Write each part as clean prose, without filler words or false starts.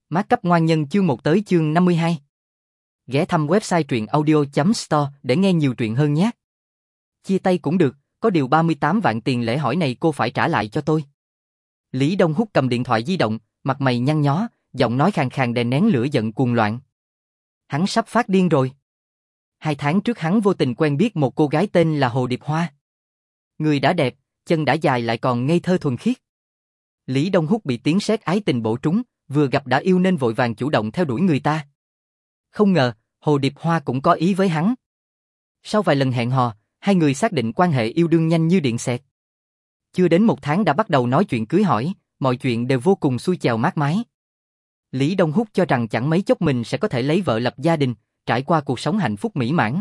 Mát cấp ngoan nhân chương 1 tới chương 52. Ghé thăm website truyệnaudio.store để nghe nhiều truyện hơn nhé. Chia tay cũng được, có điều 38 vạn tiền lễ hỏi này cô phải trả lại cho tôi. Lý Đông Húc cầm điện thoại di động, mặt mày nhăn nhó, giọng nói khàn khàn đè nén lửa giận cuồng loạn. Hắn sắp phát điên rồi. 2 tháng trước hắn vô tình quen biết một cô gái tên là Hồ Điệp Hoa. Người đã đẹp, chân đã dài lại còn ngây thơ thuần khiết. Lý Đông Húc bị tiếng sét ái tình bổ trúng, vừa gặp đã yêu nên vội vàng chủ động theo đuổi người ta. Không ngờ, Hồ Điệp Hoa cũng có ý với hắn. Sau vài lần hẹn hò, hai người xác định quan hệ yêu đương nhanh như điện xẹt. Chưa đến 1 tháng đã bắt đầu nói chuyện cưới hỏi, mọi chuyện đều vô cùng xuôi chèo mát mái. Lý Đông Húc cho rằng chẳng mấy chốc mình sẽ có thể lấy vợ lập gia đình, trải qua cuộc sống hạnh phúc mỹ mãn.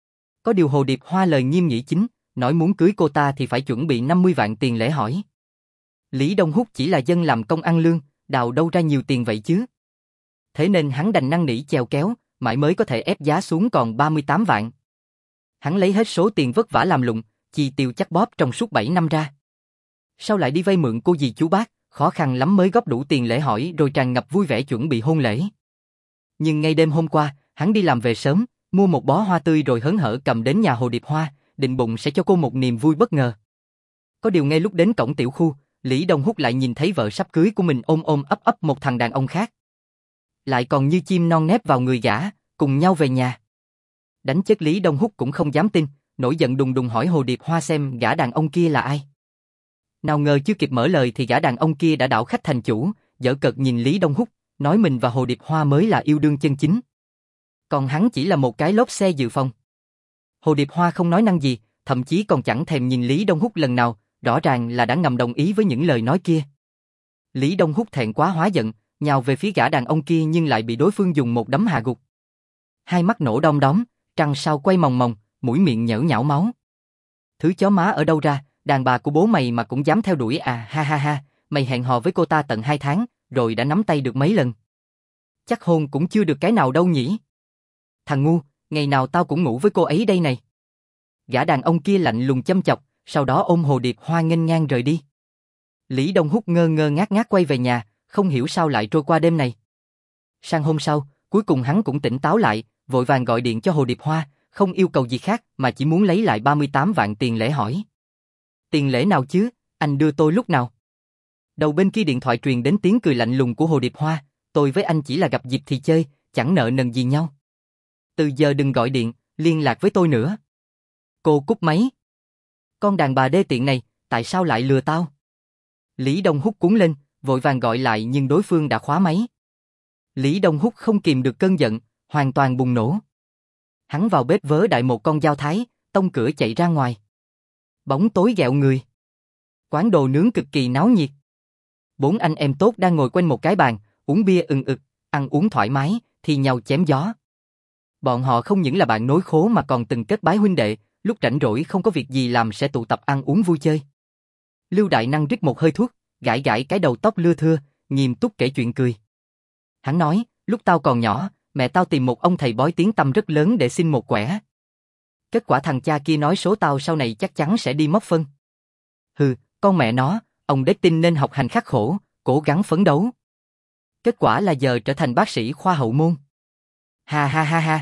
Có điều Hồ Điệp Hoa lời nghiêm nghị chính, nói muốn cưới cô ta thì phải chuẩn bị 50 vạn tiền lễ hỏi. Lý Đông Húc chỉ là dân làm công ăn lương, đào đâu ra nhiều tiền vậy chứ. Thế nên hắn đành năn nỉ chèo kéo, mãi mới có thể ép giá xuống còn 38 vạn. Hắn lấy hết số tiền vất vả làm lụng, chi tiêu chắc bóp trong suốt 7 năm ra. Sau lại đi vay mượn cô dì chú bác, khó khăn lắm mới góp đủ tiền lễ hỏi rồi tràn ngập vui vẻ chuẩn bị hôn lễ. Nhưng ngay đêm hôm qua, hắn đi làm về sớm, mua một bó hoa tươi rồi hớn hở cầm đến nhà Hồ Điệp Hoa, định bụng sẽ cho cô một niềm vui bất ngờ. Có điều ngay lúc đến cổng tiểu khu, Lý Đông Húc lại nhìn thấy vợ sắp cưới của mình ôm ôm ấp ấp một thằng đàn ông khác. Lại còn như chim non nép vào người gã, cùng nhau về nhà. Đánh chết Lý Đông Húc cũng không dám tin, nổi giận đùng đùng hỏi Hồ Điệp Hoa xem gã đàn ông kia là ai. Nào ngờ chưa kịp mở lời thì gã đàn ông kia đã đảo khách thành chủ, giở cợt nhìn Lý Đông Húc, nói mình và Hồ Điệp Hoa mới là yêu đương chân chính. Còn hắn chỉ là một cái lốp xe dự phòng. Hồ Điệp Hoa không nói năng gì, thậm chí còn chẳng thèm nhìn Lý Đông Húc lần nào, rõ ràng là đã ngầm đồng ý với những lời nói kia. Lý Đông Húc thẹn quá hóa giận, nhào về phía gã đàn ông kia nhưng lại bị đối phương dùng một đấm hạ gục. Hai mắt nổ đom đóm, trăng sao quay mòng mòng, mũi miệng nhễu nhão máu. Thứ chó má ở đâu ra, đàn bà của bố mày mà cũng dám theo đuổi à, ha ha ha, mày hẹn hò với cô ta tận 2 tháng, rồi đã nắm tay được mấy lần. Chắc hôn cũng chưa được cái nào đâu nhỉ. Thằng ngu, ngày nào tao cũng ngủ với cô ấy đây này. Gã đàn ông kia lạnh lùng châm chọc, sau đó ôm Hồ Điệp Hoa nghênh ngang rời đi. Lý Đông Húc ngơ ngơ ngác ngác quay về nhà, không hiểu sao lại trôi qua đêm này. Sang hôm sau, cuối cùng hắn cũng tỉnh táo lại, vội vàng gọi điện cho Hồ Điệp Hoa, không yêu cầu gì khác mà chỉ muốn lấy lại 38 vạn tiền lễ hỏi. Tiền lễ nào chứ, anh đưa tôi lúc nào? Đầu bên kia điện thoại truyền đến tiếng cười lạnh lùng của Hồ Điệp Hoa, tôi với anh chỉ là gặp dịp thì chơi, chẳng nợ nần gì nhau. Từ giờ đừng gọi điện, liên lạc với tôi nữa. Cô cúp máy. Con đàn bà đê tiện này, tại sao lại lừa tao? Lý Đông Húc cuống lên, vội vàng gọi lại nhưng đối phương đã khóa máy. Lý Đông Húc không kìm được cơn giận, hoàn toàn bùng nổ. Hắn vào bếp vớ đại một con dao thái, tông cửa chạy ra ngoài. Bóng tối ghẹo người. Quán đồ nướng cực kỳ náo nhiệt. 4 anh em tốt đang ngồi quanh một cái bàn, uống bia ừng ực, ăn uống thoải mái, thì nhau chém gió. Bọn họ không những là bạn nối khố mà còn từng kết bái huynh đệ, lúc rảnh rỗi không có việc gì làm sẽ tụ tập ăn uống vui chơi. Lưu Đại Năng rít một hơi thuốc, gãi gãi cái đầu tóc lưa thưa, nghiêm túc kể chuyện cười. Hắn nói, lúc tao còn nhỏ, mẹ tao tìm một ông thầy bói tiếng tăm rất lớn để xin một quẻ. Kết quả thằng cha kia nói số tao sau này chắc chắn sẽ đi móc phân. Hừ, con mẹ nó, ông đế tin nên học hành khắc khổ, cố gắng phấn đấu. Kết quả là giờ trở thành bác sĩ khoa hậu môn. Ha ha ha ha.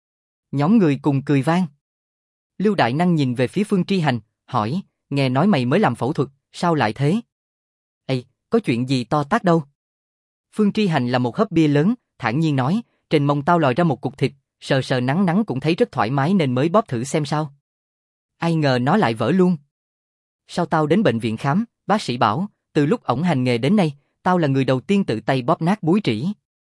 Nhóm người cùng cười vang. Lưu Đại Năng nhìn về phía Phương Tri Hành, hỏi, nghe nói mày mới làm phẫu thuật, sao lại thế? Ê, có chuyện gì to tát đâu? Phương Tri Hành là một hớp bia lớn, thản nhiên nói, trên mông tao lòi ra một cục thịt, sờ sờ nắng nắng cũng thấy rất thoải mái nên mới bóp thử xem sao. Ai ngờ nó lại vỡ luôn. Sau tao đến bệnh viện khám, bác sĩ bảo, từ lúc ổng hành nghề đến nay, tao là người đầu tiên tự tay bóp nát búi trĩ.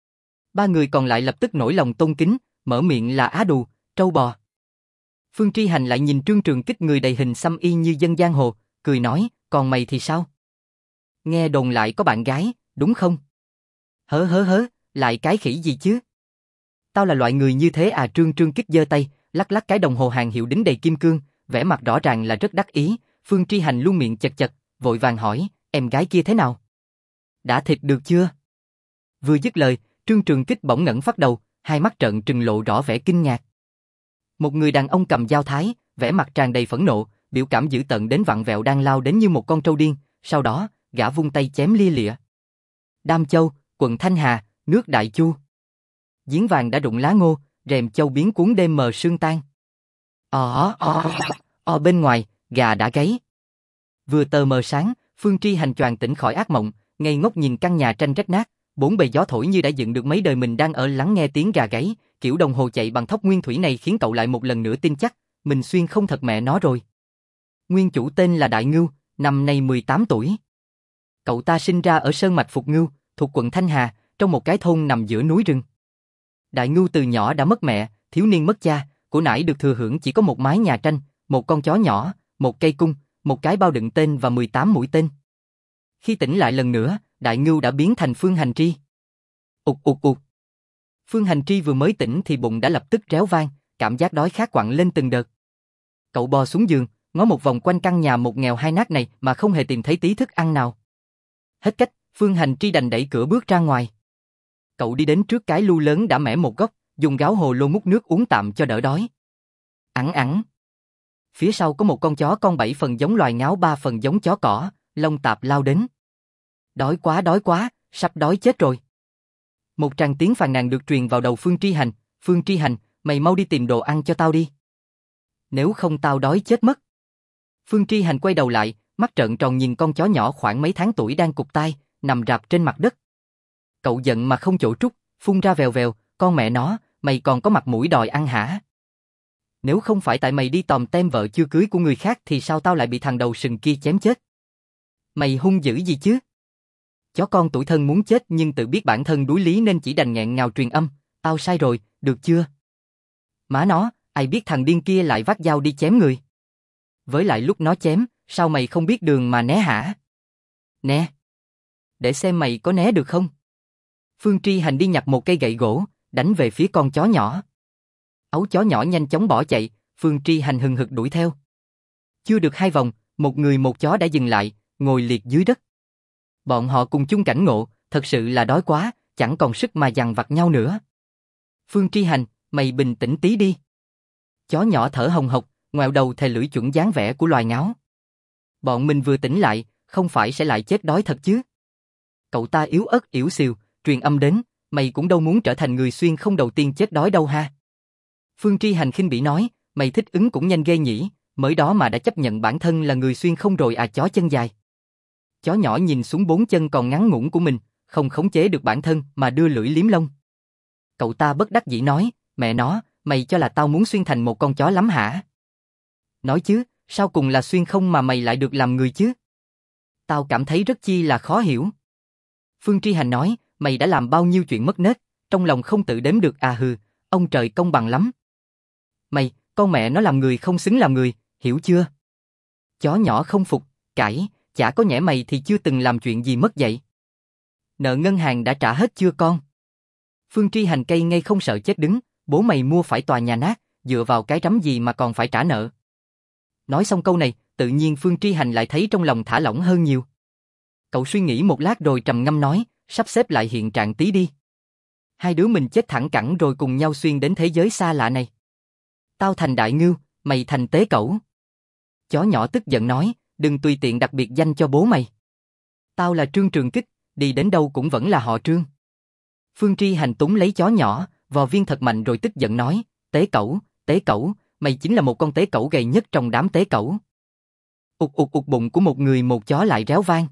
3 người còn lại lập tức nổi lòng tôn kính, mở miệng là á đù, trâu bò. Phương Tri Hành lại nhìn Trương Trường Kích người đầy hình xăm y như dân giang hồ, cười nói, còn mày thì sao? Nghe đồn lại có bạn gái, đúng không? Hớ, lại cái khỉ gì chứ? Tao là loại người như thế à? Trương Kích giơ tay, lắc lắc cái đồng hồ hàng hiệu đính đầy kim cương, vẻ mặt rõ ràng là rất đắc ý. Phương Tri Hành luôn miệng chật chật, vội vàng hỏi, em gái kia thế nào? Đã thịt được chưa? Vừa dứt lời, Trương Trường Kích bỗng ngẩng phát đầu, hai mắt trợn trừng lộ rõ vẻ kinh ngạc. Một người đàn ông cầm dao thái, vẻ mặt tràn đầy phẫn nộ, biểu cảm dữ tợn đến vặn vẹo đang lao đến như một con trâu điên, sau đó, gã vung tay chém lia lịa. Đam Châu, quận Thanh Hà, nước đại chu. Giếng vàng đã rụng lá ngô, rèm châu biến cuốn đêm mờ sương tan. Bên ngoài, gà đã gáy. Vừa tờ mờ sáng, Phương Tri Hành choàng tỉnh khỏi ác mộng, ngây ngốc nhìn căn nhà tranh rách nát, bốn bề gió thổi như đã dựng được mấy đời mình đang ở lắng nghe tiếng gà gáy, kiểu đồng hồ chạy bằng thóc nguyên thủy này khiến cậu lại một lần nữa tin chắc, mình xuyên không thật mẹ nó rồi. Nguyên chủ tên là Đại Ngưu, năm nay 18 tuổi. Cậu ta sinh ra ở Sơn Mạch Phục Ngưu, thuộc quận Thanh Hà, trong một cái thôn nằm giữa núi rừng. Đại Ngưu từ nhỏ đã mất mẹ, thiếu niên mất cha, của nải được thừa hưởng chỉ có một mái nhà tranh, một con chó nhỏ, một cây cung, một cái bao đựng tên và 18 mũi tên. Khi tỉnh lại lần nữa, Đại Ngưu đã biến thành Phương Hành Tri. Ụt ụt ụt. Phương Hành Tri vừa mới tỉnh thì bụng đã lập tức réo vang, cảm giác đói khát quặn lên từng đợt. Cậu bò xuống giường, ngó một vòng quanh căn nhà một nghèo hai nát này mà không hề tìm thấy tí thức ăn nào. Hết cách, Phương Hành Tri đành đẩy cửa bước ra ngoài. Cậu đi đến trước cái lu lớn đã mẻ một góc, dùng gáo hồ lô múc nước uống tạm cho đỡ đói. Ẵng ẵng. Phía sau có một con chó con 7 phần giống loài ngáo 3 phần giống chó cỏ, lông tạp lao đến. Đói quá, sắp đói chết rồi. Một tràng tiếng phàn nàn được truyền vào đầu Phương Tri Hành, Phương Tri Hành, mày mau đi tìm đồ ăn cho tao đi. Nếu không tao đói chết mất. Phương Tri Hành quay đầu lại, mắt trợn tròn nhìn con chó nhỏ khoảng mấy tháng tuổi đang cụp tai, nằm rạp trên mặt đất. Cậu giận mà không chỗ trút, phun ra vèo vèo, con mẹ nó, mày còn có mặt mũi đòi ăn hả? Nếu không phải tại mày đi tòm tem vợ chưa cưới của người khác thì sao tao lại bị thằng đầu sừng kia chém chết? Mày hung dữ gì chứ? Chó con tủi thân muốn chết nhưng tự biết bản thân đuối lý nên chỉ đành nghẹn ngào truyền âm, tao sai rồi, được chưa? Má nó, ai biết thằng điên kia lại vác dao đi chém người. Với lại lúc nó chém, sao mày không biết đường mà né hả? Né. Để xem mày có né được không? Phương Tri Hành đi nhặt một cây gậy gỗ, đánh về phía con chó nhỏ. Ấu chó nhỏ nhanh chóng bỏ chạy, Phương Tri Hành hừng hực đuổi theo. Chưa được 2 vòng, một người một chó đã dừng lại, ngồi liệt dưới đất. Bọn họ cùng chung cảnh ngộ, thật sự là đói quá, chẳng còn sức mà dằn vặt nhau nữa. Phương Tri Hành, mày bình tĩnh tí đi. Chó nhỏ thở hồng hộc, ngoẹo đầu thè lưỡi chuẩn dáng vẻ của loài ngáo. Bọn mình vừa tỉnh lại, không phải sẽ lại chết đói thật chứ? Cậu ta yếu ớt ỉu xìu, truyền âm đến, mày cũng đâu muốn trở thành người xuyên không đầu tiên chết đói đâu ha. Phương Tri Hành khinh bỉ nói, mày thích ứng cũng nhanh ghê nhỉ, mới đó mà đã chấp nhận bản thân là người xuyên không rồi à chó chân dài. Chó nhỏ nhìn xuống 4 chân còn ngắn ngủn của mình, không khống chế được bản thân mà đưa lưỡi liếm lông. Cậu ta bất đắc dĩ nói, mẹ nó, mày cho là tao muốn xuyên thành một con chó lắm hả? Nói chứ, sao cùng là xuyên không mà mày lại được làm người chứ? Tao cảm thấy rất chi là khó hiểu. Phương Tri Hành nói, mày đã làm bao nhiêu chuyện mất nết, trong lòng không tự đếm được à hừ, ông trời công bằng lắm. Mày, con mẹ nó làm người không xứng làm người, hiểu chưa? Chó nhỏ không phục, cãi, chả có nhẽ mày thì chưa từng làm chuyện gì mất dạy. Nợ ngân hàng đã trả hết chưa con? Phương Tri Hành cây ngay không sợ chết đứng, bố mày mua phải tòa nhà nát, dựa vào cái rắm gì mà còn phải trả nợ. Nói xong câu này, tự nhiên Phương Tri Hành lại thấy trong lòng thả lỏng hơn nhiều. Cậu suy nghĩ một lát rồi trầm ngâm nói, sắp xếp lại hiện trạng tí đi. Hai đứa mình chết thẳng cẳng rồi cùng nhau xuyên đến thế giới xa lạ này. Tao thành Đại Ngưu, mày thành Tế Cẩu. Chó nhỏ tức giận nói, đừng tùy tiện đặt biệt danh cho bố mày. Tao là Trương Trường Kích, đi đến đâu cũng vẫn là họ Trương. Phương Tri Hành túng lấy chó nhỏ, vò viên thật mạnh rồi tức giận nói, Tế Cẩu, mày chính là một con tế cẩu gầy nhất trong đám tế cẩu. Ụt ụt ụt, bụng của một người một chó lại réo vang.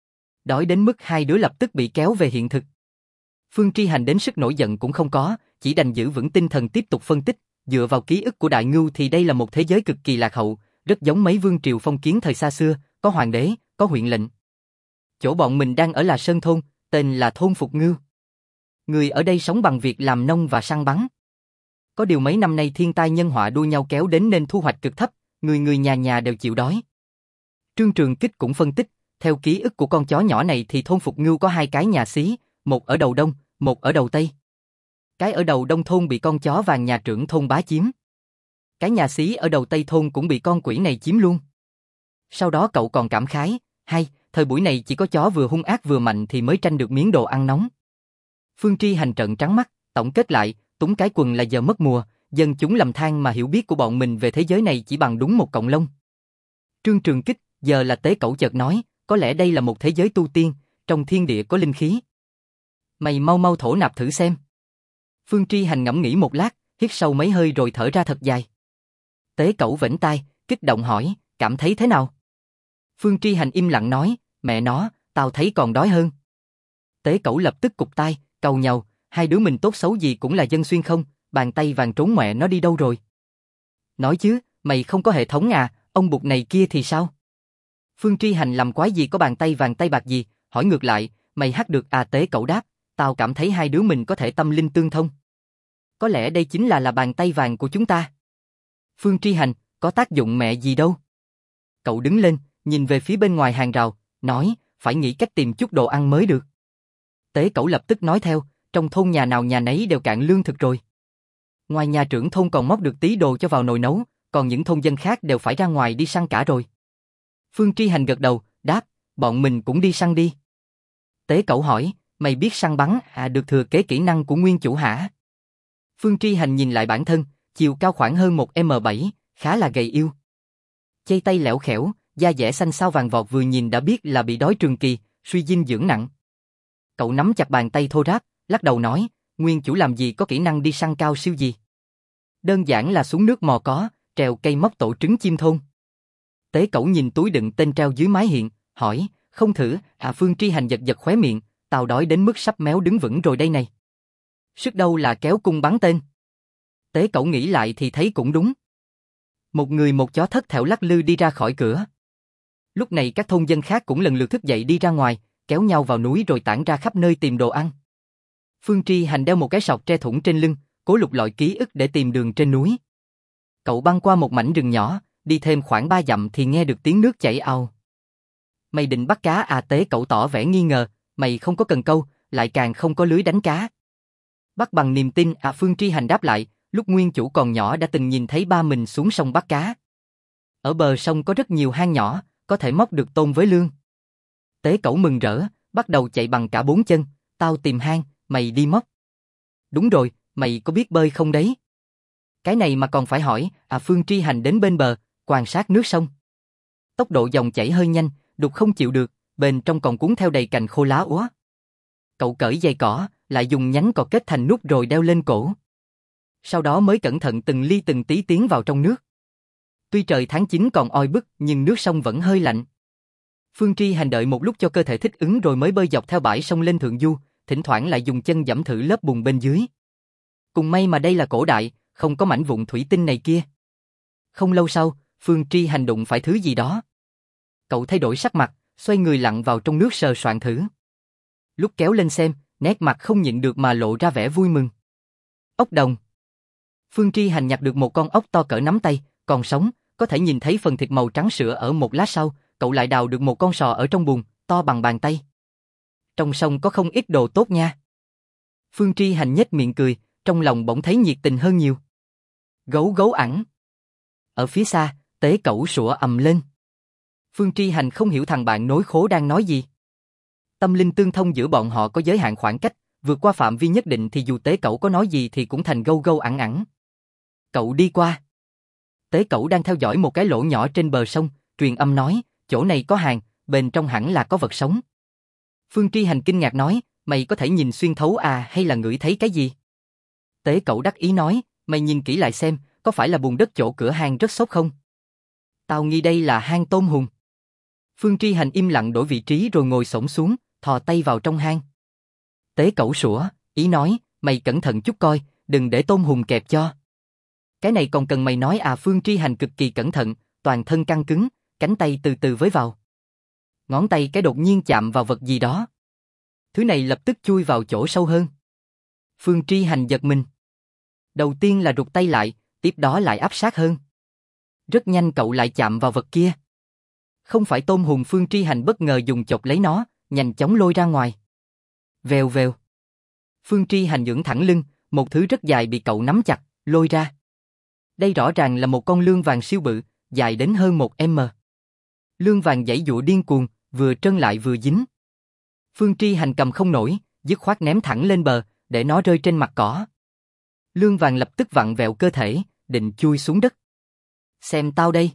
Đói đến mức hai đứa lập tức bị kéo về hiện thực. Phương Tri Hành đến sức nổi giận cũng không có, chỉ đành giữ vững tinh thần tiếp tục phân tích, dựa vào ký ức của Đại Ngưu thì đây là một thế giới cực kỳ lạc hậu, rất giống mấy vương triều phong kiến thời xa xưa, có hoàng đế, có huyện lệnh. Chỗ bọn mình đang ở là Sơn Thôn, tên là Thôn Phục Ngưu. Người ở đây sống bằng việc làm nông và săn bắn. Có điều mấy năm nay thiên tai nhân họa đua nhau kéo đến nên thu hoạch cực thấp, người người nhà nhà đều chịu đói. Trương Trường Kích cũng phân tích, theo ký ức của con chó nhỏ này thì Thôn Phục Ngưu có 2 cái nhà xí, một ở đầu đông, một ở đầu tây. Cái ở đầu đông thôn bị con chó vàng nhà trưởng thôn bá chiếm. Cái nhà xí ở đầu tây thôn cũng bị con quỷ này chiếm luôn. Sau đó cậu còn cảm khái, hay, thời buổi này chỉ có chó vừa hung ác vừa mạnh thì mới tranh được miếng đồ ăn nóng. Phương Tri Hành trợn trắng mắt, tổng kết lại, túng cái quần là giờ mất mùa, dân chúng lầm than mà hiểu biết của bọn mình về thế giới này chỉ bằng đúng một cọng lông. Trương Trường Kích, giờ là Tế Cẩu chợt nói, có lẽ đây là một thế giới tu tiên, trong thiên địa có linh khí. Mày mau mau thổ nạp thử xem. Phương Tri Hành ngẫm nghĩ một lát, hít sâu mấy hơi rồi thở ra thật dài. Tế Cẩu vểnh tai, kích động hỏi, cảm thấy thế nào? Phương Tri Hành im lặng nói, mẹ nó, tao thấy còn đói hơn. Tế Cẩu lập tức cụp tai, càu nhàu, hai đứa mình tốt xấu gì cũng là dân xuyên không, bàn tay vàng trốn mẹ nó đi đâu rồi? Nói chứ, mày không có hệ thống à, ông bụt này kia thì sao? Phương Tri Hành làm quái gì có bàn tay vàng tay bạc gì, hỏi ngược lại, mày hát được à? Tế Cẩu đáp, tao cảm thấy hai đứa mình có thể tâm linh tương thông. Có lẽ đây chính là bàn tay vàng của chúng ta. Phương Tri Hành, có tác dụng mẹ gì đâu. Cậu đứng lên, nhìn về phía bên ngoài hàng rào, nói, phải nghĩ cách tìm chút đồ ăn mới được. Tế Cẩu lập tức nói theo, trong thôn nhà nào nhà nấy đều cạn lương thực rồi. Ngoài nhà trưởng thôn còn móc được tí đồ cho vào nồi nấu, còn những thôn dân khác đều phải ra ngoài đi săn cả rồi. Phương Tri Hành gật đầu, đáp, bọn mình cũng đi săn đi. Tế Cẩu hỏi, mày biết săn bắn à? Được thừa kế kỹ năng của nguyên chủ hả? Phương Tri Hành nhìn lại bản thân, chiều cao khoảng hơn 1m7, khá là gầy yêu. Chây tay lẻo khẻo, da dẻ xanh xao vàng vọt vừa nhìn đã biết là bị đói trường kỳ, suy dinh dưỡng nặng. Cậu nắm chặt bàn tay thô ráp, lắc đầu nói, nguyên chủ làm gì có kỹ năng đi săn cao siêu gì. Đơn giản là xuống nước mò có, trèo cây móc tổ trứng chim thôn. Tế Cẩu nhìn túi đựng tên treo dưới mái hiện, hỏi, không thử à? Phương Tri Hành giật giật khóe miệng, tao đói đến mức sắp méo đứng vững rồi đây này. Sức đâu là kéo cung bắn tên. Tế Cẩu nghĩ lại thì thấy cũng đúng. Một người một chó thất thểu lắc lư đi ra khỏi cửa. Lúc này các thôn dân khác cũng lần lượt thức dậy đi ra ngoài, kéo nhau vào núi rồi tản ra khắp nơi tìm đồ ăn. Phương Tri Hành đeo một cái sọt tre thủng trên lưng, cố lục lọi ký ức để tìm đường trên núi. Cậu băng qua một mảnh rừng nhỏ, đi thêm khoảng 3 dặm thì nghe được tiếng nước chảy ào. Mày định bắt cá à? Tế Cẩu tỏ vẻ nghi ngờ, mày không có cần câu, lại càng không có lưới đánh cá. Bắt bằng niềm tin à? Phương Tri Hành đáp lại, lúc nguyên chủ còn nhỏ đã từng nhìn thấy ba mình xuống sông bắt cá. Ở bờ sông có rất nhiều hang nhỏ, có thể móc được tôm với lương. Tế Cẩu mừng rỡ, bắt đầu chạy bằng cả 4 chân, tao tìm hang, mày đi móc. Đúng rồi, mày có biết bơi không đấy? Cái này mà còn phải hỏi à? Phương Tri Hành đến bên bờ, quan sát nước sông. Tốc độ dòng chảy hơi nhanh, đục không chịu được, bên trong còn cuốn theo đầy cành khô lá úa. Cậu cởi dây cỏ, lại dùng nhánh cỏ kết thành nút rồi đeo lên cổ. Sau đó mới cẩn thận từng ly từng tí tiến vào trong nước. Tuy trời tháng 9 còn oi bức nhưng nước sông vẫn hơi lạnh. Phương Tri Hành đợi một lúc cho cơ thể thích ứng rồi mới bơi dọc theo bãi sông lên thượng du, thỉnh thoảng lại dùng chân giẫm thử lớp bùn bên dưới. Cùng may mà đây là cổ đại, không có mảnh vụn thủy tinh này kia. Không lâu sau, Phương Tri Hành đụng phải thứ gì đó. Cậu thay đổi sắc mặt, xoay người lặn vào trong nước sờ soạn thử. Lúc kéo lên xem, nét mặt không nhịn được mà lộ ra vẻ vui mừng. Ốc đồng. Phương Tri Hành nhặt được một con ốc to cỡ nắm tay, còn sống, có thể nhìn thấy phần thịt màu trắng sữa ở một lát sau, cậu lại đào được một con sò ở trong bùn, to bằng bàn tay. Trong sông có không ít đồ tốt nha. Phương Tri Hành nhếch miệng cười, trong lòng bỗng thấy nhiệt tình hơn nhiều. Gấu gấu ẵn. Ở phía xa, Tế Cẩu sủa ầm lên. Phương Tri Hành không hiểu thằng bạn nối khố đang nói gì. Tâm linh tương thông giữa bọn họ có giới hạn khoảng cách, vượt qua phạm vi nhất định thì dù Tế Cẩu có nói gì thì cũng thành gâu gâu ẵn ẵn. Cậu đi qua. Tế Cẩu đang theo dõi một cái lỗ nhỏ trên bờ sông, truyền âm nói, chỗ này có hàng, bên trong hẳn là có vật sống. Phương Tri Hành kinh ngạc nói, mày có thể nhìn xuyên thấu à hay là ngửi thấy cái gì? Tế Cẩu đắc ý nói, mày nhìn kỹ lại xem, có phải là bùn đất chỗ cửa hang rất xốp không? Tao nghi đây là hang tôm hùm. Phương Tri Hành im lặng đổi vị trí rồi ngồi xổm xuống, thò tay vào trong hang. Tế Cẩu sủa, ý nói, mày cẩn thận chút coi, đừng để tôm hùm kẹp cho. Cái này còn cần mày nói à? Phương Tri Hành cực kỳ cẩn thận, toàn thân căng cứng, cánh tay từ từ với vào. Ngón tay cái đột nhiên chạm vào vật gì đó. Thứ này lập tức chui vào chỗ sâu hơn. Phương Tri Hành giật mình. Đầu tiên là rụt tay lại, tiếp đó lại áp sát hơn. Rất nhanh cậu lại chạm vào vật kia. Không phải tôm hùm. Phương Tri Hành bất ngờ dùng chộp lấy nó, nhanh chóng lôi ra ngoài. Vèo vèo. Phương Tri Hành ưỡn thẳng lưng, một thứ rất dài bị cậu nắm chặt, lôi ra. Đây rõ ràng là một con lươn vàng siêu bự, dài đến hơn 1m. Lươn vàng giãy giụa điên cuồng, vừa trơn lại vừa dính. Phương Tri Hành cầm không nổi, dứt khoát ném thẳng lên bờ, để nó rơi trên mặt cỏ. Lươn vàng lập tức vặn vẹo cơ thể, định chui xuống đất. Xem tao đây.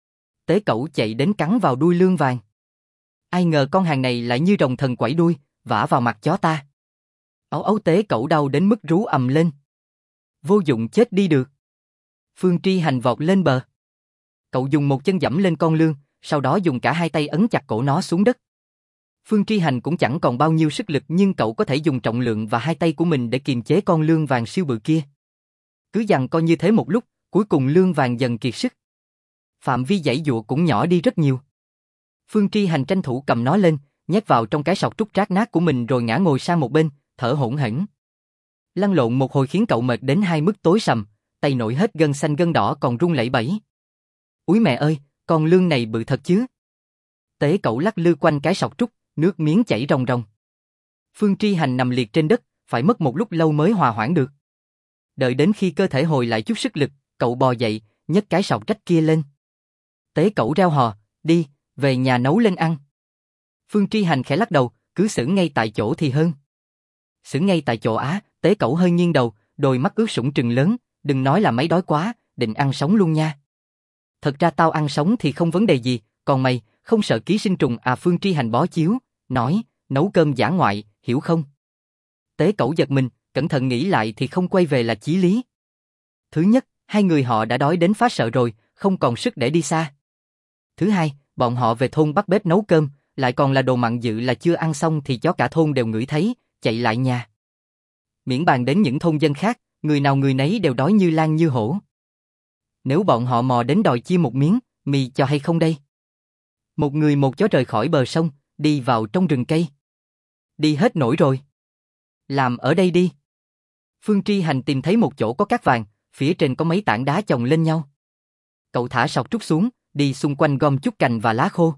Tế Cẩu chạy đến cắn vào đuôi lươn vàng. Ai ngờ con hàng này lại như rồng thần quẩy đuôi, vả vào mặt chó ta. Ấu ấu tế cẩu đau đến mức rú ầm lên. Vô dụng chết đi được. Phương Tri Hành vọt lên bờ. Cậu dùng một chân giẫm lên con lươn, sau đó dùng cả hai tay ấn chặt cổ nó xuống đất. Phương Tri Hành cũng chẳng còn bao nhiêu sức lực nhưng cậu có thể dùng trọng lượng và hai tay của mình để kiềm chế con lươn vàng siêu bự kia. Cứ giằng co như thế một lúc, cuối cùng lươn vàng dần kiệt sức. Phạm vi giãy giụa cũng nhỏ đi rất nhiều. Phương Tri Hành tranh thủ cầm nó lên, nhét vào trong cái sọt trúc rác nát của mình rồi ngã ngồi sang một bên, thở hổn hển. Lăn lộn một hồi khiến cậu mệt đến hai mức tối sầm, tay nổi hết gân xanh gân đỏ còn run lẩy bẩy. Úi mẹ ơi, con lươn này bự thật chứ. Tế cậu lắc lư quanh cái sọt trúc, nước miếng chảy ròng ròng. Phương Tri Hành nằm liệt trên đất, phải mất một lúc lâu mới hòa hoãn được. Đợi đến khi cơ thể hồi lại chút sức lực, cậu bò dậy, nhấc cái sọt rách kia lên. Tế cậu reo hò, đi, về nhà nấu lên ăn. Phương Tri Hành khẽ lắc đầu, cứ xử ngay tại chỗ thì hơn. Xử ngay tại chỗ á, tế cậu hơi nghiêng đầu, đôi mắt ướt sũng trừng lớn, đừng nói là mấy đói quá, định ăn sống luôn nha. Thật ra tao ăn sống thì không vấn đề gì, còn mày, không sợ ký sinh trùng à? Phương Tri Hành bó chiếu, nói, nấu cơm dã ngoại, hiểu không? Tế cậu giật mình, cẩn thận nghĩ lại thì không quay về là chí lý. Thứ nhất, hai người họ đã đói đến phá sợ rồi, không còn sức để đi xa. Thứ hai, bọn họ về thôn bắt bếp nấu cơm, lại còn là đồ mặn dự là chưa ăn xong thì chó cả thôn đều ngửi thấy, chạy lại nhà. Miễn bàn đến những thôn dân khác, người nào người nấy đều đói như lang như hổ. Nếu bọn họ mò đến đòi chia một miếng, mì cho hay không đây? Một người một chó rời khỏi bờ sông, đi vào trong rừng cây. Đi hết nổi rồi. Làm ở đây đi. Phương Tri Hành tìm thấy một chỗ có cát vàng, phía trên có mấy tảng đá chồng lên nhau. Cậu thả sọt trúc xuống, đi xung quanh gom chút cành và lá khô.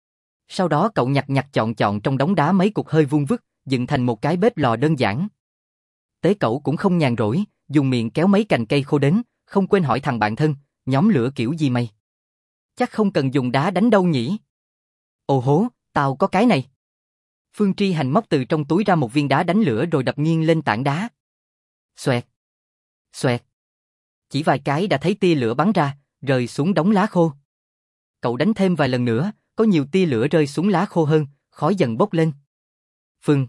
Sau đó cậu nhặt nhặt chọn chọn trong đống đá mấy cục hơi vuông vức, dựng thành một cái bếp lò đơn giản. Tế cậu cũng không nhàn rỗi, dùng miệng kéo mấy cành cây khô đến, không quên hỏi thằng bạn thân, nhóm lửa kiểu gì mày? Chắc không cần dùng đá đánh đâu nhỉ? Ồ hố, tao có cái này. Phương Tri Hành móc từ trong túi ra một viên đá đánh lửa rồi đập nghiêng lên tảng đá. Xoẹt, xoẹt. Chỉ vài cái đã thấy tia lửa bắn ra, rơi xuống đống lá khô. Cậu đánh thêm vài lần nữa, có nhiều tia lửa rơi xuống lá khô hơn, khói dần bốc lên. Phừng.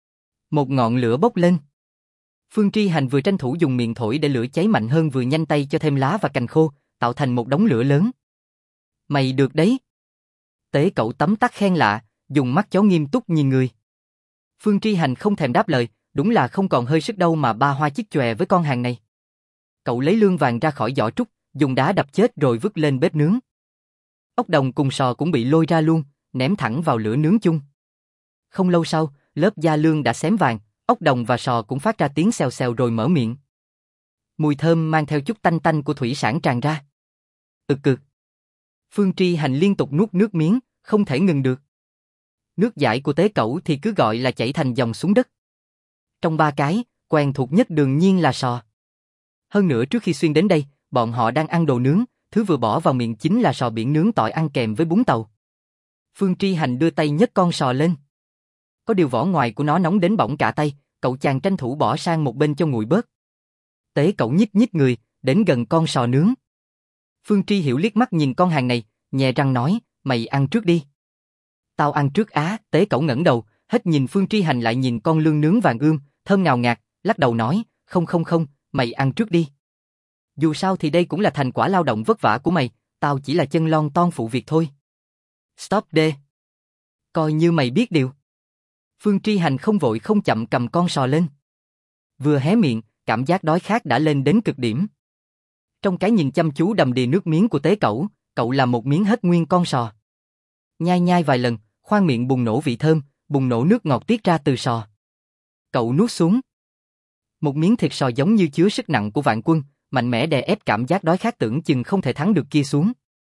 Một ngọn lửa bốc lên. Phương Tri Hành vừa tranh thủ dùng miệng thổi để lửa cháy mạnh hơn vừa nhanh tay cho thêm lá và cành khô, tạo thành một đống lửa lớn. Mày được đấy. Tế cậu tấm tắc khen lạ, dùng mắt chó nghiêm túc nhìn người. Phương Tri Hành không thèm đáp lời, đúng là không còn hơi sức đâu mà ba hoa chiếc chòe với con hàng này. Cậu lấy lương vàng ra khỏi giỏ trúc, dùng đá đập chết rồi vứt lên bếp nướng. Ốc đồng cùng sò cũng bị lôi ra luôn, ném thẳng vào lửa nướng chung. Không lâu sau, lớp da lương đã xém vàng, ốc đồng và sò cũng phát ra tiếng xèo xèo rồi mở miệng. Mùi thơm mang theo chút tanh tanh của thủy sản tràn ra. Cực. Phương Tri Hành liên tục nuốt nước miếng, không thể ngừng được. Nước dãi của tế cẩu thì cứ gọi là chảy thành dòng xuống đất. Trong ba cái, quen thuộc nhất đương nhiên là sò. Hơn nữa trước khi xuyên đến đây, bọn họ đang ăn đồ nướng, thứ vừa bỏ vào miệng chính là sò biển nướng tỏi ăn kèm với bún tàu. Phương Tri Hành đưa tay nhấc con sò lên. Có điều vỏ ngoài của nó nóng đến bỏng cả tay, cậu chàng tranh thủ bỏ sang một bên cho nguội bớt. Tế cậu nhích nhích người, đến gần con sò nướng. Phương Tri Hiểu liếc mắt nhìn con hàng này, nhè răng nói, mày ăn trước đi. Tao ăn trước á, tế cậu ngẩng đầu, hết nhìn Phương Tri Hành lại nhìn con lươn nướng vàng ươm, thơm ngào ngạt, lắc đầu nói, không, mày ăn trước đi. Dù sao thì đây cũng là thành quả lao động vất vả của mày, tao chỉ là chân lon ton phụ việc thôi. Stop đê. Coi như mày biết điều. Phương Tri Hành không vội không chậm cầm con sò lên. Vừa hé miệng, cảm giác đói khát đã lên đến cực điểm. Trong cái nhìn chăm chú đầm đìa nước miếng của tế cậu, cậu làm một miếng hết nguyên con sò. Nhai nhai vài lần, khoang miệng bùng nổ vị thơm, bùng nổ nước ngọt tiết ra từ sò. Cậu nuốt xuống. Một miếng thịt sò giống như chứa sức nặng của vạn quân, mạnh mẽ đè ép cảm giác đói khát tưởng chừng không thể thắng được kia xuống.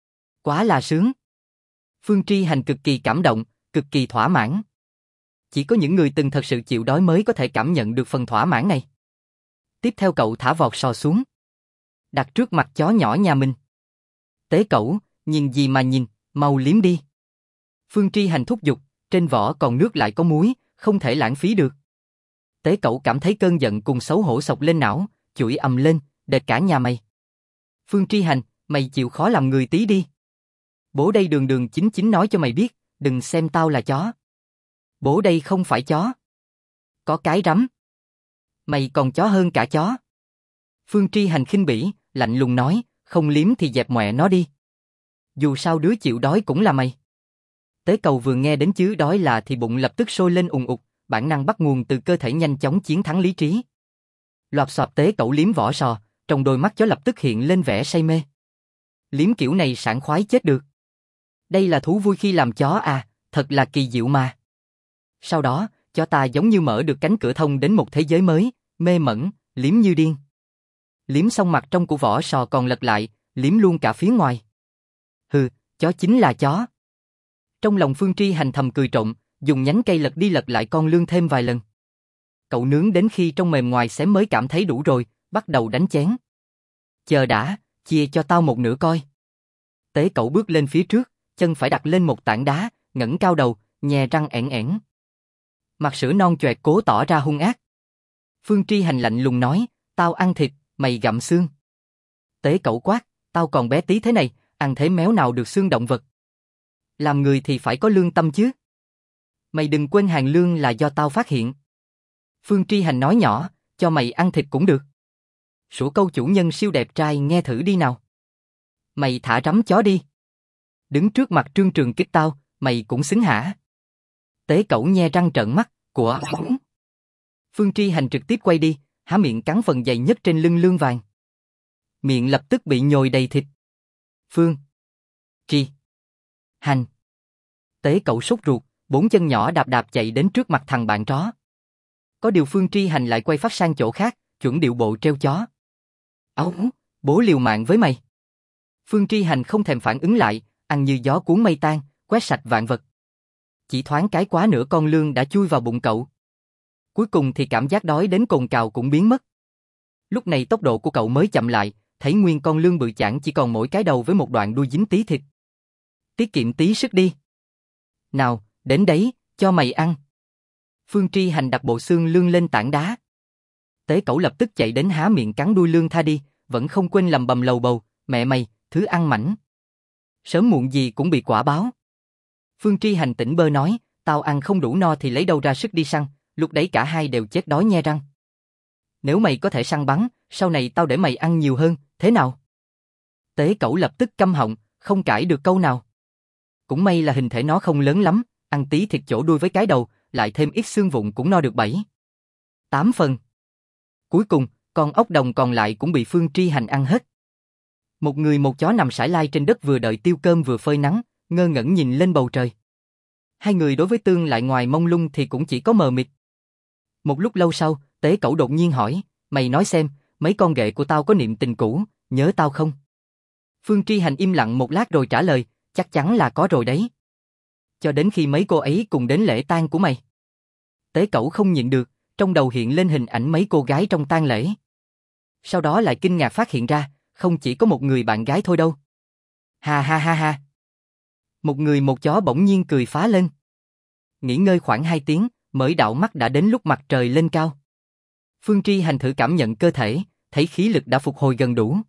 Quá là sướng. Phương Tri Hành cực kỳ cảm động, cực kỳ thỏa mãn. Chỉ có những người từng thật sự chịu đói mới có thể cảm nhận được phần thỏa mãn này. Tiếp theo cậu thả vọt sò xuống. Đặt trước mặt chó nhỏ nhà mình. Tế cẩu, nhìn gì mà nhìn, mau liếm đi. Phương Tri Hành thúc giục, trên vỏ còn nước lại có muối, không thể lãng phí được. Tế cẩu cảm thấy cơn giận cùng xấu hổ sộc lên não, chửi ầm lên, đệt cả nhà mày. Phương Tri Hành, mày chịu khó làm người tí đi. Bố đây đường đường chính chính nói cho mày biết, đừng xem tao là chó. Bố đây không phải chó. Có cái rắm. Mày còn chó hơn cả chó. Phương Tri Hành khinh bỉ, lạnh lùng nói, không liếm thì dẹp mẹ nó đi. Dù sao đứa chịu đói cũng là mày. Tế Cầu vừa nghe đến chữ đói là thì bụng lập tức sôi lên ùng ục, bản năng bắt nguồn từ cơ thể nhanh chóng chiến thắng lý trí. Loạt xoạt Tế Cẩu liếm vỏ sò, trong đôi mắt chó lập tức hiện lên vẻ say mê. Liếm kiểu này sảng khoái chết được. Đây là thú vui khi làm chó à, thật là kỳ diệu mà. Sau đó, chó ta giống như mở được cánh cửa thông đến một thế giới mới, mê mẩn, liếm như điên. Liếm xong mặt trong của vỏ sò còn lật lại, liếm luôn cả phía ngoài. Hừ, chó chính là chó. Trong lòng Phương Tri Hành thầm cười trộm, dùng nhánh cây lật đi lật lại con lương thêm vài lần. Cậu nướng đến khi trong mềm ngoài xém mới cảm thấy đủ rồi, bắt đầu đánh chén. Chờ đã, chia cho tao một nửa coi. Tế Cẩu bước lên phía trước, chân phải đặt lên một tảng đá, ngẩng cao đầu, nhè răng ẻn ẻn. Mặt sữa non choẹt cố tỏ ra hung ác. Phương Tri Hành lạnh lùng nói, tao ăn thịt, mày gặm xương. Tế Cẩu quát, tao còn bé tí thế này, ăn thế méo nào được xương động vật. Làm người thì phải có lương tâm chứ. Mày đừng quên hàng lương là do tao phát hiện. Phương Tri Hành nói nhỏ, cho mày ăn thịt cũng được. Sủa câu chủ nhân siêu đẹp trai nghe thử đi nào. Mày thả rắm chó đi. Đứng trước mặt Trương Trường Kích tao, mày cũng xứng hả? Tế Cẩu nhe răng trợn mắt, của Phương Tri Hành trực tiếp quay đi, há miệng cắn phần dày nhất trên lưng lương vàng. Miệng lập tức bị nhồi đầy thịt. Phương Tri Hành. Tế Cẩu sốt ruột, bốn chân nhỏ đạp đạp chạy đến trước mặt thằng bạn chó. Có điều Phương Tri Hành lại quay phát sang chỗ khác, chuẩn điệu bộ treo chó. Áo, bố liều mạng với mày. Phương Tri Hành không thèm phản ứng lại, ăn như gió cuốn mây tan, quét sạch vạn vật. Chỉ thoáng cái quá nửa con lương đã chui vào bụng cậu. Cuối cùng thì cảm giác đói đến cồn cào cũng biến mất. Lúc này tốc độ của cậu mới chậm lại, thấy nguyên con lương bự chảng chỉ còn mỗi cái đầu với một đoạn đuôi dính tí thịt. Tiết kiệm tí sức đi. Nào, đến đấy, cho mày ăn. Phương Tri Hành đặt bộ xương lương lên tảng đá. Tế Cẩu lập tức chạy đến há miệng cắn đuôi lương tha đi, vẫn không quên lầm bầm lầu bầu, mẹ mày, thứ ăn mảnh. Sớm muộn gì cũng bị quả báo. Phương Tri Hành tỉnh bơ nói, tao ăn không đủ no thì lấy đâu ra sức đi săn, lúc đấy cả hai đều chết đói nhe răng. Nếu mày có thể săn bắn, sau này tao để mày ăn nhiều hơn, thế nào? Tế Cẩu lập tức câm họng, không cãi được câu nào. Cũng may là hình thể nó không lớn lắm, ăn tí thịt chỗ đuôi với cái đầu, lại thêm ít xương vụn cũng no được 7-8 phần. Cuối cùng, con ốc đồng còn lại cũng bị Phương Tri Hành ăn hết. Một người một chó nằm sải lai trên đất vừa đợi tiêu cơm vừa phơi nắng, ngơ ngẩn nhìn lên bầu trời. Hai người đối với tương lại ngoài mông lung thì cũng chỉ có mờ mịt. Một lúc lâu sau, Tế Cẩu đột nhiên hỏi, mày nói xem, mấy con ghệ của tao có niệm tình cũ, nhớ tao không? Phương Tri Hành im lặng một lát rồi trả lời, chắc chắn là có rồi đấy. Cho đến khi mấy cô ấy cùng đến lễ tang của mày. Tế Cẩu không nhịn được, trong đầu hiện lên hình ảnh mấy cô gái trong tang lễ. Sau đó lại kinh ngạc phát hiện ra, không chỉ có một người bạn gái thôi đâu. Ha ha ha ha. Một người một chó bỗng nhiên cười phá lên. Nghỉ ngơi khoảng 2 tiếng, mới đảo mắt đã đến lúc mặt trời lên cao. Phương Tri Hành thử cảm nhận cơ thể, thấy khí lực đã phục hồi gần đủ.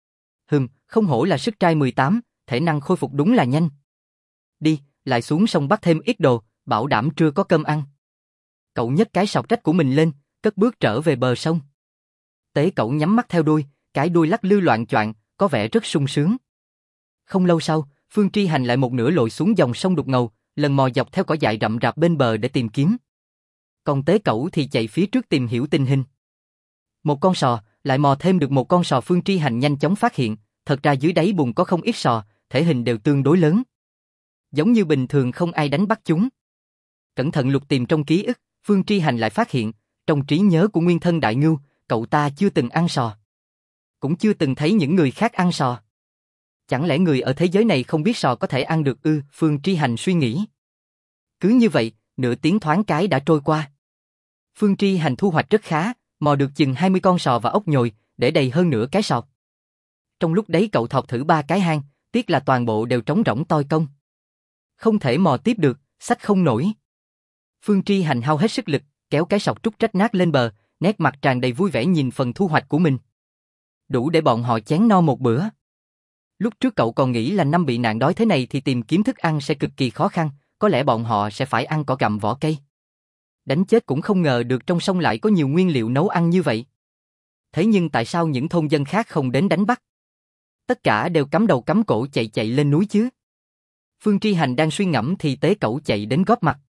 Không hổ là sức trai 18, thể năng khôi phục đúng là nhanh. Đi, lại xuống sông bắt thêm ít đồ, bảo đảm trưa có cơm ăn. Cậu nhấc cái sọt trách của mình lên, cất bước trở về bờ sông. Tế Cẩu nhắm mắt theo đuôi, cái đuôi lắc lư loạng choạng, có vẻ rất sung sướng. Không lâu sau, Phương Tri Hành lại một nửa lội xuống dòng sông đục ngầu, lần mò dọc theo cỏ dại rậm rạp bên bờ để tìm kiếm. Còn Tế Cẩu thì chạy phía trước tìm hiểu tình hình. Một con sò, lại mò thêm được một con sò. Phương Tri Hành nhanh chóng phát hiện, thật ra dưới đáy bùn có không ít sò, thể hình đều tương đối lớn. Giống như bình thường không ai đánh bắt chúng. Cẩn thận lục tìm trong ký ức, Phương Tri Hành lại phát hiện, trong trí nhớ của nguyên thân Đại Ngưu, cậu ta chưa từng ăn sò. Cũng chưa từng thấy những người khác ăn sò. Chẳng lẽ người ở thế giới này không biết sò có thể ăn được ư? Phương Tri Hành suy nghĩ. Cứ như vậy, nửa tiếng thoáng cái đã trôi qua. Phương Tri Hành thu hoạch rất khá, mò được chừng 20 con sò và ốc nhồi, để đầy hơn nửa cái sọt. Trong lúc đấy cậu thọc thử 3 cái hang, tiếc là toàn bộ đều trống rỗng toi công. Không thể mò tiếp được, xách không nổi. Phương Tri Hành hao hết sức lực, kéo cái sọt trúc trách nát lên bờ, nét mặt tràn đầy vui vẻ nhìn phần thu hoạch của mình. Đủ để bọn họ chén no một bữa. Lúc trước cậu còn nghĩ là năm bị nạn đói thế này thì tìm kiếm thức ăn sẽ cực kỳ khó khăn, có lẽ bọn họ sẽ phải ăn cỏ gặm vỏ cây. Đánh chết cũng không ngờ được trong sông lại có nhiều nguyên liệu nấu ăn như vậy. Thế nhưng tại sao những thôn dân khác không đến đánh bắt? Tất cả đều cắm đầu cắm cổ chạy lên núi chứ. Phương Tri Hành đang suy ngẫm thì Tế Cẩu chạy đến góp mặt.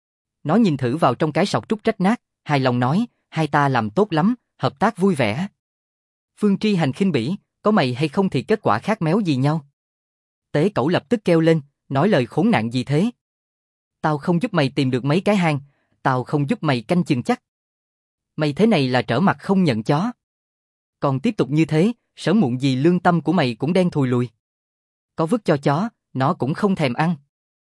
Nó nhìn thử vào trong cái sọt trúc rách nát, hài lòng nói, hai ta làm tốt lắm, hợp tác vui vẻ. Phương Tri Hành khinh bỉ, có mày hay không thì kết quả khác méo gì nhau. Tế Cẩu lập tức kêu lên, nói lời khốn nạn gì thế? Tao không giúp mày tìm được mấy cái hang, tao không giúp mày canh chừng chắc. Mày thế này là trở mặt không nhận chó. Còn tiếp tục như thế, sớm muộn gì lương tâm của mày cũng đen thùi lùi. Có vứt cho chó, nó cũng không thèm ăn.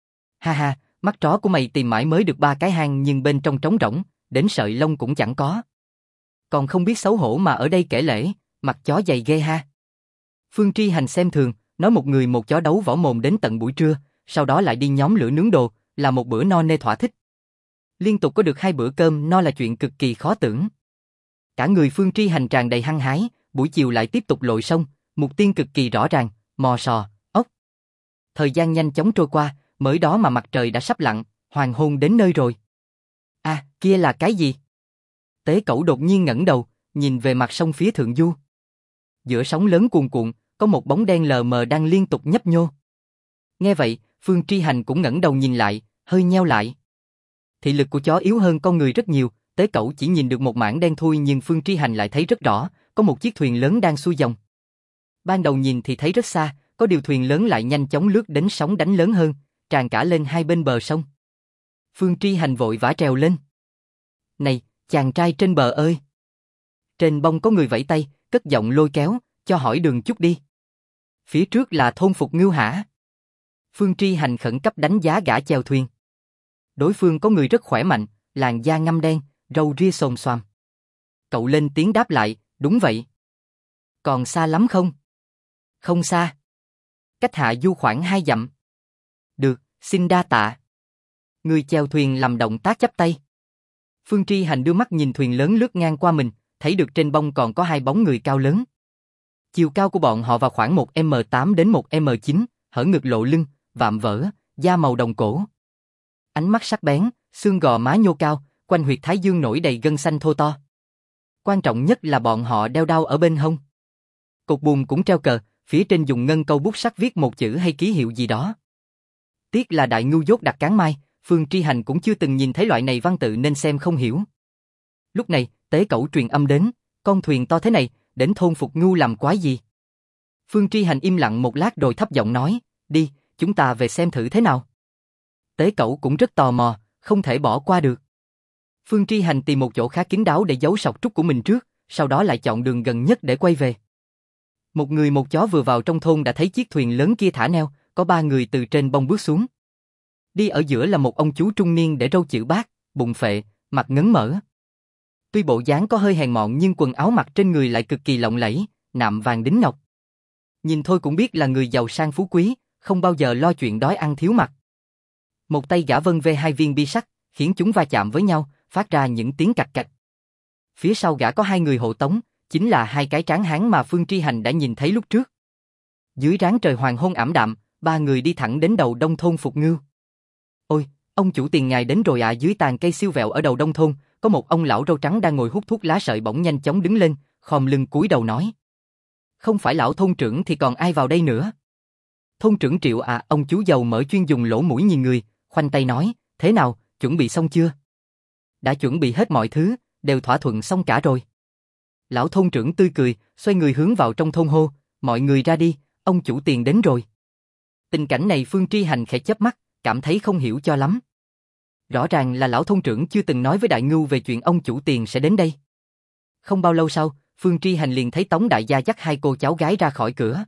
Ha ha, mắt chó của mày tìm mãi mới được 3 cái hang nhưng bên trong trống rỗng, đến sợi lông cũng chẳng có. Còn không biết xấu hổ mà ở đây kể lể, mặt chó dày ghê ha. Phương Tri Hành xem thường, nói một người một chó đấu võ mồm đến tận buổi trưa, sau đó lại đi nhóm lửa nướng đồ, là một bữa no nê thỏa thích. Liên tục có được 2 bữa cơm no là chuyện cực kỳ khó tưởng. Cả người Phương Tri Hành tràn đầy hăng hái, buổi chiều lại tiếp tục lội sông, mục tiêu cực kỳ rõ ràng, mò sò, ốc. Thời gian nhanh chóng trôi qua, mới đó mà mặt trời đã sắp lặn, hoàng hôn đến nơi rồi. À, kia là cái gì? Tế Cẩu đột nhiên ngẩng đầu, nhìn về mặt sông phía thượng du. Giữa sóng lớn cuồn cuộn, có một bóng đen lờ mờ đang liên tục nhấp nhô. Nghe vậy, Phương Tri Hành cũng ngẩng đầu nhìn lại, hơi nheo lại. Thị lực của chó yếu hơn con người rất nhiều, Tế Cẩu chỉ nhìn được một mảng đen thui nhưng Phương Tri Hành lại thấy rất rõ, có một chiếc thuyền lớn đang xuôi dòng. Ban đầu nhìn thì thấy rất xa, có điều thuyền lớn lại nhanh chóng lướt đến sóng đánh lớn hơn, tràn cả lên hai bên bờ sông. Phương Tri Hành vội vã trèo lên. Này, chàng trai trên bờ ơi! Trên bông có người vẫy tay, cất giọng lôi kéo, cho hỏi đường chút đi. Phía trước là thôn Phục Ngưu hả? Phương Tri Hành khẩn cấp đánh giá gã chèo thuyền. Đối phương có người rất khỏe mạnh, làn da ngăm đen, râu ria xồm xoàm. Cậu lên tiếng đáp lại, đúng vậy. Còn xa lắm không? Không xa. Cách hạ du khoảng 2 dặm. Được, xin đa tạ. Người chèo thuyền làm động tác chắp tay. Phương Tri Hành đưa mắt nhìn thuyền lớn lướt ngang qua mình, thấy được trên bông còn có 2 bóng người cao lớn. Chiều cao của bọn họ vào khoảng 1m8 đến 1m9, hở ngực lộ lưng, vạm vỡ, da màu đồng cổ. Ánh mắt sắc bén, xương gò má nhô cao, quanh huyệt thái dương nổi đầy gân xanh thô to. Quan trọng nhất là bọn họ đeo đao ở bên hông. Cột buồm cũng treo cờ, phía trên dùng ngân câu bút sắt viết một chữ hay ký hiệu gì đó. Tiếc là đại ngưu dốt đặt cán mai, Phương Tri Hành cũng chưa từng nhìn thấy loại này văn tự nên xem không hiểu. Lúc này, Tế Cẩu truyền âm đến, con thuyền to thế này, đến thôn Phục Ngưu làm quái gì? Phương Tri Hành im lặng một lát rồi thấp giọng nói, đi, chúng ta về xem thử thế nào. Tế Cẩu cũng rất tò mò, không thể bỏ qua được. Phương Tri Hành tìm một chỗ khá kín đáo để giấu sọt trúc của mình trước, sau đó lại chọn đường gần nhất để quay về. Một người một chó vừa vào trong thôn đã thấy chiếc thuyền lớn kia thả neo, có 3 người từ trên bông bước xuống. Đi ở giữa là một ông chú trung niên để râu chữ bát, bụng phệ, mặt ngấn mỡ. Tuy bộ dáng có hơi hèn mọn nhưng quần áo mặc trên người lại cực kỳ lộng lẫy, nạm vàng đính ngọc. Nhìn thôi cũng biết là người giàu sang phú quý, không bao giờ lo chuyện đói ăn thiếu mặc. Một tay gã vân ve 2 viên bi sắt, khiến chúng va chạm với nhau, phát ra những tiếng cạch cạch. Phía sau gã có 2 người hộ tống, chính là 2 cái tráng hán mà Phương Tri Hành đã nhìn thấy lúc trước. Dưới ráng trời hoàng hôn ảm đạm, 3 người đi thẳng đến đầu đông thôn Phục Ngưu. Ôi, ông chủ tiền ngài đến rồi ạ. Dưới tàn cây siêu vẹo ở đầu đông thôn, có một ông lão râu trắng đang ngồi hút thuốc lá sợi bỗng nhanh chóng đứng lên, khom lưng cúi đầu nói. Không phải lão thôn trưởng thì còn ai vào đây nữa? Thôn trưởng Triệu à, ông chú giàu mỡ chuyên dùng lỗ mũi nhìn người, khoanh tay nói, thế nào, chuẩn bị xong chưa? Đã chuẩn bị hết mọi thứ, đều thỏa thuận xong cả rồi. Lão thôn trưởng tươi cười, xoay người hướng vào trong thôn hô, mọi người ra đi, ông chủ tiền đến rồi. Tình cảnh này Phương Tri Hành khẽ chớp mắt, cảm thấy không hiểu cho lắm. Rõ ràng là lão thôn trưởng chưa từng nói với Đại Ngưu về chuyện ông chủ tiền sẽ đến đây. Không bao lâu sau, Phương Tri Hành liền thấy Tống đại gia dắt 2 cô cháu gái ra khỏi cửa.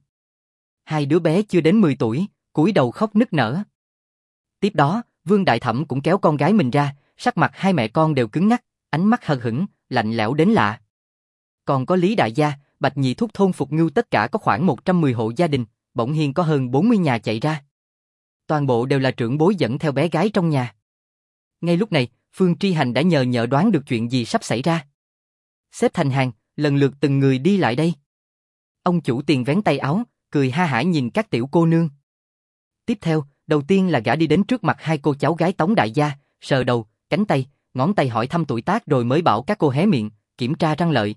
2 đứa bé chưa đến 10 tuổi, cúi đầu khóc nức nở. Tiếp đó, Vương Đại Thẩm cũng kéo con gái mình ra, sắc mặt 2 mẹ con đều cứng ngắc, ánh mắt hờ hững, lạnh lẽo đến lạ. Còn có Lý đại gia, Bạch nhị thúc thôn Phục Ngưu tất cả có khoảng 110 hộ gia đình, bỗng nhiên có hơn 40 nhà chạy ra. Toàn bộ đều là trưởng bối dẫn theo bé gái trong nhà. Ngay lúc này, Phương Tri Hành đã nhờ đoán được chuyện gì sắp xảy ra. Xếp thành hàng, lần lượt từng người đi lại đây. Ông chủ tiền vén tay áo, cười ha hả nhìn các tiểu cô nương. Tiếp theo, đầu tiên là gã đi đến trước mặt 2 cô cháu gái Tống đại gia, sờ đầu, cánh tay, ngón tay hỏi thăm tuổi tác rồi mới bảo các cô hé miệng, kiểm tra răng lợi.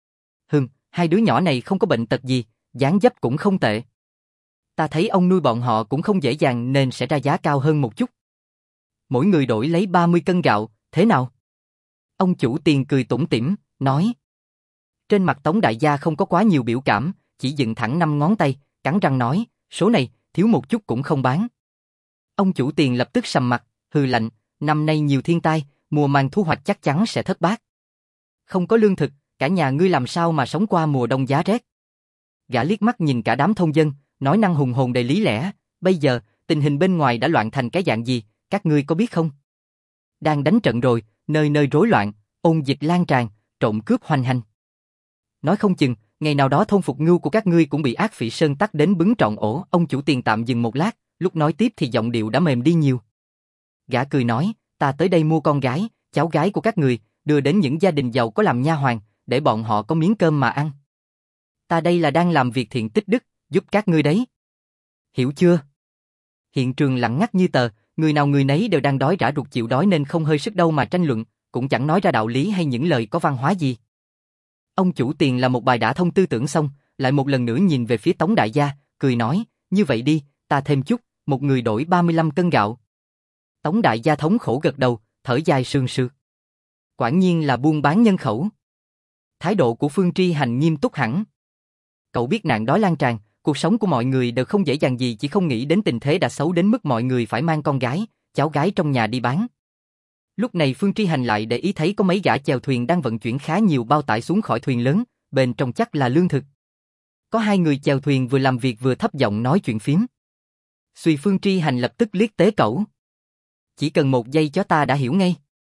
Hai đứa nhỏ này không có bệnh tật gì, dáng dấp cũng không tệ. Ta thấy ông nuôi bọn họ cũng không dễ dàng nên sẽ ra giá cao hơn một chút. Mỗi người đổi lấy 30 cân gạo, thế nào? Ông chủ tiền cười tủm tỉm, nói. Trên mặt Tống đại gia không có quá nhiều biểu cảm, chỉ dựng thẳng 5 ngón tay, cắn răng nói, số này, thiếu một chút cũng không bán. Ông chủ tiền lập tức sầm mặt, hừ lạnh, năm nay nhiều thiên tai, mùa màng thu hoạch chắc chắn sẽ thất bát. Không có lương thực, cả nhà ngươi làm sao mà sống qua mùa đông giá rét. Gã liếc mắt nhìn cả đám thôn dân, nói năng hùng hồn đầy lý lẽ, bây giờ, tình hình bên ngoài đã loạn thành cái dạng gì, các ngươi có biết không? Đang đánh trận rồi, nơi nơi rối loạn, ôn dịch lan tràn, trộm cướp hoành hành. Nói không chừng, ngày nào đó thôn Phục Ngưu của các ngươi cũng bị ác phỉ sơn tắc đến bứng trọn ổ. Ông chủ tiền tạm dừng một lát, lúc nói tiếp thì giọng điệu đã mềm đi nhiều. Gã cười nói, ta tới đây mua con gái, cháu gái của các người, đưa đến những gia đình giàu có làm nha hoàn, để bọn họ có miếng cơm mà ăn. Ta đây là đang làm việc thiện tích đức, giúp các ngươi đấy. Hiểu chưa? Hiện trường lặng ngắt như tờ, người nào người nấy đều đang đói rã ruột chịu đói nên không hơi sức đâu mà tranh luận, cũng chẳng nói ra đạo lý hay những lời có văn hóa gì. Ông chủ tiền là một bài đã thông tư tưởng xong, lại một lần nữa nhìn về phía Tống đại gia, cười nói, như vậy đi, ta thêm chút, một người đổi 35 cân gạo. Tống đại gia thống khổ gật đầu, thở dài sương sương. Quả nhiên là buôn bán nhân khẩu. Thái độ của Phương Tri Hành nghiêm túc hẳn. Cậu biết nạn đói lan tràn, cuộc sống của mọi người đều không dễ dàng gì, chỉ không nghĩ đến tình thế đã xấu đến mức mọi người phải mang con gái, cháu gái trong nhà đi bán. Lúc này Phương Tri Hành lại để ý thấy có mấy gã chèo thuyền đang vận chuyển khá nhiều bao tải xuống khỏi thuyền lớn, bên trong chắc là lương thực. Có hai người chèo thuyền vừa làm việc vừa thấp giọng nói chuyện phiếm. Xuy Phương Tri Hành lập tức liếc Tế Cẩu. Chỉ cần một giây cho ta đã hiểu ngay.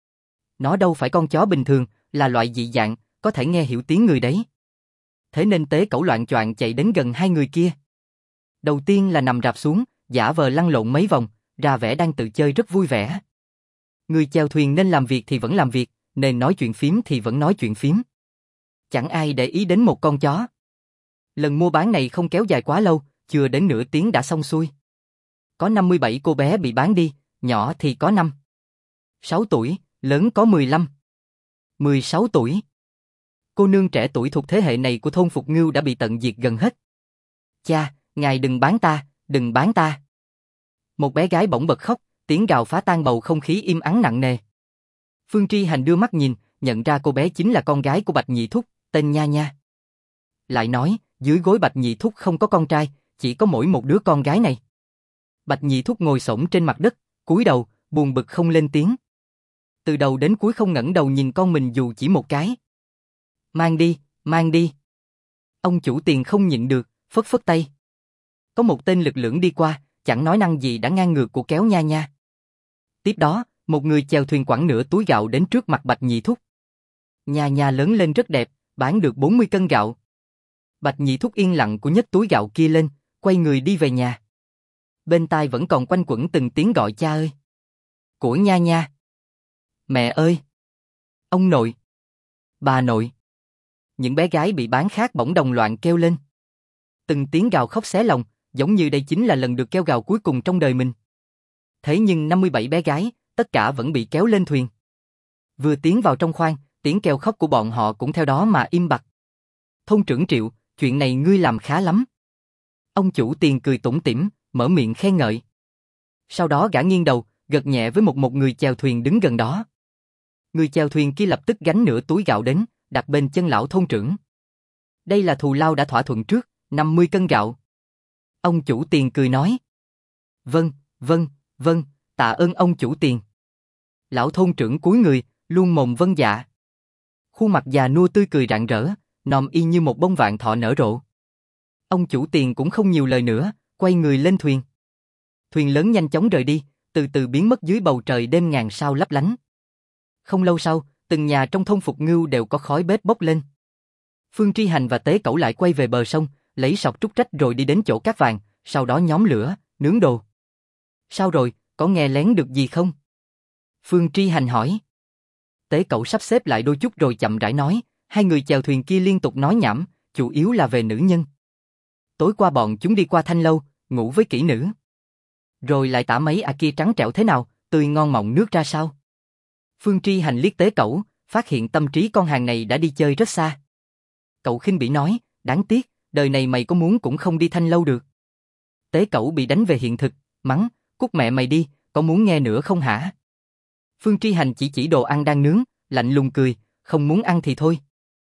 Nó đâu phải con chó bình thường, là loại dị dạng, có thể nghe hiểu tiếng người đấy. Thế nên Tế Cẩu loạng choạng chạy đến gần hai người kia. Đầu tiên là nằm rạp xuống, giả vờ lăn lộn mấy vòng, ra vẻ đang tự chơi rất vui vẻ. Người chèo thuyền nên làm việc thì vẫn làm việc, nên nói chuyện phím thì vẫn nói chuyện phím. Chẳng ai để ý đến một con chó. Lần mua bán này không kéo dài quá lâu, chưa đến nửa tiếng đã xong xuôi. Có 57 cô bé bị bán đi, nhỏ thì có 5, 6 tuổi, lớn có 15, 16 tuổi. Cô nương trẻ tuổi thuộc thế hệ này của thôn Phục Ngưu đã bị tận diệt gần hết. Cha, ngài đừng bán ta, đừng bán ta. Một bé gái bỗng bật khóc, tiếng gào phá tan bầu không khí im ắng nặng nề. Phương Tri Hành đưa mắt nhìn, nhận ra cô bé chính là con gái của Bạch Nhị Thúc, tên Nha Nha. Lại nói, dưới gối Bạch Nhị Thúc không có con trai, chỉ có mỗi một đứa con gái này. Bạch Nhị Thúc ngồi xổm trên mặt đất, cúi đầu, buồn bực không lên tiếng. Từ đầu đến cuối không ngẩng đầu nhìn con mình dù chỉ một cái. Mang đi, mang đi. Ông chủ tiền không nhịn được, phất phất tay. Có một tên lực lưỡng đi qua, chẳng nói năng gì đã ngang ngược của kéo Nha Nha. Tiếp đó, một người chèo thuyền quẳng nửa túi gạo đến trước mặt Bạch Nhị Thúc. Nha Nha lớn lên rất đẹp, bán được 40 cân gạo. Bạch Nhị Thúc yên lặng của nhấc túi gạo kia lên, quay người đi về nhà. Bên tai vẫn còn quanh quẩn từng tiếng gọi cha ơi. Của Nha Nha. Mẹ ơi. Ông nội. Bà nội. Những bé gái bị bán khác bỗng đồng loạn kêu lên. Từng tiếng gào khóc xé lòng, giống như đây chính là lần được kêu gào cuối cùng trong đời mình. Thế nhưng 57 bé gái, tất cả vẫn bị kéo lên thuyền. Vừa tiến vào trong khoang, tiếng kêu khóc của bọn họ cũng theo đó mà im bặt. Thôn trưởng Triệu, chuyện này ngươi làm khá lắm. Ông chủ tiền cười tủm tỉm, mở miệng khen ngợi. Sau đó gã nghiêng đầu, gật nhẹ với một người chèo thuyền đứng gần đó. Người chèo thuyền kia lập tức gánh nửa túi gạo đến, đặt bên chân lão thôn trưởng. Đây là thù lao đã thỏa thuận trước, 50 cân gạo. Ông chủ tiền cười nói. Vâng, tạ ơn ông chủ tiền. Lão thôn trưởng cúi người, luôn mồm vâng dạ. Khuôn mặt già nua tươi cười rạng rỡ, nòm y như một bông vạn thọ nở rộ. Ông chủ tiền cũng không nhiều lời nữa, quay người lên thuyền. Thuyền lớn nhanh chóng rời đi, từ từ biến mất dưới bầu trời đêm ngàn sao lấp lánh. Không lâu sau, từng nhà trong thôn Phục Ngưu đều có khói bếp bốc lên. Phương Tri Hành và Tế Cẩu lại quay về bờ sông, lấy sọt trúc trách rồi đi đến chỗ cát vàng, sau đó nhóm lửa, nướng đồ. Sao rồi, có nghe lén được gì không? Phương Tri Hành hỏi. Tế Cẩu sắp xếp lại đôi chút rồi chậm rãi nói, hai người chèo thuyền kia liên tục nói nhảm, chủ yếu là về nữ nhân. Tối qua bọn chúng đi qua Thanh Lâu, ngủ với kỹ nữ. Rồi lại tả mấy kia trắng trẻo thế nào, tươi ngon mọng nước ra sao. Phương Tri Hành liếc Tế Cẩu, phát hiện tâm trí con hàng này đã đi chơi rất xa. Cậu khinh bỉ nói, đáng tiếc, đời này mày có muốn cũng không đi Thanh Lâu được. Tế Cẩu bị đánh về hiện thực, mắng, cút mẹ mày đi, có muốn nghe nữa không hả? Phương Tri Hành chỉ đồ ăn đang nướng, lạnh lùng cười, không muốn ăn thì thôi.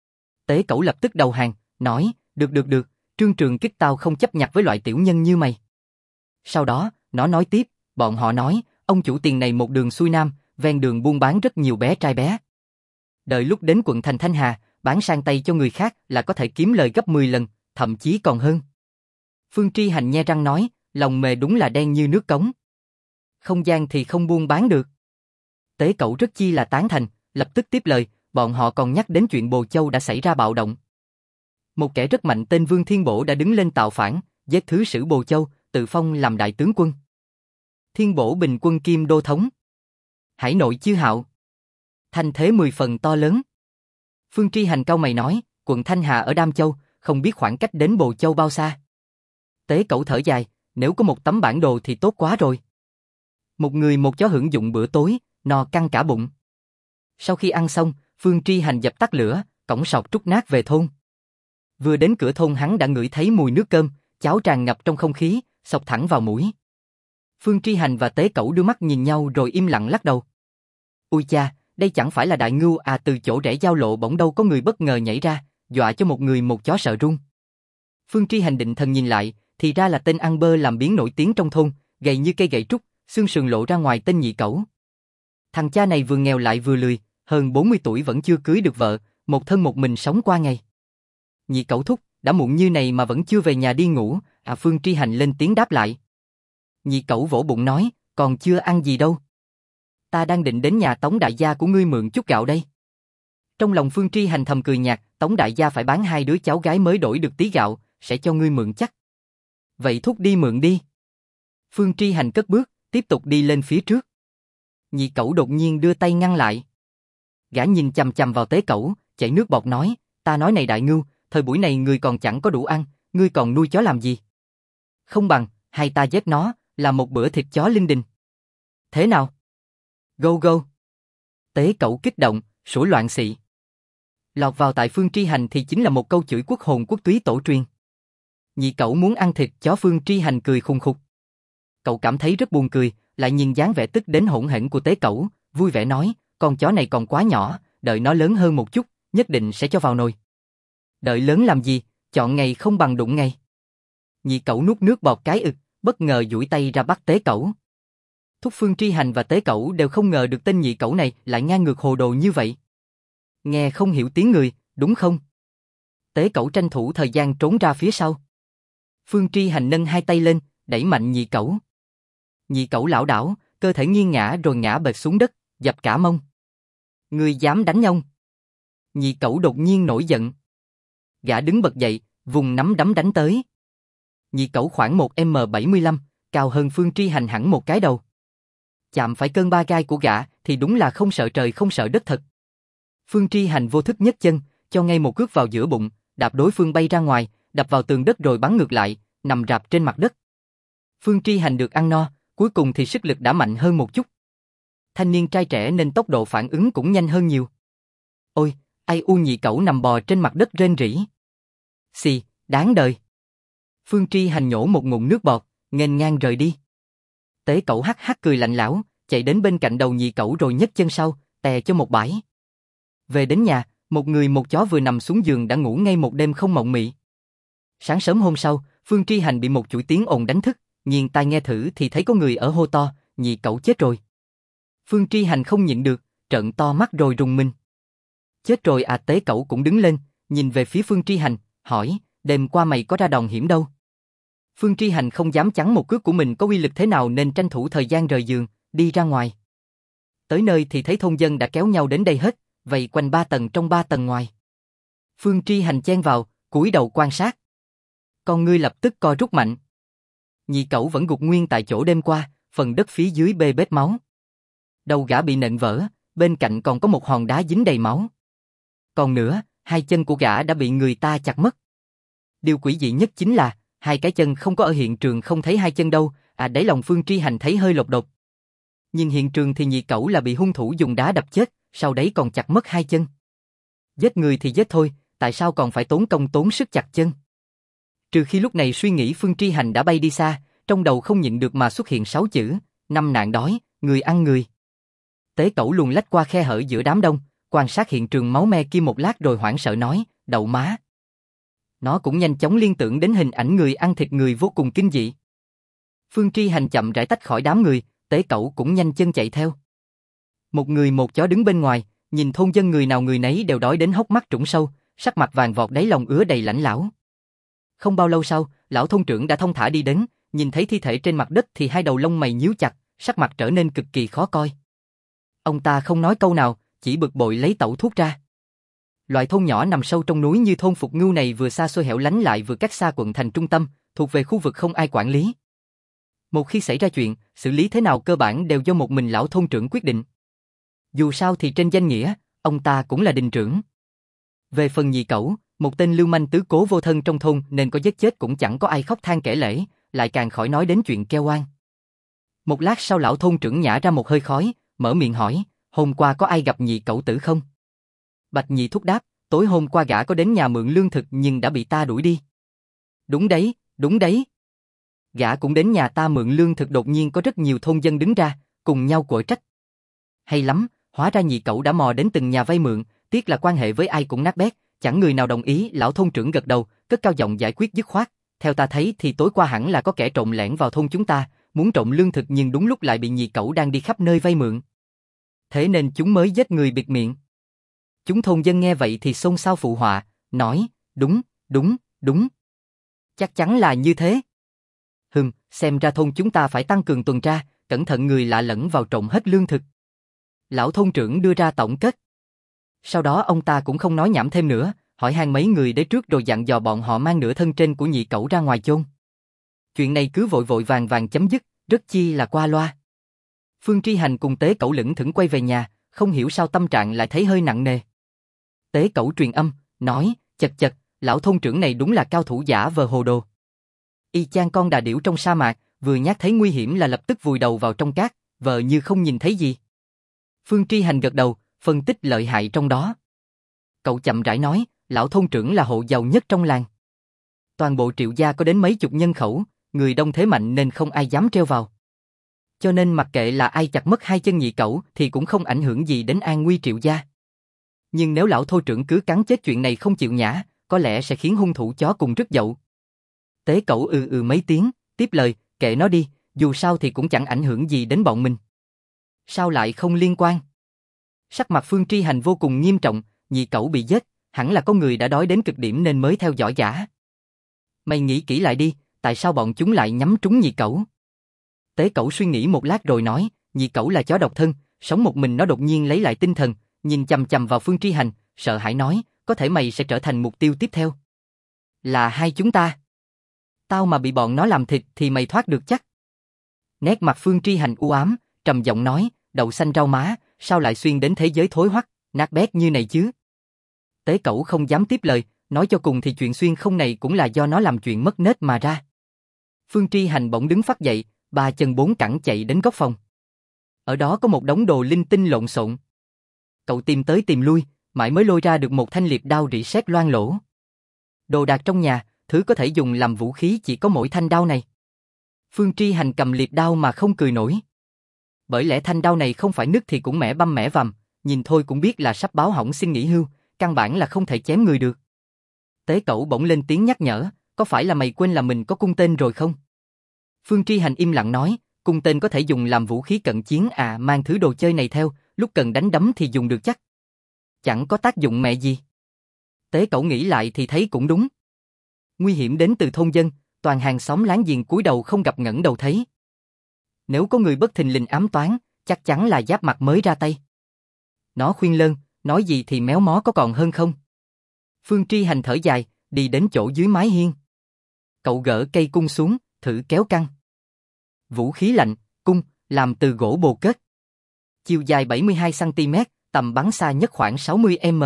Tế Cẩu lập tức đầu hàng, nói, được, Trương Trường Kích tao không chấp nhặt với loại tiểu nhân như mày. Sau đó, nó nói tiếp, bọn họ nói, ông chủ tiền này một đường xuôi nam, ven đường buôn bán rất nhiều bé trai bé. Đợi lúc đến quận thành Thanh Hà, bán sang tay cho người khác là có thể kiếm lời gấp 10 lần, thậm chí còn hơn. Phương Tri Hành nhe răng nói, lòng mề đúng là đen như nước cống. Không gian thì không buôn bán được. Tế Cẩu rất chi là tán thành, lập tức tiếp lời, bọn họ còn nhắc đến chuyện Bồ Châu đã xảy ra bạo động. Một kẻ rất mạnh tên Vương Thiên Bổ đã đứng lên tạo phản, giết thứ sử Bồ Châu, tự phong làm đại tướng quân. Thiên Bổ bình quân kim đô thống. Hải nội chư hạo. Thanh thế 10 phần to lớn. Phương Tri Hành cau mày nói, quận Thanh Hà ở Đam Châu, không biết khoảng cách đến Bồ Châu bao xa. Tế Cẩu thở dài, nếu có một tấm bản đồ thì tốt quá rồi. Một người một chó hưởng dụng bữa tối, no căng cả bụng. Sau khi ăn xong, Phương Tri Hành dập tắt lửa, cõng sọt trúc nát về thôn. Vừa đến cửa thôn hắn đã ngửi thấy mùi nước cơm, cháo tràn ngập trong không khí, xộc thẳng vào mũi. Phương Tri Hành và Tế Cẩu đưa mắt nhìn nhau rồi im lặng lắc đầu. Ui cha, đây chẳng phải là đại ngưu à? Từ chỗ rẽ giao lộ bỗng đâu có người bất ngờ nhảy ra, dọa cho một người một chó sợ run. Phương Tri Hành định thần nhìn lại, thì ra là tên ăn bơ làm biếng nổi tiếng trong thôn, gầy như cây gậy trúc, xương sườn lộ ra ngoài, tên Nhị Cẩu. Thằng cha này vừa nghèo lại vừa lười, hơn 40 tuổi vẫn chưa cưới được vợ, một thân một mình sống qua ngày. Nhị Cẩu thúc, đã muộn như này mà vẫn chưa về nhà đi ngủ, à? Phương Tri Hành lên tiếng đáp lại. Nhị Cẩu vỗ bụng nói, còn chưa ăn gì đâu. Ta đang định đến nhà Tống đại gia của ngươi mượn chút gạo đây. Trong lòng Phương Tri Hành thầm cười nhạt, Tống đại gia phải bán 2 đứa cháu gái mới đổi được tí gạo, sẽ cho ngươi mượn chắc. Vậy thúc đi mượn đi. Phương Tri Hành cất bước, tiếp tục đi lên phía trước. Nhị Cẩu đột nhiên đưa tay ngăn lại. Gã nhìn chằm chằm vào Tế Cẩu, chảy nước bọt nói, ta nói này đại ngưu, thời buổi này ngươi còn chẳng có đủ ăn, ngươi còn nuôi chó làm gì? Không bằng, hay ta giết nó, làm một bữa thịt chó linh đình. Thế nào? Go go. Tế Cẩu kích động, sủa loạn xị. Lọt vào tại Phương Tri Hành thì chính là một câu chửi quốc hồn quốc túy tổ truyền. Nhị Cẩu muốn ăn thịt chó. Phương Tri Hành cười khùng khục. Cậu cảm thấy rất buồn cười, lại nhìn dáng vẻ tức đến hỗn hển của Tế Cẩu, vui vẻ nói, con chó này còn quá nhỏ, đợi nó lớn hơn một chút, nhất định sẽ cho vào nồi. Đợi lớn làm gì, chọn ngày không bằng đụng ngày. Nhị Cẩu nuốt nước bọt cái ực, bất ngờ duỗi tay ra bắt Tế Cẩu. Thúc Phương Tri Hành và Tế Cẩu đều không ngờ được tên Nhị Cẩu này lại ngang ngược hồ đồ như vậy. Nghe không hiểu tiếng người, đúng không? Tế Cẩu tranh thủ thời gian trốn ra phía sau. Phương Tri Hành nâng 2 tay lên, đẩy mạnh Nhị Cẩu. Nhị Cẩu lảo đảo, cơ thể nghiêng ngã rồi ngã bệt xuống đất, dập cả mông. Ngươi dám đánh ông? Nhị Cẩu đột nhiên nổi giận. Gã đứng bật dậy, vùng nắm đấm đánh tới. Nhị Cẩu khoảng 1m75, cao hơn Phương Tri Hành hẳn một cái đầu. Chạm phải cơn ba gai của gã thì đúng là không sợ trời không sợ đất thật. Phương Tri Hành vô thức nhấc chân, cho ngay một cước vào giữa bụng, đạp đối phương bay ra ngoài, đập vào tường đất rồi bắn ngược lại, nằm rạp trên mặt đất. Phương Tri Hành được ăn no, cuối cùng thì sức lực đã mạnh hơn một chút. Thanh niên trai trẻ nên tốc độ phản ứng cũng nhanh hơn nhiều. Ôi, ai u. Nhị Cẩu nằm bò trên mặt đất rên rỉ. Xì, đáng đời. Phương Tri Hành nhổ một ngụm nước bọt, nghênh ngang rời đi. Tế Cẩu hắc hắc cười lạnh lẽo, chạy đến bên cạnh đầu Nhị Cẩu rồi nhấc chân sau, tè cho một bãi. Về đến nhà, một người một chó vừa nằm xuống giường đã ngủ ngay một đêm không mộng mị. Sáng sớm hôm sau, Phương Tri Hành bị một chuỗi tiếng ồn đánh thức, nghiêng tai nghe thử thì thấy có người ở hô to, Nhị Cẩu chết rồi. Phương Tri Hành không nhịn được, trợn to mắt rồi rùng mình. Chết rồi à? Tế Cẩu cũng đứng lên, nhìn về phía Phương Tri Hành, hỏi, đêm qua mày có ra đòn hiểm đâu? Phương Tri Hành không dám chắn một cước của mình có uy lực thế nào nên tranh thủ thời gian rời giường, đi ra ngoài. Tới nơi thì thấy thôn dân đã kéo nhau đến đây hết, vây quanh 3 tầng trong 3 tầng ngoài. Phương Tri Hành chen vào, cúi đầu quan sát. Con ngươi lập tức co rút mạnh. Nhị Cẩu vẫn gục nguyên tại chỗ đêm qua, phần đất phía dưới bê bết máu. Đầu gã bị nện vỡ, bên cạnh còn có một hòn đá dính đầy máu. Còn nữa, 2 chân của gã đã bị người ta chặt mất. Điều quỷ dị nhất chính là 2 cái chân không có ở hiện trường, không thấy 2 chân đâu, à. Đáy lòng Phương Tri Hành thấy hơi lột đột. Nhìn hiện trường thì nhị cẩu là bị hung thủ dùng đá đập chết, sau đấy còn chặt mất hai chân. Giết người thì giết thôi, tại sao còn phải tốn công tốn sức chặt chân? Trừ khi lúc này suy nghĩ Phương Tri Hành đã bay đi xa, trong đầu không nhịn được mà xuất hiện 6 chữ, năm nạn đói, người ăn người. Tế Cẩu luồn lách qua khe hở giữa đám đông, quan sát hiện trường máu me kia một lát rồi hoảng sợ nói, đậu má. Nó cũng nhanh chóng liên tưởng đến hình ảnh người ăn thịt người vô cùng kinh dị. Phương Tri Hành chậm rãi tách khỏi đám người, Tế Cẩu cũng nhanh chân chạy theo. Một người một chó đứng bên ngoài, nhìn thôn dân người nào người nấy đều đói đến hốc mắt trũng sâu, sắc mặt vàng vọt đáy lòng ứa đầy lãnh lão. Không bao lâu sau, lão thôn trưởng đã thong thả đi đến, nhìn thấy thi thể trên mặt đất thì hai đầu lông mày nhíu chặt, sắc mặt trở nên cực kỳ khó coi. Ông ta không nói câu nào, chỉ bực bội lấy tẩu thuốc ra. Loại thôn nhỏ nằm sâu trong núi như thôn Phục Ngưu này vừa xa xôi hẻo lánh lại vừa cách xa quận thành trung tâm, thuộc về khu vực không ai quản lý. Một khi xảy ra chuyện, xử lý thế nào cơ bản đều do một mình lão thôn trưởng quyết định. Dù sao thì trên danh nghĩa, ông ta cũng là đình trưởng. Về phần nhị cẩu, một tên lưu manh tứ cố vô thân trong thôn nên có giết chết cũng chẳng có ai khóc than kể lể, lại càng khỏi nói đến chuyện kêu oan. Một lát sau lão thôn trưởng nhả ra một hơi khói, mở miệng hỏi, hôm qua có ai gặp nhị cẩu tử không? Bạch nhị thúc đáp, tối hôm qua gã có đến nhà mượn lương thực nhưng đã bị ta đuổi đi. Đúng đấy, đúng đấy. Gã cũng đến nhà ta mượn lương thực, đột nhiên có rất nhiều thôn dân đứng ra, cùng nhau quở trách. Hay lắm, hóa ra nhị cẩu đã mò đến từng nhà vay mượn, tiếc là quan hệ với ai cũng nát bét, chẳng người nào đồng ý. Lão thôn trưởng gật đầu, cất cao giọng giải quyết dứt khoát. Theo ta thấy thì tối qua hẳn là có kẻ trộm lẻn vào thôn chúng ta, muốn trộm lương thực nhưng đúng lúc lại bị nhị cẩu đang đi khắp nơi vay mượn. Thế nên chúng mới giết người bịt miệng. Chúng thôn dân nghe vậy thì xôn xao phụ họa, nói, đúng, đúng, đúng. Chắc chắn là như thế. Xem ra thôn chúng ta phải tăng cường tuần tra, cẩn thận người lạ lẫn vào trộm hết lương thực. Lão thôn trưởng đưa ra tổng kết. Sau đó ông ta cũng không nói nhảm thêm nữa, hỏi han mấy người để trước rồi dặn dò bọn họ mang nửa thân trên của nhị cẩu ra ngoài chôn. Chuyện này cứ vội vội vàng vàng chấm dứt, rất chi là qua loa. Phương Tri Hành cùng Tế Cẩu lững thững quay về nhà, không hiểu sao tâm trạng lại thấy hơi nặng nề. Tế Cẩu truyền âm, nói, chật chật, lão thôn trưởng này đúng là cao thủ giả vờ hồ đồ. Y chang con đà điểu trong sa mạc, vừa nhát thấy nguy hiểm là lập tức vùi đầu vào trong cát, vờ như không nhìn thấy gì. Phương Tri Hành gật đầu, phân tích lợi hại trong đó. Cậu chậm rãi nói, lão thôn trưởng là hộ giàu nhất trong làng. Toàn bộ Triệu gia có đến mấy chục nhân khẩu, người đông thế mạnh nên không ai dám treo vào. Cho nên mặc kệ là ai chặt mất hai chân nhị cẩu thì cũng không ảnh hưởng gì đến an nguy Triệu gia. Nhưng nếu lão thôn trưởng cứ cắn chết chuyện này không chịu nhả, có lẽ sẽ khiến hung thủ chó cùng rứt dậu. Tế Cẩu mấy tiếng, tiếp lời, kệ nó đi, dù sao thì cũng chẳng ảnh hưởng gì đến bọn mình. Sao lại không liên quan? Sắc mặt Phương Tri Hành vô cùng nghiêm trọng, nhị cẩu bị giết, hẳn là có người đã đói đến cực điểm nên mới theo dõi gã. Mày nghĩ kỹ lại đi, tại sao bọn chúng lại nhắm trúng nhị cẩu? Tế Cẩu suy nghĩ một lát rồi nói, nhị cẩu là chó độc thân, sống một mình nó đột nhiên lấy lại tinh thần, nhìn chằm chằm vào Phương Tri Hành, sợ hãi nói, có thể mày sẽ trở thành mục tiêu tiếp theo. Là hai chúng ta. Tao mà bị bọn nó làm thịt thì mày thoát được chắc. Nét mặt Phương Tri Hành u ám, trầm giọng nói, đậu xanh rau má, sao lại xuyên đến thế giới thối hoắc, nát bét như này chứ? Tế Cẩu không dám tiếp lời, nói cho cùng thì chuyện xuyên không này cũng là do nó làm chuyện mất nết mà ra. Phương Tri Hành bỗng đứng phắt dậy, ba chân bốn cẳng chạy đến góc phòng. Ở đó có một đống đồ linh tinh lộn xộn. Cậu tìm tới tìm lui, mãi mới lôi ra được một thanh liệp đao rỉ sét loang lổ. Đồ đạc trong nhà, thứ có thể dùng làm vũ khí chỉ có mỗi thanh đao này. Phương Tri Hành cầm liệp đao mà không cười nổi. Bởi lẽ thanh đao này không phải nứt thì cũng mẻ băm mẻ vằm, nhìn thôi cũng biết là sắp báo hỏng xin nghỉ hưu, căn bản là không thể chém người được. Tế Cẩu bỗng lên tiếng nhắc nhở, có phải là mày quên là mình có cung tên rồi không? Phương Tri Hành im lặng nói, cung tên có thể dùng làm vũ khí cận chiến à, mang thứ đồ chơi này theo, lúc cần đánh đấm thì dùng được chắc. Chẳng có tác dụng mẹ gì. Tế Cẩu nghĩ lại thì thấy cũng đúng. Nguy hiểm đến từ thôn dân, toàn hàng xóm láng giềng cúi đầu không gặp ngẩng đầu thấy. Nếu có người bất thình lình ám toán, chắc chắn là giáp mặt mới ra tay. Nó khuyên lơn, nói gì thì méo mó có còn hơn không? Phương Tri Hành thở dài, đi đến chỗ dưới mái hiên. Cậu gỡ cây cung xuống, thử kéo căng. Vũ khí lạnh, cung, làm từ gỗ bồ kết. Chiều dài 72 cm, tầm bắn xa nhất khoảng 60 m.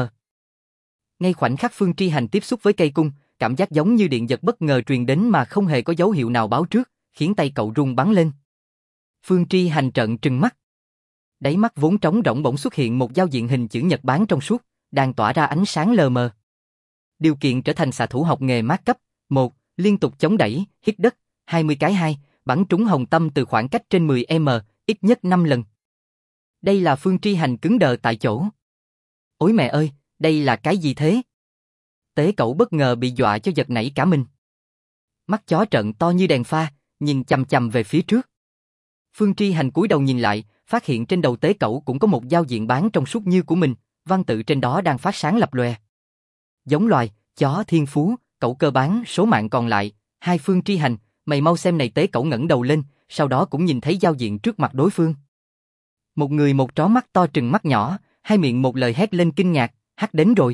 Ngay khoảnh khắc Phương Tri Hành tiếp xúc với cây cung, cảm giác giống như điện giật bất ngờ truyền đến mà không hề có dấu hiệu nào báo trước, khiến tay cậu run bắn lên. Phương Tri Hành trợn trừng mắt. Đáy mắt vốn trống rỗng bỗng xuất hiện một giao diện hình chữ nhật bán trong suốt, đang tỏa ra ánh sáng lờ mờ. Điều kiện trở thành xạ thủ học nghề mát cấp: 1. Liên tục chống đẩy, hit đất, 20 cái 2, bắn trúng hồng tâm từ khoảng cách trên 10m, ít nhất 5 lần. Đây là Phương Tri Hành cứng đờ tại chỗ. Ôi mẹ ơi, đây là cái gì thế? Tế Cẩu bất ngờ bị dọa cho giật nảy cả mình. Mắt chó trợn to như đèn pha, nhìn chằm chằm về phía trước. Phương Tri Hành cúi đầu nhìn lại, phát hiện trên đầu Tế Cẩu cũng có một giao diện bán trong suốt như của mình, văn tự trên đó đang phát sáng lập lòe. Giống loài, chó thiên phú, cẩu cơ bán, số mạng còn lại, 2. Phương Tri Hành, mày mau xem này. Tế Cẩu ngẩng đầu lên, sau đó cũng nhìn thấy giao diện trước mặt đối phương. Một người một chó mắt to trừng mắt nhỏ, hai miệng một lời hét lên kinh ngạc, hắc đến rồi.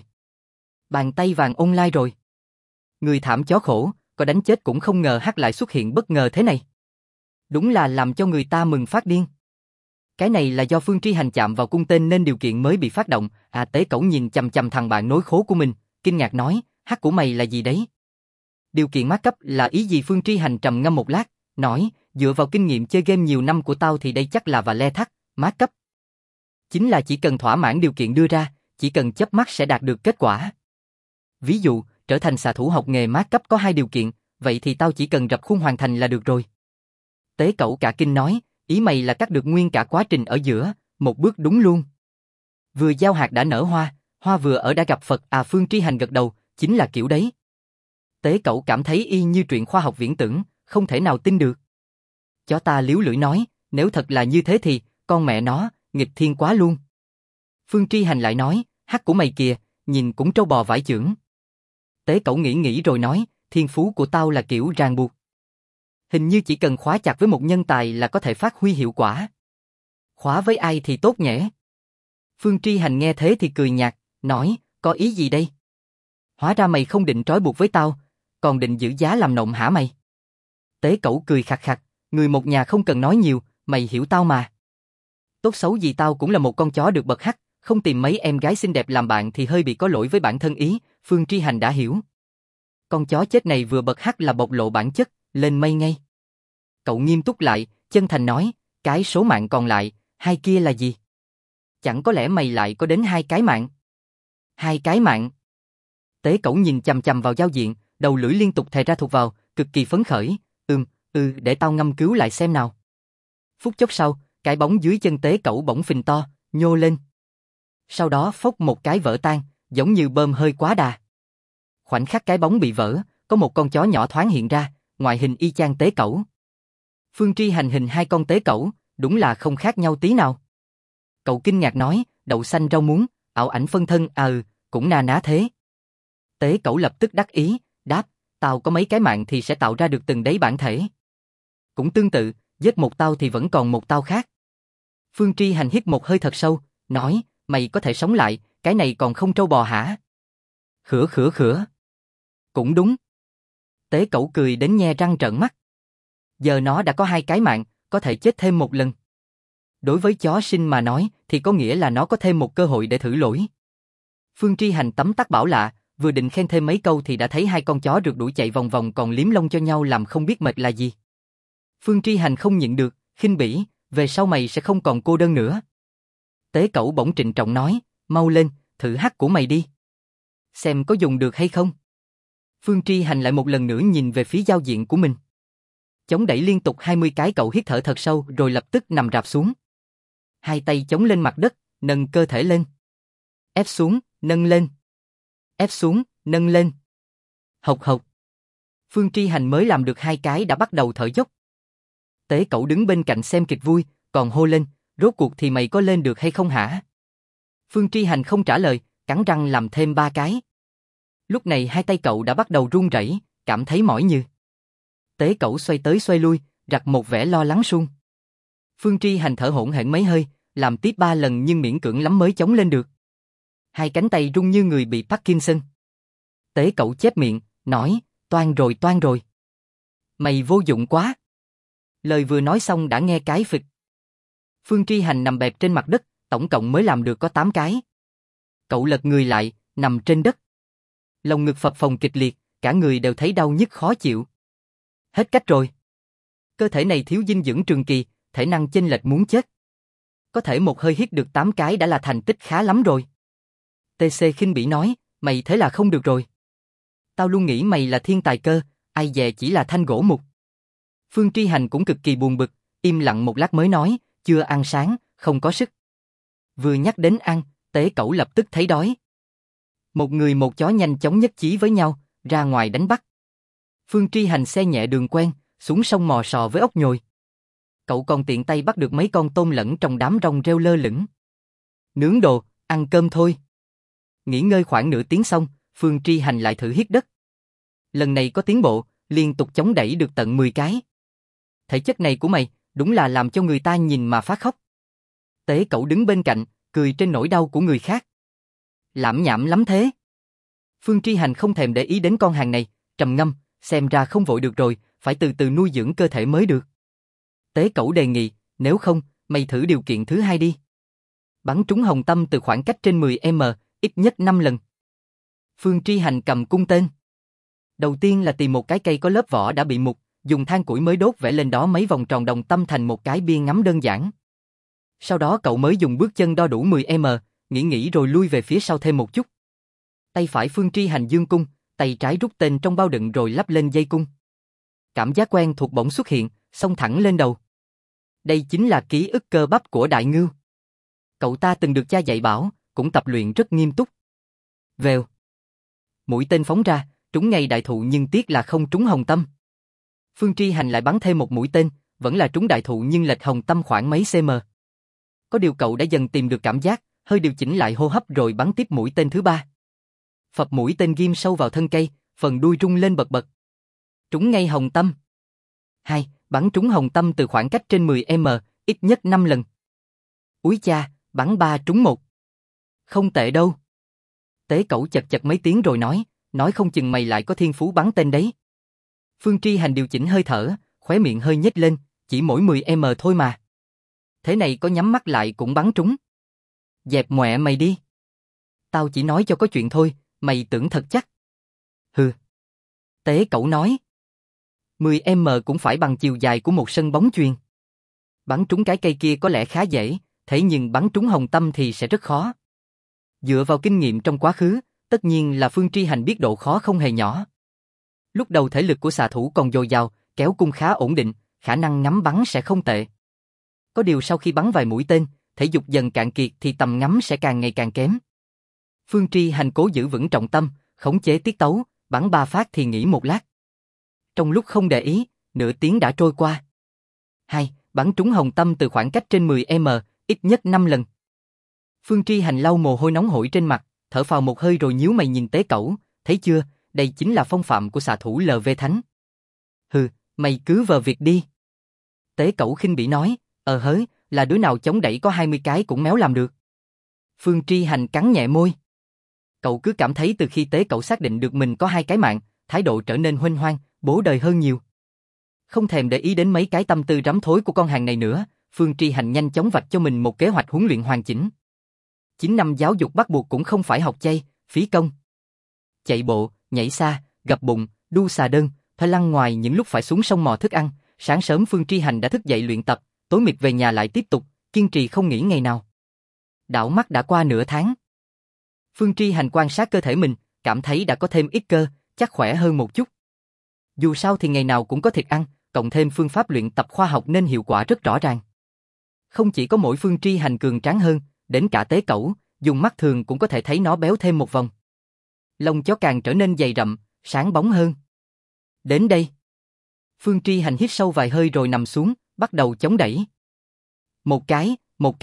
Bàn tay vàng online rồi. Người thảm chó khổ, có đánh chết cũng không ngờ hắc lại xuất hiện bất ngờ thế này. Đúng là làm cho người ta mừng phát điên. Cái này là do Phương Tri Hành chạm vào cung tên nên điều kiện mới bị phát động. Tế Cẩu nhìn chằm chằm thằng bạn nối khố của mình, kinh ngạc nói, hắc của mày là gì đấy? Điều kiện mát cấp là ý gì? Phương Tri Hành trầm ngâm một lát, nói, dựa vào kinh nghiệm chơi game nhiều năm của tao thì đây chắc là và le thắt, mát cấp. Chính là chỉ cần thỏa mãn điều kiện đưa ra, chỉ cần chớp mắt sẽ đạt được kết quả. Ví dụ, trở thành xạ thủ học nghề mát cấp có 2 điều kiện, vậy thì tao chỉ cần rập khuôn hoàn thành là được rồi. Tế Cẩu cả kinh nói, ý mày là cắt được nguyên cả quá trình ở giữa, một bước đúng luôn. Vừa gieo hạt đã nở hoa, hoa vừa ở đã gặp Phật. Phương Tri Hành gật đầu, chính là kiểu đấy. Tế Cẩu cảm thấy y như truyện khoa học viễn tưởng, không thể nào tin được. Chó ta liếu lưỡi nói, nếu thật là như thế thì, con mẹ nó, nghịch thiên quá luôn. Phương Tri Hành lại nói, hắc của mày kìa, nhìn cũng trâu bò vải chưởng. Tế Cẩu nghĩ rồi nói, thiên phú của tao là kiểu ràng buộc. Hình như chỉ cần khóa chặt với một nhân tài là có thể phát huy hiệu quả. Khóa với ai thì tốt nhỉ? Phương Tri Hành nghe thế thì cười nhạt, nói, có ý gì đây? Hóa ra mày không định trói buộc với tao, còn định giữ giá làm nộm hả mày? Tế Cẩu cười khặc khặc, người một nhà không cần nói nhiều, mày hiểu tao mà. Tốt xấu gì tao cũng là một con chó được bậc hắc, không tìm mấy em gái xinh đẹp làm bạn thì hơi bị có lỗi với bản thân ý. Phương Tri Hành đã hiểu. Con chó chết này vừa bậc hắc là bộc lộ bản chất, lên mây ngay. Cậu nghiêm túc lại, chân thành nói, cái số mạng còn lại, 2 kia là gì? Chẳng có lẽ mày lại có đến 2 cái mạng? 2 cái mạng? Tế Cẩu nhìn chằm chằm vào giao diện, đầu lưỡi liên tục thè ra thụt vào, cực kỳ phấn khởi. Để tao ngâm cứu lại xem nào. Phút chốc sau, cái bóng dưới chân Tế Cẩu bỗng phình to, nhô lên. Sau đó phốc một cái vỡ tan, giống như bơm hơi quá đà. Khoảnh khắc cái bóng bị vỡ, có một con chó nhỏ thoáng hiện ra, ngoại hình y chang Tế Cẩu. Phương Tri Hành hình 2 con Tế Cẩu, đúng là không khác nhau tí nào. Cậu kinh ngạc nói, đậu xanh rau muống, ảo ảnh phân thân, cũng na ná thế. Tế Cẩu lập tức đắc ý, đáp, tao có mấy cái mạng thì sẽ tạo ra được từng đấy bản thể. Cũng tương tự, giết một tao thì vẫn còn một tao khác. Phương Tri Hành hít một hơi thật sâu, nói, mày có thể sống lại, cái này còn không trâu bò hả? Khửa. Cũng đúng. Tế Cẩu cười đến nhe răng trợn mắt. Giờ nó đã có 2 cái mạng, có thể chết thêm một lần. Đối với chó sinh mà nói, thì có nghĩa là nó có thêm một cơ hội để thử lỗi. Phương Tri Hành tấm tắc bảo lạ, vừa định khen thêm mấy câu thì đã thấy 2 con chó rượt đuổi chạy vòng vòng còn liếm lông cho nhau làm không biết mệt là gì. Phương Tri Hành không nhịn được, khinh bỉ, về sau mày sẽ không còn cô đơn nữa. Tế Cẩu bỗng trịnh trọng nói, mau lên, thử hắc của mày đi. Xem có dùng được hay không. Phương Tri Hành lại một lần nữa nhìn về phía giao diện của mình. Chống đẩy liên tục 20 cái. Cậu hít thở thật sâu rồi lập tức nằm rạp xuống. 2 tay chống lên mặt đất, nâng cơ thể lên. Ép xuống, nâng lên. Ép xuống, nâng lên. Hộc. Phương Tri Hành mới làm được 2 cái đã bắt đầu thở dốc. Tế Cẩu đứng bên cạnh xem kịch vui, còn hô lên, rốt cuộc thì mày có lên được hay không hả? Phương Tri Hành không trả lời, cắn răng làm thêm 3 cái. Lúc này 2 tay cậu đã bắt đầu run rẩy, cảm thấy mỏi như. Tế Cẩu xoay tới xoay lui, rặt một vẻ lo lắng suông. Phương Tri Hành thở hổn hển mấy hơi, làm tiếp 3 lần nhưng miễn cưỡng lắm mới chống lên được. 2 cánh tay run như người bị Parkinson. Tế Cẩu chép miệng, nói, toan rồi. Mày vô dụng quá. Lời vừa nói xong đã nghe cái phịch. Phương Tri Hành nằm bẹp trên mặt đất, tổng cộng mới làm được có 8 cái. Cậu lật người lại, nằm trên đất. Lồng ngực phập phồng kịch liệt, cả người đều thấy đau nhức khó chịu. Hết cách rồi. Cơ thể này thiếu dinh dưỡng trường kỳ, thể năng chênh lệch muốn chết. Có thể một hơi hít được 8 cái đã là thành tích khá lắm rồi. TC khinh bỉ nói, mày thế là không được rồi. Tao luôn nghĩ mày là thiên tài cơ, ai dè chỉ là thanh gỗ mục. Phương Tri Hành cũng cực kỳ buồn bực, im lặng một lát mới nói, chưa ăn sáng, không có sức. Vừa nhắc đến ăn, Tế Cẩu lập tức thấy đói. Một người một chó nhanh chóng nhất chí với nhau, ra ngoài đánh bắt. Phương Tri Hành xe nhẹ đường quen, xuống sông mò sò với ốc nhồi. Cậu còn tiện tay bắt được mấy con tôm lẫn trong đám rong rêu lơ lửng. Nướng đồ, ăn cơm thôi. Nghỉ ngơi khoảng nửa tiếng xong, Phương Tri Hành lại thử hiết đất. Lần này có tiến bộ, liên tục chống đẩy được tận 10 cái. Thể chất này của mày, đúng là làm cho người ta nhìn mà phát khóc. Tế Cẩu đứng bên cạnh, cười trên nỗi đau của người khác. Lảm nhảm lắm thế. Phương Tri Hành không thèm để ý đến con hàng này, trầm ngâm, xem ra không vội được rồi, phải từ từ nuôi dưỡng cơ thể mới được. Tế Cẩu đề nghị, nếu không, mày thử điều kiện thứ hai đi. Bắn trúng hồng tâm từ khoảng cách trên 10m, ít nhất 5 lần. Phương Tri Hành cầm cung tên. Đầu tiên là tìm một cái cây có lớp vỏ đã bị mục, dùng than củi mới đốt vẽ lên đó mấy vòng tròn đồng tâm thành một cái bia ngắm đơn giản. Sau đó cậu mới dùng bước chân đo đủ 10m, nghĩ rồi lui về phía sau thêm một chút. Tay phải Phương Tri Hành dương cung, tay trái rút tên trong bao đựng rồi lắp lên dây cung. Cảm giác quen thuộc bỗng xuất hiện, xông thẳng lên đầu. Đây chính là ký ức cơ bắp của Đại Ngưu. Cậu ta từng được cha dạy bảo, cũng tập luyện rất nghiêm túc. Vèo. Mũi tên phóng ra, trúng ngay đại thụ nhưng tiếc là không trúng hồng tâm. Phương Tri Hành lại bắn thêm một mũi tên, vẫn là trúng đại thụ nhưng lệch hồng tâm khoảng mấy cm. Có điều cậu đã dần tìm được cảm giác, hơi điều chỉnh lại hô hấp rồi bắn tiếp mũi tên thứ ba. Phập mũi tên ghim sâu vào thân cây, phần đuôi rung lên bật bật. Trúng ngay hồng tâm. 2. Bắn trúng hồng tâm từ khoảng cách trên 10m, ít nhất 5 lần. Úi cha, bắn 3 trúng 1. Không tệ đâu. Tế Cẩu chật chật mấy tiếng rồi nói không chừng mày lại có thiên phú bắn tên đấy. Phương Tri Hành điều chỉnh hơi thở, khóe miệng hơi nhếch lên, chỉ mỗi 10m thôi mà. Thế này có nhắm mắt lại cũng bắn trúng. Dẹp mẹ mày đi. Tao chỉ nói cho có chuyện thôi, mày tưởng thật chắc. Hừ. Tế Cẩu nói. 10m cũng phải bằng chiều dài của một sân bóng chuyền. Bắn trúng cái cây kia có lẽ khá dễ, thế nhưng bắn trúng hồng tâm thì sẽ rất khó. Dựa vào kinh nghiệm trong quá khứ, tất nhiên là Phương Tri Hành biết độ khó không hề nhỏ. Lúc đầu thể lực của xạ thủ còn dồi dào, kéo cung khá ổn định, khả năng ngắm bắn sẽ không tệ. Có điều sau khi bắn vài mũi tên, thể dục dần cạn kiệt thì tầm ngắm sẽ càng ngày càng kém. Phương Tri Hành cố giữ vững trọng tâm, khống chế tiết tấu, bắn 3 phát thì nghỉ một lát. Trong lúc không để ý, nửa tiếng đã trôi qua. 2. Bắn trúng hồng tâm từ khoảng cách trên 10m, ít nhất 5 lần. Phương Tri Hành lau mồ hôi nóng hổi trên mặt, thở phào một hơi rồi nhíu mày nhìn Tế Cẩu, thấy chưa, đây chính là phong phạm của xạ thủ LV Thánh. Hừ, mày cứ vờ việc đi. Tế Cẩu khinh bỉ nói, hới, là đứa nào chống đẩy có 20 cái cũng méo làm được. Phương Tri Hành cắn nhẹ môi. Cậu cứ cảm thấy từ khi Tế Cẩu xác định được mình có 2 cái mạng, thái độ trở nên huênh hoang, bố đời hơn nhiều. Không thèm để ý đến mấy cái tâm tư rắm thối của con hàng này nữa, Phương Tri Hành nhanh chóng vạch cho mình một kế hoạch huấn luyện hoàn chỉnh. 9 năm giáo dục bắt buộc cũng không phải học chay, phí công. Chạy bộ, nhảy xa, gập bụng, đu xà đơn, phải lăn ngoài những lúc phải xuống sông mò thức ăn. Sáng sớm Phương Tri Hành đã thức dậy luyện tập, tối mịt về nhà lại tiếp tục, kiên trì không nghỉ ngày nào. Đảo mắt đã qua nửa tháng. Phương Tri Hành quan sát cơ thể mình, cảm thấy đã có thêm ít cơ, chắc khỏe hơn một chút. Dù sao thì ngày nào cũng có thịt ăn, cộng thêm phương pháp luyện tập khoa học nên hiệu quả rất rõ ràng. Không chỉ có mỗi Phương Tri Hành cường tráng hơn, đến cả Tế Cẩu, dùng mắt thường cũng có thể thấy nó béo thêm một vòng. Lông chó càng trở nên dày rậm, sáng bóng hơn. Đến đây. Phương Tri Hành hít sâu vài hơi rồi nằm xuống, bắt đầu chống đẩy. Một cái,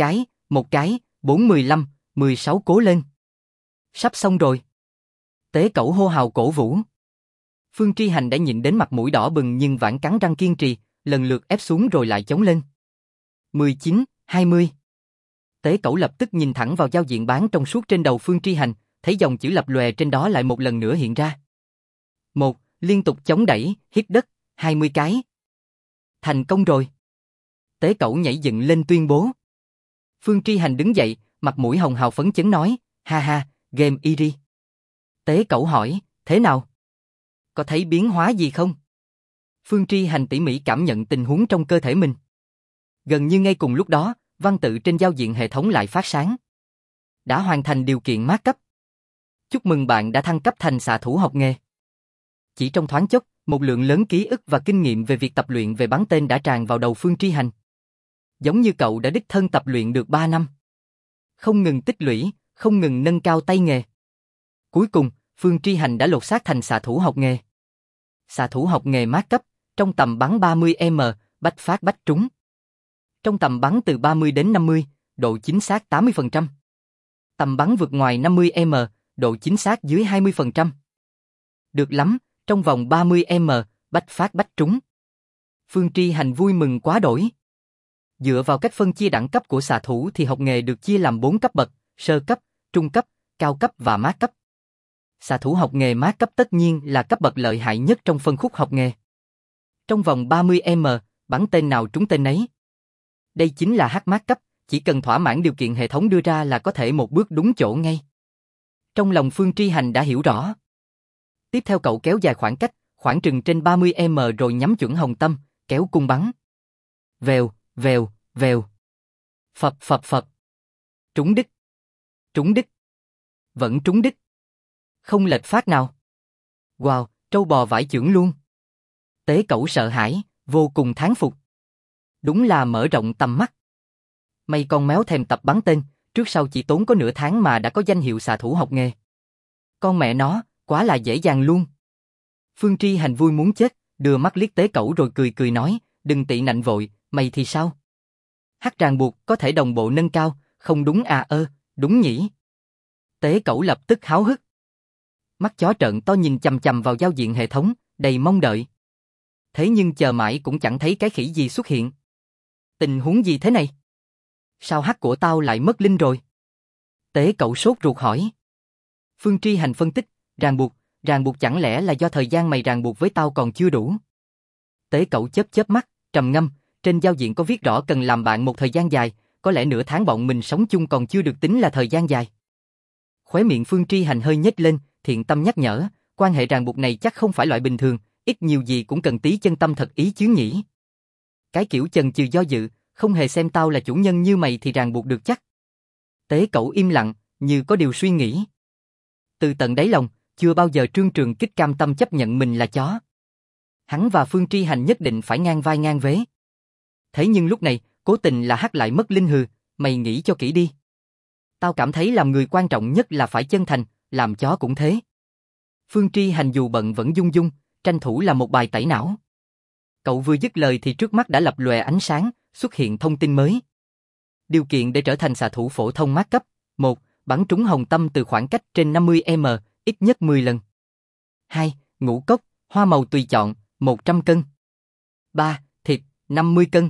4, 15, 16 cố lên. Sắp xong rồi. Tế Cẩu hô hào cổ vũ. Phương Tri Hành đã nhịn đến mặt mũi đỏ bừng nhưng vẫn cắn răng kiên trì, lần lượt ép xuống rồi lại chống lên. 19, 20. Tế Cẩu lập tức nhìn thẳng vào giao diện bán trong suốt trên đầu Phương Tri Hành, thấy dòng chữ lập lòe trên đó lại một lần nữa hiện ra. 1. Liên tục chống đẩy, hít đất, 20 cái. Thành công rồi. Tế Cẩu nhảy dựng lên tuyên bố. Phương Tri Hành đứng dậy, mặt mũi hồng hào phấn chấn nói, ha ha, game easy. Tế Cẩu hỏi, thế nào? Có thấy biến hóa gì không? Phương Tri Hành tỉ mỉ cảm nhận tình huống trong cơ thể mình. Gần như ngay cùng lúc đó, văn tự trên giao diện hệ thống lại phát sáng. Đã hoàn thành điều kiện mát cấp. Chúc mừng bạn đã thăng cấp thành xạ thủ học nghề. Chỉ trong thoáng chốc, một lượng lớn ký ức và kinh nghiệm về việc tập luyện về bắn tên đã tràn vào đầu Phương Tri Hành. Giống như cậu đã đích thân tập luyện được 3 năm. Không ngừng tích lũy, không ngừng nâng cao tay nghề. Cuối cùng, Phương Tri Hành đã lột xác thành xạ thủ học nghề. Xạ thủ học nghề mát cấp, trong tầm bắn 30m, bách phát bách trúng. Trong tầm bắn từ 30 đến 50, độ chính xác 80%. Tầm bắn vượt ngoài 50m, độ chính xác dưới 20%. Được lắm, trong vòng 30m, bách phát bách trúng. Phương Tri Hành vui mừng quá đỗi. Dựa vào cách phân chia đẳng cấp của xạ thủ thì học nghề được chia làm 4 cấp bậc, sơ cấp, trung cấp, cao cấp và mát cấp. Xạ thủ học nghề mát cấp tất nhiên là cấp bậc lợi hại nhất trong phân khúc học nghề. Trong vòng 30m, bắn tên nào trúng tên nấy. Đây chính là H mát cấp, chỉ cần thỏa mãn điều kiện hệ thống đưa ra là có thể một bước đúng chỗ ngay. Trong lòng Phương Tri Hành đã hiểu rõ. Tiếp theo cậu kéo dài khoảng cách, khoảng chừng trên 30m rồi nhắm chuẩn hồng tâm, kéo cung bắn. Vèo, vèo, vèo. Phập phập phập. Trúng đích. Trúng đích. Vẫn trúng đích. Không lệch phát nào. Wow, trâu bò vải chưởng luôn. Tế Cẩu sợ hãi, vô cùng thán phục. Đúng là mở rộng tầm mắt. Mày con méo thèm tập bắn tên, trước sau chỉ tốn có nửa tháng mà đã có danh hiệu xạ thủ học nghề. Con mẹ nó, quá là dễ dàng luôn. Phương Tri Hành vui muốn chết, đưa mắt liếc Tế Cẩu rồi cười cười nói, đừng tị nạnh vội, mày thì sao? Hắc ràng buộc có thể đồng bộ nâng cao, không đúng à đúng nhỉ? Tế Cẩu lập tức háo hức. Mắt chó trợn to nhìn chằm chằm vào giao diện hệ thống, đầy mong đợi. Thế nhưng chờ mãi cũng chẳng thấy cái khỉ gì xuất hiện. Tình huống gì thế này? Sao hắc của tao lại mất linh rồi? Tế Cẩu sốt ruột hỏi. Phương Tri Hành phân tích, ràng buộc chẳng lẽ là do thời gian mày ràng buộc với tao còn chưa đủ? Tế Cẩu chớp chớp mắt, trầm ngâm, trên giao diện có viết rõ cần làm bạn một thời gian dài, có lẽ nửa tháng bọn mình sống chung còn chưa được tính là thời gian dài. Khóe miệng Phương Tri Hành hơi nhếch lên, thiện tâm nhắc nhở, quan hệ ràng buộc này chắc không phải loại bình thường, ít nhiều gì cũng cần tí chân tâm thật ý chứ nhỉ. Cái kiểu chần chừ do dự, không hề xem tao là chủ nhân như mày thì ràng buộc được chắc. Tế Cẩu im lặng, như có điều suy nghĩ. Từ tận đáy lòng, chưa bao giờ Trương Trường Kích cam tâm chấp nhận mình là chó. Hắn và Phương Tri Hành nhất định phải ngang vai ngang vế. Thế nhưng lúc này, cố tình là hắc lại mất linh hừ, mày nghĩ cho kỹ đi. Tao cảm thấy làm người quan trọng nhất là phải chân thành, làm chó cũng thế. Phương Tri Hành dù bận vẫn dung dung, tranh thủ là một bài tẩy não. Cậu vừa dứt lời thì trước mắt đã lập lòe ánh sáng, xuất hiện thông tin mới. Điều kiện để trở thành xạ thủ phổ thông mát cấp: 1. Bắn trúng hồng tâm từ khoảng cách trên 50m, ít nhất 10 lần. 2. Ngũ cốc, hoa màu tùy chọn, 100 cân. 3. Thịt, 50 cân.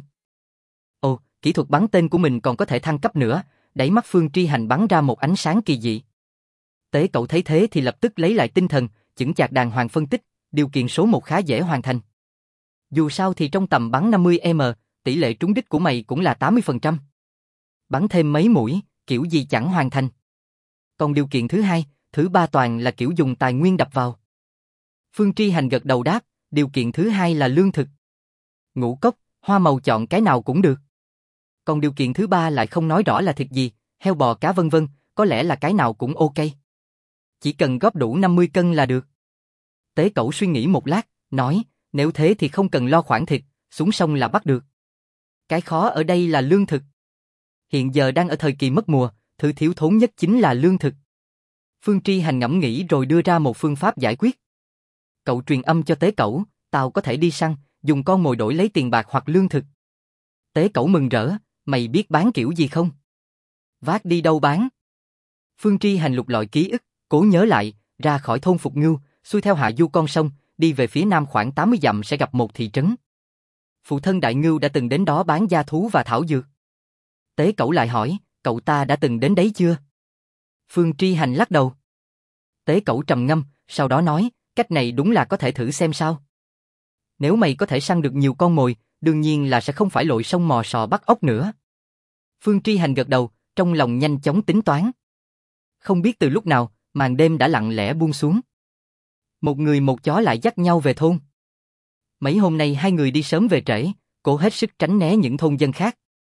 Ồ, kỹ thuật bắn tên của mình còn có thể thăng cấp nữa, đáy mắt Phương Tri Hành bắn ra một ánh sáng kỳ dị. Tế Cẩu thấy thế thì lập tức lấy lại tinh thần, chững chạc đàng hoàng phân tích, điều kiện số 1 khá dễ hoàn thành. Dù sao thì trong tầm bắn 50m, tỷ lệ trúng đích của mày cũng là 80%. Bắn thêm mấy mũi, kiểu gì chẳng hoàn thành. Còn điều kiện thứ 2, thứ 3 toàn là kiểu dùng tài nguyên đập vào. Phương Tri Hành gật đầu đáp, điều kiện thứ 2 là lương thực. Ngũ cốc, hoa màu chọn cái nào cũng được. Còn điều kiện thứ 3 lại không nói rõ là thịt gì, heo bò cá vân vân, có lẽ là cái nào cũng ok. Chỉ cần góp đủ 50 cân là được. Tế Cẩu suy nghĩ một lát, nói, nếu thế thì không cần lo khoản thịt, xuống sông là bắt được. Cái khó ở đây là lương thực. Hiện giờ đang ở thời kỳ mất mùa, thứ thiếu thốn nhất chính là lương thực. Phương Tri Hành ngẫm nghĩ rồi đưa ra một phương pháp giải quyết. Cậu truyền âm cho Tế Cẩu, tao có thể đi săn, dùng con mồi đổi lấy tiền bạc hoặc lương thực. Tế Cẩu mừng rỡ, mày biết bán kiểu gì không? Vác đi đâu bán? Phương Tri Hành lục lọi ký ức, cố nhớ lại, ra khỏi thôn Phục Ngưu, xuôi theo hạ du con sông, đi về phía nam khoảng 80 dặm sẽ gặp một thị trấn. Phụ thân Đại Ngưu đã từng đến đó bán gia thú và thảo dược. Tế Cẩu lại hỏi, cậu ta đã từng đến đấy chưa? Phương Tri Hành lắc đầu. Tế Cẩu trầm ngâm, sau đó nói, cách này đúng là có thể thử xem sao. Nếu mày có thể săn được nhiều con mồi, đương nhiên là sẽ không phải lội sông mò sò bắt ốc nữa. Phương Tri Hành gật đầu, trong lòng nhanh chóng tính toán. Không biết từ lúc nào, màn đêm đã lặng lẽ buông xuống. Một người một chó lại dắt nhau về thôn. Mấy hôm nay hai người đi sớm về trễ, cố hết sức tránh né những thôn dân khác.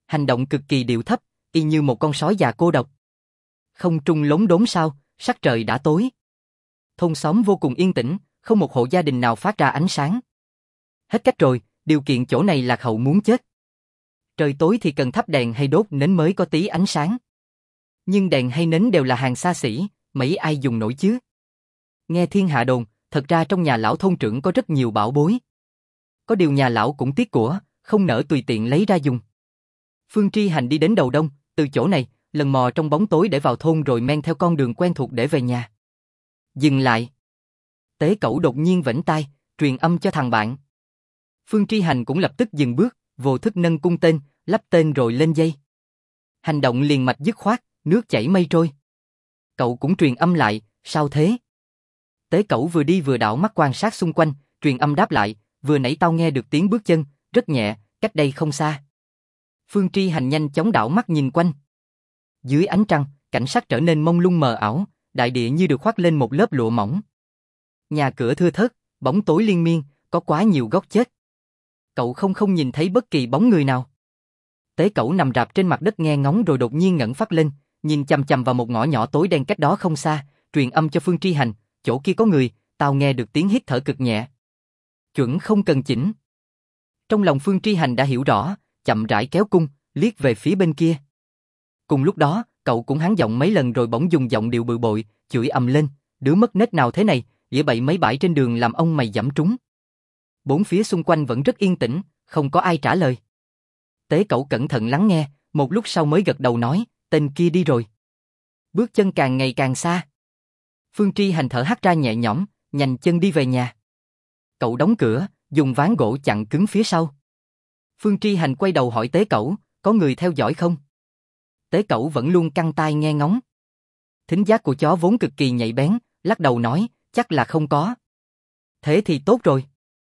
Hành động cực kỳ điệu thấp, y như một con sói già cô độc. Không trung lốm đốm sao, sắc trời đã tối. Thôn xóm vô cùng yên tĩnh, không một hộ gia đình nào phát ra ánh sáng. Hết cách rồi, điều kiện chỗ này Lạc Hậu muốn chết. Trời tối thì cần thắp đèn hay đốt nến mới có tí ánh sáng. Nhưng đèn hay nến đều là hàng xa xỉ, mấy ai dùng nổi chứ? Nghe thiên hạ đồn, thật ra trong nhà lão thôn trưởng có rất nhiều bảo bối. Có điều nhà lão cũng tiếc của, không nỡ tùy tiện lấy ra dùng. Phương Tri Hành đi đến đầu đông, từ chỗ này, lần mò trong bóng tối để vào thôn rồi men theo con đường quen thuộc để về nhà. Dừng lại. Tế Cẩu đột nhiên vẫy tay, truyền âm cho thằng bạn. Phương Tri Hành cũng lập tức dừng bước, vô thức nâng cung tên, lắp tên rồi lên dây. Hành động liền mạch dứt khoát, nước chảy mây trôi. Cậu cũng truyền âm lại, sao thế? Tế Cẩu vừa đi vừa đảo mắt quan sát xung quanh, truyền âm đáp lại, vừa nãy tao nghe được tiếng bước chân, rất nhẹ, cách đây không xa. Phương Tri Hành nhanh chóng đảo mắt nhìn quanh. Dưới ánh trăng, cảnh sắc trở nên mông lung mờ ảo, đại địa như được khoác lên một lớp lụa mỏng. Nhà cửa thưa thớt, bóng tối liên miên, có quá nhiều góc chết. Cậu không nhìn thấy bất kỳ bóng người nào. Tế Cẩu nằm rạp trên mặt đất nghe ngóng rồi đột nhiên ngẩng phát lên, nhìn chằm chằm vào một ngõ nhỏ tối đen cách đó không xa, truyền âm cho Phương Tri Hành, chỗ kia có người, tao nghe được tiếng hít thở cực nhẹ. Chuẩn không cần chỉnh. Trong lòng Phương Tri Hành đã hiểu rõ, chậm rãi kéo cung, liếc về phía bên kia. Cùng lúc đó, cậu cũng hắng giọng mấy lần rồi bỗng dùng giọng điệu bự bội, chửi ầm lên, đứa mất nết nào thế này, dễ bậy mấy bãi trên đường làm ông mày giẫm trúng. Bốn phía xung quanh vẫn rất yên tĩnh, không có ai trả lời. Tế Cẩu cẩn thận lắng nghe, một lúc sau mới gật đầu nói, tên kia đi rồi. Bước chân càng ngày càng xa. Phương Tri Hành thở hắt ra nhẹ nhõm, nhanh chân đi về nhà. Cậu đóng cửa, dùng ván gỗ chặn cứng phía sau. Phương Tri Hành quay đầu hỏi Tế Cẩu, có người theo dõi không? Tế Cẩu vẫn luôn căng tai nghe ngóng. Thính giác của chó vốn cực kỳ nhạy bén, lắc đầu nói, chắc là không có. Thế thì tốt rồi.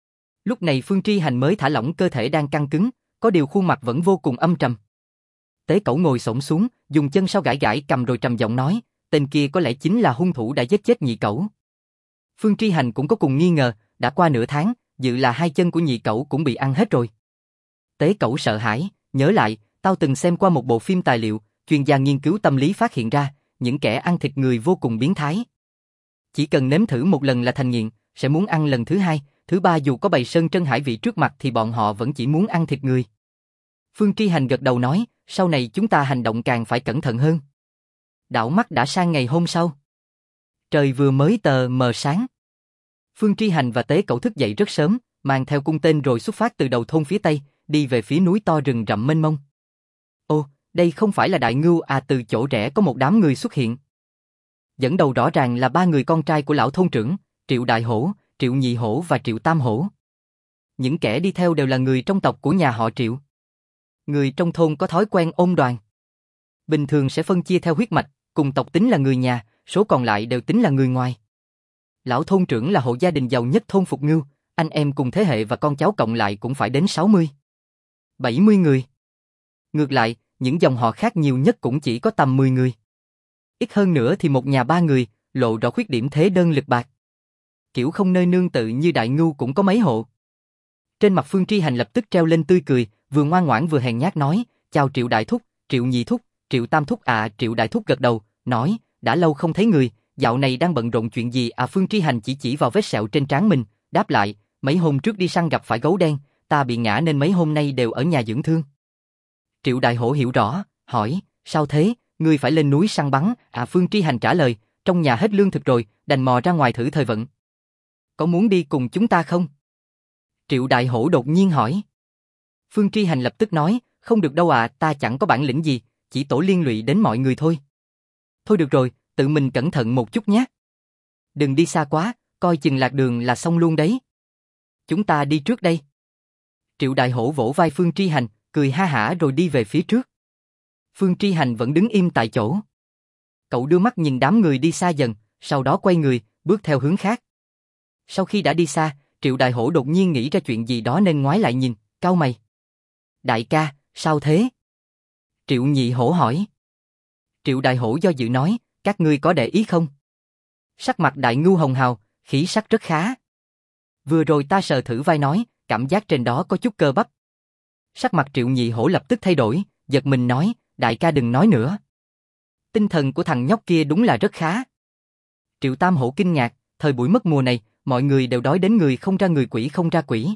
Lúc này Phương Tri Hành mới thả lỏng cơ thể đang căng cứng, có điều khuôn mặt vẫn vô cùng âm trầm. Tế Cẩu ngồi xổm xuống, dùng chân sau gãi gãi cầm rồi trầm giọng nói, tên kia có lẽ chính là hung thủ đã giết chết Nhị Cẩu. Phương Tri Hành cũng có cùng nghi ngờ, đã qua nửa tháng, dự là hai chân của Nhị Cẩu cũng bị ăn hết rồi. Tế Cẩu sợ hãi, nhớ lại, tao từng xem qua một bộ phim tài liệu, chuyên gia nghiên cứu tâm lý phát hiện ra, những kẻ ăn thịt người vô cùng biến thái. Chỉ cần nếm thử một lần là thành nghiện, sẽ muốn ăn lần thứ hai, thứ ba dù có bầy sơn trân hải vị trước mặt thì bọn họ vẫn chỉ muốn ăn thịt người. Phương Tri Hành gật đầu nói, sau này chúng ta hành động càng phải cẩn thận hơn. Đảo mắt đã sang ngày hôm sau. Trời vừa mới tờ mờ sáng. Phương Tri Hành và Tế Cẩu thức dậy rất sớm, mang theo cung tên rồi xuất phát từ đầu thôn phía tây, đi về phía núi to rừng rậm mênh mông. Ô, đây không phải là Đại Ngưu à? Từ chỗ rẽ có một đám người xuất hiện. Dẫn đầu rõ ràng là ba người con trai của lão thôn trưởng, Triệu Đại Hổ, Triệu Nhị Hổ và Triệu Tam Hổ. Những kẻ đi theo đều là người trong tộc của nhà họ Triệu. Người trong thôn có thói quen ôm đoàn. Bình thường sẽ phân chia theo huyết mạch, cùng tộc tính là người nhà, số còn lại đều tính là người ngoài. Lão thôn trưởng là hộ gia đình giàu nhất thôn Phục Ngưu, anh em cùng thế hệ và con cháu cộng lại cũng phải đến 60, 70 người. Ngược lại, những dòng họ khác nhiều nhất cũng chỉ có tầm 10 người. Ít hơn nữa thì một nhà ba người, lộ rõ khuyết điểm thế đơn lực bạc. Kiểu không nơi nương tự như Đại Ngưu cũng có mấy hộ. Trên mặt Phương Tri Hành lập tức treo lên tươi cười, vừa ngoan ngoãn vừa hèn nhát nói, chào Triệu Đại Thúc, Triệu Nhị Thúc, Triệu Tam Thúc à. Triệu Đại Thúc gật đầu, nói, đã lâu không thấy người, dạo này đang bận rộn chuyện gì à? Phương Tri Hành chỉ vào vết sẹo trên trán mình, đáp lại, mấy hôm trước đi săn gặp phải gấu đen, ta bị ngã nên mấy hôm nay đều ở nhà dưỡng thương. Triệu Đại Hổ hiểu rõ, hỏi, sao thế, ngươi phải lên núi săn bắn à? Phương Tri Hành trả lời, trong nhà hết lương thực rồi, đành mò ra ngoài thử thời vận. Có muốn đi cùng chúng ta không? Triệu Đại Hổ đột nhiên hỏi. Phương Tri Hành lập tức nói, không được đâu à, ta chẳng có bản lĩnh gì, chỉ tổ liên lụy đến mọi người thôi. Thôi được rồi, tự mình cẩn thận một chút nhé. Đừng đi xa quá, coi chừng lạc đường là xong luôn đấy. Chúng ta đi trước đây. Triệu Đại Hổ vỗ vai Phương Tri Hành, cười ha hả rồi đi về phía trước. Phương Tri Hành vẫn đứng im tại chỗ. Cậu đưa mắt nhìn đám người đi xa dần, sau đó quay người, bước theo hướng khác. Sau khi đã đi xa, Triệu Đại Hổ đột nhiên nghĩ ra chuyện gì đó nên ngoái lại nhìn, cau mày. Đại ca, sao thế? Triệu Nhị Hổ hỏi. Triệu Đại Hổ do dự nói, các ngươi có để ý không? Sắc mặt Đại Ngưu hồng hào, khí sắc rất khá. Vừa rồi ta sờ thử vai nói, cảm giác trên đó có chút cơ bắp. Sắc mặt Triệu Nhị Hổ lập tức thay đổi, giật mình nói, đại ca đừng nói nữa. Tinh thần của thằng nhóc kia đúng là rất khá. Triệu Tam Hổ kinh ngạc, thời buổi mất mùa này, mọi người đều đói đến người không ra người quỷ không ra quỷ.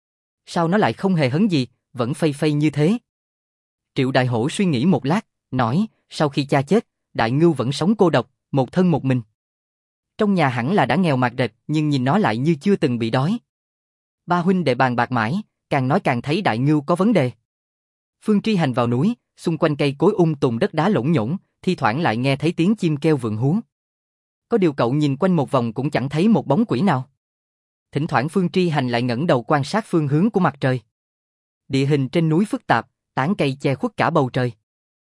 Sao nó lại không hề hấn gì, vẫn phây phây như thế? Triệu Đại Hổ suy nghĩ một lát, nói, sau khi cha chết, Đại Ngưu vẫn sống cô độc, một thân một mình. Trong nhà hẳn là đã nghèo mạt rệt, nhưng nhìn nó lại như chưa từng bị đói. Ba huynh đệ bàn bạc mãi, càng nói càng thấy Đại Ngưu có vấn đề. Phương Tri Hành vào núi, xung quanh cây cối tùm đất đá lỗn nhổn, thi thoảng lại nghe thấy tiếng chim kêu vượn hú. Có điều cậu nhìn quanh một vòng cũng chẳng thấy một bóng quỷ nào. Thỉnh thoảng Phương Tri Hành lại ngẩng đầu quan sát phương hướng của mặt trời. Địa hình trên núi phức tạp, tán cây che khuất cả bầu trời.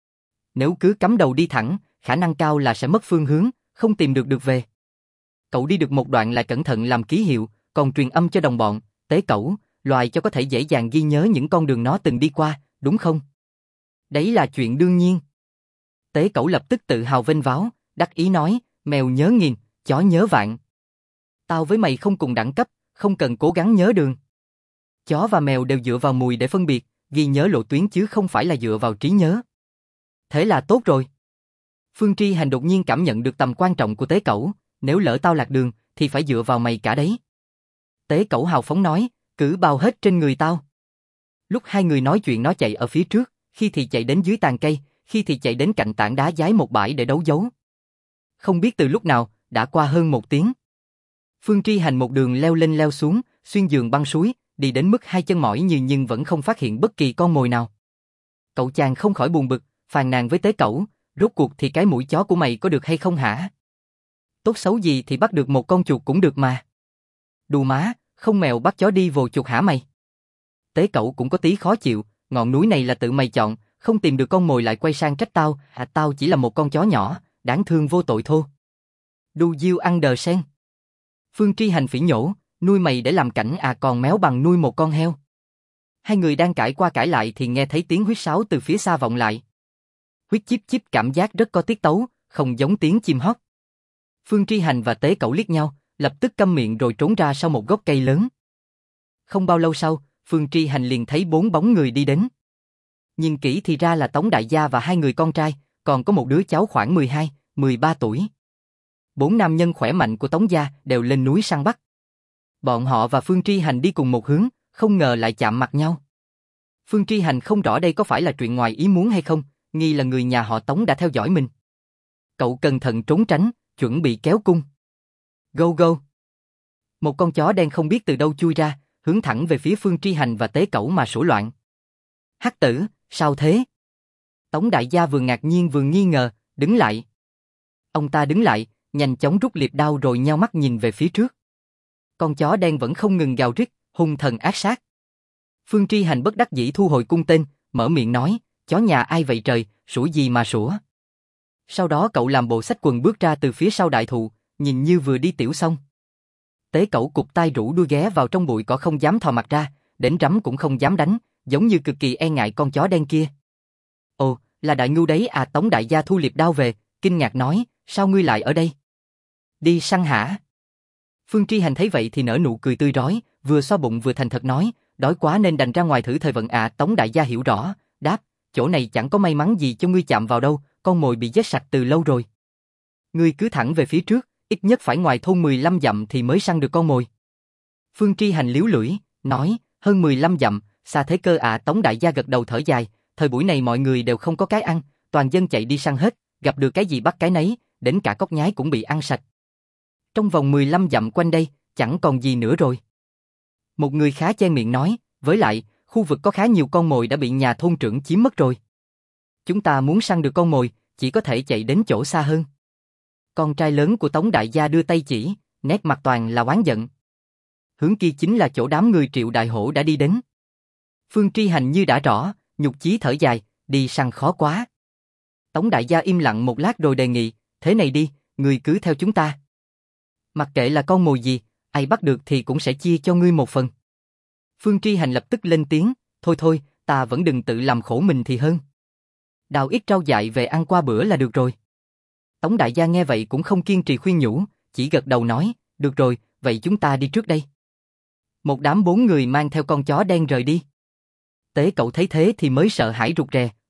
Nếu cứ cắm đầu đi thẳng, khả năng cao là sẽ mất phương hướng, không tìm được về. Cậu đi được một đoạn lại cẩn thận làm ký hiệu, còn truyền âm cho đồng bọn, tế cẩu, loài cho có thể dễ dàng ghi nhớ những con đường nó từng đi qua, đúng không? Đấy là chuyện đương nhiên. Tế cẩu lập tức tự hào vênh váo, đắc ý nói, mèo nhớ nghìn, chó nhớ vạn. Tao với mày không cùng đẳng cấp, không cần cố gắng nhớ đường. Chó và mèo đều dựa vào mùi để phân biệt, ghi nhớ lộ tuyến chứ không phải là dựa vào trí nhớ. Thế là tốt rồi. Phương Tri Hành đột nhiên cảm nhận được tầm quan trọng của tế cẩu, nếu lỡ tao lạc đường, thì phải dựa vào mày cả đấy. Tế cẩu hào phóng nói, cứ bao hết trên người tao. Lúc hai người nói chuyện nó chạy ở phía trước, khi thì chạy đến dưới tàn cây, khi thì chạy đến cạnh tảng đá dái một bãi để đấu dấu. Không biết từ lúc nào, đã qua hơn 1 tiếng. Phương Tri Hành một đường leo lên leo xuống, xuyên giường băng suối, đi đến mức hai chân mỏi nhưng vẫn không phát hiện bất kỳ con mồi nào. Cậu chàng không khỏi buồn bực, phàn nàn với tế cẩu, rốt cuộc thì cái mũi chó của mày có được hay không hả? Tốt xấu gì thì bắt được một con chuột cũng được mà. Đù má, không mèo bắt chó đi vồ chuột hả mày? Tế cẩu cũng có tí khó chịu, ngọn núi này là tự mày chọn, không tìm được con mồi lại quay sang trách tao, tao chỉ là một con chó nhỏ, đáng thương vô tội thô. Do you understand? Phương Tri Hành phỉ nhổ, nuôi mày để làm cảnh còn méo bằng nuôi một con heo. Hai người đang cãi qua cãi lại thì nghe thấy tiếng huýt sáo từ phía xa vọng lại. Huýt chíp chíp cảm giác rất có tiết tấu, không giống tiếng chim hót. Phương Tri Hành và tế cẩu liếc nhau, lập tức câm miệng rồi trốn ra sau một gốc cây lớn. Không bao lâu sau, Phương Tri Hành liền thấy 4 bóng người đi đến. Nhìn kỹ thì ra là Tống đại gia và 2 người con trai, còn có một đứa cháu khoảng 12, 13 tuổi. 4 nam nhân khỏe mạnh của Tống gia đều lên núi săn bắt. Bọn họ và Phương Tri Hành đi cùng một hướng, không ngờ lại chạm mặt nhau. Phương Tri Hành không rõ đây có phải là chuyện ngoài ý muốn hay không, nghi là người nhà họ Tống đã theo dõi mình. Cậu cẩn thận trốn tránh, chuẩn bị kéo cung. Go go! Một con chó đen không biết từ đâu chui ra, hướng thẳng về phía Phương Tri Hành và tế cẩu mà sủa loạn. Hắc tử, sao thế? Tống đại gia vừa ngạc nhiên vừa nghi ngờ, đứng lại. Ông ta đứng lại, nhanh chóng rút liệp đao rồi nheo mắt nhìn về phía trước. Con chó đen vẫn không ngừng gào rít, hung thần ác sát. Phương Tri Hành bất đắc dĩ thu hồi cung tên, mở miệng nói, chó nhà ai vậy trời, sủa gì mà sủa. Sau đó cậu làm bộ xách quần bước ra từ phía sau đại thụ, nhìn như vừa đi tiểu xong. Tế cẩu cụp tai rũ đuôi ghé vào trong bụi cỏ không dám thò mặt ra, đến rắm cũng không dám đánh, giống như cực kỳ e ngại con chó đen kia. Ồ, là Đại Ngưu đấy à? Tống đại gia thu liệp đao về, kinh ngạc nói, sao ngươi lại ở đây? Đi săn hả? Phương Tri Hành thấy vậy thì nở nụ cười tươi rói, vừa xoa bụng vừa thành thật nói, đói quá nên đành ra ngoài thử thời vận à. Tống đại gia hiểu rõ, đáp, chỗ này chẳng có may mắn gì cho ngươi chạm vào đâu, con mồi bị giết sạch từ lâu rồi. Ngươi cứ thẳng về phía trước, ít nhất phải ngoài thôn 15 dặm thì mới săn được con mồi. Phương Tri Hành liếu lưỡi, nói, hơn 15 dặm, xa thế cơ à? Tống đại gia gật đầu thở dài, thời buổi này mọi người đều không có cái ăn, toàn dân chạy đi săn hết, gặp được cái gì bắt cái nấy, đến cả cóc nhái cũng bị ăn sạch. Trong vòng 15 dặm quanh đây, chẳng còn gì nữa rồi. Một người khá chen miệng nói, với lại, khu vực có khá nhiều con mồi đã bị nhà thôn trưởng chiếm mất rồi. Chúng ta muốn săn được con mồi, chỉ có thể chạy đến chỗ xa hơn. Con trai lớn của Tống đại gia đưa tay chỉ, nét mặt toàn là oán giận. Hướng kia chính là chỗ đám người Triệu Đại Hổ đã đi đến. Phương Tri Hành như đã rõ, nhục chí thở dài, đi săn khó quá. Tống đại gia im lặng một lát rồi đề nghị, thế này đi, ngươi cứ theo chúng ta. Mặc kệ là con mồi gì, ai bắt được thì cũng sẽ chia cho ngươi một phần. Phương Tri Hành lập tức lên tiếng, thôi, ta vẫn đừng tự làm khổ mình thì hơn. Đào ít rau dại về ăn qua bữa là được rồi. Tống đại gia nghe vậy cũng không kiên trì khuyên nhủ, chỉ gật đầu nói, được rồi, vậy chúng ta đi trước đây. Một đám 4 người mang theo con chó đen rời đi. Tế cậu thấy thế thì mới sợ hãi rụt rè,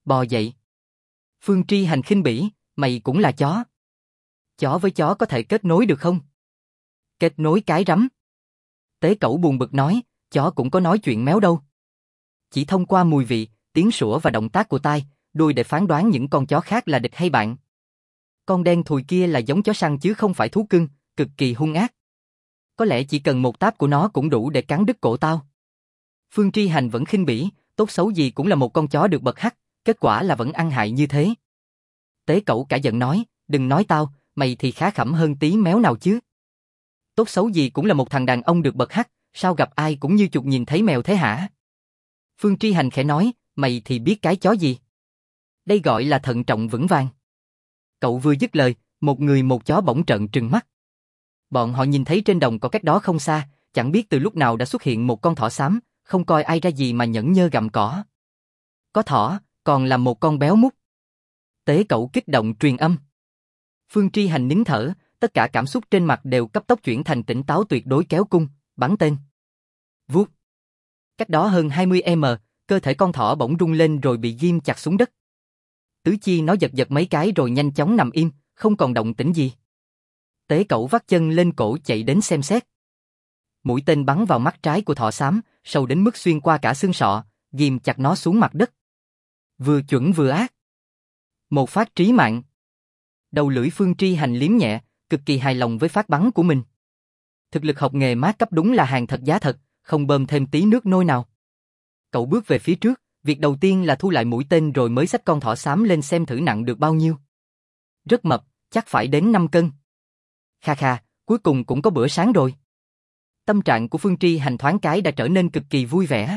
bò dậy. Phương Tri Hành khinh bỉ, mày cũng là chó. Chó với chó có thể kết nối được không? Kết nối cái rắm. Tế Cẩu buồn bực nói, chó cũng có nói chuyện méo đâu. Chỉ thông qua mùi vị, tiếng sủa và động tác của tai, đuôi để phán đoán những con chó khác là địch hay bạn. Con đen thùi kia là giống chó săn chứ không phải thú cưng, cực kỳ hung ác. Có lẽ chỉ cần một táp của nó cũng đủ để cắn đứt cổ tao. Phương Tri Hành vẫn khinh bỉ, tốt xấu gì cũng là một con chó được bậc hắc, kết quả là vẫn ăn hại như thế. Tế Cẩu cả giận nói, đừng nói tao, mày thì khá khẩm hơn tí méo nào chứ. Tốt xấu gì cũng là một thằng đàn ông được bậc hắc, sao gặp ai cũng như chuột nhìn thấy mèo thế hả? Phương Tri Hành khẽ nói, mày thì biết cái chó gì? Đây gọi là thận trọng vững vàng. Cậu vừa dứt lời, một người một chó bỗng trợn trừng mắt. Bọn họ nhìn thấy trên đồng cỏ cách đó không xa, chẳng biết từ lúc nào đã xuất hiện một con thỏ xám, không coi ai ra gì mà nhẫn nhơ gặm cỏ. Có thỏ, còn là một con béo mút. Tế Cẩu kích động truyền âm. Phương Tri Hành nín thở, tất cả cảm xúc trên mặt đều cấp tốc chuyển thành tỉnh táo tuyệt đối, kéo cung, bắn tên. Vút. Cách đó hơn 20m, cơ thể con thỏ bỗng rung lên rồi bị ghim chặt xuống đất. Tứ chi nó giật giật mấy cái rồi nhanh chóng nằm im, không còn động tĩnh gì. Tế Cẩu vắt chân lên cổ chạy đến xem xét. Mũi tên bắn vào mắt trái của thỏ xám, sâu đến mức xuyên qua cả xương sọ, ghim chặt nó xuống mặt đất. Vừa chuẩn vừa ác. Một phát trí mạng. Đầu lưỡi Phương Tri Hành liếm nhẹ, cực kỳ hài lòng với phát bắn của mình. Thực lực học nghề mát cấp đúng là hàng thật giá thật, không bơm thêm tí nước nôi nào. Cậu bước về phía trước, việc đầu tiên là thu lại mũi tên rồi mới xách con thỏ xám lên xem thử nặng được bao nhiêu. Rất mập, chắc phải đến 5 cân. Kha kha, cuối cùng cũng có bữa sáng rồi. Tâm trạng của Phương Tri Hành thoáng cái đã trở nên cực kỳ vui vẻ.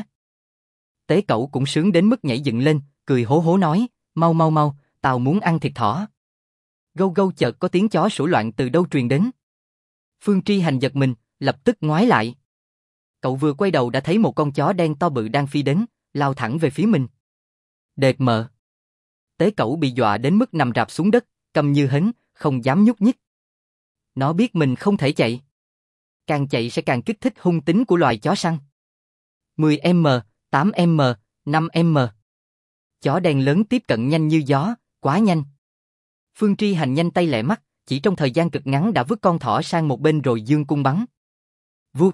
Tế Cẩu cũng sướng đến mức nhảy dựng lên, cười hố hố nói, mau mau mau, tao muốn ăn thịt thỏ. Gâu gâu, chợt có tiếng chó sủa loạn từ đâu truyền đến. Phương Tri Hành giật mình, lập tức ngoái lại. Cậu vừa quay đầu đã thấy một con chó đen to bự đang phi đến, lao thẳng về phía mình. Đệt mợ. Tế Cẩu bị dọa đến mức nằm rạp xuống đất, câm như hến, không dám nhúc nhích. Nó biết mình không thể chạy. Càng chạy sẽ càng kích thích hung tính của loài chó săn. 10m, 8m, 5m. Chó đen lớn tiếp cận nhanh như gió, quá nhanh. Phương Tri Hành nhanh tay lẹ mắt, chỉ trong thời gian cực ngắn đã vứt con thỏ sang một bên rồi giương cung bắn. Vút.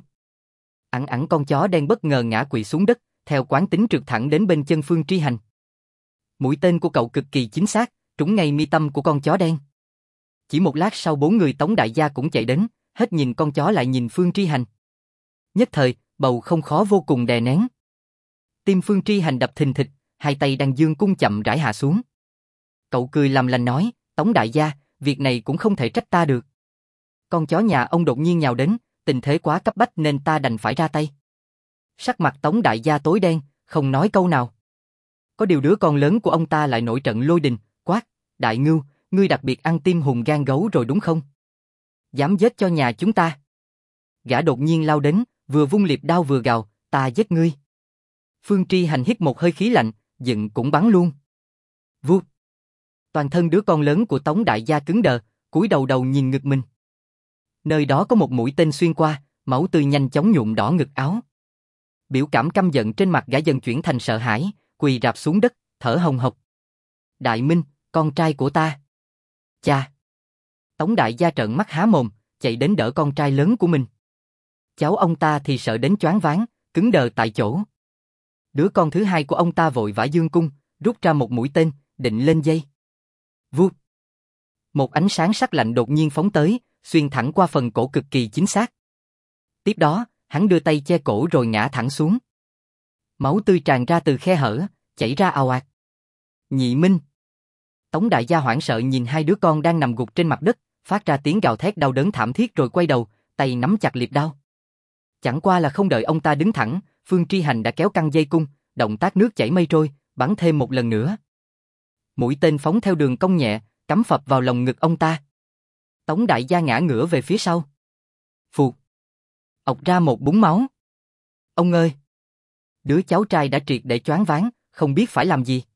Ẵn ẵn con chó đen bất ngờ ngã quỵ xuống đất, theo quán tính trượt thẳng đến bên chân Phương Tri Hành. Mũi tên của cậu cực kỳ chính xác, trúng ngay mi tâm của con chó đen. Chỉ một lát sau 4 người Tống đại gia cũng chạy đến, hết nhìn con chó lại nhìn Phương Tri Hành. Nhất thời, bầu không khó vô cùng đè nén. Tim Phương Tri Hành đập thình thịch, hai tay đang giương cung chậm rãi hạ xuống. Cậu cười làm lành nói, Tống đại gia, việc này cũng không thể trách ta được. Con chó nhà ông đột nhiên nhào đến, tình thế quá cấp bách nên ta đành phải ra tay. Sắc mặt Tống đại gia tối đen, không nói câu nào. Có điều đứa con lớn của ông ta lại nổi trận lôi đình, quát, Đại Ngưu, ngươi đặc biệt ăn tim hùn gan gấu rồi đúng không? Dám giết cho nhà chúng ta. Gã đột nhiên lao đến, vừa vung liệp đao vừa gào, ta giết ngươi. Phương Tri Hành hít một hơi khí lạnh, dựng cũng bắn luôn. Vút. Toàn thân đứa con lớn của Tống đại gia cứng đờ, cúi đầu đầu nhìn ngực mình. Nơi đó có một mũi tên xuyên qua, máu tươi nhanh chóng nhuộm đỏ ngực áo. Biểu cảm căm giận trên mặt gã dần chuyển thành sợ hãi, quỳ rạp xuống đất, thở hồng hộc. Đại Minh, con trai của ta. Cha. Tống đại gia trợn mắt há mồm, chạy đến đỡ con trai lớn của mình. Cháu ông ta thì sợ đến choáng váng, cứng đờ tại chỗ. Đứa con thứ hai của ông ta vội vã giương cung, rút ra một mũi tên, định lên dây. Vút. Một ánh sáng sắc lạnh đột nhiên phóng tới, xuyên thẳng qua phần cổ cực kỳ chính xác. Tiếp đó, hắn đưa tay che cổ rồi ngã thẳng xuống. Máu tươi tràn ra từ khe hở, chảy ra ào ạt. Nhị Minh. Tống đại gia hoảng sợ nhìn hai đứa con đang nằm gục trên mặt đất, phát ra tiếng gào thét đau đớn thảm thiết rồi quay đầu, tay nắm chặt liệp đao. Chẳng qua là không đợi ông ta đứng thẳng, Phương Tri Hành đã kéo căng dây cung, động tác nước chảy mây trôi, bắn thêm một lần nữa. Mũi tên phóng theo đường cong nhẹ, cắm phập vào lồng ngực ông ta. Tống đại gia ngã ngửa về phía sau. Phụt. Ọc ra một búng máu. Ông ơi! Đứa cháu trai đã triệt để choáng váng, không biết phải làm gì.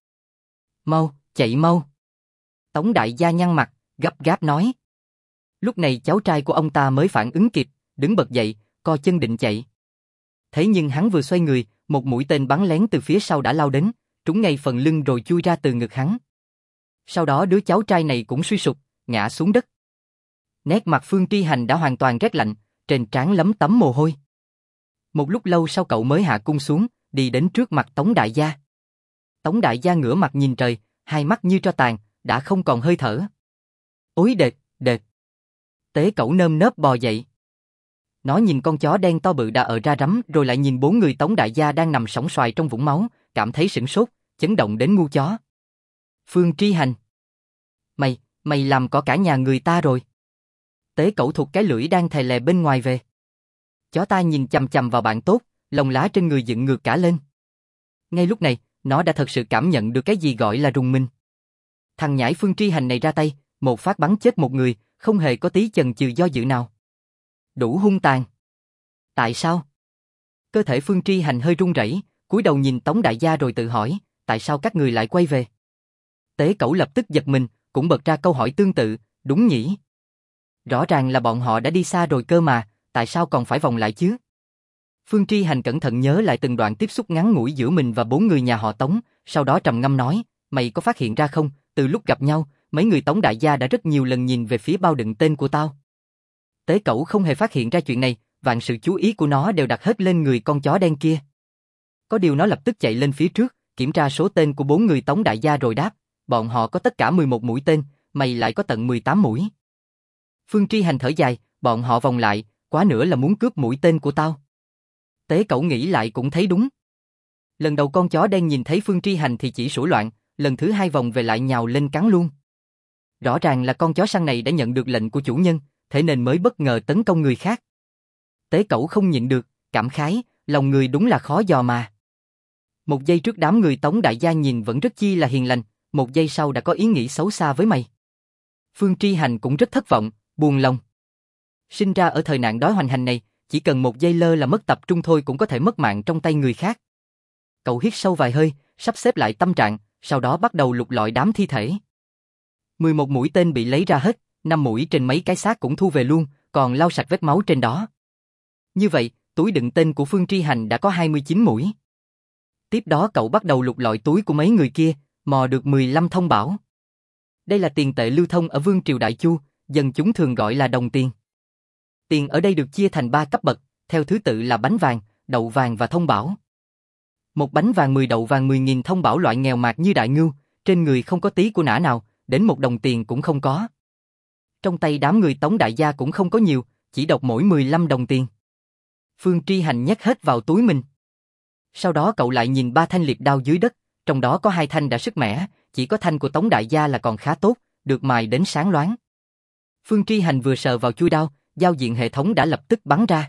Mau, chạy mau! Tống đại gia nhăn mặt, gấp gáp nói. Lúc này cháu trai của ông ta mới phản ứng kịp, đứng bật dậy, co chân định chạy. Thế nhưng hắn vừa xoay người, một mũi tên bắn lén từ phía sau đã lao đến, trúng ngay phần lưng rồi chui ra từ ngực hắn. Sau đó đứa cháu trai này cũng suy sụp, ngã xuống đất. Nét mặt Phương Tri Hành đã hoàn toàn rét lạnh, trên trán lấm tấm mồ hôi. Một lúc lâu sau cậu mới hạ cung xuống, đi đến trước mặt Tống đại gia. Tống đại gia ngửa mặt nhìn trời, hai mắt như tro tàn, đã không còn hơi thở. Ối đệt, đệt. Tế Cẩu nơm nớp bò dậy. Nó nhìn con chó đen to bự đã ở ra rắm rồi lại nhìn bốn người Tống đại gia đang nằm sóng xoài trong vũng máu, cảm thấy sửng sốt, chấn động đến ngu chó. Phương Tri Hành. Mày làm có cả nhà người ta rồi. Tế Cẩu thụt cái lưỡi đang thè lè bên ngoài về. Chó ta nhìn chằm chằm vào bạn tốt, lông lá trên người dựng ngược cả lên. Ngay lúc này, nó đã thật sự cảm nhận được cái gì gọi là rùng mình. Thằng nhãi Phương Tri Hành này ra tay, một phát bắn chết một người, không hề có tí chần chừ do dự nào. Đủ hung tàn. Tại sao? Cơ thể Phương Tri Hành hơi run rẩy, cúi đầu nhìn Tống đại gia rồi tự hỏi, tại sao các người lại quay về? Tế Cẩu lập tức giật mình, cũng bật ra câu hỏi tương tự, đúng nhỉ? Rõ ràng là bọn họ đã đi xa rồi cơ mà, tại sao còn phải vòng lại chứ? Phương Tri Hành cẩn thận nhớ lại từng đoạn tiếp xúc ngắn ngủi giữa mình và bốn người nhà họ Tống, sau đó trầm ngâm nói, mày có phát hiện ra không, từ lúc gặp nhau, mấy người Tống đại gia đã rất nhiều lần nhìn về phía bao đựng tên của tao. Tế Cẩu không hề phát hiện ra chuyện này, vạn sự chú ý của nó đều đặt hết lên người con chó đen kia. Có điều nó lập tức chạy lên phía trước, kiểm tra số tên của bốn người Tống đại gia rồi đáp, bọn họ có tất cả 11 mũi tên, mày lại có tận 18 mũi. Phương Tri Hành thở dài, bọn họ vòng lại, quá nữa là muốn cướp mũi tên của tao. Tế Cẩu nghĩ lại cũng thấy đúng. Lần đầu con chó đen nhìn thấy Phương Tri Hành thì chỉ sủa loạn, lần thứ hai vòng về lại nhào lên cắn luôn. Rõ ràng là con chó săn này đã nhận được lệnh của chủ nhân, thế nên mới bất ngờ tấn công người khác. Tế Cẩu không nhịn được, cảm khái, lòng người đúng là khó dò mà. Một giây trước đám người Tống đại gia nhìn vẫn rất chi là hiền lành, một giây sau đã có ý nghĩ xấu xa với mày. Phương Tri Hành cũng rất thất vọng, buồn lòng. Sinh ra ở thời nạn đói hoành hành này, chỉ cần một giây lơ là mất tập trung thôi cũng có thể mất mạng trong tay người khác. Cậu hít sâu vài hơi, sắp xếp lại tâm trạng, sau đó bắt đầu lục lọi đám thi thể. 11 mũi tên bị lấy ra hết, 5 mũi trên mấy cái xác cũng thu về luôn, còn lau sạch vết máu trên đó. Như vậy, túi đựng tên của Phương Tri Hành đã có 29 mũi. Tiếp đó cậu bắt đầu lục lọi túi của mấy người kia, mò được 15 thông bảo. Đây là tiền tệ lưu thông ở Vương triều Đại Chu, dân chúng thường gọi là đồng tiền. Tiền ở đây được chia thành 3 cấp bậc, theo thứ tự là bánh vàng, đậu vàng và thông bảo. Một bánh vàng 10 đậu vàng 10.000 thông bảo loại nghèo mạt như đại ngưu, trên người không có tí của nã nào, đến 1 đồng tiền cũng không có. Trong tay đám người Tống đại gia cũng không có nhiều, chỉ độc mỗi 15 đồng tiền. Phương Tri Hành nhét hết vào túi mình. Sau đó cậu lại nhìn 3 thanh liệp đao dưới đất, trong đó có 2 thanh đã sứt mẻ, chỉ có thanh của Tống đại gia là còn khá tốt, được mài đến sáng loáng. Phương Tri Hành vừa sờ vào chui đao, giao diện hệ thống đã lập tức bắn ra.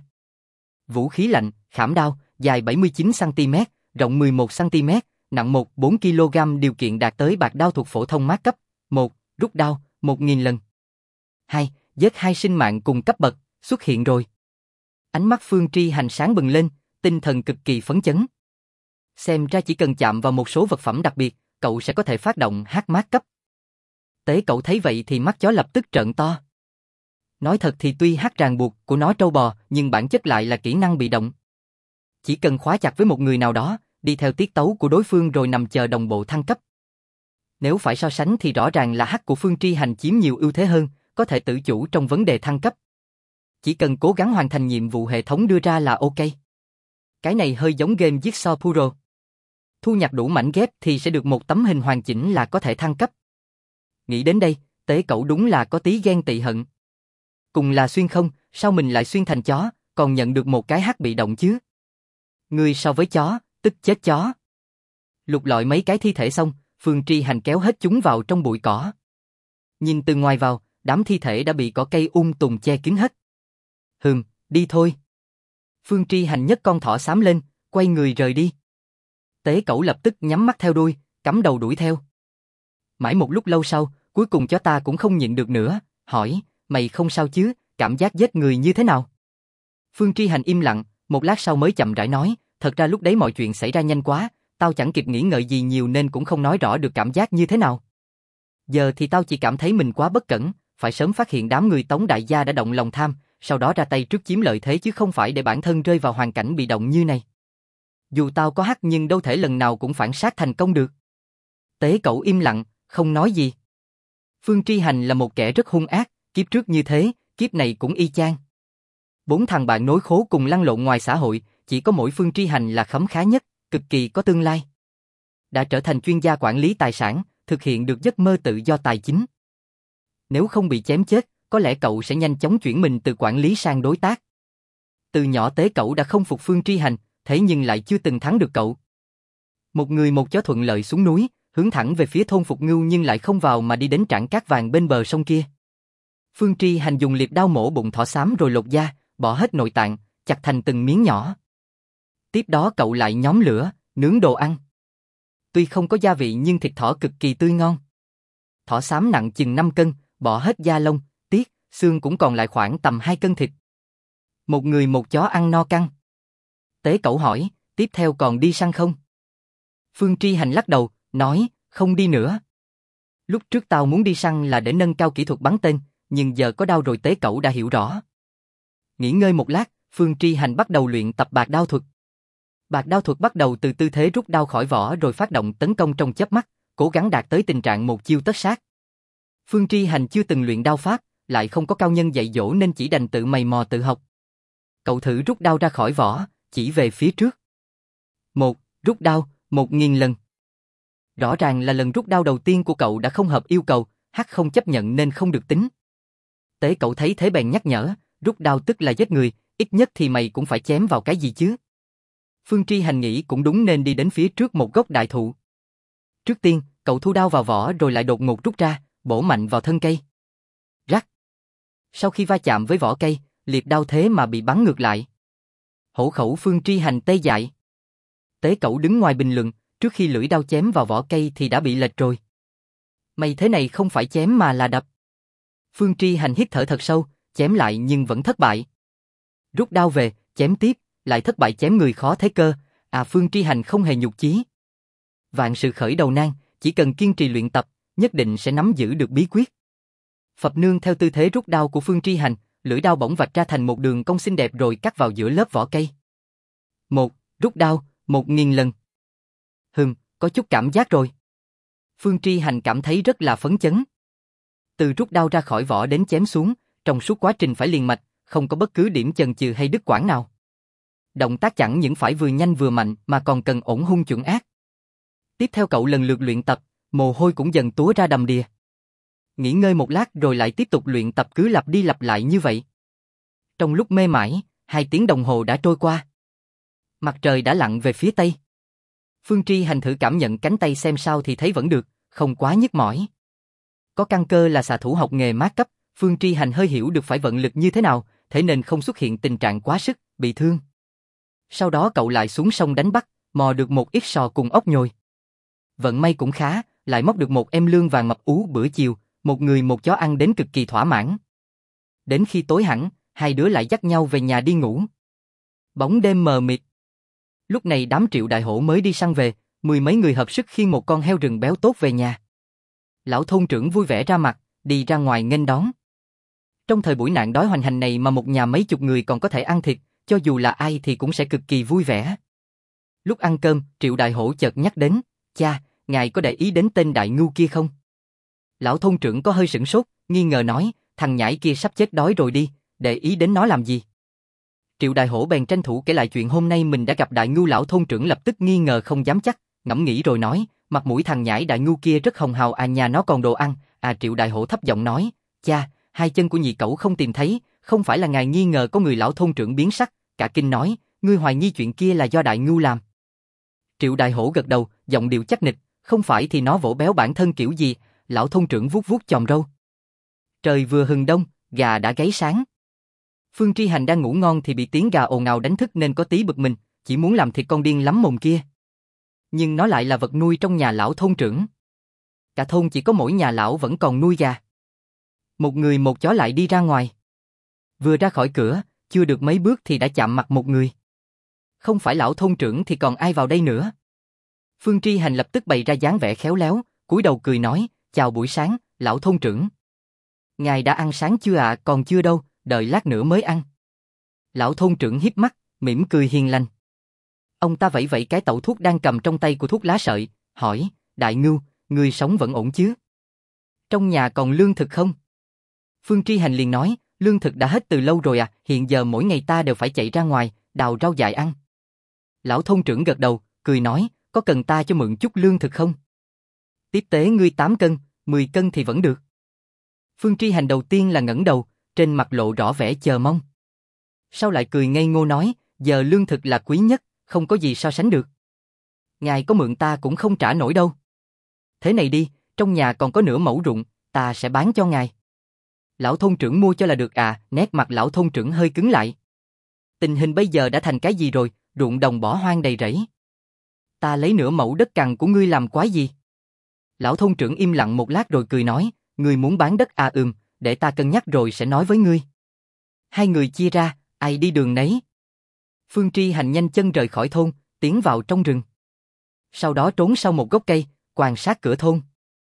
Vũ khí lạnh, khảm đao, dài 79 cm, rộng 11 cm, nặng 4 kg, điều kiện đạt tới bạc đao thuộc phổ thông mát cấp. 1. Rút đao, 1000 lần. 2. Giết 2 sinh mạng cùng cấp bậc, xuất hiện rồi. Ánh mắt Phương Tri Hành sáng bừng lên, tinh thần cực kỳ phấn chấn. Xem ra chỉ cần chạm vào một số vật phẩm đặc biệt, cậu sẽ có thể phát động hát mát cấp. Tế Cậu thấy vậy thì mắt chó lập tức trợn to. Nói thật thì tuy hát ràng buộc của nó trâu bò, nhưng bản chất lại là kỹ năng bị động. Chỉ cần khóa chặt với một người nào đó, đi theo tiết tấu của đối phương rồi nằm chờ đồng bộ thăng cấp. Nếu phải so sánh thì rõ ràng là hát của Phương Tri Hành chiếm nhiều ưu thế hơn, có thể tự chủ trong vấn đề thăng cấp. Chỉ cần cố gắng hoàn thành nhiệm vụ hệ thống đưa ra là ok. Cái này hơi giống game Jigsaw Puzzle. Thu nhặt đủ mảnh ghép thì sẽ được một tấm hình hoàn chỉnh là có thể thăng cấp. Nghĩ đến đây, Tế Cẩu đúng là có tí ghen tị hận. Cùng là xuyên không, sao mình lại xuyên thành chó, còn nhận được một cái hát bị động chứ? Người so với chó, tức chết chó. Lục lọi mấy cái thi thể xong, Phương Tri Hành kéo hết chúng vào trong bụi cỏ. Nhìn từ ngoài vào, đám thi thể đã bị cỏ cây tùng che kín hết. Đi thôi. Phương Tri Hành nhấc con thỏ xám lên, quay người rời đi. Tế Cẩu lập tức nhắm mắt theo đuôi, cắm đầu đuổi theo. Mãi một lúc lâu sau, cuối cùng chó ta cũng không nhịn được nữa, hỏi, mày không sao chứ, cảm giác giết người như thế nào? Phương Tri Hành im lặng, một lát sau mới chậm rãi nói, thật ra lúc đấy mọi chuyện xảy ra nhanh quá, tao chẳng kịp nghĩ ngợi gì nhiều nên cũng không nói rõ được cảm giác như thế nào. Giờ thì tao chỉ cảm thấy mình quá bất cẩn, phải sớm phát hiện đám người Tống đại gia đã động lòng tham, sau đó ra tay trước chiếm lợi thế chứ không phải để bản thân rơi vào hoàn cảnh bị động như này. Dù tao có hắc nhưng đâu thể lần nào cũng phản sát thành công được. Tế Cẩu im lặng, không nói gì. Phương Tri Hành là một kẻ rất hung ác, kiếp trước như thế, kiếp này cũng y chang. 4 thằng bạn nối khố cùng lăn lộn ngoài xã hội, chỉ có mỗi Phương Tri Hành là khấm khá nhất, cực kỳ có tương lai. Đã trở thành chuyên gia quản lý tài sản, thực hiện được giấc mơ tự do tài chính. Nếu không bị chém chết, có lẽ cậu sẽ nhanh chóng chuyển mình từ quản lý sang đối tác. Từ nhỏ Tế Cẩu đã không phục Phương Tri Hành, thế nhưng lại chưa từng thắng được cậu. Một người một chó thuận lợi xuống núi, hướng thẳng về phía thôn Phục Ngưu nhưng lại không vào mà đi đến trảng cát vàng bên bờ sông kia. Phương Tri Hành dùng liệp đao mổ bụng thỏ xám rồi lột da, bỏ hết nội tạng, chặt thành từng miếng nhỏ. Tiếp đó cậu lại nhóm lửa, nướng đồ ăn. Tuy không có gia vị nhưng thịt thỏ cực kỳ tươi ngon. Thỏ xám nặng chừng 5 cân, bỏ hết da lông, tiết, xương cũng còn lại khoảng tầm 2 cân thịt. Một người một chó ăn no căng. Tế Cẩu hỏi, tiếp theo còn đi săn không? Phương Tri Hành lắc đầu, nói, không đi nữa. Lúc trước tao muốn đi săn là để nâng cao kỹ thuật bắn tên, nhưng giờ có đao rồi. Tế Cẩu đã hiểu rõ. Nghỉ ngơi một lát, Phương Tri Hành bắt đầu luyện tập bạc đao thuật. Bạc đao thuật bắt đầu từ tư thế rút đao khỏi vỏ rồi phát động tấn công trong chớp mắt, cố gắng đạt tới tình trạng một chiêu tất sát. Phương Tri Hành chưa từng luyện đao pháp, lại không có cao nhân dạy dỗ nên chỉ đành tự mày mò tự học. Cậu thử rút đao ra khỏi vỏ, chỉ về phía trước. Rút đao, 1000 lần. Rõ ràng là lần rút đao đầu tiên của cậu đã không hợp yêu cầu, hắc không chấp nhận nên không được tính. Tế Cẩu thấy thế bèn nhắc nhở, rút đao tức là giết người, ít nhất thì mày cũng phải chém vào cái gì chứ. Phương Tri Hành nghĩ cũng đúng nên đi đến phía trước một gốc đại thụ. Trước tiên, cậu thu đao vào vỏ rồi lại đột ngột rút ra, bổ mạnh vào thân cây. Rắc. Sau khi va chạm với vỏ cây, liệp đao thế mà bị bắn ngược lại. Hổ khẩu Phương Tri Hành tê dại. Tế Cẩu đứng ngoài bình luận, trước khi lưỡi đao chém vào vỏ cây thì đã bị lệch rồi. Mày thế này không phải chém mà là đập. Phương Tri Hành hít thở thật sâu, chém lại nhưng vẫn thất bại. Rút đao về, chém tiếp, lại thất bại. Chém người khó thế cơ, Phương Tri Hành không hề nhục chí. Vạn sự khởi đầu nan, chỉ cần kiên trì luyện tập, nhất định sẽ nắm giữ được bí quyết. Phập nương theo tư thế rút đao của Phương Tri Hành, lưỡi đao bỗng vạch ra thành một đường cong xinh đẹp rồi cắt vào giữa lớp vỏ cây. Rút đao, 1000 lần. Có chút cảm giác rồi. Phương Tri Hành cảm thấy rất là phấn chấn. Từ rút đao ra khỏi vỏ đến chém xuống, trong suốt quá trình phải liền mạch, không có bất cứ điểm chần chừ hay đứt quãng nào. Động tác chẳng những phải vừa nhanh vừa mạnh mà còn cần ổn hung chuẩn ác. Tiếp theo cậu lần lượt luyện tập, mồ hôi cũng dần túa ra đầm đìa. Nghỉ ngơi một lát rồi lại tiếp tục luyện tập, cứ lặp đi lặp lại như vậy. Trong lúc mê mải, 2 tiếng đồng hồ đã trôi qua. Mặt trời đã lặn về phía tây. Phương Tri Hành thử cảm nhận cánh tay xem sao thì thấy vẫn được, không quá nhức mỏi. Có căn cơ là xạ thủ học nghề mát cấp, Phương Tri Hành hơi hiểu được phải vận lực như thế nào, thế nên không xuất hiện tình trạng quá sức, bị thương. Sau đó cậu lại xuống sông đánh bắt, mò được một ít sò cùng ốc nhồi. Vận may cũng khá, lại móc được một em lương vàng mập ú. Bữa chiều, một người một chó ăn đến cực kỳ thỏa mãn. Đến khi tối hẳn, hai đứa lại dắt nhau về nhà đi ngủ. Bóng đêm mờ mịt. Lúc này đám Triệu Đại Hổ mới đi săn về, 10 mấy người hợp sức khiêng một con heo rừng béo tốt về nhà. Lão thôn trưởng vui vẻ ra mặt, đi ra ngoài nghênh đón. Trong thời buổi nạn đói hoành hành này mà một nhà mấy chục người còn có thể ăn thịt, cho dù là ai thì cũng sẽ cực kỳ vui vẻ. Lúc ăn cơm, Triệu Đại Hổ chợt nhắc đến, cha, ngài có để ý đến tên Đại Ngưu kia không? Lão thôn trưởng có hơi sửng sốt, nghi ngờ nói, thằng nhãi kia sắp chết đói rồi đi, để ý đến nó làm gì? Triệu Đại Hổ bèn tranh thủ kể lại chuyện hôm nay mình đã gặp Đại Ngưu. Lão thôn trưởng lập tức nghi ngờ không dám chắc, ngẫm nghĩ rồi nói, mặt mũi thằng nhãi Đại Ngưu kia rất hồng hào, nhà nó còn đồ ăn. Triệu Đại Hổ thấp giọng nói, cha, 2 chân của nhị cẩu không tìm thấy, không phải là ngài nghi ngờ có người? Lão thôn trưởng biến sắc, cả kinh nói, ngươi hoài nghi chuyện kia là do Đại Ngưu làm. Triệu Đại Hổ gật đầu, giọng điệu chắc nịch, không phải thì nó vỗ béo bản thân kiểu gì? Lão thôn trưởng vuốt vuốt chòm râu. Trời vừa hừng đông, gà đã gáy sáng. Phương Tri Hành đang ngủ ngon thì bị tiếng gà ồn ào đánh thức nên có tí bực mình, chỉ muốn làm thịt con điên lắm mồm kia. Nhưng nó lại là vật nuôi trong nhà lão thôn trưởng. Cả thôn chỉ có mỗi nhà lão vẫn còn nuôi gà. Một người một chó lại đi ra ngoài. Vừa ra khỏi cửa, chưa được mấy bước thì đã chạm mặt một người. Không phải lão thôn trưởng thì còn ai vào đây nữa? Phương Tri Hành lập tức bày ra dáng vẻ khéo léo, cúi đầu cười nói, chào buổi sáng, lão thôn trưởng. Ngài đã ăn sáng chưa ạ? Còn chưa đâu, đợi lát nữa mới ăn. Lão thôn trưởng híp mắt, mỉm cười hiền lành. Ông ta vẫy vẫy cái tẩu thuốc đang cầm trong tay của thuốc lá sợi, hỏi, Đại Ngưu, ngươi sống vẫn ổn chứ? Trong nhà còn lương thực không? Phương Tri Hành liền nói, lương thực đã hết từ lâu rồi à, hiện giờ mỗi ngày ta đều phải chạy ra ngoài, đào rau dại ăn. Lão thôn trưởng gật đầu, cười nói, có cần ta cho mượn chút lương thực không? Tiếp tế ngươi 8 cân, 10 cân thì vẫn được. Phương Tri Hành đầu tiên là ngẩng đầu, trên mặt lộ rõ vẻ chờ mong. Sau lại cười ngây ngô nói, giờ lương thực là quý nhất, không có gì so sánh được. Ngài có mượn ta cũng không trả nổi đâu. Thế này đi, trong nhà còn có nửa mẫu ruộng, ta sẽ bán cho ngài. Lão thôn trưởng mua cho là được à, nét mặt lão thôn trưởng hơi cứng lại. Tình hình bây giờ đã thành cái gì rồi, ruộng đồng bỏ hoang đầy rẫy. Ta lấy nửa mẫu đất cằn của ngươi làm quái gì? Lão thôn trưởng im lặng một lát rồi cười nói, ngươi muốn bán đất à, để ta cân nhắc rồi sẽ nói với ngươi. Hai người chia ra, ai đi đường nấy. Phương Tri Hành nhanh chân rời khỏi thôn, tiến vào trong rừng. Sau đó trốn sau một gốc cây, quan sát cửa thôn.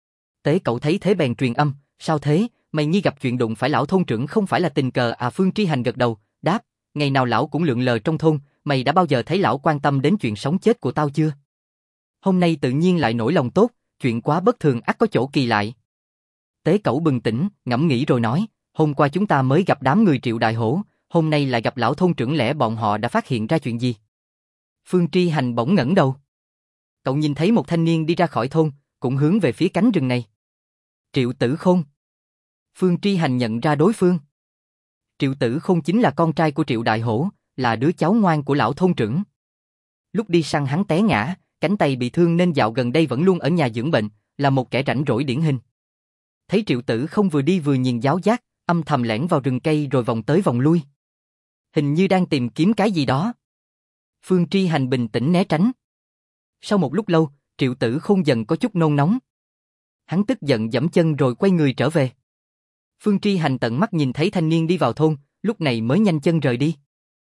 Tế Cẩu thấy thế bèn truyền âm, sao thế, mày nghi gặp chuyện đụng phải lão thôn trưởng không phải là tình cờ à? Phương Tri Hành gật đầu, đáp, ngày nào lão cũng lượn lờ trong thôn, mày đã bao giờ thấy lão quan tâm đến chuyện sống chết của tao chưa? Hôm nay tự nhiên lại nổi lòng tốt, chuyện quá bất thường ắt có chỗ kỳ lạ. Tế Cẩu bừng tỉnh, ngẫm nghĩ rồi nói, hôm qua chúng ta mới gặp đám người Triệu Đại Hổ, hôm nay lại gặp lão thôn trưởng, lẽ bọn họ đã phát hiện ra chuyện gì? Phương Tri Hành bỗng ngẩng đầu. Cậu nhìn thấy một thanh niên đi ra khỏi thôn, cũng hướng về phía cánh rừng này. Triệu Tử Khôn. Phương Tri Hành nhận ra đối phương. Triệu Tử Khôn chính là con trai của Triệu Đại Hổ, là đứa cháu ngoan của lão thôn trưởng. Lúc đi săn hắn té ngã, cánh tay bị thương nên dạo gần đây vẫn luôn ở nhà dưỡng bệnh, là một kẻ rảnh rỗi điển hình. Thấy Triệu Tử Khôn vừa đi vừa nhìn giáo giác, âm thầm lẻn vào rừng cây rồi vòng tới vòng lui. Hình như đang tìm kiếm cái gì đó. Phương Tri Hành bình tĩnh né tránh. Sau một lúc lâu, Triệu Tử Khôn dần có chút nôn nóng. Hắn tức giận giẫm chân rồi quay người trở về. Phương Tri Hành tận mắt nhìn thấy thanh niên đi vào thôn, lúc này mới nhanh chân rời đi.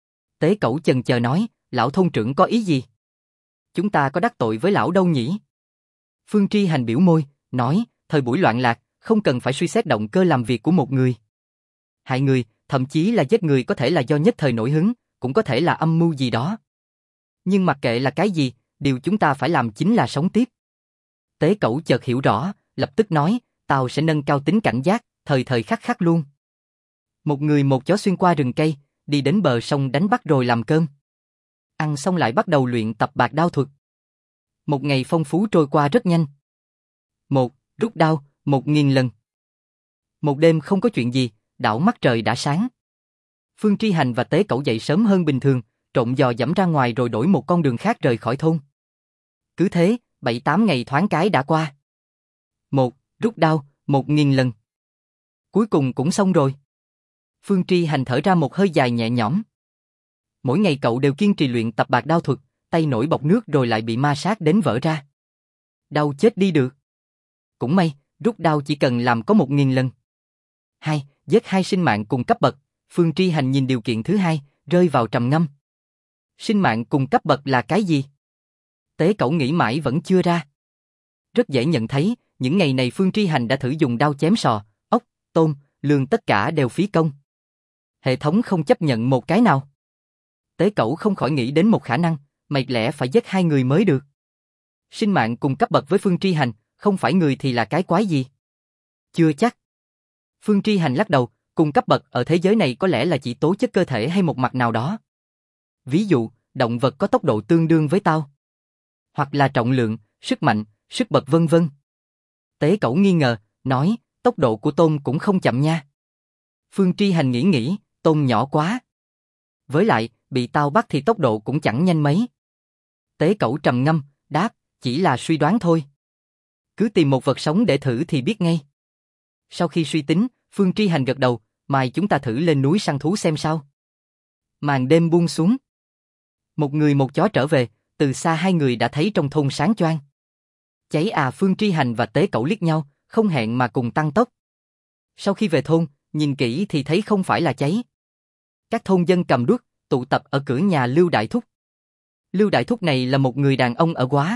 Tế Cẩu chần chờ nói, lão thôn trưởng có ý gì? Chúng ta có đắc tội với lão đâu nhỉ? Phương Tri Hành biểu môi, nói, thời buổi loạn lạc, không cần phải suy xét động cơ làm việc của một người. Hại người, thậm chí là giết người có thể là do nhất thời nổi hứng, cũng có thể là âm mưu gì đó. Nhưng mặc kệ là cái gì, điều chúng ta phải làm chính là sống tiếp. Tế Cẩu chợt hiểu rõ, lập tức nói, tao sẽ nâng cao tính cảnh giác, thời thời khắc khắc luôn. Một người một chó xuyên qua rừng cây, đi đến bờ sông đánh bắt rồi làm cơm. Ăn xong lại bắt đầu luyện tập bạc đao thuật. Một ngày phong phú trôi qua rất nhanh. Một, rút đao, 1000 lần. Một đêm không có chuyện gì, đảo mắt trời đã sáng. Phương Tri Hành và Tế Cẩu dậy sớm hơn bình thường, trộn giò dẫm ra ngoài rồi đổi một con đường khác rời khỏi thôn. Cứ thế, 7-8 ngày thoáng cái đã qua. Một, rút đao, 1000 lần. Cuối cùng cũng xong rồi. Phương Tri Hành thở ra một hơi dài nhẹ nhõm. Mỗi ngày cậu đều kiên trì luyện tập bạc đao thuật, tay nổi bọt nước rồi lại bị ma sát đến vỡ ra. Đau chết đi được. Cũng may, rút đao chỉ cần làm có 1000 lần. 2. Giết 2 sinh mạng cùng cấp bậc. Phương Tri Hành nhìn điều kiện thứ hai, rơi vào trầm ngâm. Sinh mạng cùng cấp bậc là cái gì? Tế Cẩu nghĩ mãi vẫn chưa ra. Rất dễ nhận thấy, những ngày này Phương Tri Hành đã thử dùng đao chém sò, ốc, tôm, lương tất cả đều phí công. Hệ thống không chấp nhận một cái nào. Tế Cẩu không khỏi nghĩ đến một khả năng, mày lẽ phải giết 2 người mới được. Sinh mạng cùng cấp bậc với Phương Tri Hành, không phải người thì là cái quái gì? Chưa chắc. Phương Tri Hành lắc đầu, cùng cấp bậc ở thế giới này có lẽ là chỉ tố chất cơ thể hay một mặt nào đó. Ví dụ, động vật có tốc độ tương đương với tao. Hoặc là trọng lượng, sức mạnh, sức bật vân vân. Tế Cẩu nghi ngờ, nói, tốc độ của tôm cũng không chậm nha. Phương Tri Hành nghĩ, tôm nhỏ quá. Với lại, bị tao bắt thì tốc độ cũng chẳng nhanh mấy. Tế Cẩu trầm ngâm, đáp, chỉ là suy đoán thôi. Cứ tìm một vật sống để thử thì biết ngay. Sau khi suy tính, Phương Tri Hành gật đầu, mai chúng ta thử lên núi săn thú xem sao. Màn đêm buông xuống. Một người một chó trở về, từ xa 2 người đã thấy trong thôn sáng choang. Cháy à? Phương Tri Hành và Tế Cẩu liếc nhau, không hẹn mà cùng tăng tốc. Sau khi về thôn, nhìn kỹ thì thấy không phải là cháy. Các thôn dân cầm đuốc, tụ tập ở cửa nhà Lưu Đại Thúc. Lưu Đại Thúc này là một người đàn ông ở Góa.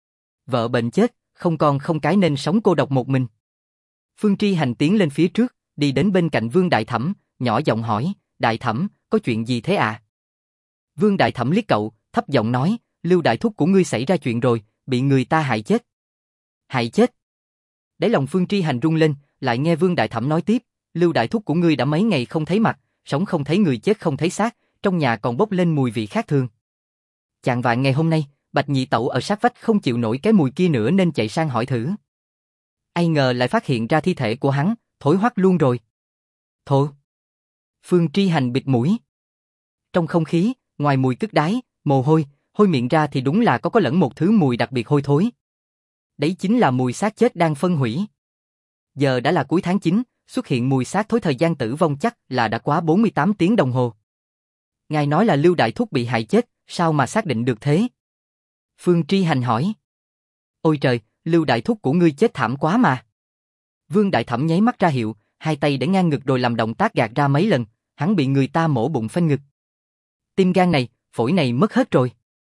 Vợ bệnh chết, không con không cái nên sống cô độc một mình. Phương Tri Hành tiến lên phía trước, đi đến bên cạnh Vương Đại Thẩm, nhỏ giọng hỏi, Đại Thẩm, có chuyện gì thế à? Vương Đại Thẩm liếc cậu, thấp giọng nói, Lưu đại thúc của ngươi xảy ra chuyện rồi, bị người ta hại chết. Hại chết? Đáy lòng Phương Tri Hành rung lên, lại nghe Vương Đại Thẩm nói tiếp, Lưu đại thúc của ngươi đã mấy ngày không thấy mặt, sống không thấy người chết không thấy xác, trong nhà còn bốc lên mùi vị khác thường. Chạng vạng ngày hôm nay, Bạch nhị tẩu ở sát vách không chịu nổi cái mùi kia nữa nên chạy sang hỏi thử. Ai ngờ lại phát hiện ra thi thể của hắn, thối hoắc luôn rồi. Thổ. Phương Tri Hành bịt mũi. Trong không khí, ngoài mùi cứt đái, mồ hôi, hôi miệng ra thì đúng là có lẫn một thứ mùi đặc biệt hôi thối. Đấy chính là mùi xác chết đang phân hủy. Giờ đã là cuối tháng 9, xuất hiện mùi xác thối thời gian tử vong chắc là đã quá 48 tiếng đồng hồ. Ngài nói là Lưu đại thúc bị hại chết, sao mà xác định được thế? Phương Tri Hành hỏi. Ôi trời, Lưu đại thúc của ngươi chết thảm quá mà. Vương Đại Thẩm nháy mắt ra hiệu, hai tay để ngang ngực rồi làm động tác gạt ra mấy lần, hắn bị người ta mổ bụng phanh ngực. Tim gan này, phổi này mất hết rồi.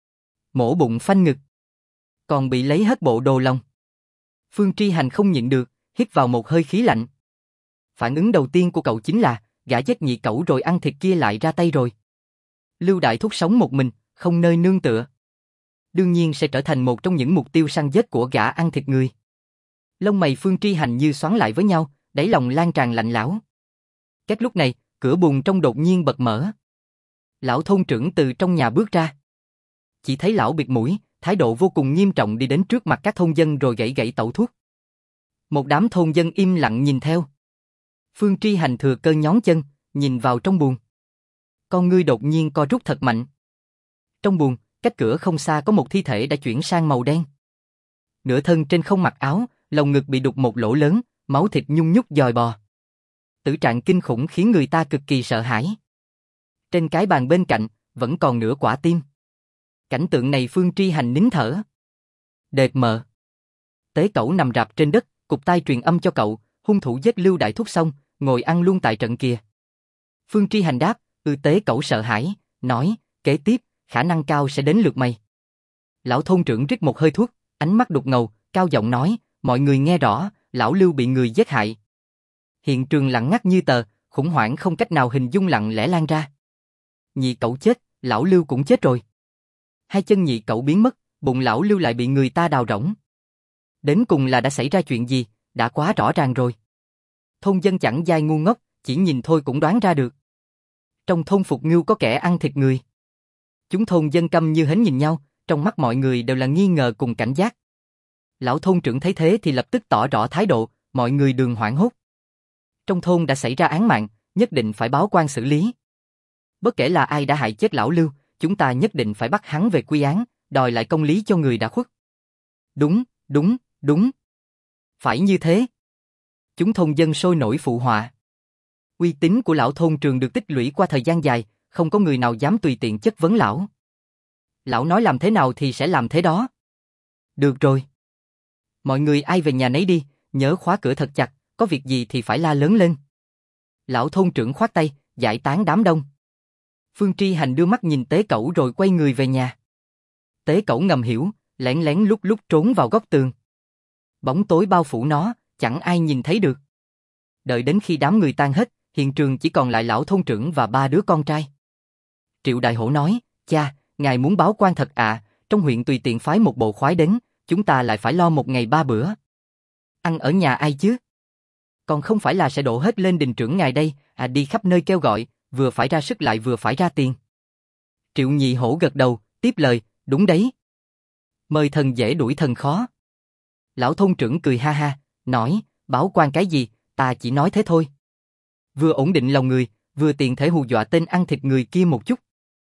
Mổ bụng phanh ngực. Còn bị lấy hết bộ đồ lòng. Phương Tri Hành không nhịn được, hít vào một hơi khí lạnh. Phản ứng đầu tiên của cậu chính là, gã giết nhị cẩu rồi ăn thịt kia lại ra tay rồi. Lưu đại thúc sống một mình, không nơi nương tựa. Đương nhiên sẽ trở thành một trong những mục tiêu săn giết của gã ăn thịt người. Lông mày Phương Tri Hành như xoắn lại với nhau, đáy lòng lan tràn lạnh lẽo. Cách lúc này, cửa buồng trong đột nhiên bật mở. Lão thôn trưởng từ trong nhà bước ra. Chỉ thấy lão bịt mũi, thái độ vô cùng nghiêm trọng đi đến trước mặt các thôn dân rồi gãy gãy tẩu thuốc. Một đám thôn dân im lặng nhìn theo. Phương Tri Hành thừa cơ nhón chân, nhìn vào trong buồng. Con ngươi đột nhiên co rút thật mạnh. Trong buồng, cách cửa không xa có một thi thể đã chuyển sang màu đen. Nửa thân trên không mặc áo, lồng ngực bị đục một lỗ lớn, máu thịt nhung nhúc dòi bò. Tử trạng kinh khủng khiến người ta cực kỳ sợ hãi. Trên cái bàn bên cạnh, vẫn còn nửa quả tim. Cảnh tượng này Phương Tri Hành nín thở. Đệt mờ. Tế Cẩu nằm rạp trên đất, cụp tai truyền âm cho cậu, hung thủ giết Lưu đại thúc xong, ngồi ăn luôn tại trận kia. Phương Tri Hành đáp, Tế Cẩu sợ hãi, nói, kế tiếp, khả năng cao sẽ đến lượt mày. Lão thôn trưởng rít một hơi thuốc, ánh mắt đục ngầu, cao giọng nói, mọi người nghe rõ, lão Lưu bị người giết hại. Hiện trường lặng ngắt như tờ, khủng hoảng không cách nào hình dung lặng lẽ lan ra. Nhị cậu chết, lão Lưu cũng chết rồi. Hai chân nhị cậu biến mất, bụng lão Lưu lại bị người ta đào rỗng. Đến cùng là đã xảy ra chuyện gì, đã quá rõ ràng rồi. Thôn dân chẳng dai ngu ngốc, chỉ nhìn thôi cũng đoán ra được. Trong thôn Phục Ngưu có kẻ ăn thịt người. Chúng thôn dân câm như hến nhìn nhau, trong mắt mọi người đều là nghi ngờ cùng cảnh giác. Lão thôn trưởng thấy thế thì lập tức tỏ rõ thái độ, mọi người đừng hoảng hốt. Trong thôn đã xảy ra án mạng, nhất định phải báo quan xử lý. Bất kể là ai đã hại chết lão Lưu, chúng ta nhất định phải bắt hắn về quy án, đòi lại công lý cho người đã khuất. Đúng, đúng, đúng. Phải như thế. Chúng thôn dân sôi nổi phụ họa. Uy tín của lão thôn trường được tích lũy qua thời gian dài, không có người nào dám tùy tiện chất vấn lão. Lão nói làm thế nào thì sẽ làm thế đó. Được rồi. Mọi người ai về nhà nấy đi, nhớ khóa cửa thật chặt, có việc gì thì phải la lớn lên. Lão thôn trưởng khoát tay, giải tán đám đông. Phương Tri Hành đưa mắt nhìn Tế Cẩu rồi quay người về nhà. Tế Cẩu ngầm hiểu, lén lén lúc lúc trốn vào góc tường. Bóng tối bao phủ nó, chẳng ai nhìn thấy được. Đợi đến khi đám người tan hết, hiện trường chỉ còn lại lão thôn trưởng và ba đứa con trai. Triệu Đại Hổ nói, cha, ngài muốn báo quan thật à, trong huyện tùy tiện phái một bộ khoái đến, chúng ta lại phải lo một ngày 3 bữa. Ăn ở nhà ai chứ? Còn không phải là sẽ đổ hết lên đình trưởng ngài đây, đi khắp nơi kêu gọi, vừa phải ra sức lại vừa phải ra tiền. Triệu Nhị Hổ gật đầu, tiếp lời, đúng đấy. Mời thần dễ đuổi thần khó. Lão thôn trưởng cười ha ha, nói, báo quan cái gì, ta chỉ nói thế thôi. Vừa ổn định lòng người, vừa tiện thể hù dọa tên ăn thịt người kia một chút.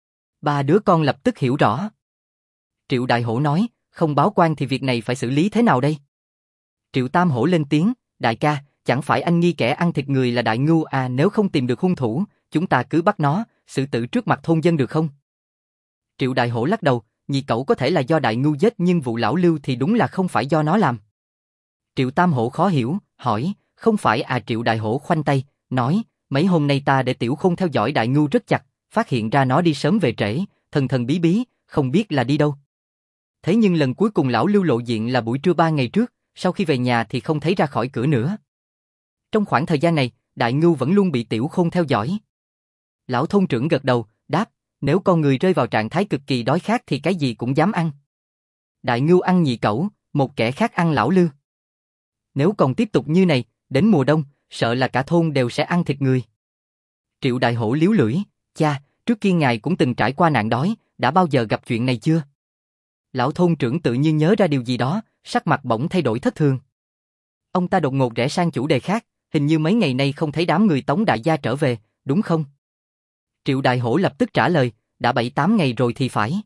Ba đứa con lập tức hiểu rõ. Triệu Đại Hổ nói, không báo quan thì việc này phải xử lý thế nào đây? Triệu Tam Hổ lên tiếng, đại ca, chẳng phải anh nghi kẻ ăn thịt người là Đại Ngưu à, nếu không tìm được hung thủ, chúng ta cứ bắt nó, xử tử trước mặt thôn dân được không? Triệu Đại Hổ lắc đầu, nhị cẩu có thể là do Đại Ngưu giết nhưng vụ lão Lưu thì đúng là không phải do nó làm. Triệu Tam Hổ khó hiểu, hỏi, không phải à? Triệu Đại Hổ khoanh tay, nói, mấy hôm nay ta để Tiểu Khôn theo dõi Đại Ngưu rất chặt, phát hiện ra nó đi sớm về trễ, thần thần bí bí, không biết là đi đâu. Thế nhưng lần cuối cùng lão Lưu lộ diện là buổi trưa 3 ngày trước, sau khi về nhà thì không thấy ra khỏi cửa nữa. Trong khoảng thời gian này, Đại Ngưu vẫn luôn bị Tiểu Khôn theo dõi. Lão thôn trưởng gật đầu, đáp, Nếu con người rơi vào trạng thái cực kỳ đói khát thì cái gì cũng dám ăn. Đại ngưu ăn nhị cẩu, một kẻ khác ăn lão lư. Nếu còn tiếp tục như này, đến mùa đông, sợ là cả thôn đều sẽ ăn thịt người. Triệu Đại Hổ liếu lưỡi, cha, trước kia ngài cũng từng trải qua nạn đói, đã bao giờ gặp chuyện này chưa? Lão thôn trưởng tự nhiên nhớ ra điều gì đó, sắc mặt bỗng thay đổi thất thường. Ông ta đột ngột rẽ sang chủ đề khác, hình như mấy ngày nay không thấy đám người Tống đại gia trở về, đúng không? Triệu Đại Hổ lập tức trả lời, đã 7-8 ngày rồi thì phải.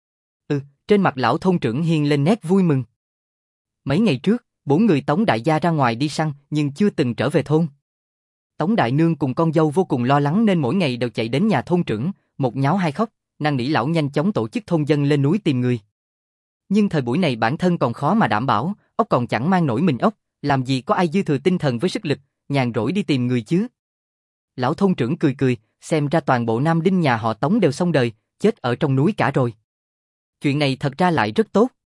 Trên mặt lão thôn trưởng hiên lên nét vui mừng. Mấy ngày trước, 4 người Tống đại gia ra ngoài đi săn nhưng chưa từng trở về thôn. Tống đại nương cùng con dâu vô cùng lo lắng nên mỗi ngày đều chạy đến nhà thôn trưởng, một nháo hai khóc, năn nỉ lão nhanh chóng tổ chức thôn dân lên núi tìm người. Nhưng thời buổi này bản thân còn khó mà đảm bảo, ốc còn chẳng mang nổi mình ốc, làm gì có ai dư thừa tinh thần với sức lực, nhàn rỗi đi tìm người chứ. Lão thôn trưởng cười cười, xem ra toàn bộ nam đinh nhà họ Tống đều xong đời, chết ở trong núi cả rồi. Chuyện này thật ra lại rất tốt.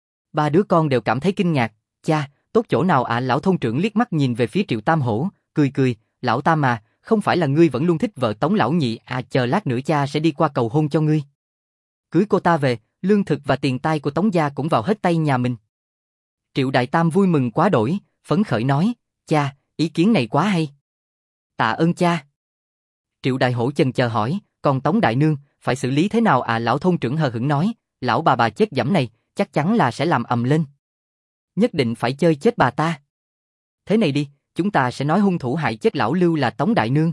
Ba đứa con đều cảm thấy kinh ngạc, cha, tốt chỗ nào ạ? Lão thôn trưởng liếc mắt nhìn về phía Triệu Tam Hổ, cười cười, lão Tam mà, không phải là ngươi vẫn luôn thích vợ Tống lão nhị à? Chờ lát nữa cha sẽ đi qua cầu hôn cho ngươi. Cưới cô ta về, lương thực và tiền tài của Tống gia cũng vào hết tay nhà mình. Triệu Đại Tam vui mừng quá đổi, phấn khởi nói, cha, ý kiến này quá hay. Tạ ơn cha. Triệu Đại Hổ chần chờ hỏi, còn Tống Đại Nương, phải xử lý thế nào à? Lão thôn trưởng hờ hững nói, lão bà chết dẫm này, chắc chắn là sẽ làm ầm lên. Nhất định phải chơi chết bà ta. Thế này đi, chúng ta sẽ nói hung thủ hại chết lão Lưu là Tống Đại Nương.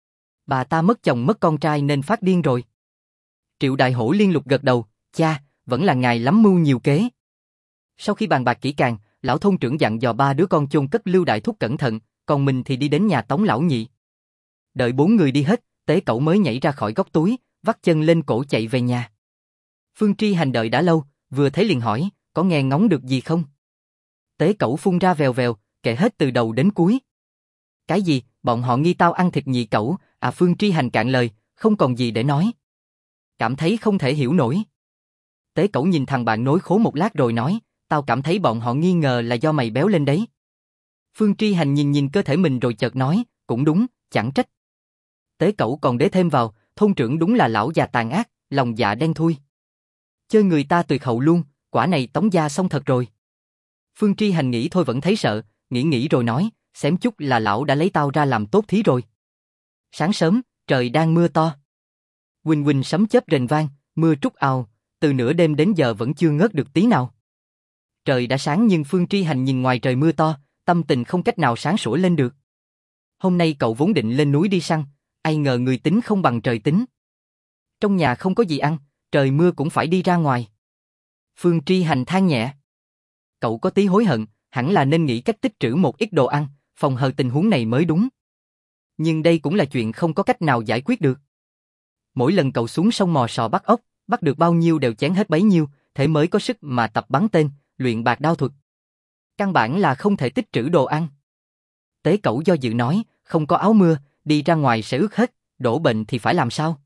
Bà ta mất chồng mất con trai nên phát điên rồi. Triệu Đại Hổ liên tục gật đầu, cha, vẫn là ngài lắm mưu nhiều kế. Sau khi bàn bạc kỹ càng, lão thôn trưởng dặn dò ba đứa con chôn cất Lưu Đại Thúc cẩn thận, còn mình thì đi đến nhà Tống lão nhị. Đợi 4 người đi hết, Tế Cẩu mới nhảy ra khỏi góc túi, vắt chân lên cổ chạy về nhà. Phương Tri Hành đợi đã lâu, vừa thấy liền hỏi, có nghe ngóng được gì không? Tế Cẩu phun ra vèo vèo, kể hết từ đầu đến cuối. Cái gì, bọn họ nghi tao ăn thịt nhị cẩu, à? Phương Tri Hành cạn lời, không còn gì để nói. Cảm thấy không thể hiểu nổi. Tế Cẩu nhìn thằng bạn nối khố một lát rồi nói, tao cảm thấy bọn họ nghi ngờ là do mày béo lên đấy. Phương Tri Hành nhìn cơ thể mình rồi chợt nói, cũng đúng, chẳng trách. Tế Cẩu còn đế thêm vào, thôn trưởng đúng là lão già tàn ác, lòng dạ đen thui. Chơi người ta tuyệt hậu luôn, quả này Tống gia xong thật rồi. Phương Tri Hành nghĩ thôi vẫn thấy sợ, nghĩ rồi nói, xém chút là lão đã lấy tao ra làm tốt thí rồi. Sáng sớm, trời đang mưa to. Huỳnh huỳnh sấm chớp rền vang, mưa trút ào, từ nửa đêm đến giờ vẫn chưa ngớt được tí nào. Trời đã sáng nhưng Phương Tri Hành nhìn ngoài trời mưa to, tâm tình không cách nào sáng sủa lên được. Hôm nay cậu vốn định lên núi đi săn, ai ngờ người tính không bằng trời tính. Trong nhà không có gì ăn, trời mưa cũng phải đi ra ngoài. Phương Tri Hành than nhẹ. Cậu có tí hối hận, hẳn là nên nghĩ cách tích trữ một ít đồ ăn, phòng hờ tình huống này mới đúng. Nhưng đây cũng là chuyện không có cách nào giải quyết được. Mỗi lần cậu xuống sông mò sò bắt ốc, bắt được bao nhiêu đều chén hết bấy nhiêu, thế mới có sức mà tập bắn tên, luyện bạc đao thuật. Căn bản là không thể tích trữ đồ ăn. Tế Cẩu do dự nói, không có áo mưa, đi ra ngoài sẽ ướt hết, đổ bệnh thì phải làm sao?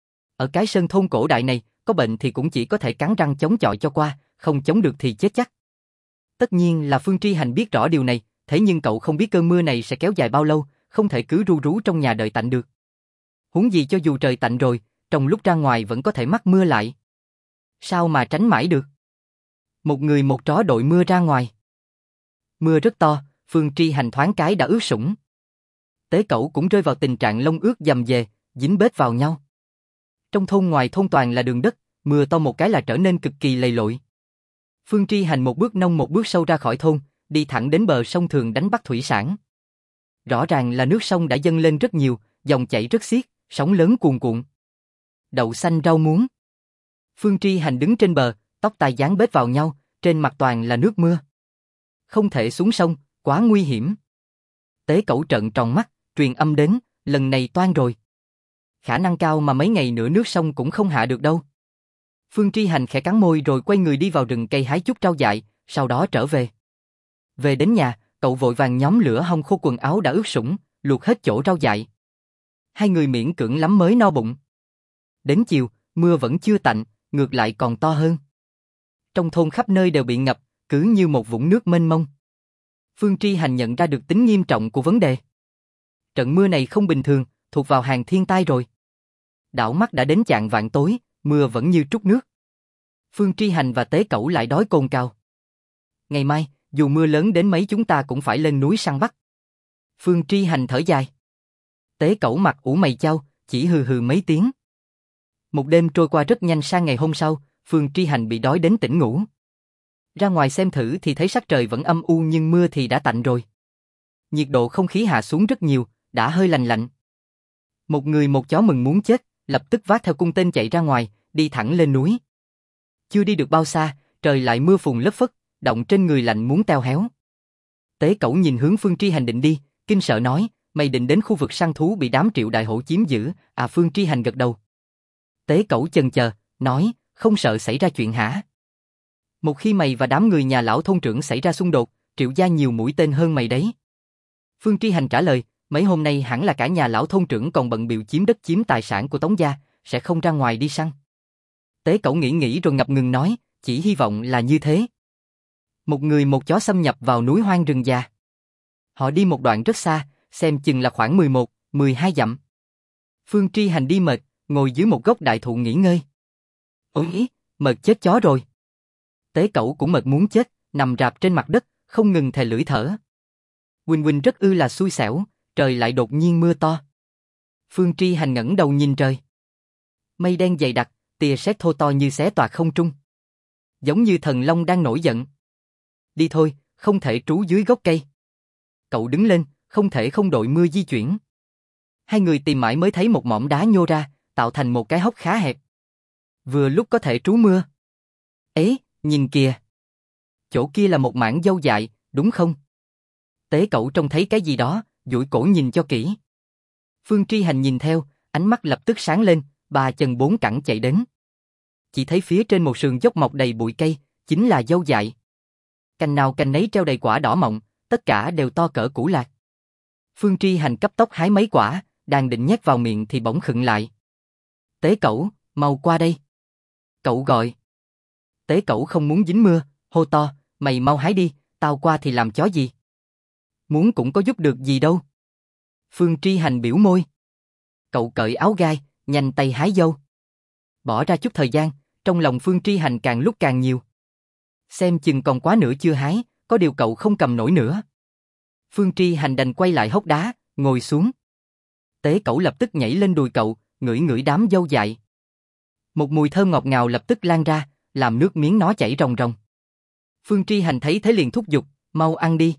Ở cái sơn thôn cổ đại này, có bệnh thì cũng chỉ có thể cắn răng chống chọi cho qua, không chống được thì chết chắc. Tất nhiên là Phương Tri Hành biết rõ điều này, thế nhưng cậu không biết cơn mưa này sẽ kéo dài bao lâu, không thể cứ ru rú trong nhà đợi tạnh được. Huống gì cho dù trời tạnh rồi, trong lúc ra ngoài vẫn có thể mắc mưa lại. Sao mà tránh mãi được? Một người một chó đội mưa ra ngoài. Mưa rất to, Phương Tri Hành thoáng cái đã ướt sũng. Tế Cẩu cũng rơi vào tình trạng lông ướt dầm dề, dính bết vào nhau. Trong thôn ngoài thôn toàn là đường đất, mưa to một cái là trở nên cực kỳ lầy lội. Phương Tri Hành một bước nông một bước sâu ra khỏi thôn, đi thẳng đến bờ sông thường đánh bắt thủy sản. Rõ ràng là nước sông đã dâng lên rất nhiều, dòng chảy rất xiết, sóng lớn cuồn cuộn. Đậu xanh rau muống. Phương Tri Hành đứng trên bờ, tóc tai dán bết vào nhau, trên mặt toàn là nước mưa. Không thể xuống sông, quá nguy hiểm. Tế Cẩu trợn tròn mắt, truyền âm đến, lần này toan rồi. Khả năng cao mà mấy ngày nữa nước sông cũng không hạ được đâu. Phương Tri Hành khẽ cắn môi rồi quay người đi vào rừng cây hái chút rau dại, sau đó trở về. Về đến nhà, cậu vội vàng nhóm lửa hong khô quần áo đã ướt sũng, luộc hết chỗ rau dại. Hai người miễn cưỡng lắm mới no bụng. Đến chiều, mưa vẫn chưa tạnh, ngược lại còn to hơn. Trong thôn khắp nơi đều bị ngập, cứ như một vũng nước mênh mông. Phương Tri Hành nhận ra được tính nghiêm trọng của vấn đề. Trận mưa này không bình thường, thuộc vào hàng thiên tai rồi. đảo mắt đã đến chạng vạng tối, mưa vẫn như trút nước. Phương Tri Hành và Tế Cẩu lại đói cồn cào. Ngày mai, dù mưa lớn đến mấy chúng ta cũng phải lên núi săn bắt. Phương Tri Hành thở dài. Tế Cẩu mặt ủ mày chau, chỉ hừ hừ mấy tiếng. Một đêm trôi qua rất nhanh, sang ngày hôm sau, Phương Tri Hành bị đói đến tỉnh ngủ. Ra ngoài xem thử thì thấy sắc trời vẫn âm u nhưng mưa thì đã tạnh rồi. Nhiệt độ không khí hạ xuống rất nhiều, đã hơi lạnh lạnh. Một người một chó mừng muốn chết, lập tức vác theo cung tên chạy ra ngoài, đi thẳng lên núi. Chưa đi được bao xa, trời lại mưa phùn lất phất, động trên người lạnh muốn teo héo. Tế Cẩu nhìn hướng Phương Tri Hành định đi, kinh sợ nói, mày định đến khu vực săn thú bị đám Triệu đại hổ chiếm giữ, à? Phương Tri Hành gật đầu. Tế Cẩu chần chờ, nói, không sợ xảy ra chuyện hả? Một khi mày và đám người nhà lão thôn trưởng xảy ra xung đột, Triệu gia nhiều mũi tên hơn mày đấy. Phương Tri Hành trả lời, mấy hôm nay hẳn là cả nhà lão thôn trưởng còn bận bịu chiếm đất chiếm tài sản của Tống gia, sẽ không ra ngoài đi săn. Tế Cẩu nghĩ rồi ngập ngừng nói, chỉ hy vọng là như thế. Một người một chó xâm nhập vào núi hoang rừng già. Họ đi một đoạn rất xa, xem chừng là khoảng 11, 12 dặm. Phương Tri Hành đi mệt, ngồi dưới một gốc đại thụ nghỉ ngơi. Ôi, mệt chết chó rồi. Tế Cẩu cũng mệt muốn chết, nằm rạp trên mặt đất, không ngừng thè lưỡi thở. Huỳnh rất ư là xui xẻo, trời lại đột nhiên mưa to. Phương Tri Hành ngẩng đầu nhìn trời. Mây đen dày đặc, tia sét thô to như xé toạc không trung. Giống như thần long đang nổi giận. Đi thôi, không thể trú dưới gốc cây. Cậu đứng lên, không thể không đội mưa di chuyển. Hai người tìm mãi mới thấy một mỏm đá nhô ra, tạo thành một cái hốc khá hẹp. Vừa lúc có thể trú mưa. Ế, nhìn kìa. Chỗ kia là một mảng dâu dại, đúng không? Tế Cẩu trông thấy cái gì đó, duỗi cổ nhìn cho kỹ. Phương Tri Hành nhìn theo, ánh mắt lập tức sáng lên, ba chân bốn cẳng chạy đến. Chỉ thấy phía trên một sườn dốc mọc đầy bụi cây, chính là dâu dại. Cành nào cành nấy treo đầy quả đỏ mọng, tất cả đều to cỡ củ lạc. Phương Tri Hành cấp tốc hái mấy quả, đang định nhét vào miệng thì bỗng khựng lại. Tế Cẩu, mau qua đây. Cậu gọi. Tế Cẩu không muốn dính mưa, hô to, mày mau hái đi, tao qua thì làm chó gì? Muốn cũng có giúp được gì đâu. Phương Tri Hành biểu môi. Cậu cởi áo gai, nhanh tay hái dâu. Bỏ ra chút thời gian, trong lòng Phương Tri Hành càng lúc càng nhiều. Xem chừng còn quá nữa chưa hái, có điều cậu không cầm nổi nữa. Phương Tri Hành đành quay lại hốc đá, ngồi xuống. Tế Cẩu lập tức nhảy lên đùi cậu, ngửi ngửi đám dâu dại. Một mùi thơm ngọt ngào lập tức lan ra, làm nước miếng nó chảy ròng ròng. Phương Tri Hành thấy thế liền thúc giục, mau ăn đi.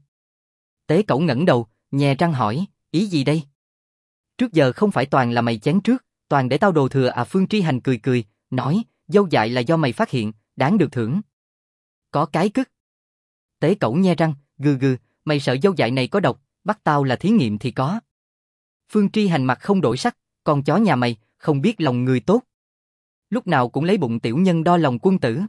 Tế Cẩu ngẩng đầu, nhè răng hỏi, ý gì đây? Trước giờ không phải toàn là mày chén trước, toàn để tao đồ thừa à? Phương Tri Hành cười cười, nói, dâu dại là do mày phát hiện, đáng được thưởng. Có cái cứt. Tế Cẩu nhe răng, gừ gừ, mày sợ dâu dại này có độc, bắt tao là thí nghiệm thì có. Phương Tri Hành mặt không đổi sắc, con chó nhà mày, không biết lòng người tốt. Lúc nào cũng lấy bụng tiểu nhân đo lòng quân tử.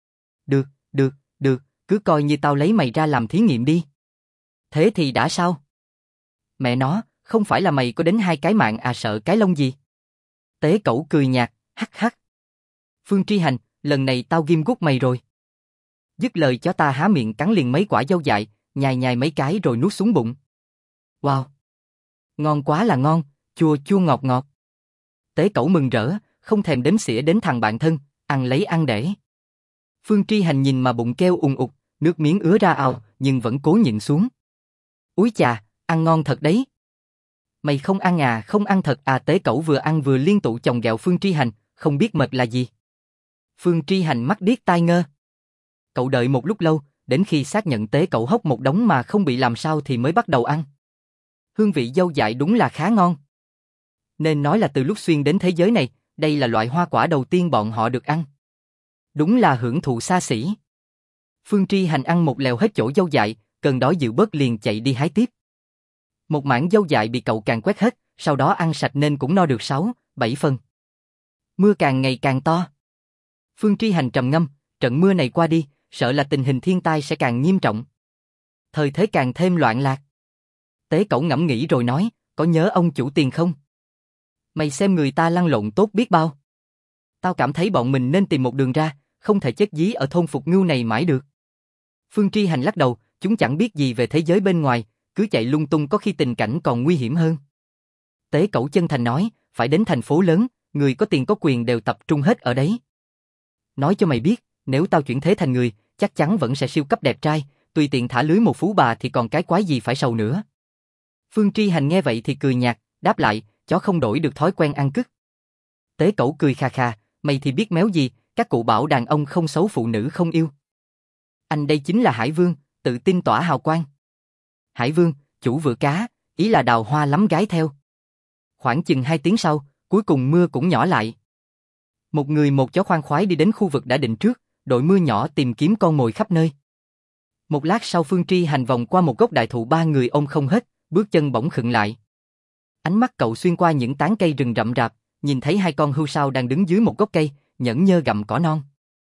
Được, cứ coi như tao lấy mày ra làm thí nghiệm đi. Thế thì đã sao? Mẹ nó, không phải là mày có đến 2 cái mạng à, sợ cái lông gì? Tế Cẩu cười nhạt, hắc hắc. Phương Tri Hành, lần này tao ghim guốc mày rồi. Dứt lời chó ta há miệng cắn liền mấy quả dâu dại, nhai nhai mấy cái rồi nuốt xuống bụng. Wow! Ngon quá là ngon, chua chua ngọt ngọt. Tế Cẩu mừng rỡ, không thèm đếm xỉa đến thằng bạn thân, ăn lấy ăn để. Phương Tri Hành nhìn mà bụng kêu ùng ục, nước miếng ứa ra ào, nhưng vẫn cố nhịn xuống. Úi chà, ăn ngon thật đấy. Mày không ăn à, không ăn thật à? Tế Cẩu vừa ăn vừa liên tục chồng ghẹo Phương Tri Hành, không biết mệt là gì. Phương Tri Hành mắt điếc tai ngơ. Cậu đợi một lúc lâu, đến khi xác nhận Tế Cẩu hốc một đống mà không bị làm sao thì mới bắt đầu ăn. Hương vị dâu dại đúng là khá ngon. Nên nói là từ lúc xuyên đến thế giới này, đây là loại hoa quả đầu tiên bọn họ được ăn. Đúng là hưởng thụ xa xỉ. Phương Tri Hành ăn một lèo hết chỗ dâu dại, cơn đói dịu bớt liền chạy đi hái tiếp. Một mảng dâu dại bị cậu càng quét hết, sau đó ăn sạch nên cũng no được 6, 7 phần. Mưa càng ngày càng to. Phương Tri Hành trầm ngâm, trận mưa này qua đi, sợ là tình hình thiên tai sẽ càng nghiêm trọng. Thời thế càng thêm loạn lạc. Tế Cẩu ngẫm nghĩ rồi nói, có nhớ ông chủ Tiền không? Mày xem người ta lăn lộn tốt biết bao. Tao cảm thấy bọn mình nên tìm một đường ra, không thể chết dí ở thôn Phục Ngưu này mãi được. Phương Tri Hành lắc đầu, chúng chẳng biết gì về thế giới bên ngoài, cứ chạy lung tung có khi tình cảnh còn nguy hiểm hơn. Tế Cẩu chân thành nói, phải đến thành phố lớn, người có tiền có quyền đều tập trung hết ở đấy. Nói cho mày biết, nếu tao chuyển thế thành người, chắc chắn vẫn sẽ siêu cấp đẹp trai, tùy tiện thả lưới một phú bà thì còn cái quái gì phải sầu nữa. Phương Tri Hành nghe vậy thì cười nhạt, đáp lại, chó không đổi được thói quen ăn cứt. Tế Cẩu cười khà khà, mày thì biết méo gì, các cụ bảo đàn ông không xấu phụ nữ không yêu. Anh đây chính là Hải Vương, tự tin tỏa hào quang. Hải Vương, chủ vựa cá, ý là đào hoa lắm gái theo. Khoảng chừng 2 tiếng sau, cuối cùng mưa cũng nhỏ lại. Một người một chó khoan khoái đi đến khu vực đã định trước, đội mưa nhỏ tìm kiếm con mồi khắp nơi. Một lát sau Phương Tri Hành vòng qua một gốc đại thụ 3 người ôm không hết, bước chân bỗng khựng lại. Ánh mắt cậu xuyên qua những tán cây rừng rậm rạp, nhìn thấy 2 con hươu sao đang đứng dưới một gốc cây, nhẫn nhơ gặm cỏ non.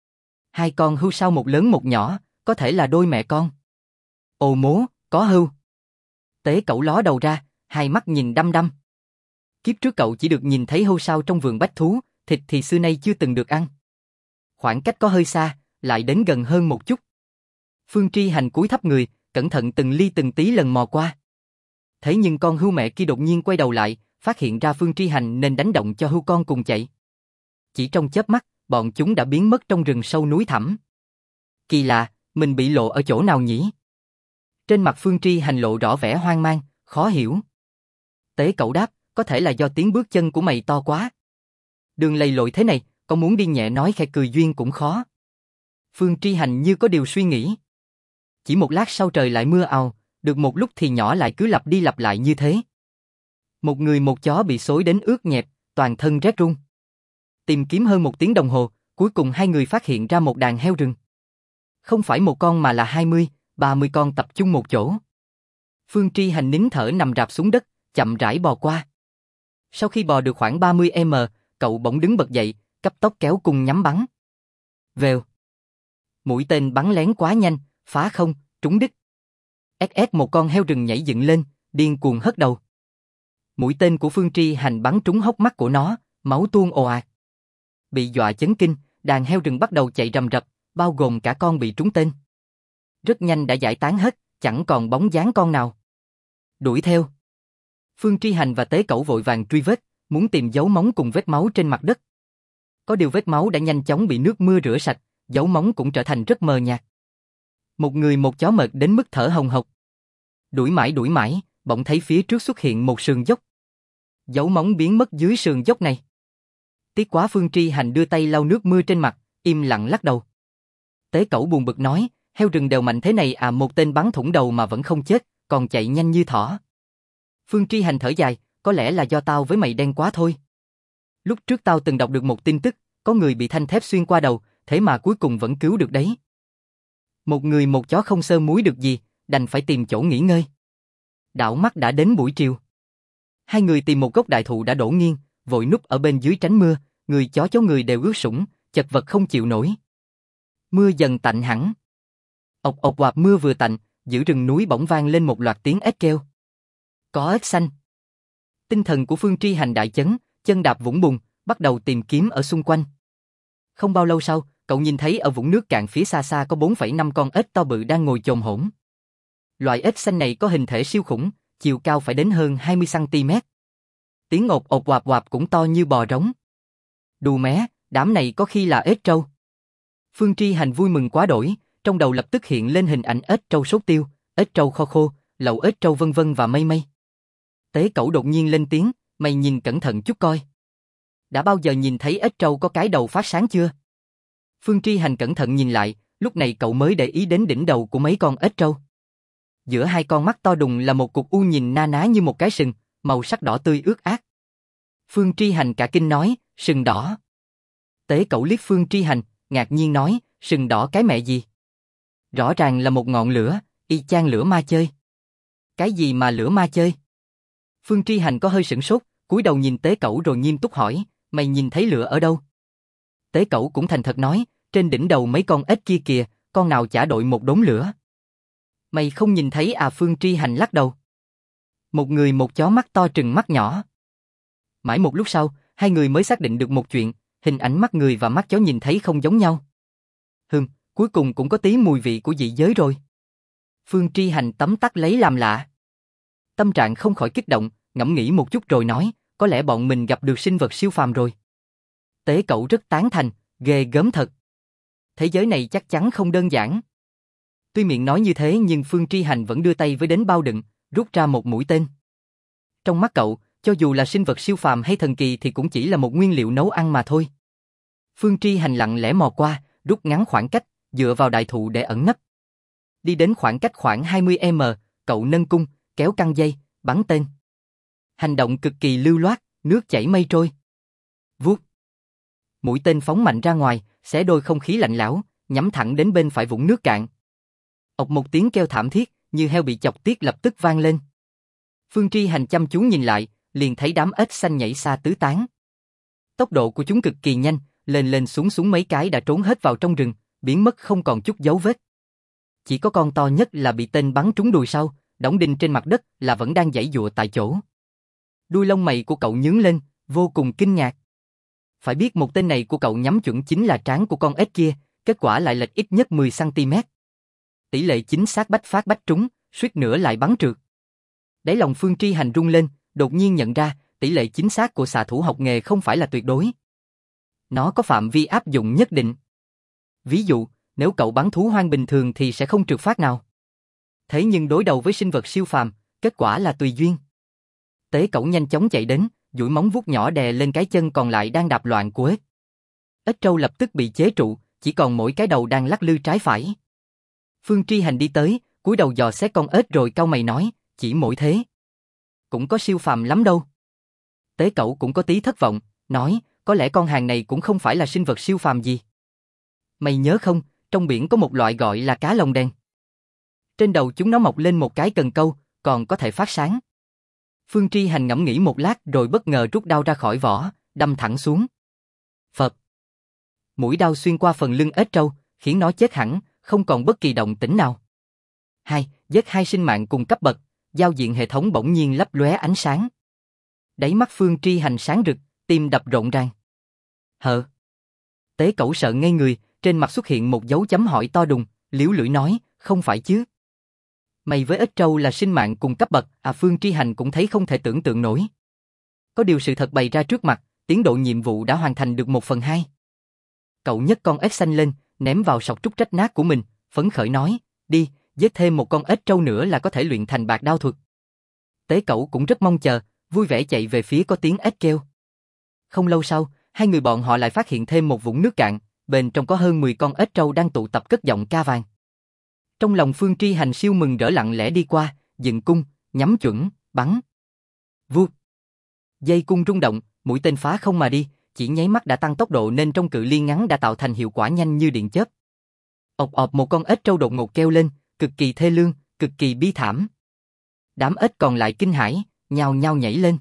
2 con hươu sao một lớn một nhỏ, có thể là đôi mẹ con. Ồ mố, có hươu. Tế Cẩu ló đầu ra, hai mắt nhìn đăm đăm. Kiếp trước cậu chỉ được nhìn thấy hươu sao trong vườn bách thú, thịt thì xưa nay chưa từng được ăn. Khoảng cách có hơi xa, lại đến gần hơn một chút. Phương Tri Hành cúi thấp người, cẩn thận từng ly từng tí lần mò qua. Thế nhưng con hươu mẹ kia đột nhiên quay đầu lại, phát hiện ra Phương Tri Hành nên đánh động cho hươu con cùng chạy. Chỉ trong chớp mắt, bọn chúng đã biến mất trong rừng sâu núi thẳm. Kỳ lạ, mình bị lộ ở chỗ nào nhỉ? Trên mặt Phương Tri Hành lộ rõ vẻ hoang mang, khó hiểu. Tế Cẩu đáp, có thể là do tiếng bước chân của mày to quá. Đường lầy lội thế này, có muốn đi nhẹ nói khẽ cười duyên cũng khó. Phương Tri Hành như có điều suy nghĩ. Chỉ một lát sau trời lại mưa ào, được một lúc thì nhỏ lại cứ lặp đi lặp lại như thế. Một người một chó bị xối đến ướt nhẹp, toàn thân rét run. Tìm kiếm hơn 1 tiếng đồng hồ, cuối cùng 2 người phát hiện ra một đàn heo rừng. Không phải một con mà là 20, 30 con tập trung một chỗ. Phương Tri Hành nín thở nằm rạp xuống đất, chậm rãi bò qua. Sau khi bò được khoảng 30m, cậu bỗng đứng bật dậy, cấp tốc kéo cung nhắm bắn. Vèo. Mũi tên bắn lén quá nhanh, phá không, trúng đích. SS một con heo rừng nhảy dựng lên, điên cuồng hất đầu. Mũi tên của Phương Tri Hành bắn trúng hốc mắt của nó, máu tuôn ồ ạt. Bị dọa chấn kinh, đàn heo rừng bắt đầu chạy rầm rập, bao gồm cả con bị trúng tên. Rất nhanh đã giải tán hết, chẳng còn bóng dáng con nào. Đuổi theo. Phương Tri Hành và Tế Cẩu vội vàng truy vết, muốn tìm dấu móng cùng vết máu trên mặt đất. Có điều vết máu đã nhanh chóng bị nước mưa rửa sạch, dấu móng cũng trở thành rất mờ nhạt. Một người một chó mệt đến mức thở hồng hộc. Đuổi mãi, bỗng thấy phía trước xuất hiện một sườn dốc. Dấu móng biến mất dưới sườn dốc này. Tiếc quá. Phương Tri Hành đưa tay lau nước mưa trên mặt, im lặng lắc đầu. Tế Cẩu buồn bực nói, heo rừng đều mạnh thế này à, một tên bắn thủng đầu mà vẫn không chết, còn chạy nhanh như thỏ. Phương Tri Hành thở dài, có lẽ là do tao với mày đen quá thôi. Lúc trước tao từng đọc được một tin tức, có người bị thanh thép xuyên qua đầu, thế mà cuối cùng vẫn cứu được đấy. Một người một chó không sơ muối được gì, đành phải tìm chỗ nghỉ ngơi. Đảo mắt đã đến buổi chiều. 2 người tìm một gốc đại thụ đã đổ nghiêng, vội núp ở bên dưới tránh mưa, người chó chó người đều ướt sũng, chật vật không chịu nổi. Mưa dần tạnh hẳn. Ộc ộc oạp mưa vừa tạnh, giữa rừng núi bỗng vang lên một loạt tiếng ếch kêu. Có ếch xanh. Tinh thần của Phương Tri Hành đại chấn, chân đạp vũng bùn, bắt đầu tìm kiếm ở xung quanh. Không bao lâu sau, cậu nhìn thấy ở vũng nước cạn phía xa xa có 4,5 con ếch to bự đang ngồi chồm hổm. Loại ếch xanh này có hình thể siêu khủng, chiều cao phải đến hơn 20cm. Tiếng ộp ộp oạp oạp cũng to như bò rống. Đù mé, đám này có khi là ếch trâu. Phương Tri Hành vui mừng quá đổi, trong đầu lập tức hiện lên hình ảnh ếch trâu sốt tiêu, ếch trâu kho khô, lẩu ếch trâu vân vân và mây mây. Tế Cẩu đột nhiên lên tiếng, mày nhìn cẩn thận chút coi. Đã bao giờ nhìn thấy ếch trâu có cái đầu phát sáng chưa? Phương Tri Hành cẩn thận nhìn lại, lúc này cậu mới để ý đến đỉnh đầu của mấy con ếch trâu. Giữa 2 con mắt to đùng là một cục u nhìn na ná như một cái sừng, màu sắc đỏ tươi ướt át. Phương Tri Hành cả kinh nói, sừng đỏ. Tế Cẩu liếc Phương Tri Hành, ngạc nhiên nói, sừng đỏ cái mẹ gì? Rõ ràng là một ngọn lửa, y chang lửa ma chơi. Cái gì mà lửa ma chơi? Phương Tri Hành có hơi sửng sốt, cúi đầu nhìn Tế Cẩu rồi nghiêm túc hỏi, mày nhìn thấy lửa ở đâu? Tế Cẩu cũng thành thật nói, trên đỉnh đầu mấy con ếch kia kìa, con nào chả đội một đống lửa. Mày không nhìn thấy à? Phương Tri Hành lắc đầu. Một người một chó mắt to trừng mắt nhỏ. Mãi một lúc sau, 2 người mới xác định được một chuyện, hình ảnh mắt người và mắt chó nhìn thấy không giống nhau. Cuối cùng cũng có tí mùi vị của dị giới rồi. Phương Tri Hành tấm tắc lấy làm lạ. Tâm trạng không khỏi kích động, ngẫm nghĩ một chút rồi nói, có lẽ bọn mình gặp được sinh vật siêu phàm rồi. Tế Cẩu rất tán thành, ghê gớm thật. Thế giới này chắc chắn không đơn giản. Tuy miệng nói như thế nhưng Phương Tri Hành vẫn đưa tay với đến bao đựng, rút ra một mũi tên. Trong mắt cậu, cho dù là sinh vật siêu phàm hay thần kỳ thì cũng chỉ là một nguyên liệu nấu ăn mà thôi. Phương Tri Hành lặng lẽ mò qua, rút ngắn khoảng cách, dựa vào đại thụ để ẩn nấp. Đi đến khoảng cách khoảng 20m, cậu nâng cung, kéo căng dây, bắn tên. Hành động cực kỳ lưu loát, nước chảy mây trôi. Vuốt. Mũi tên phóng mạnh ra ngoài, xé đôi không khí lạnh lẽo, nhắm thẳng đến bên phải vũng nước cạn. Ộc một tiếng kêu thảm thiết, như heo bị chọc tiết lập tức vang lên. Phương Tri Hành chăm chú nhìn lại, liền thấy đám ếch xanh nhảy xa tứ tán. Tốc độ của chúng cực kỳ nhanh, lên lên xuống xuống mấy cái đã trốn hết vào trong rừng, biến mất không còn chút dấu vết. Chỉ có con to nhất là bị tên bắn trúng đùi sau, đóng đinh trên mặt đất là vẫn đang giãy giụa tại chỗ. Đuôi lông mày của cậu nhướng lên, vô cùng kinh ngạc. Phải biết một tên này của cậu nhắm chuẩn chính là trán của con ếch kia, kết quả lại lệch ít nhất 10cm. Tỷ lệ chính xác bách phát bách trúng, suýt nữa lại bắn trượt. Đáy lòng Phương Tri Hành rung lên, đột nhiên nhận ra, tỷ lệ chính xác của xạ thủ học nghề không phải là tuyệt đối. Nó có phạm vi áp dụng nhất định. Ví dụ, nếu cậu bắn thú hoang bình thường thì sẽ không trượt phát nào. Thế nhưng đối đầu với sinh vật siêu phàm, kết quả là tùy duyên. Tế Cẩu nhanh chóng chạy đến, duỗi móng vuốt nhỏ đè lên cái chân còn lại đang đạp loạn của ếch. Ếch trâu lập tức bị chế trụ, chỉ còn mỗi cái đầu đang lắc lư trái phải. Phương Tri Hành đi tới, cúi đầu dò xét con ếch rồi cau mày nói, chỉ mỗi thế. Cũng có siêu phàm lắm đâu. Tế Cẩu cũng có tí thất vọng, nói, có lẽ con hàng này cũng không phải là sinh vật siêu phàm gì. Mày nhớ không, trong biển có một loại gọi là cá lồng đèn. Trên đầu chúng nó mọc lên một cái cần câu, còn có thể phát sáng. Phương Tri Hành ngẫm nghĩ một lát rồi bất ngờ rút đao ra khỏi vỏ, đâm thẳng xuống. Phập. Mũi đao xuyên qua phần lưng ếch trâu, khiến nó chết hẳn, không còn bất kỳ động tĩnh nào. Giết hai sinh mạng cùng cấp bậc, giao diện hệ thống bỗng nhiên lấp lóe ánh sáng. Đáy mắt Phương Tri Hành sáng rực, tim đập rộn ràng. Hờ. Tế Cẩu sợ ngây người, trên mặt xuất hiện một dấu chấm hỏi to đùng, liếu lưỡi nói, không phải chứ. Mày với ếch trâu là sinh mạng cùng cấp bậc, Phương Tri Hành cũng thấy không thể tưởng tượng nổi. Có điều sự thật bày ra trước mặt, tiến độ nhiệm vụ đã hoàn thành được 1/2. Cậu nhấc con ếch xanh lên, ném vào sọt trúc rách nát của mình, phấn khởi nói, đi, giết thêm một con ếch trâu nữa là có thể luyện thành bạc đao thuật. Tế Cẩu cũng rất mong chờ, vui vẻ chạy về phía có tiếng ếch kêu. Không lâu sau, hai người bọn họ lại phát hiện thêm một vũng nước cạn, bên trong có hơn 10 con ếch trâu đang tụ tập cất giọng ca vàng. Trong lòng Phương Tri Hành siêu mừng rỡ lặng lẽ đi qua, dựng cung, nhắm chuẩn, bắn. Vút. Dây cung rung động, mũi tên phá không mà đi, chỉ nháy mắt đã tăng tốc độ nên trong cự ly ngắn đã tạo thành hiệu quả nhanh như điện chớp. Ộp ộp một con ếch trâu đột ngột kêu lên, cực kỳ thê lương, cực kỳ bi thảm. Đám ếch còn lại kinh hãi, nhao nhao nhảy lên.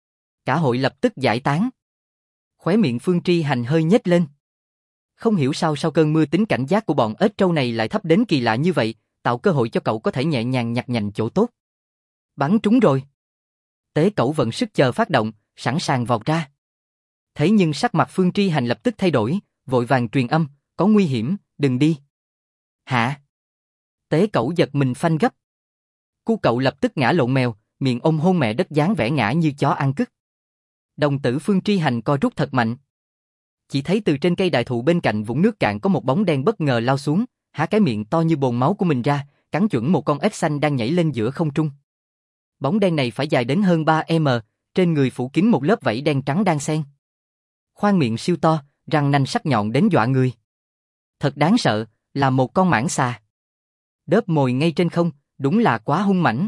Cả hội lập tức giải tán. Khóe miệng Phương Tri Hành hơi nhếch lên. Không hiểu sao sau cơn mưa tính cảnh giác của bọn ếch trâu này lại thấp đến kỳ lạ như vậy, tạo cơ hội cho cậu có thể nhẹ nhàng nhặt nhạnh chỗ tốt. Bắn trúng rồi. Tế Cẩu vận sức chờ phát động, sẵn sàng vọt ra. Thế nhưng sắc mặt Phương Tri Hành lập tức thay đổi, vội vàng truyền âm, có nguy hiểm, đừng đi. Hả? Tế Cẩu giật mình phanh gấp. Cu cậu lập tức ngã lộn mèo, miệng ôm hôn mẹ đất dáng vẻ ngã như chó ăn cứt. Đồng tử Phương Tri Hành co rút thật mạnh. Chỉ thấy từ trên cây đại thụ bên cạnh vũng nước cạn có một bóng đen bất ngờ lao xuống, há cái miệng to như bồn máu của mình ra, cắn chuẩn một con ếch xanh đang nhảy lên giữa không trung. Bóng đen này phải dài đến hơn 3m, trên người phủ kín một lớp vảy đen trắng đan xen. Khoang miệng siêu to, răng nanh sắc nhọn đến dọa người. Thật đáng sợ, là một con mãng xà. Đớp mồi ngay trên không, đúng là quá hung mãnh.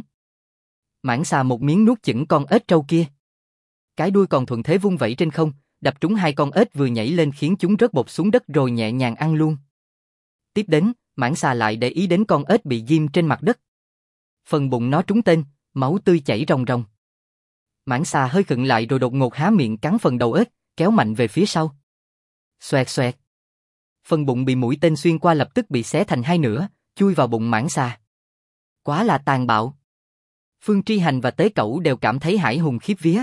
Mãng xà một miếng nuốt chửng con ếch trâu kia. Cái đuôi còn thuận thế vung vẩy trên không, đập trúng hai con ếch vừa nhảy lên khiến chúng rớt bột xuống đất rồi nhẹ nhàng ăn luôn. Tiếp đến, mãng xà lại để ý đến con ếch bị ghim trên mặt đất. Phần bụng nó trúng tên, máu tươi chảy ròng ròng. Mãng xà hơi khựng lại rồi đột ngột há miệng cắn phần đầu ếch, kéo mạnh về phía sau. Xoẹt xoẹt. Phần bụng bị mũi tên xuyên qua lập tức bị xé thành hai nửa, chui vào bụng mãng xà. Quá là tàn bạo. Phương Tri Hành và Tế Cẩu đều cảm thấy hãi hùng khiếp vía.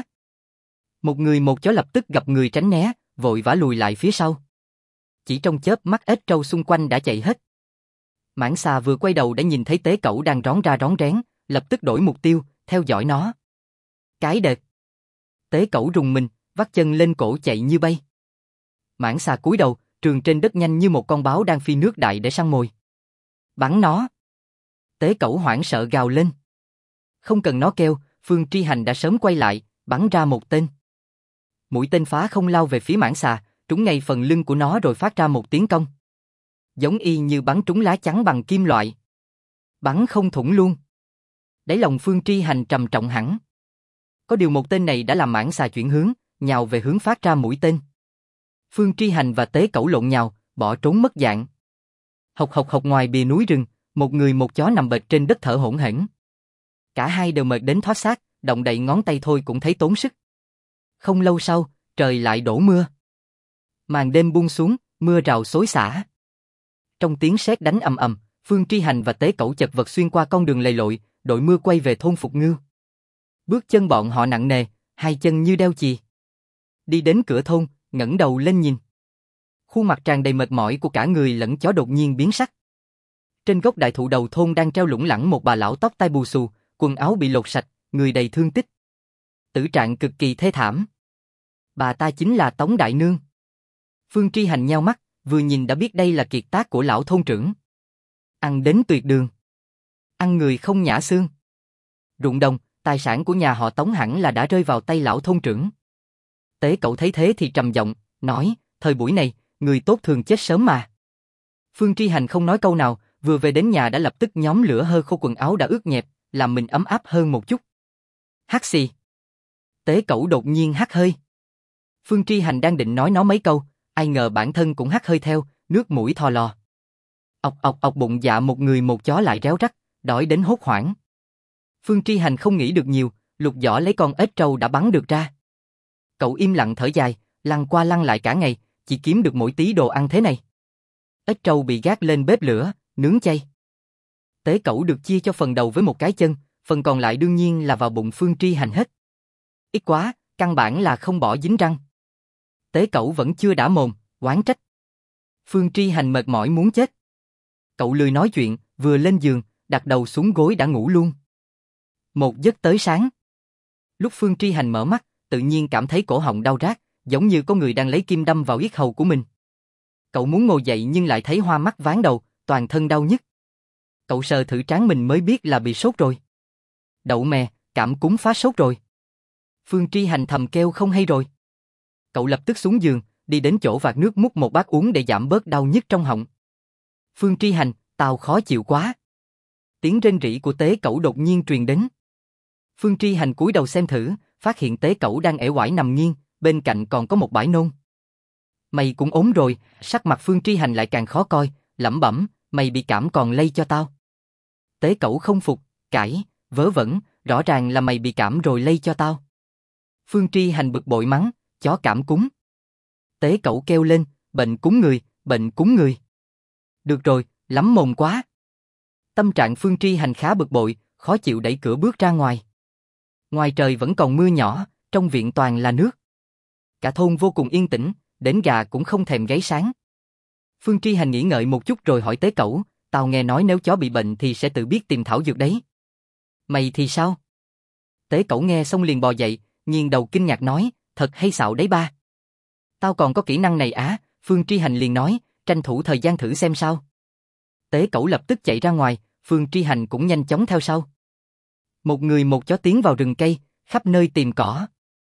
Một người một chó lập tức gặp người tránh né, vội vã lùi lại phía sau. Chỉ trong chớp mắt ếch trâu xung quanh đã chạy hết. Mãng xà vừa quay đầu đã nhìn thấy Tế Cẩu đang rón ra rón rén, lập tức đổi mục tiêu, theo dõi nó. Cái đệt. Tế Cẩu rùng mình, vắt chân lên cổ chạy như bay. Mãng xà cúi đầu, trường trên đất nhanh như một con báo đang phi nước đại để săn mồi. Bắn nó! Tế Cẩu hoảng sợ gào lên. Không cần nó kêu, Phương Tri Hành đã sớm quay lại, bắn ra một tên. Mũi tên phá không lao về phía mãng xà, trúng ngay phần lưng của nó rồi phát ra một tiếng cong. Giống y như bắn trúng lá chắn bằng kim loại. Bắn không thủng luôn. Đáy lòng Phương Tri Hành trầm trọng hẳn. Có điều một tên này đã làm mãng xà chuyển hướng, nhào về hướng phát ra mũi tên. Phương Tri Hành và Tế Cẩu lộn nhào, bỏ trốn mất dạng. Hộc hộc hộc ngoài bìa núi rừng, một người một chó nằm bệt trên đất thở hổn hển. Cả hai đều mệt đến thoát xác, động đậy ngón tay thôi cũng thấy tốn sức. Không lâu sau, trời lại đổ mưa. Màn đêm buông xuống, mưa rào xối xả. Trong tiếng sét đánh ầm ầm, Phương Tri Hành và Tế Cẩu chật vật xuyên qua con đường lầy lội, đội mưa quay về thôn Phục Ngưu. Bước chân bọn họ nặng nề, hai chân như đeo chì. Đi đến cửa thôn, ngẩng đầu lên nhìn. Khuôn mặt tràn đầy mệt mỏi của cả người lẫn chó đột nhiên biến sắc. Trên gốc đại thụ đầu thôn đang treo lủng lẳng một bà lão tóc tai bù xù, quần áo bị lột sạch, người đầy thương tích. Tử trạng cực kỳ thê thảm. Bà ta chính là Tống Đại Nương. Phương Tri Hành nheo mắt, vừa nhìn đã biết đây là kiệt tác của lão thôn trưởng. Ăn đến tuyệt đường. Ăn người không nhả xương. Ruộng đồng, tài sản của nhà họ Tống hẳn là đã rơi vào tay lão thôn trưởng. Tế Cẩu thấy thế thì trầm giọng, nói, thời buổi này, người tốt thường chết sớm mà. Phương Tri Hành không nói câu nào, vừa về đến nhà đã lập tức nhóm lửa hơ khô quần áo đã ướt nhẹp, làm mình ấm áp hơn một chút. Hắt xì. Tế Cẩu đột nhiên hắt hơi. Phương Tri Hành đang định nói nó mấy câu, ai ngờ bản thân cũng hắt hơi theo, nước mũi thò lò. Ọc ọc ọc, bụng dạ một người một chó lại réo rắt, đói đến hốt hoảng. Phương Tri Hành không nghĩ được nhiều, lục giỏ lấy con ếch trâu đã bắn được ra. Cậu im lặng thở dài, lăn qua lăn lại cả ngày, chỉ kiếm được mỗi tí đồ ăn thế này. Ếch trâu bị gác lên bếp lửa, nướng chay. Tế Cẩu được chia cho phần đầu với một cái chân, phần còn lại đương nhiên là vào bụng Phương Tri Hành hết. Ít quá, căn bản là không bỏ dính răng. Tế Cẩu vẫn chưa đã mồm, oán trách. Phương Tri Hành mệt mỏi muốn chết. Cậu lười nói chuyện, vừa lên giường, đặt đầu xuống gối đã ngủ luôn. Một giấc tới sáng. Lúc Phương Tri Hành mở mắt, tự nhiên cảm thấy cổ họng đau rát, giống như có người đang lấy kim đâm vào yết hầu của mình. Cậu muốn ngồi dậy nhưng lại thấy hoa mắt ván đầu, toàn thân đau nhức. Cậu sờ thử trán mình mới biết là bị sốt rồi. Đậu mè, cảm cúm phá sốt rồi. Phương Tri Hành thầm kêu không hay rồi. Cậu lập tức xuống giường, đi đến chỗ vạc nước múc một bát uống để giảm bớt đau nhức trong họng. Phương Tri Hành, tao khó chịu quá. Tiếng rên rỉ của Tế Cẩu đột nhiên truyền đến. Phương Tri Hành cúi đầu xem thử, phát hiện Tế Cẩu đang uể oải nằm nghiêng, bên cạnh còn có một bãi nôn. Mày cũng ốm rồi, sắc mặt Phương Tri Hành lại càng khó coi, lẩm bẩm, mày bị cảm còn lây cho tao. Tế Cẩu không phục, cãi, vớ vẩn, rõ ràng là mày bị cảm rồi lây cho tao. Phương Tri Hành bực bội mắng, chó cảm cúm. Tế Cẩu kêu lên, bệnh cúm người, bệnh cúm người. Được rồi, lắm mồm quá. Tâm trạng Phương Tri Hành khá bực bội, khó chịu đẩy cửa bước ra ngoài. Ngoài trời vẫn còn mưa nhỏ, trong viện toàn là nước. Cả thôn vô cùng yên tĩnh, đến gà cũng không thèm gáy sáng. Phương Tri Hành nghĩ ngợi một chút rồi hỏi Tế Cẩu, tao nghe nói nếu chó bị bệnh thì sẽ tự biết tìm thảo dược đấy. Mày thì sao? Tế Cẩu nghe xong liền bò dậy, nghiêng đầu kinh ngạc nói, thật hay xạo đấy ba. Tao còn có kỹ năng này á, Phương Tri Hành liền nói, tranh thủ thời gian thử xem sao. Tế Cẩu lập tức chạy ra ngoài, Phương Tri Hành cũng nhanh chóng theo sau. Một người một chó tiến vào rừng cây, khắp nơi tìm cỏ.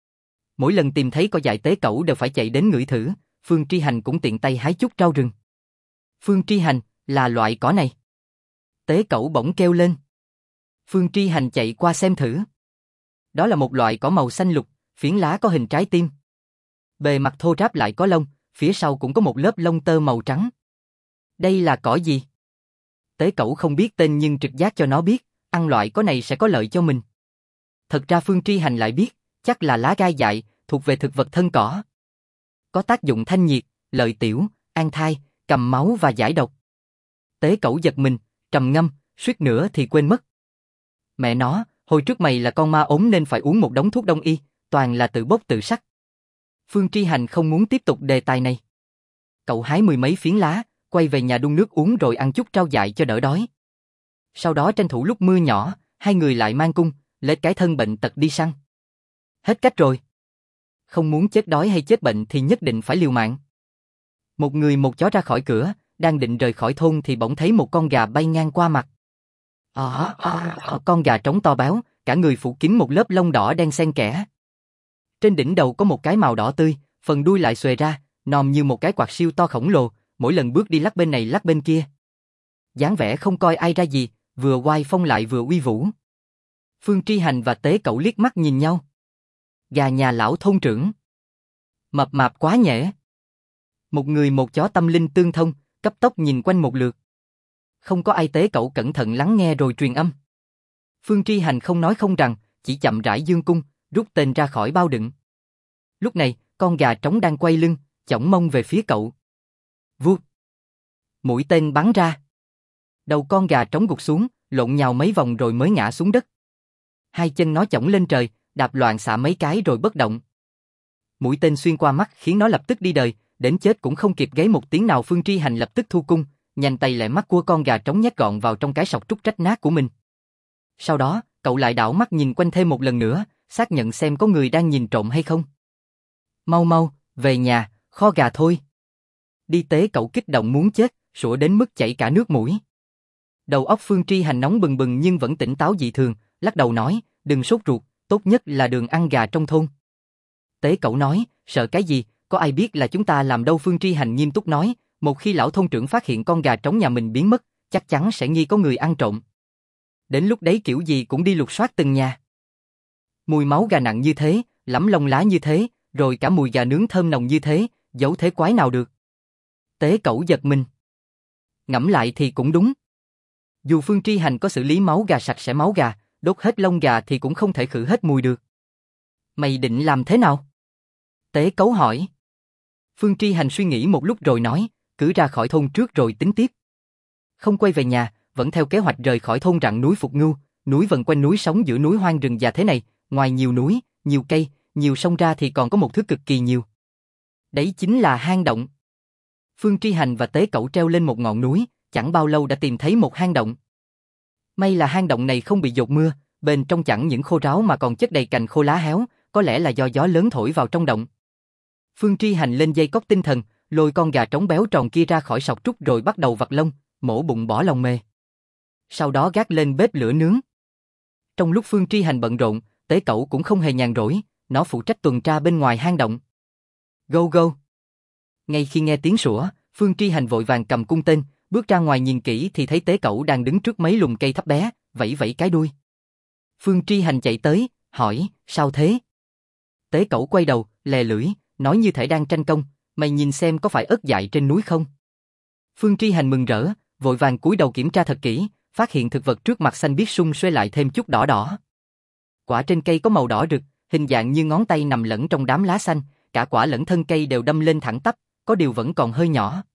Mỗi lần tìm thấy cỏ dại Tế Cẩu đều phải chạy đến ngửi thử, Phương Tri Hành cũng tiện tay hái chút rau rừng. Phương Tri Hành, là loại cỏ này. Tế Cẩu bỗng kêu lên. Phương Tri Hành chạy qua xem thử. Đó là một loại cỏ màu xanh lục, phiến lá có hình trái tim. Bề mặt thô ráp lại có lông, phía sau cũng có một lớp lông tơ màu trắng. Đây là cỏ gì? Tế Cẩu không biết tên nhưng trực giác cho nó biết, ăn loại cỏ này sẽ có lợi cho mình. Thật ra Phương Tri Hành lại biết, chắc là lá gai dại, thuộc về thực vật thân cỏ. Có tác dụng thanh nhiệt, lợi tiểu, an thai, cầm máu và giải độc. Tế Cẩu giật mình, trầm ngâm, suýt nữa thì quên mất. Mẹ nó, hồi trước mày là con ma ốm nên phải uống một đống thuốc đông y, toàn là tự bốc tự sắc. Phương Tri Hành không muốn tiếp tục đề tài này. Cậu hái mười mấy phiến lá, quay về nhà đun nước uống rồi ăn chút rau dại cho đỡ đói. Sau đó tranh thủ lúc mưa nhỏ, hai người lại mang cung, lết cái thân bệnh tật đi săn. Hết cách rồi. Không muốn chết đói hay chết bệnh thì nhất định phải liều mạng. Một người một chó ra khỏi cửa, đang định rời khỏi thôn thì bỗng thấy một con gà bay ngang qua mặt. Con gà trống to béo, cả người phủ kín một lớp lông đỏ đen xen kẽ. Trên đỉnh đầu có một cái màu đỏ tươi, phần đuôi lại xuề ra, nòm như một cái quạt siêu to khổng lồ, mỗi lần bước đi lắc bên này lắc bên kia. Dáng vẻ không coi ai ra gì, vừa oai phong lại vừa uy vũ. Phương Tri Hành và Tế Cẩu liếc mắt nhìn nhau. Gà nhà lão thôn trưởng. Mập mạp quá nhẽ. Một người một chó tâm linh tương thông, cấp tốc nhìn quanh một lượt. Không có ai. Tế Cẩu cẩn thận lắng nghe rồi truyền âm. Phương Tri Hành không nói không rằng, chỉ chậm rãi dương cung, rút tên ra khỏi bao đựng. Lúc này, con gà trống đang quay lưng, chổng mông về phía cậu. Vút. Mũi tên bắn ra. Đầu con gà trống gục xuống, lộn nhào mấy vòng rồi mới ngã xuống đất. Hai chân nó chổng lên trời, đạp loạn xạ mấy cái rồi bất động. Mũi tên xuyên qua mắt khiến nó lập tức đi đời, đến chết cũng không kịp gáy một tiếng nào. Phương Tri Hành lập tức thu cung, nhanh tay lẹ mắt của con gà trống nhét gọn vào trong cái sọc trúc rách nát của mình. Sau đó, cậu lại đảo mắt nhìn quanh thêm một lần nữa, xác nhận xem có người đang nhìn trộm hay không. Mau mau, về nhà, kho gà thôi. Đi. Tế Cẩu kích động muốn chết, sủa đến mức chảy cả nước mũi. Đầu óc Phương Tri Hành nóng bừng bừng nhưng vẫn tỉnh táo dị thường, lắc đầu nói, đừng sốt ruột, tốt nhất là đường ăn gà trong thôn. Tế Cẩu nói, sợ cái gì, có ai biết là chúng ta làm đâu. Phương Tri Hành nghiêm túc nói, một khi lão thôn trưởng phát hiện con gà trống nhà mình biến mất, chắc chắn sẽ nghi có người ăn trộm. Đến lúc đấy kiểu gì cũng đi lục soát từng nhà. Mùi máu gà nặng như thế, lẫm lông lá như thế, rồi cả mùi gà nướng thơm nồng như thế, giấu thế quái nào được. Tế Cẩu giật mình. Ngẫm lại thì cũng đúng. Dù Phương Tri Hành có xử lý máu gà sạch sẽ máu gà, đốt hết lông gà thì cũng không thể khử hết mùi được. Mày định làm thế nào? Tế Cẩu hỏi. Phương Tri Hành suy nghĩ một lúc rồi nói, cứ ra khỏi thôn trước rồi tính tiếp. Không quay về nhà, vẫn theo kế hoạch rời khỏi thôn rặng núi Phục Ngưu, núi vần quanh núi sống giữa núi hoang rừng già thế này, ngoài nhiều núi, nhiều cây, nhiều sông ra thì còn có một thứ cực kỳ nhiều. Đấy chính là hang động. Phương Tri Hành và Tế Cẩu treo lên một ngọn núi, chẳng bao lâu đã tìm thấy một hang động. May là hang động này không bị dột mưa, bên trong chẳng những khô ráo mà còn chất đầy cành khô lá héo, có lẽ là do gió lớn thổi vào trong động. Phương Tri Hành lên dây cót tinh thần, lôi con gà trống béo tròn kia ra khỏi sọc trúc rồi bắt đầu vặt lông, mổ bụng bỏ lòng mề. Sau đó gác lên bếp lửa nướng. Trong lúc Phương Tri Hành bận rộn, Tế Cẩu cũng không hề nhàn rỗi, nó phụ trách tuần tra bên ngoài hang động. Go go. Ngay khi nghe tiếng sủa, Phương Tri Hành vội vàng cầm cung tên, bước ra ngoài nhìn kỹ thì thấy Tế Cẩu đang đứng trước mấy lùm cây thấp bé, vẫy vẫy cái đuôi. Phương Tri Hành chạy tới, hỏi, sao thế? Tế Cẩu quay đầu, lè lưỡi, nói như thể đang tranh công, mày nhìn xem có phải ớt dại trên núi không? Phương Tri Hành mừng rỡ, vội vàng cúi đầu kiểm tra thật kỹ, phát hiện thực vật trước mặt xanh biếc sum xuê lại thêm chút đỏ đỏ. Quả trên cây có màu đỏ rực, hình dạng như ngón tay nằm lẫn trong đám lá xanh, cả quả lẫn thân cây đều đâm lên thẳng tắp, có điều vẫn còn hơi nhỏ.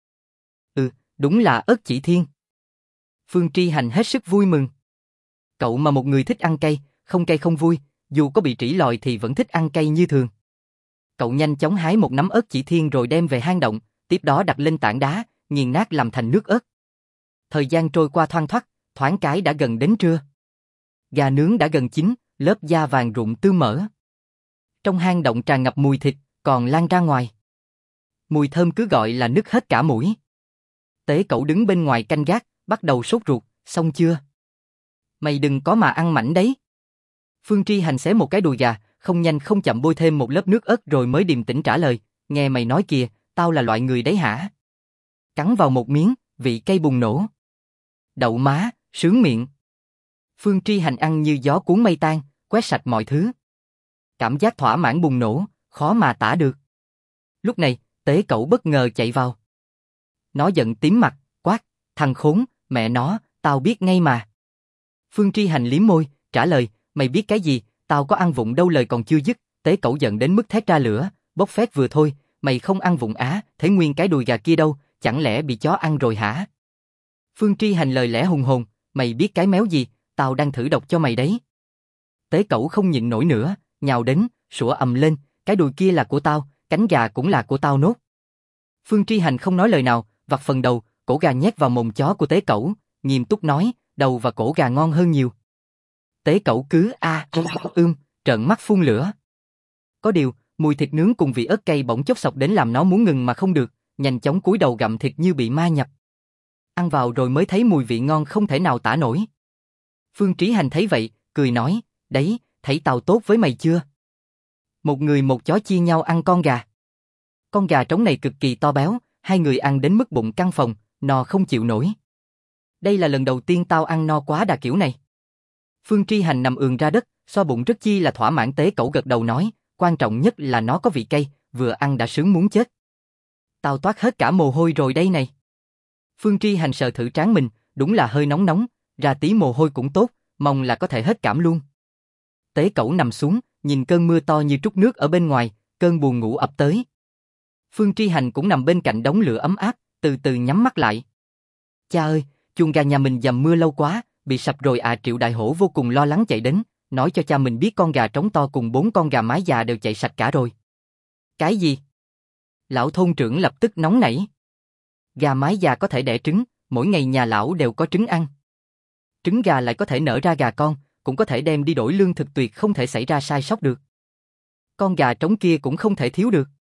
Đúng là ớt chỉ thiên. Phương Tri Hành hết sức vui mừng. Cậu mà một người thích ăn cay không vui, dù có bị trĩ lòi thì vẫn thích ăn cay như thường. Cậu nhanh chóng hái một nắm ớt chỉ thiên rồi đem về hang động, tiếp đó đặt lên tảng đá, nghiền nát làm thành nước ớt. Thời gian trôi qua thoăn thoắt, thoáng cái đã gần đến trưa. Gà nướng đã gần chín, lớp da vàng rụng tươi mỡ. Trong hang động tràn ngập mùi thịt, còn lan ra ngoài. Mùi thơm cứ gọi là nức hết cả mũi. Tế Cẩu đứng bên ngoài canh gác, bắt đầu sốt ruột, xong chưa? Mày đừng có mà ăn mảnh đấy. Phương Tri Hành xé một cái đùi gà, không nhanh không chậm bôi thêm một lớp nước ớt rồi mới điềm tĩnh trả lời, nghe mày nói kìa, tao là loại người đấy hả? Cắn vào một miếng, vị cay bùng nổ. Đậu má, sướng miệng. Phương Tri Hành ăn như gió cuốn mây tan, quét sạch mọi thứ. Cảm giác thỏa mãn bùng nổ, khó mà tả được. Lúc này, Tế Cẩu bất ngờ chạy vào. Nó giận tím mặt, quát, thằng khốn, mẹ nó, tao biết ngay mà. Phương Tri Hành liếm môi, trả lời, mày biết cái gì, tao có ăn vụng đâu. Lời còn chưa dứt, Tế Cẩu giận đến mức thét ra lửa, bốc phét vừa thôi, mày không ăn vụng á, thế nguyên cái đùi gà kia đâu, chẳng lẽ bị chó ăn rồi hả? Phương Tri Hành lời lẽ hùng hồn, mày biết cái méo gì, tao đang thử độc cho mày đấy. Tế Cẩu không nhịn nổi nữa, nhào đến, sủa ầm lên, cái đùi kia là của tao, cánh gà cũng là của tao nốt. Phương Tri Hành không nói lời nào, vặt phần đầu, cổ gà nhét vào mồm chó của Tế Cẩu, nghiêm túc nói, đầu và cổ gà ngon hơn nhiều. Tế Cẩu cứ trợn mắt phun lửa. Có điều, mùi thịt nướng cùng vị ớt cay bỗng chốc xộc đến làm nó muốn ngừng mà không được, nhanh chóng cúi đầu gặm thịt như bị ma nhập. Ăn vào rồi mới thấy mùi vị ngon không thể nào tả nổi. Phương Trí Hành thấy vậy, cười nói, đấy, thấy tao tốt với mày chưa? Một người một chó chia nhau ăn con gà. Con gà trống này cực kỳ to béo, hai người ăn đến mức bụng căng phồng, no không chịu nổi. Đây là lần đầu tiên tao ăn no quá đà kiểu này. Phương Tri Hành nằm ườn ra đất, xoa bụng rất chi là thỏa mãn. Tế Cẩu gật đầu nói, quan trọng nhất là nó có vị cay, vừa ăn đã sướng muốn chết. Tao toát hết cả mồ hôi rồi đây này. Phương Tri Hành sờ thử trán mình, đúng là hơi nóng nóng, ra tí mồ hôi cũng tốt, mong là có thể hết cảm luôn. Tế Cẩu nằm xuống, nhìn cơn mưa to như trút nước ở bên ngoài, cơn buồn ngủ ập tới. Phương Tri Hành cũng nằm bên cạnh đống lửa ấm áp, từ từ nhắm mắt lại. Cha ơi, chuồng gà nhà mình dầm mưa lâu quá, bị sập rồi à. Triệu Đại Hổ vô cùng lo lắng chạy đến, nói cho cha mình biết con gà trống to cùng 4 con gà mái già đều chạy sạch cả rồi. Cái gì? Lão thôn trưởng lập tức nóng nảy. Gà mái già có thể đẻ trứng, mỗi ngày nhà lão đều có trứng ăn. Trứng gà lại có thể nở ra gà con, cũng có thể đem đi đổi lương thực, tuyệt không thể xảy ra sai sót được. Con gà trống kia cũng không thể thiếu được.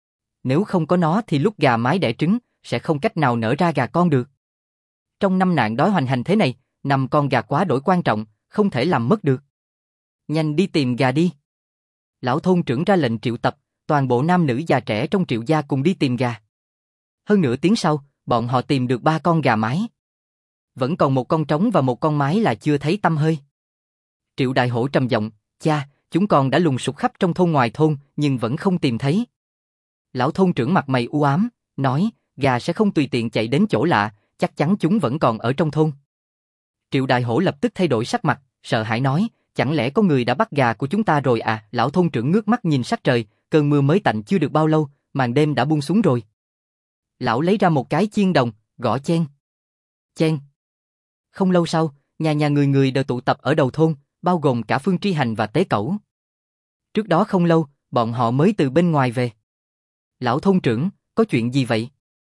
Nếu không có nó thì lúc gà mái đẻ trứng, sẽ không cách nào nở ra gà con được. Trong năm nạn đói hoành hành thế này, 5 con gà quá đổi quan trọng, không thể làm mất được. Nhanh đi tìm gà đi. Lão thôn trưởng ra lệnh triệu tập, toàn bộ nam nữ già trẻ trong Triệu gia cùng đi tìm gà. Hơn nửa tiếng sau, bọn họ tìm được 3 con gà mái. Vẫn còn một con trống và một con mái là chưa thấy tăm hơi. Triệu Đại Hổ trầm giọng, cha, chúng con đã lùng sục khắp trong thôn ngoài thôn, nhưng vẫn không tìm thấy. Lão thôn trưởng mặt mày u ám, nói, gà sẽ không tùy tiện chạy đến chỗ lạ, chắc chắn chúng vẫn còn ở trong thôn. Triệu Đại Hổ lập tức thay đổi sắc mặt, sợ hãi nói, chẳng lẽ có người đã bắt gà của chúng ta rồi à? Lão thôn trưởng ngước mắt nhìn sắc trời, cơn mưa mới tạnh chưa được bao lâu, màn đêm đã buông xuống rồi. Lão lấy ra một cái chiên đồng, gõ chen. Chen. Không lâu sau, nhà người người đều tụ tập ở đầu thôn, bao gồm cả Phương Tri Hành và Tế Cẩu. Trước đó không lâu, bọn họ mới từ bên ngoài về. Lão thôn trưởng, có chuyện gì vậy?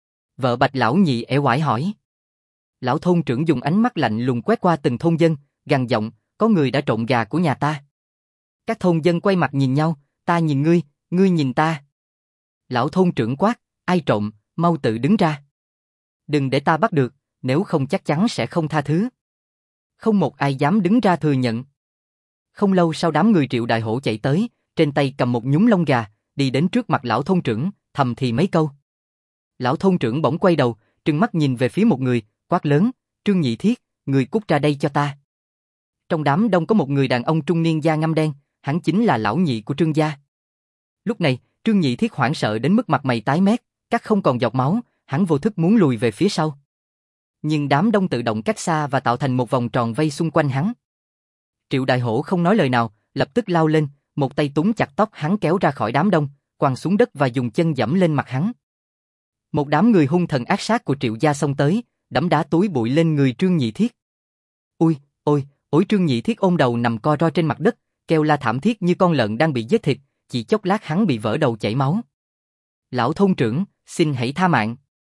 Vợ Bạch lão nhị ẻ oải hỏi. Lão thôn trưởng dùng ánh mắt lạnh lùng quét qua từng thôn dân, gằn giọng, có người đã trộm gà của nhà ta. Các thôn dân quay mặt nhìn nhau, ta nhìn ngươi, ngươi nhìn ta. Lão thôn trưởng quát, ai trộm, mau tự đứng ra. Đừng để ta bắt được, nếu không chắc chắn sẽ không tha thứ. Không một ai dám đứng ra thừa nhận. Không lâu sau đám người Triệu Đại Hổ chạy tới, trên tay cầm một nhúm lông gà, đi đến trước mặt lão thôn trưởng, thầm thì mấy câu. Lão thôn trưởng bỗng quay đầu, trừng mắt nhìn về phía một người, quát lớn, Trương Nhị Thiết, người cút ra đây cho ta. Trong đám đông có một người đàn ông trung niên da ngăm đen, hắn chính là lão nhị của Trương gia. Lúc này, Trương Nhị Thiết hoảng sợ đến mức mặt mày tái mét, cắt không còn giọt máu, hắn vô thức muốn lùi về phía sau. Nhưng đám đông tự động cách xa và tạo thành một vòng tròn vây xung quanh hắn. Triệu Đại Hổ không nói lời nào, lập tức lao lên, một tay túm chặt tóc hắn kéo ra khỏi đám đông, quăng xuống đất và dùng chân giẫm lên mặt hắn. Một đám người hung thần ác sát của Triệu gia xông tới, đấm đá túi bụi lên người Trương Nhị Thiết. Ui, ôi, ôi! Trương Nhị Thiết ôm đầu nằm co ro trên mặt đất, kêu la thảm thiết như con lợn đang bị giết thịt, chỉ chốc lát hắn bị vỡ đầu chảy máu. Lão thôn trưởng, xin hãy tha mạng.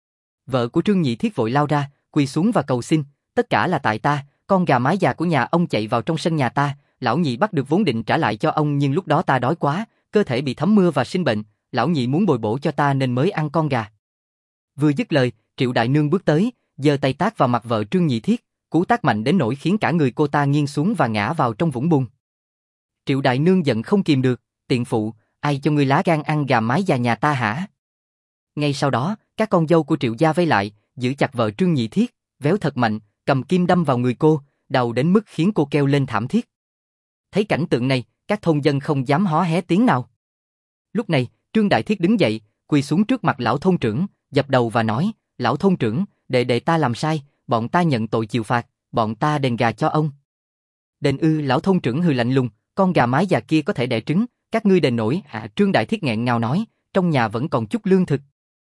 Vợ của Trương Nhị Thiết vội lao ra, quỳ xuống và cầu xin, tất cả là tại ta, con gà mái già của nhà ông chạy vào trong sân nhà ta, lão nhị bắt được vốn định trả lại cho ông nhưng lúc đó ta đói quá, cơ thể bị thấm mưa và sinh bệnh, lão nhị muốn bồi bổ cho ta nên mới ăn con gà. Vừa dứt lời, Triệu Đại Nương bước tới, giơ tay tát vào mặt vợ Trương Nhị Thiết, cú tát mạnh đến nỗi khiến cả người cô ta nghiêng xuống và ngã vào trong vũng bùn. Triệu Đại Nương giận không kìm được, tiện phụ, ai cho ngươi lá gan ăn gà mái già nhà ta hả? Ngay sau đó, các con dâu của Triệu gia vây lại, giữ chặt vợ Trương Nhị Thiết, véo thật mạnh, cầm kim đâm vào người cô, đau đến mức khiến cô kêu lên thảm thiết. Thấy cảnh tượng này, các thôn dân không dám hó hé tiếng nào. Lúc này, Trương Đại Thiết đứng dậy, quỳ xuống trước mặt lão thôn trưởng, dập đầu và nói, lão thôn trưởng, đệ ta làm sai, bọn ta nhận tội chịu phạt, bọn ta đền gà cho ông. Đền ư? Lão thôn trưởng hừ lạnh lùng, con gà mái già kia có thể đẻ trứng, các ngươi đền nổi hả? Trương Đại Thiết nghẹn ngào nói, trong nhà vẫn còn chút lương thực.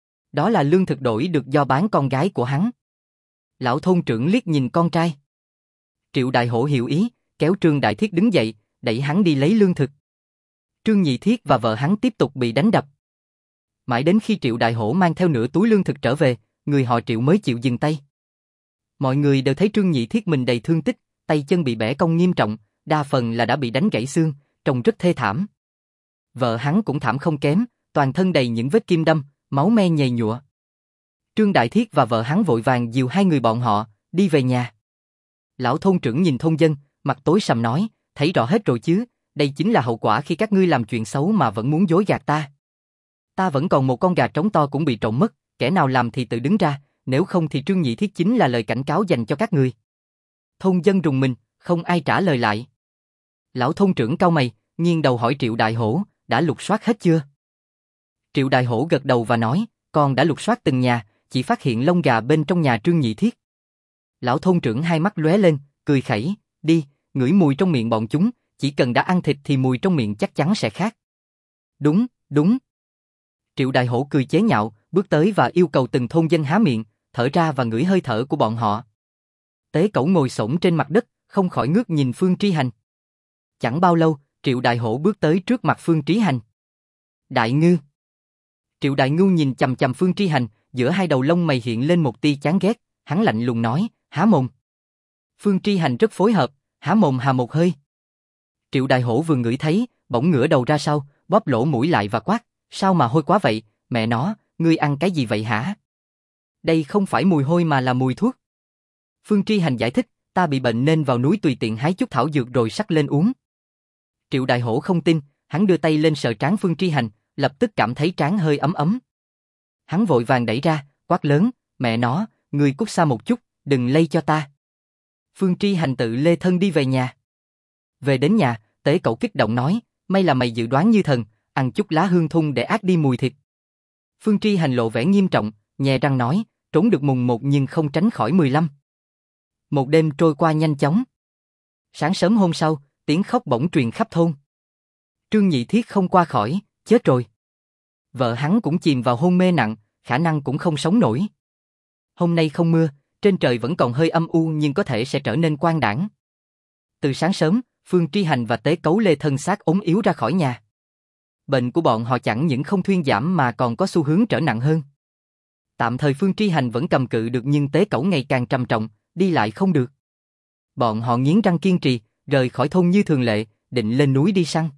Đó là lương thực đổi được do bán con gái của hắn. Lão thôn trưởng liếc nhìn con trai. Triệu Đại Hổ hiểu ý, kéo Trương Đại Thiết đứng dậy, đẩy hắn đi lấy lương thực. Trương Nhị Thiết và vợ hắn tiếp tục bị đánh đập. Mãi đến khi Triệu Đại Hổ mang theo nửa túi lương thực trở về, người họ Triệu mới chịu dừng tay. Mọi người đều thấy Trương Nhị Thiết mình đầy thương tích, tay chân bị bẻ cong nghiêm trọng, đa phần là đã bị đánh gãy xương, trông rất thê thảm. Vợ hắn cũng thảm không kém, toàn thân đầy những vết kim đâm, máu me nhầy nhụa. Trương Đại Thiết và vợ hắn vội vàng dìu hai người bọn họ, đi về nhà. Lão thôn trưởng nhìn thôn dân, mặt tối sầm nói, thấy rõ hết rồi chứ, đây chính là hậu quả khi các ngươi làm chuyện xấu mà vẫn muốn dối gạt ta. Ta vẫn còn một con gà trống to cũng bị trộm mất, kẻ nào làm thì tự đứng ra, nếu không thì Trương Nhị Thiết chính là lời cảnh cáo dành cho các ngươi. Thôn dân rùng mình, không ai trả lời lại. Lão thôn trưởng cau mày, nghiêng đầu hỏi Triệu Đại Hổ, đã lục soát hết chưa? Triệu Đại Hổ gật đầu và nói, con đã lục soát từng nhà, chỉ phát hiện lông gà bên trong nhà Trương Nhị Thiết. Lão thôn trưởng hai mắt lóe lên, cười khẩy, đi, ngửi mùi trong miệng bọn chúng, chỉ cần đã ăn thịt thì mùi trong miệng chắc chắn sẽ khác. Đúng, đúng. Triệu Đại Hổ cười chế nhạo, bước tới và yêu cầu từng thôn dân há miệng, thở ra và ngửi hơi thở của bọn họ. Tế Cẩu ngồi xổm trên mặt đất, không khỏi ngước nhìn Phương Tri Hành. Chẳng bao lâu, Triệu Đại Hổ bước tới trước mặt Phương Trí Hành. Đại ngư. Triệu Đại Ngưu nhìn chằm chằm Phương Tri Hành, giữa hai đầu lông mày hiện lên một tia chán ghét, hắn lạnh lùng nói, há mồm. Phương Tri Hành rất phối hợp, há mồm hà một hơi. Triệu Đại Hổ vừa ngửi thấy, bỗng ngửa đầu ra sau, bóp lỗ mũi lại và quát, sao mà hôi quá vậy, mẹ nó, ngươi ăn cái gì vậy hả? Đây không phải mùi hôi mà là mùi thuốc. Phương Tri Hành giải thích, ta bị bệnh nên vào núi tùy tiện hái chút thảo dược rồi sắc lên uống. Triệu Đại Hổ không tin, hắn đưa tay lên sờ trán Phương Tri Hành, lập tức cảm thấy trán hơi ấm ấm. Hắn vội vàng đẩy ra, quát lớn, mẹ nó, ngươi cút xa một chút, đừng lây cho ta. Phương Tri Hành tự lê thân đi về nhà. Về đến nhà, Tế Cẩu kích động nói, may là mày dự đoán như thần, ăn chút lá hương thun để át đi mùi thịt. Phương Tri Hành lộ vẻ nghiêm trọng, nhè răng nói, trốn được mùng 1 nhưng không tránh khỏi 15. Một đêm trôi qua nhanh chóng. Sáng sớm hôm sau, tiếng khóc bỗng truyền khắp thôn. Trương Nhị Thiết không qua khỏi, chết rồi. Vợ hắn cũng chìm vào hôn mê nặng, khả năng cũng không sống nổi. Hôm nay không mưa, trên trời vẫn còn hơi âm u nhưng có thể sẽ trở nên quang đãng. Từ sáng sớm, Phương Tri Hành và Tế Cấu lê thân xác ốm yếu ra khỏi nhà. Bệnh của bọn họ chẳng những không thuyên giảm mà còn có xu hướng trở nặng hơn. Tạm thời Phương Tri Hành vẫn cầm cự được nhưng Tế Cẩu ngày càng trầm trọng, đi lại không được. Bọn họ nghiến răng kiên trì, rời khỏi thôn như thường lệ, định lên núi đi săn.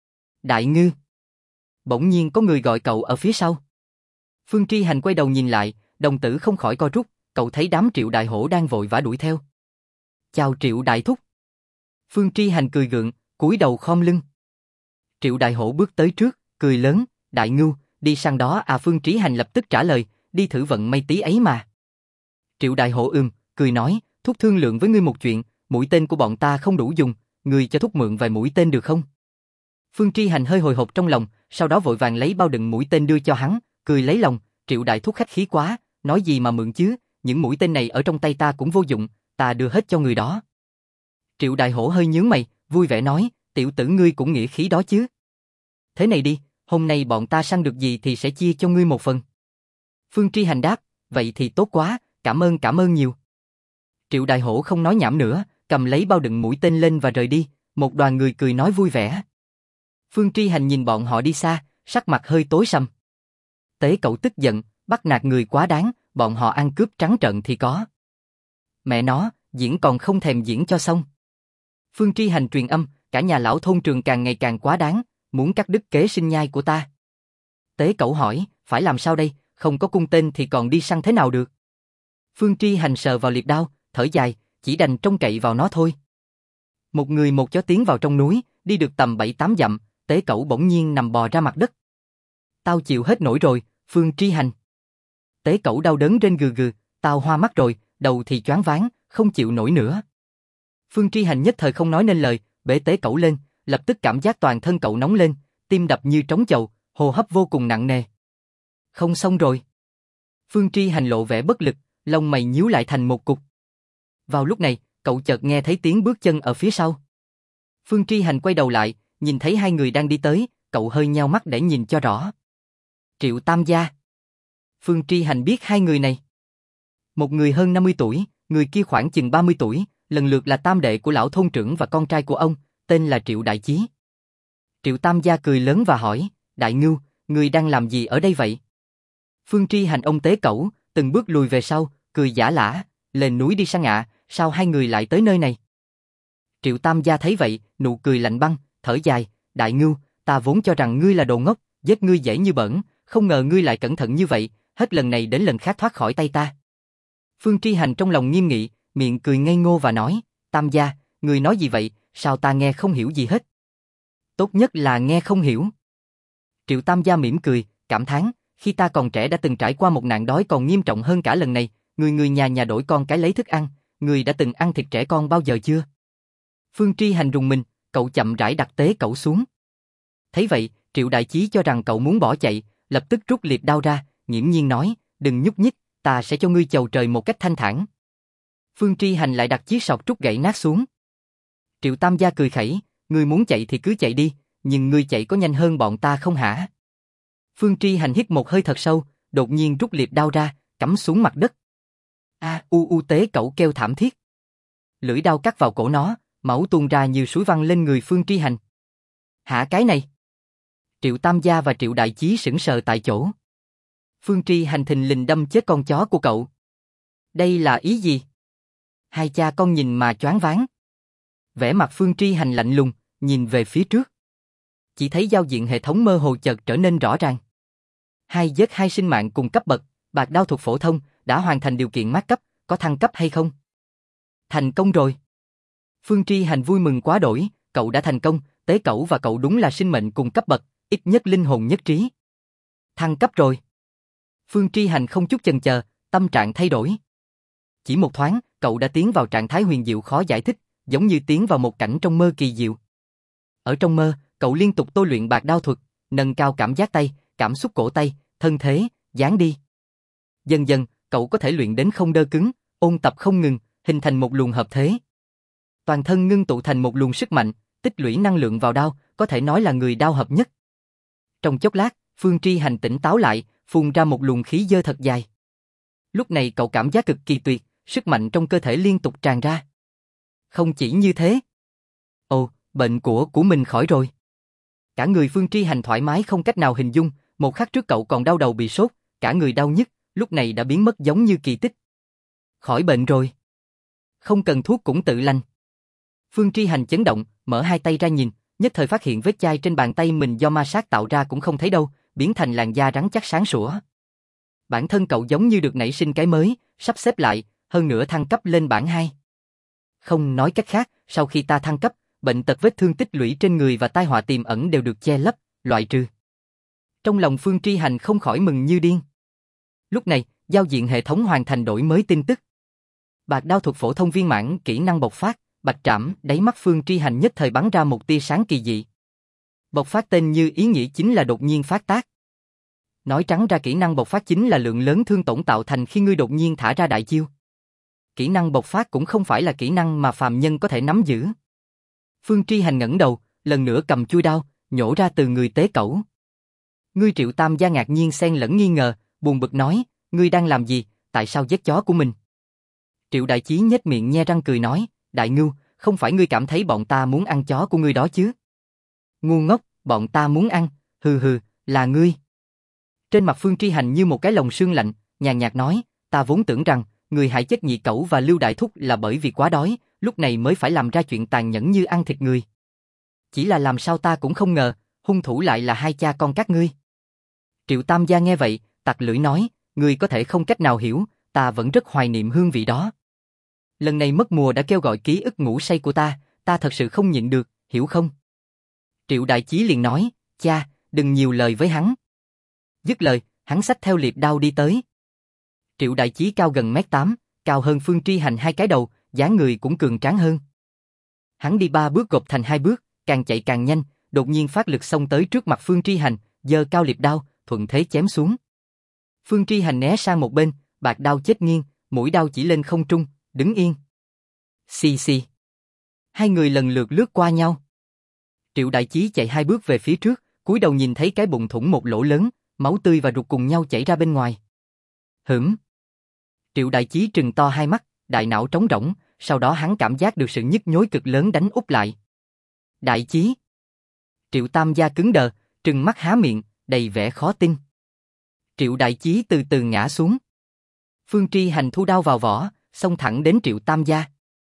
Đại ngư. Bỗng nhiên có người gọi cậu ở phía sau. Phương Tri Hành quay đầu nhìn lại, đồng tử không khỏi co rút, cậu thấy đám Triệu Đại Hổ đang vội vã đuổi theo. Chào Triệu Đại Thúc. Phương Tri Hành cười gượng, cúi đầu khom lưng. Triệu Đại Hổ bước tới trước, cười lớn, Đại ngưu, đi săn đó à? Phương Tri Hành lập tức trả lời, đi thử vận may tí ấy mà. Triệu Đại Hổ cười nói, thúc thương lượng với ngươi một chuyện, mũi tên của bọn ta không đủ dùng, ngươi cho thúc mượn vài mũi tên được không? Phương Tri Hành hơi hồi hộp trong lòng, sau đó vội vàng lấy bao đựng mũi tên đưa cho hắn, cười lấy lòng, Triệu Đại Thúc khách khí quá, nói gì mà mượn chứ, những mũi tên này ở trong tay ta cũng vô dụng, ta đưa hết cho người đó. Triệu Đại Hổ hơi nhướng mày, vui vẻ nói, tiểu tử ngươi cũng nghĩa khí đó chứ. Thế này đi, hôm nay bọn ta săn được gì thì sẽ chia cho ngươi một phần. Phương Tri Hành đáp, vậy thì tốt quá, cảm ơn nhiều. Triệu Đại Hổ không nói nhảm nữa, cầm lấy bao đựng mũi tên lên và rời đi, một đoàn người cười nói vui vẻ. Phương Tri Hành nhìn bọn họ đi xa, sắc mặt hơi tối sầm. Tế Cẩu tức giận, bắt nạt người quá đáng, bọn họ ăn cướp trắng trợn thì có. Mẹ nó, diễn còn không thèm diễn cho xong. Phương Tri Hành truyền âm, cả nhà lão thôn Trường càng ngày càng quá đáng, muốn cắt đứt kế sinh nhai của ta. Tế Cẩu hỏi, phải làm sao đây, không có cung tên thì còn đi săn thế nào được? Phương Tri Hành sờ vào liệp đao, thở dài, chỉ đành trông cậy vào nó thôi. Một người một chó tiến vào trong núi, đi được tầm 7-8 dặm, Tế Cẩu bỗng nhiên nằm bò ra mặt đất. Tao chịu hết nổi rồi, Phương Tri Hành. Tế Cẩu đau đớn rên gừ gừ, tao hoa mắt rồi, đầu thì choáng váng, không chịu nổi nữa. Phương Tri Hành nhất thời không nói nên lời, bế Tế Cẩu lên, lập tức cảm giác toàn thân cậu nóng lên, tim đập như trống chầu, hô hấp vô cùng nặng nề. Không xong rồi. Phương Tri Hành lộ vẻ bất lực, lông mày nhíu lại thành một cục. Vào lúc này, cậu chợt nghe thấy tiếng bước chân ở phía sau. Phương Tri Hành quay đầu lại, nhìn thấy hai người đang đi tới, cậu hơi nheo mắt để nhìn cho rõ. Triệu Tam gia. Phương Tri Hành biết hai người này. Một người hơn 50 tuổi, người kia khoảng chừng 30 tuổi, lần lượt là tam đệ của lão thôn trưởng và con trai của ông, tên là Triệu Đại Chí. Triệu Tam gia cười lớn và hỏi, Đại Ngưu, người đang làm gì ở đây vậy? Phương Tri Hành ông Tế Cẩu, từng bước lùi về sau, cười giả lả, lên núi đi săn ạ, sao hai người lại tới nơi này? Triệu Tam gia thấy vậy, nụ cười lạnh băng, thở dài, Đại Ngưu, ta vốn cho rằng ngươi là đồ ngốc, giết ngươi dễ như bỡn, không ngờ ngươi lại cẩn thận như vậy, hết lần này đến lần khác thoát khỏi tay ta. Phương Tri Hành trong lòng nghiêm nghị, miệng cười ngây ngô và nói, Tam gia, người nói gì vậy, sao ta nghe không hiểu gì hết? Tốt nhất là nghe không hiểu. Triệu Tam gia mỉm cười, cảm thán, khi ta còn trẻ đã từng trải qua một nạn đói còn nghiêm trọng hơn cả lần này, người nhà nhà đổi con cái lấy thức ăn, người đã từng ăn thịt trẻ con bao giờ chưa? Phương Tri Hành rùng mình, cậu chậm rãi đặt tế cẩu xuống. Thấy vậy, Triệu Đại Chí cho rằng cậu muốn bỏ chạy, lập tức rút liệp đao ra, nghiễm nhiên nói, đừng nhúc nhích, ta sẽ cho ngươi chầu trời một cách thanh thản. Phương Tri Hành lại đặt chiếc sọt trúc gãy nát xuống. Triệu Tam gia cười khẩy, ngươi muốn chạy thì cứ chạy đi, nhưng ngươi chạy có nhanh hơn bọn ta không hả? Phương Tri Hành hít một hơi thật sâu, đột nhiên rút liệp đao ra, cắm xuống mặt đất. Tế cẩu kêu thảm thiết. Lưỡi đao cắt vào cổ nó, máu tuôn ra như suối văng lên người Phương Tri Hành. Hả cái này? Triệu Tam gia và Triệu Đại Chí sững sờ tại chỗ. Phương Tri Hành thình lình đâm chết con chó của cậu. Đây là ý gì? Hai cha con nhìn mà choáng váng. Vẻ mặt Phương Tri Hành lạnh lùng, nhìn về phía trước. Chỉ thấy giao diện hệ thống mơ hồ chợt trở nên rõ ràng. Hai giết hai sinh mạng cùng cấp bậc, bạc đao thuộc phổ thông, đã hoàn thành điều kiện mát cấp, có thăng cấp hay không? Thành công rồi. Phương Tri Hành vui mừng quá đỗi, cậu đã thành công, tế cẩu và cậu đúng là sinh mệnh cùng cấp bậc, ít nhất linh hồn nhất trí. Thăng cấp rồi. Phương Tri Hành không chút chần chờ, tâm trạng thay đổi. Chỉ một thoáng, cậu đã tiến vào trạng thái huyền diệu khó giải thích, giống như tiến vào một cảnh trong mơ kỳ diệu. Ở trong mơ, cậu liên tục tôi luyện bạc đao thuật, nâng cao cảm giác tay, cảm xúc cổ tay, thân thế, dáng đi. Dần dần, cậu có thể luyện đến không đơ cứng, ôn tập không ngừng, hình thành một luồng hợp thế. Toàn thân ngưng tụ thành một luồng sức mạnh, tích lũy năng lượng vào đao, có thể nói là người đao hợp nhất. Trong chốc lát, Phương Tri Hành tỉnh táo lại, phun ra một luồng khí dơ thật dài. Lúc này cậu cảm giác cực kỳ tuyệt, sức mạnh trong cơ thể liên tục tràn ra. Không chỉ như thế. Ồ, bệnh của mình khỏi rồi. Cả người Phương Tri Hành thoải mái không cách nào hình dung, một khắc trước cậu còn đau đầu bị sốt, cả người đau nhức, lúc này đã biến mất giống như kỳ tích. Khỏi bệnh rồi. Không cần thuốc cũng tự lành. Phương Tri Hành chấn động, mở hai tay ra nhìn, nhất thời phát hiện vết chai trên bàn tay mình do ma sát tạo ra cũng không thấy đâu, biến thành làn da rắn chắc sáng sủa. Bản thân cậu giống như được nảy sinh cái mới, sắp xếp lại, hơn nữa thăng cấp lên bảng 2. Không nói cách khác, sau khi ta thăng cấp, bệnh tật vết thương tích lũy trên người và tai họa tiềm ẩn đều được che lấp, loại trừ. Trong lòng Phương Tri Hành không khỏi mừng như điên. Lúc này, giao diện hệ thống hoàn thành đổi mới tin tức. Bạc đao thuật phổ thông viên mãn, kỹ năng bộc phát, bạch trảm, đáy mắt Phương Tri Hành nhất thời bắn ra một tia sáng kỳ dị. Bộc phát tên như ý nghĩa chính là đột nhiên phát tác. Nói trắng ra kỹ năng bộc phát chính là lượng lớn thương tổn tạo thành khi ngươi đột nhiên thả ra đại chiêu. Kỹ năng bộc phát cũng không phải là kỹ năng mà phàm nhân có thể nắm giữ. Phương Tri Hành ngẩng đầu, lần nữa cầm chuôi đao, nhổ ra từ người tế cẩu. Ngươi Triệu Tam gia ngạc nhiên xen lẫn nghi ngờ, buồn bực nói, ngươi đang làm gì, tại sao giết chó của mình? Triệu Đại Chí nhếch miệng nhe răng cười nói, Đại Ngưu, không phải ngươi cảm thấy bọn ta muốn ăn chó của ngươi đó chứ? Ngu ngốc, bọn ta muốn ăn, hừ, là ngươi. Trên mặt Phương Tri Hành như một cái lồng sương lạnh, nhàn nhạt nói, ta vốn tưởng rằng, người hại chết Nhị Cẩu và Lưu Đại Thúc là bởi vì quá đói, lúc này mới phải làm ra chuyện tàn nhẫn như ăn thịt người. Chỉ là làm sao ta cũng không ngờ, hung thủ lại là hai cha con các ngươi. Triệu Tam gia nghe vậy, tặc lưỡi nói, ngươi có thể không cách nào hiểu, ta vẫn rất hoài niệm hương vị đó. Lần này mất mùa đã kêu gọi ký ức ngủ say của ta thật sự không nhịn được, hiểu không? Triệu Đại Chí liền nói, cha, đừng nhiều lời với hắn. Dứt lời, hắn xách theo liệp đao đi tới. Triệu Đại Chí cao gần 1m8, cao hơn Phương Tri Hành 2 cái đầu, dáng người cũng cường tráng hơn. Hắn đi 3 bước gộp thành 2 bước, càng chạy càng nhanh, đột nhiên phát lực xông tới trước mặt Phương Tri Hành, giơ cao liệp đao, thuận thế chém xuống. Phương Tri Hành né sang một bên, bạc đao chết nghiêng, mũi đao chỉ lên không trung, đứng yên. Xì xì. Hai người lần lượt lướt qua nhau. Triệu Đại Chí chạy 2 bước về phía trước, cúi đầu nhìn thấy cái bụng thủng một lỗ lớn, máu tươi và ruột cùng nhau chảy ra bên ngoài. Hửm. Triệu Đại Chí trừng to hai mắt, đại não trống rỗng, sau đó hắn cảm giác được sự nhức nhối cực lớn đánh úp lại. Đại Chí. Triệu Tam gia cứng đờ, trừng mắt há miệng, đầy vẻ khó tin. Triệu Đại Chí từ từ ngã xuống. Phương Tri Hành thu đao vào vỏ, xông thẳng đến Triệu Tam gia.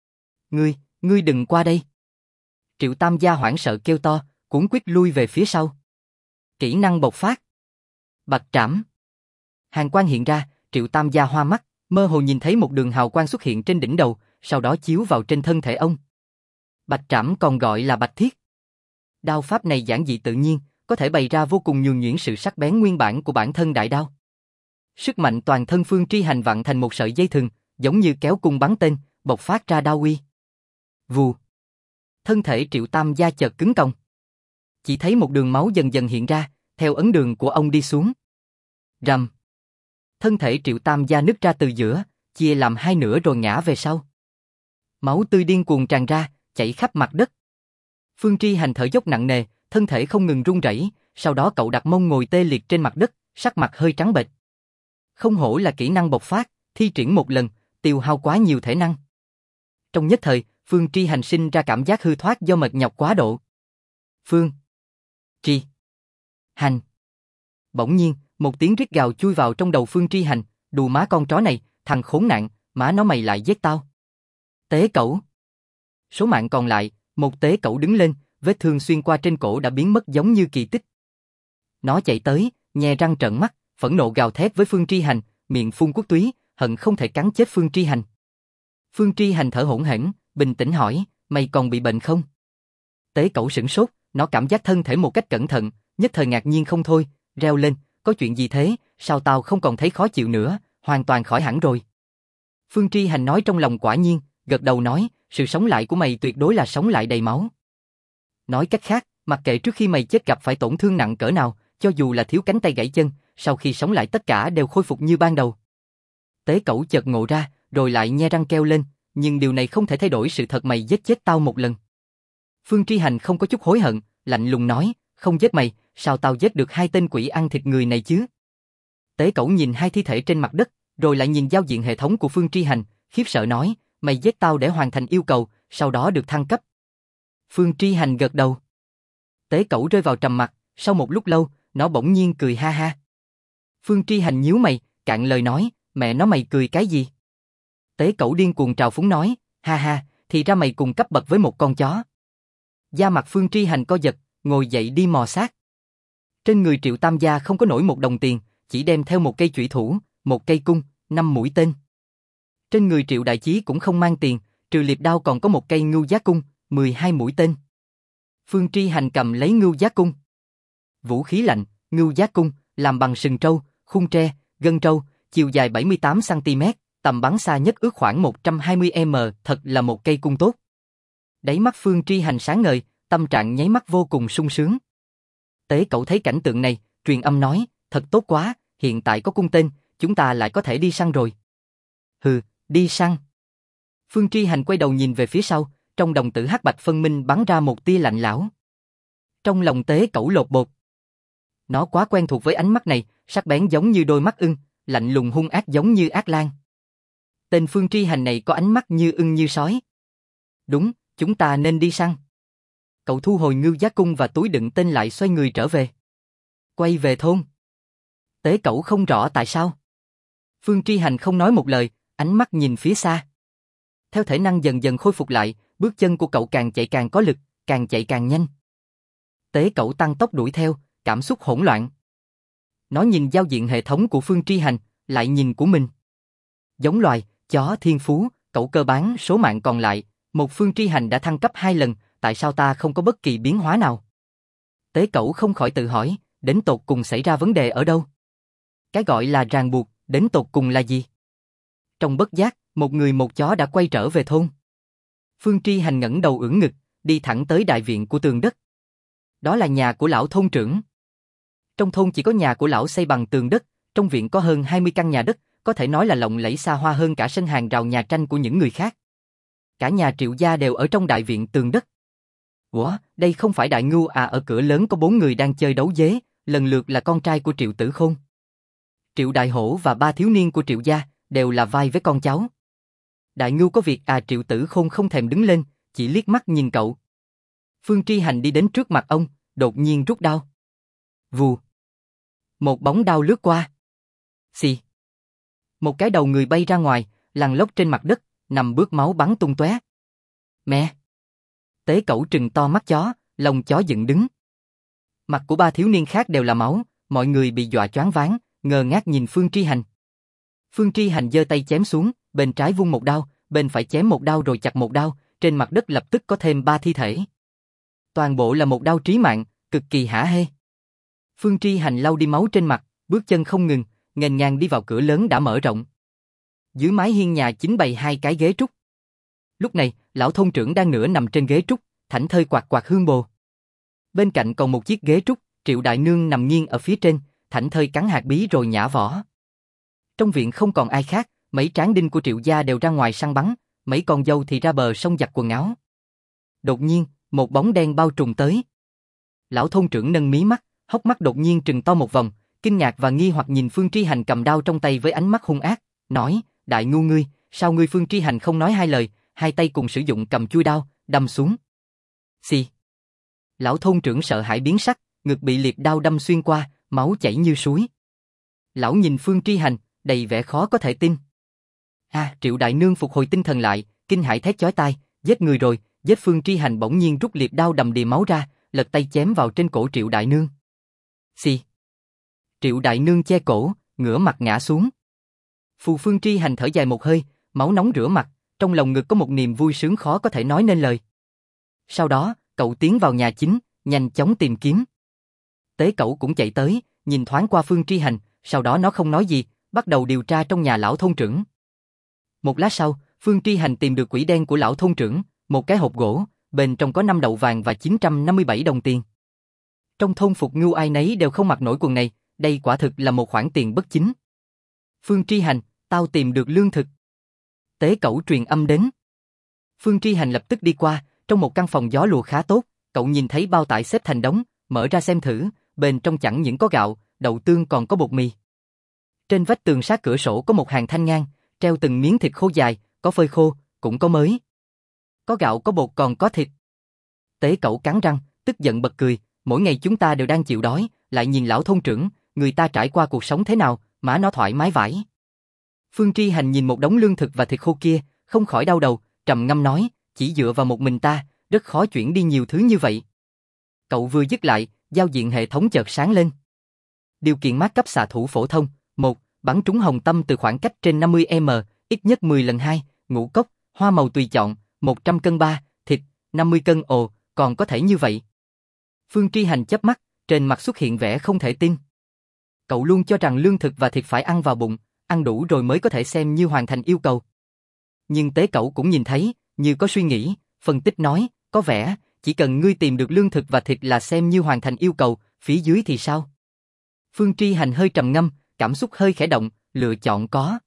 Ngươi đừng qua đây. Triệu Tam gia hoảng sợ kêu to, cuống quýt lui về phía sau. Kỹ năng bộc phát. Bạch trảm. Hàn quang hiện ra, Triệu Tam gia hoa mắt, mơ hồ nhìn thấy một đường hào quang xuất hiện trên đỉnh đầu, sau đó chiếu vào trên thân thể ông. Bạch trảm còn gọi là bạch thiết. Đao pháp này giản dị tự nhiên, có thể bày ra vô cùng nhuần nhuyễn sự sắc bén nguyên bản của bản thân đại đao. Sức mạnh toàn thân Phương Tri Hành vặn thành một sợi dây thừng, giống như kéo cung bắn tên, bộc phát ra đao uy. Vù. Thân thể Triệu Tam gia chợt cứng cong. Chỉ thấy một đường máu dần dần hiện ra, theo ấn đường của ông đi xuống. Rầm. Thân thể Triệu Tam gia nứt ra từ giữa, chia làm hai nửa rồi ngã về sau. Máu tươi điên cuồng tràn ra, chảy khắp mặt đất. Phương Tri Hành thở dốc nặng nề, thân thể không ngừng run rẩy, sau đó cậu đặt mông ngồi tê liệt trên mặt đất, sắc mặt hơi trắng bệch. Không hổ là kỹ năng bộc phát, thi triển một lần, tiêu hao quá nhiều thể năng. Trong nhất thời, Phương Tri Hành sinh ra cảm giác hư thoát do mệt nhọc quá độ. Phương Tri Hành. Bỗng nhiên, một tiếng rít gào chui vào trong đầu Phương Tri Hành, đù má con chó này, thằng khốn nạn, má nó mày lại giết tao. Tế Cẩu. Số mạng còn lại, một Tế Cẩu đứng lên, vết thương xuyên qua trên cổ đã biến mất giống như kỳ tích. Nó chạy tới, nhe răng trợn mắt, phẫn nộ gào thét với Phương Tri Hành, miệng phun quốc túy, hận không thể cắn chết Phương Tri Hành. Phương Tri Hành thở hổn hển, bình tĩnh hỏi, mày còn bị bệnh không? Tế Cẩu sửng sốt, nó cảm giác thân thể một cách cẩn thận, nhất thời ngạc nhiên không thôi, reo lên, có chuyện gì thế, sao tao không còn thấy khó chịu nữa, hoàn toàn khỏi hẳn rồi. Phương Tri Hành nói trong lòng quả nhiên, gật đầu nói, sự sống lại của mày tuyệt đối là sống lại đầy máu. Nói cách khác, mặc kệ trước khi mày chết gặp phải tổn thương nặng cỡ nào, cho dù là thiếu cánh tay gãy chân, sau khi sống lại tất cả đều khôi phục như ban đầu. Tế Cẩu chợt ngộ ra, rồi lại nhe răng kêu lên, nhưng điều này không thể thay đổi sự thật mày giết chết tao một lần. Phương Tri Hành không có chút hối hận, lạnh lùng nói, không giết mày, sao tao giết được hai tên quỷ ăn thịt người này chứ? Tế Cẩu nhìn hai thi thể trên mặt đất, rồi lại nhìn giao diện hệ thống của Phương Tri Hành, khiếp sợ nói, mày giết tao để hoàn thành yêu cầu, sau đó được thăng cấp. Phương Tri Hành gật đầu. Tế Cẩu rơi vào trầm mặc, sau một lúc lâu, nó bỗng nhiên cười ha ha. Phương Tri Hành nhíu mày, cạn lời nói, mẹ nó mày cười cái gì? Tế Cẩu điên cuồng trào phúng nói, ha ha, thì ra mày cùng cấp bậc với một con chó. Da mặt Phương Tri Hành co giật, ngồi dậy đi mò xác. Trên người Triệu Tam gia không có nổi một đồng tiền, chỉ đem theo một cây chủy thủ, một cây cung, 5 mũi tên. Trên người Triệu Đại Chí cũng không mang tiền, trừ liệp đao còn có một cây ngưu giá cung, 12 mũi tên. Phương Tri Hành cầm lấy ngưu giá cung. Vũ khí lạnh, ngưu giá cung, làm bằng sừng trâu, khung tre, gân trâu, chiều dài 78 cm, tầm bắn xa nhất ước khoảng 120 m, thật là một cây cung tốt. Đáy mắt Phương Tri Hành sáng ngời, tâm trạng nháy mắt vô cùng sung sướng. Tế Cẩu thấy cảnh tượng này, truyền âm nói, thật tốt quá, hiện tại có cung tên, chúng ta lại có thể đi săn rồi. Hừ, đi săn. Phương Tri Hành quay đầu nhìn về phía sau, trong đồng tử hắc bạch phân minh bắn ra một tia lạnh lẽo. Trong lòng Tế Cẩu lột bột. Nó quá quen thuộc với ánh mắt này, sắc bén giống như đôi mắt ưng, lạnh lùng hung ác giống như ác lang. Tên Phương Tri Hành này có ánh mắt như ưng như sói. Đúng, chúng ta nên đi săn. Cậu thu hồi ngưu giá cung và túi đựng tên lại xoay người trở về. Quay về thôn. Tế Cẩu không rõ tại sao. Phương Tri Hành không nói một lời, ánh mắt nhìn phía xa. Theo thể năng dần dần khôi phục lại, bước chân của cậu càng chạy càng có lực, càng chạy càng nhanh. Tế Cẩu tăng tốc đuổi theo, cảm xúc hỗn loạn. Nó nhìn giao diện hệ thống của Phương Tri Hành, lại nhìn của mình. Giống loài, chó thiên phú, cậu cơ bản số mạng còn lại, một Phương Tri Hành đã thăng cấp 2 lần, tại sao ta không có bất kỳ biến hóa nào? Tế Cẩu không khỏi tự hỏi, đến tột cùng xảy ra vấn đề ở đâu? Cái gọi là ràng buộc, đến tột cùng là gì? Trong bất giác, một người một chó đã quay trở về thôn. Phương Tri Hành ngẩng đầu ưỡn ngực, đi thẳng tới đại viện của tường đất. Đó là nhà của lão thôn trưởng. Trong thôn chỉ có nhà của lão xây bằng tường đất, trong viện có hơn 20 căn nhà đất, có thể nói là lộng lẫy xa hoa hơn cả sân hàng rào nhà tranh của những người khác. Cả nhà Triệu gia đều ở trong đại viện tường đất. Ủa, đây không phải Đại Ngưu à? Ở cửa lớn có 4 người đang chơi đấu dế, lần lượt là con trai của Triệu Tử Khôn, Triệu Đại Hổ và 3 thiếu niên của Triệu gia, đều là vai với con cháu. Đại Ngưu có việc à? Triệu Tử Khôn không thèm đứng lên, chỉ liếc mắt nhìn cậu. Phương Tri Hành đi đến trước mặt ông, đột nhiên rút đao. Vù. Một bóng đao lướt qua. Xì. Một cái đầu người bay ra ngoài, lăn lóc trên mặt đất, nằm bước máu bắn tung tóe. Mẹ! Tế Cẩu trừng to mắt chó, lông chó dựng đứng. Mặt của 3 thiếu niên khác đều là máu, mọi người bị dọa choáng váng, ngơ ngác nhìn Phương Tri Hành. Phương Tri Hành giơ tay chém xuống, bên trái vung một đao, bên phải chém một đao rồi chặt một đao, trên mặt đất lập tức có thêm 3 thi thể. Toàn bộ là một đao trí mạng, cực kỳ hả hê. Phương Tri Hành lau đi máu trên mặt, bước chân không ngừng, nghênh ngang đi vào cửa lớn đã mở rộng. Dưới mái hiên nhà chính bày 2 cái ghế trúc. Lúc này, lão thôn trưởng đang nửa nằm trên ghế trúc, thảnh thơi quạt quạt hương bồ. Bên cạnh còn một chiếc ghế trúc, Triệu Đại Nương nằm nghiêng ở phía trên, thảnh thơi cắn hạt bí rồi nhả vỏ. Trong viện không còn ai khác, mấy tráng đinh của Triệu gia đều ra ngoài săn bắn, mấy con dâu thì ra bờ sông giặt quần áo. Đột nhiên, một bóng đen bao trùm tới. Lão thôn trưởng nâng mí mắt, hốc mắt đột nhiên trừng to một vòng, kinh ngạc và nghi hoặc nhìn Phương Tri Hành cầm đao trong tay với ánh mắt hung ác, nói: "Đại ngu ngươi, sao ngươi?" Phương Tri Hành không nói hai lời, hai tay cùng sử dụng cầm chuôi đao, đâm xuống. Xì. Lão thôn trưởng sợ hãi biến sắc, ngực bị liệt đao đâm xuyên qua, máu chảy như suối. Lão nhìn Phương Tri Hành, đầy vẻ khó có thể tin. Triệu Đại Nương phục hồi tinh thần lại, kinh hãi thét chói tai, giết người rồi, giết. Phương Tri Hành bỗng nhiên rút liệt đao đầm đìa máu ra, lật tay chém vào trên cổ Triệu Đại Nương. Xì. Triệu Đại Nương che cổ, ngửa mặt ngã xuống. Phương Tri Hành thở dài một hơi, máu nóng rửa mặt, trong lòng ngực có một niềm vui sướng khó có thể nói nên lời. Sau đó, cậu tiến vào nhà chính, nhanh chóng tìm kiếm. Tế Cẩu cũng chạy tới, nhìn thoáng qua Phương Tri Hành, sau đó nó không nói gì, bắt đầu điều tra trong nhà lão thôn trưởng. Một lát sau, Phương Tri Hành tìm được quỹ đen của lão thôn trưởng, một cái hộp gỗ, bên trong có 5 đậu vàng và 957 đồng tiền. Trong thôn Phục Ngưu ai nấy đều không mặc nổi quần này, đây quả thực là một khoản tiền bất chính. Phương Tri Hành, tao tìm được lương thực. Tế Cẩu truyền âm đến. Phương Tri Hành lập tức đi qua, trong một căn phòng gió lùa khá tốt, cậu nhìn thấy bao tải xếp thành đống, mở ra xem thử, bên trong chẳng những có gạo, đậu tương còn có bột mì. Trên vách tường sát cửa sổ có một hàng thanh ngang, treo từng miếng thịt khô dài, có phơi khô, cũng có mới. Có gạo có bột còn có thịt. Tế Cẩu cắn răng, tức giận bật cười, mỗi ngày chúng ta đều đang chịu đói, lại nhìn lão thôn trưởng, người ta trải qua cuộc sống thế nào, mà nó thoải mái vãi. Phương Tri Hành nhìn một đống lương thực và thịt khô kia, không khỏi đau đầu, trầm ngâm nói, chỉ dựa vào một mình ta, rất khó chuyển đi nhiều thứ như vậy. Cậu vừa dứt lại, giao diện hệ thống chợt sáng lên. Điều kiện mát cấp xạ thủ phổ thông, 1, bắn trúng hồng tâm từ khoảng cách trên 50m, ít nhất 10 lần 2, ngũ cốc, hoa màu tùy chọn, 100 cân 3, thịt, 50 cân. Ồ, còn có thể như vậy. Phương Tri Hành chớp mắt, trên mặt xuất hiện vẻ không thể tin. Cậu luôn cho rằng lương thực và thịt phải ăn vào bụng, ăn đủ rồi mới có thể xem như hoàn thành yêu cầu. Nhưng Tế Cẩu cũng nhìn thấy, như có suy nghĩ, phân tích nói, có vẻ, chỉ cần ngươi tìm được lương thực và thịt là xem như hoàn thành yêu cầu, phía dưới thì sao? Phương Tri Hành hơi trầm ngâm, cảm xúc hơi khẽ động, lựa chọn có.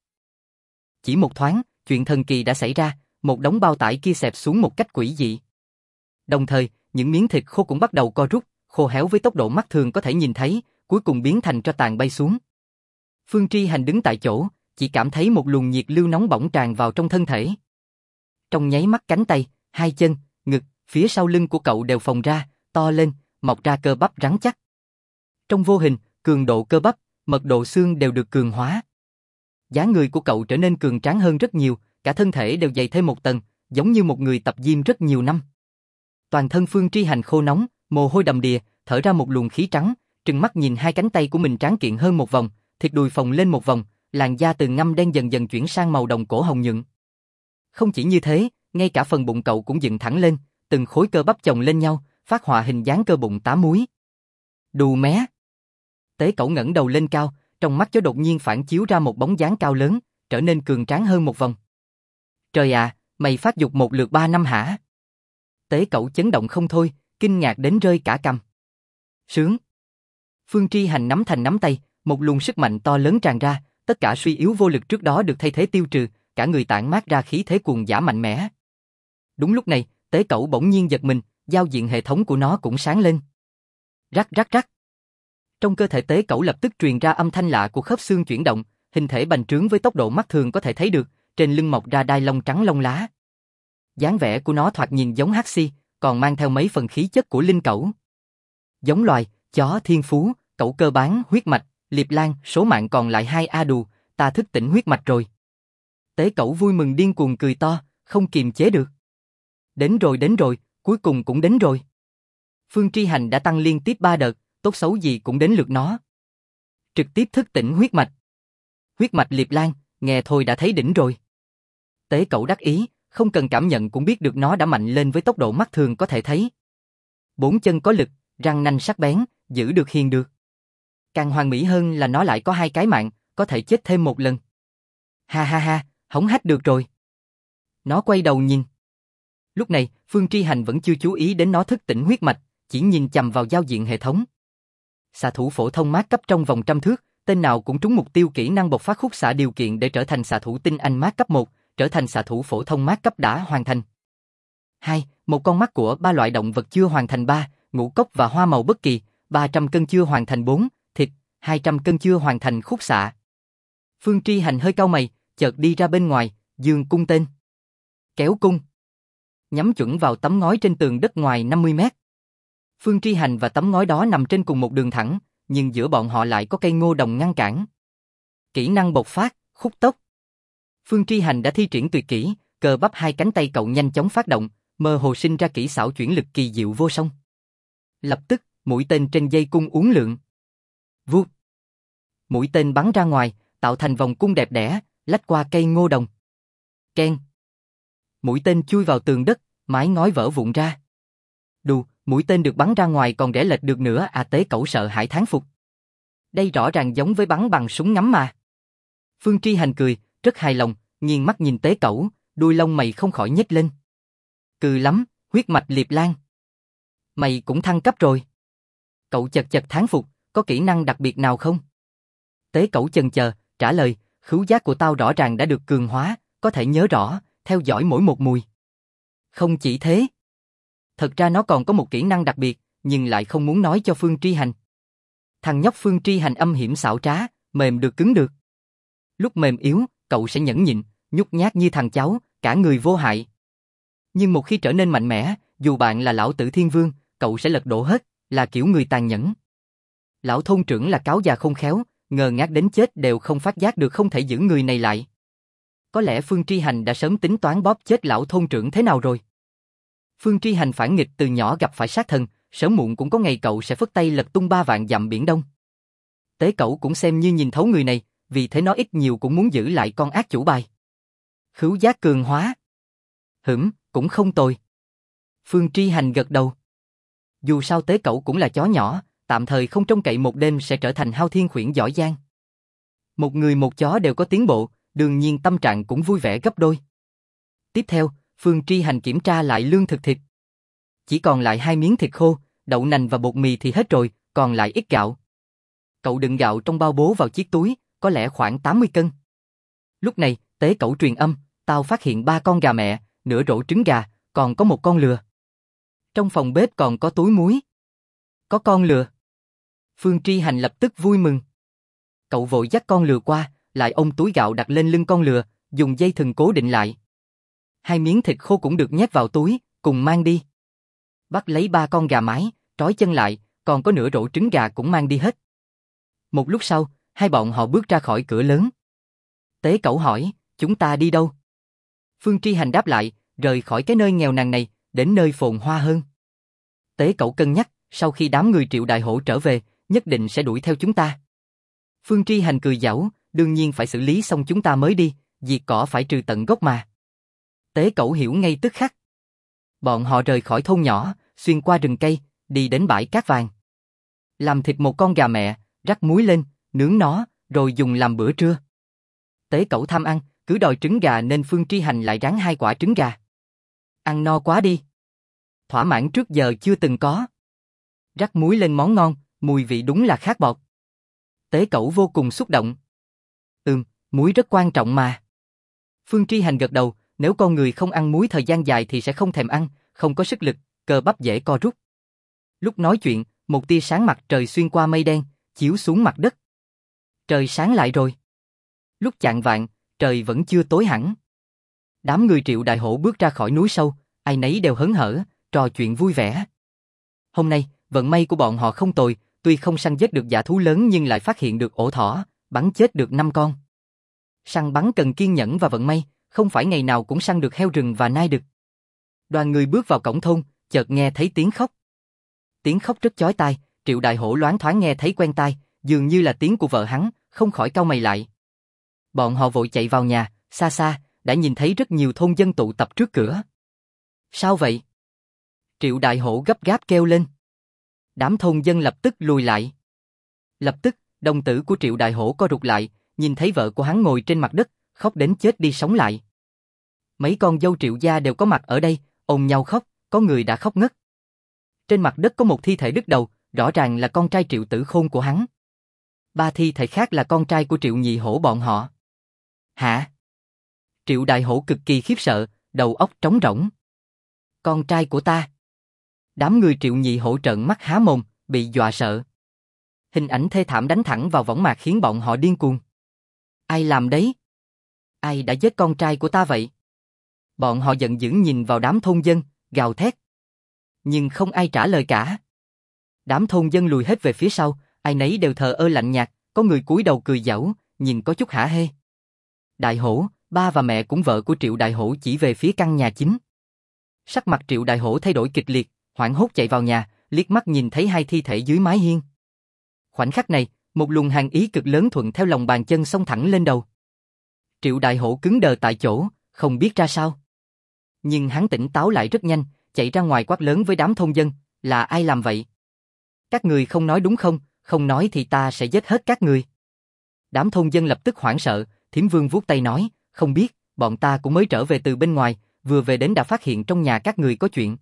Chỉ một thoáng, chuyện thần kỳ đã xảy ra, một đống bao tải kia xẹp xuống một cách quỷ dị. Đồng thời, những miếng thịt khô cũng bắt đầu co rút, khô héo với tốc độ mắt thường có thể nhìn thấy, cuối cùng biến thành tro tàn bay xuống. Phương Tri Hành đứng tại chỗ, chỉ cảm thấy một luồng nhiệt lưu nóng bỏng tràn vào trong thân thể. Trong nháy mắt cánh tay, hai chân, ngực, phía sau lưng của cậu đều phồng ra, to lên, mọc ra cơ bắp rắn chắc. Trong vô hình, cường độ cơ bắp, mật độ xương đều được cường hóa. Dáng người của cậu trở nên cường tráng hơn rất nhiều, cả thân thể đều dày thêm một tầng, giống như một người tập gym rất nhiều năm. Toàn thân Phương Tri Hành khô nóng, mồ hôi đầm đìa, thở ra một luồng khí trắng, trừng mắt nhìn hai cánh tay của mình tráng kiện hơn một vòng, thịt đùi phồng lên một vòng, làn da từ ngăm đen dần dần chuyển sang màu đồng cổ hồng nhuận. Không chỉ như thế, ngay cả phần bụng cậu cũng dựng thẳng lên, từng khối cơ bắp chồng lên nhau, phát họa hình dáng cơ bụng tá múi. Đù mé. Tế Cẩu ngẩng đầu lên cao, trong mắt chó đột nhiên phản chiếu ra một bóng dáng cao lớn, trở nên cường tráng hơn một vòng. Trời à, mày phát dục một lượt 3 năm hả? Tế Cẩu chấn động không thôi, kinh ngạc đến rơi cả cằm. Sướng. Phương Tri Hành nắm thành nắm tay, một luồng sức mạnh to lớn tràn ra, tất cả suy yếu vô lực trước đó được thay thế tiêu trừ, cả người tản mát ra khí thế cuồng dã mạnh mẽ. Đúng lúc này, Tế Cẩu bỗng nhiên giật mình, giao diện hệ thống của nó cũng sáng lên. Rắc rắc rắc. Trong cơ thể Tế Cẩu lập tức truyền ra âm thanh lạ của khớp xương chuyển động, hình thể bành trướng với tốc độ mắt thường có thể thấy được, trên lưng mọc ra đai lông trắng lông lá. Dáng vẻ của nó thoạt nhìn giống hắc xi, còn mang theo mấy phần khí chất của linh cẩu. Giống loài, chó thiên phú, cẩu cơ bán, huyết mạch, liệp lan, số mạng còn lại 2 a đù, ta thức tỉnh huyết mạch rồi. Tế Cẩu vui mừng điên cuồng cười to, không kiềm chế được. Đến rồi, cuối cùng cũng đến rồi. Phương Tri Hành đã tăng liên tiếp 3 đợt, tốt xấu gì cũng đến lượt nó. trực tiếp thức tỉnh huyết mạch. Huyết mạch Liệp Lan, nghe thôi đã thấy đỉnh rồi. Tế Cẩu đắc ý, không cần cảm nhận cũng biết được nó đã mạnh lên với tốc độ mắt thường có thể thấy. 4 chân có lực, răng nanh sắc bén, giữ được hiền được. Càng hoàn mỹ hơn là nó lại có 2 cái mạng, có thể chết thêm một lần. Ha ha ha, hổng hách được rồi. Nó quay đầu nhìn. Lúc này, Phương Tri Hành vẫn chưa chú ý đến nó thức tỉnh huyết mạch, chỉ nhìn chằm vào giao diện hệ thống. Xạ thủ phổ thông mát cấp trong vòng 100 thước, tên nào cũng trúng mục tiêu kỹ năng bộc phát khúc xạ điều kiện để trở thành xạ thủ tinh anh mát cấp 1, trở thành xạ thủ phổ thông mát cấp đã hoàn thành. 2. Một con mắt của 3 loại động vật chưa hoàn thành 3, ngũ cốc và hoa màu bất kỳ, 300 cân chưa hoàn thành 4, thịt, 200 cân chưa hoàn thành khúc xạ. Phương Tri Hành hơi cau mày, chợt đi ra bên ngoài, dương cung tên. Kéo cung. Nhắm chuẩn vào tấm ngói trên tường đất ngoài 50 mét. Phương Tri Hành và tấm ngói đó nằm trên cùng một đường thẳng, nhưng giữa bọn họ lại có cây ngô đồng ngăn cản. Kỹ năng bộc phát, khúc tốc. Phương Tri Hành đã thi triển tuyệt kỹ, cơ bắp 2 cánh tay cậu nhanh chóng phát động, mơ hồ sinh ra kỹ xảo chuyển lực kỳ diệu vô song. Lập tức, mũi tên trên dây cung uốn lượn. Vút. Mũi tên bắn ra ngoài, tạo thành vòng cung đẹp đẽ, lách qua cây ngô đồng. Keng. Mũi tên chui vào tường đất, mái ngói vỡ vụn ra. Đù, mũi tên được bắn ra ngoài còn rẽ lệch được nữa à. Tế Cẩu sợ hãi thán phục. Đây rõ ràng giống với bắn bằng súng ngắm mà. Phương Tri Hành cười, rất hài lòng, nghiêng mắt nhìn Tế Cẩu, đuôi lông mày không khỏi nhếch lên. Cừ lắm, huyết mạch Liệp Lan. Mày cũng thăng cấp rồi. Cậu chật chật thán phục, có kỹ năng đặc biệt nào không? Tế Cẩu chần chờ, trả lời, khứu giác của tao rõ ràng đã được cường hóa, có thể nhớ rõ, theo dõi mỗi một mùi. Không chỉ thế. Thật ra nó còn có một kỹ năng đặc biệt, nhưng lại không muốn nói cho Phương Tri Hành. Thằng nhóc Phương Tri Hành âm hiểm xảo trá, mềm được cứng được. Lúc mềm yếu, cậu sẽ nhẫn nhịn, nhút nhát như thằng cháu, cả người vô hại. Nhưng một khi trở nên mạnh mẽ, dù bạn là lão tử thiên vương, cậu sẽ lật đổ hết, là kiểu người tàn nhẫn. Lão thôn trưởng là cáo già không khéo, ngờ ngác đến chết đều không phát giác được không thể giữ người này lại. Có lẽ Phương Tri Hành đã sớm tính toán bóp chết lão thôn trưởng thế nào rồi. Phương Tri Hành phản nghịch từ nhỏ gặp phải sát thần, sớm muộn cũng có ngày cậu sẽ phất tay lật tung 3 vạn dặm biển Đông. Tế Cẩu cũng xem như nhìn thấu người này, vì thế nó ít nhiều cũng muốn giữ lại con ác chủ bài. Khứu giác cường hóa. Cũng không tồi. Phương Tri Hành gật đầu. Dù sao Tế Cẩu cũng là chó nhỏ, tạm thời không trông cậy một đêm sẽ trở thành hao thiên khuyển giỏi giang. Một người một chó đều có tiến bộ, đương nhiên tâm trạng cũng vui vẻ gấp đôi. Tiếp theo, Phương Tri Hành kiểm tra lại lương thực thịt. Chỉ còn lại 2 miếng thịt khô, đậu nành và bột mì thì hết rồi, còn lại ít gạo. Cậu đựng gạo trong bao bố vào chiếc túi, có lẽ khoảng 80 cân. Lúc này, Tế Cẩu truyền âm, tao phát hiện 3 con gà mẹ, nửa rổ trứng gà, còn có một con lừa. Trong phòng bếp còn có túi muối. Có con lừa. Phương Tri Hành lập tức vui mừng. Cậu vội dắt con lừa qua, lại ôm túi gạo đặt lên lưng con lừa, dùng dây thừng cố định lại. 2 miếng thịt khô cũng được nhét vào túi, cùng mang đi. Bắt lấy 3 con gà mái, trói chân lại, còn có nửa rổ trứng gà cũng mang đi hết. Một lúc sau, hai bọn họ bước ra khỏi cửa lớn. Tế Cẩu hỏi, chúng ta đi đâu? Phương Tri Hành đáp lại, rời khỏi cái nơi nghèo nàn này, đến nơi phồn hoa hơn. Tế Cẩu cân nhắc, sau khi đám người Triệu Đại Hổ trở về, nhất định sẽ đuổi theo chúng ta. Phương Tri Hành cười giảo, đương nhiên phải xử lý xong chúng ta mới đi, diệt cỏ phải trừ tận gốc mà. Tế Cẩu hiểu ngay tức khắc. Bọn họ rời khỏi thôn nhỏ, xuyên qua rừng cây, đi đến bãi cát vàng. Làm thịt một con gà mẹ, rắc muối lên, nướng nó, rồi dùng làm bữa trưa. Tế Cẩu tham ăn, cứ đòi trứng gà nên Phương Tri Hành lại rán 2 quả trứng gà. Ăn no quá đi. Thỏa mãn trước giờ chưa từng có. Rắc muối lên món ngon, mùi vị đúng là khác bọt. Tế Cẩu vô cùng xúc động. Muối rất quan trọng mà. Phương Tri Hành gật đầu, nếu con người không ăn muối thời gian dài thì sẽ không thèm ăn, không có sức lực, cơ bắp dễ co rút. Lúc nói chuyện, một tia sáng mặt trời xuyên qua mây đen, chiếu xuống mặt đất. Trời sáng lại rồi. Lúc chạng vạng, trời vẫn chưa tối hẳn. Đám người Triệu Đại Hổ bước ra khỏi núi sâu, ai nấy đều hớn hở, trò chuyện vui vẻ. Hôm nay, vận may của bọn họ không tồi, tuy không săn giết được dã thú lớn nhưng lại phát hiện được ổ thỏ, bắn chết được 5 con. Săn bắn cần kiên nhẫn và vận may, không phải ngày nào cũng săn được heo rừng và nai đực. Đoàn người bước vào cổng thôn, chợt nghe thấy tiếng khóc. Tiếng khóc rất chói tai, Triệu Đại Hổ loáng thoáng nghe thấy quen tai, dường như là tiếng của vợ hắn, không khỏi cau mày lại. Bọn họ vội chạy vào nhà, xa xa, đã nhìn thấy rất nhiều thôn dân tụ tập trước cửa. Sao vậy? Triệu Đại Hổ gấp gáp kêu lên. Đám thôn dân lập tức lùi lại. Lập tức, đồng tử của Triệu Đại Hổ co rụt lại, nhìn thấy vợ của hắn ngồi trên mặt đất, khóc đến chết đi sống lại. Mấy con dâu Triệu gia đều có mặt ở đây, ôm nhau khóc, có người đã khóc ngất. Trên mặt đất có một thi thể đứt đầu, rõ ràng là con trai Triệu Tử Khôn của hắn. 3 thi thể khác là con trai của Triệu Nhị Hổ bọn họ. Hả? Triệu Đại Hổ cực kỳ khiếp sợ, đầu óc trống rỗng. Con trai của ta. Đám người Triệu Nhị Hổ trợn mắt há mồm, bị dọa sợ. Hình ảnh thê thảm đánh thẳng vào võng mạc khiến bọn họ điên cuồng. Ai làm đấy? Ai đã giết con trai của ta vậy? Bọn họ giận dữ nhìn vào đám thôn dân, gào thét. Nhưng không ai trả lời cả. Đám thôn dân lùi hết về phía sau, ai nấy đều thờ ơ lạnh nhạt, có người cúi đầu cười giễu, nhìn có chút hả hê. Đại Hổ, ba và mẹ cũng vợ của Triệu Đại Hổ chỉ về phía căn nhà chính. Sắc mặt Triệu Đại Hổ thay đổi kịch liệt, hoảng hốt chạy vào nhà, liếc mắt nhìn thấy 2 thi thể dưới mái hiên. Khoảnh khắc này, một luồng hàn ý cực lớn thuận theo lòng bàn chân xông thẳng lên đầu. Triệu Đại Hổ cứng đờ tại chỗ, không biết ra sao. Nhưng hắn tỉnh táo lại rất nhanh, chạy ra ngoài quát lớn với đám thôn dân, là ai làm vậy? Các người không nói đúng không, không nói thì ta sẽ giết hết các người. Đám thôn dân lập tức hoảng sợ, Thiểm Vương vuốt tay nói, không biết, bọn ta cũng mới trở về từ bên ngoài, vừa về đến đã phát hiện trong nhà các người có chuyện.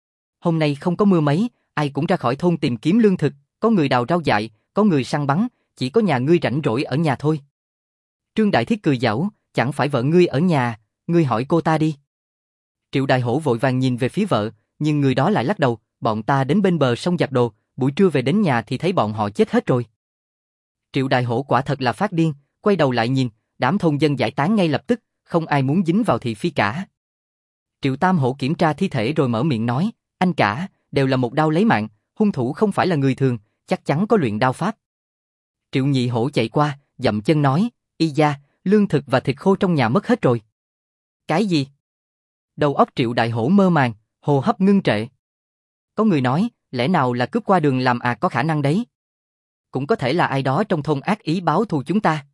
Hôm nay không có mưa mấy, ai cũng ra khỏi thôn tìm kiếm lương thực, có người đào rau dại, có người săn bắn, chỉ có nhà ngươi rảnh rỗi ở nhà thôi. Trương Đại Thiết cười giễu, chẳng phải vợ ngươi ở nhà, ngươi hỏi cô ta đi. Triệu Đại Hổ vội vàng nhìn về phía vợ, nhưng người đó lại lắc đầu, bọn ta đến bên bờ sông giặt đồ, buổi trưa về đến nhà thì thấy bọn họ chết hết rồi. Triệu Đại Hổ quả thật là phát điên, quay đầu lại nhìn, đám thôn dân giải tán ngay lập tức, không ai muốn dính vào thị phi cả. Triệu Tam Hổ kiểm tra thi thể rồi mở miệng nói, anh cả, đều là một đao lấy mạng, hung thủ không phải là người thường, chắc chắn có luyện đao pháp. Triệu Nhị Hổ chạy qua, dậm chân nói, y da, lương thực và thịt khô trong nhà mất hết rồi. Cái gì? Đầu óc Triệu Đại Hổ mơ màng, hô hấp ngưng trệ. Có người nói, lẽ nào là cướp qua đường làm có khả năng đấy. Cũng có thể là ai đó trong thôn ác ý báo thù chúng ta.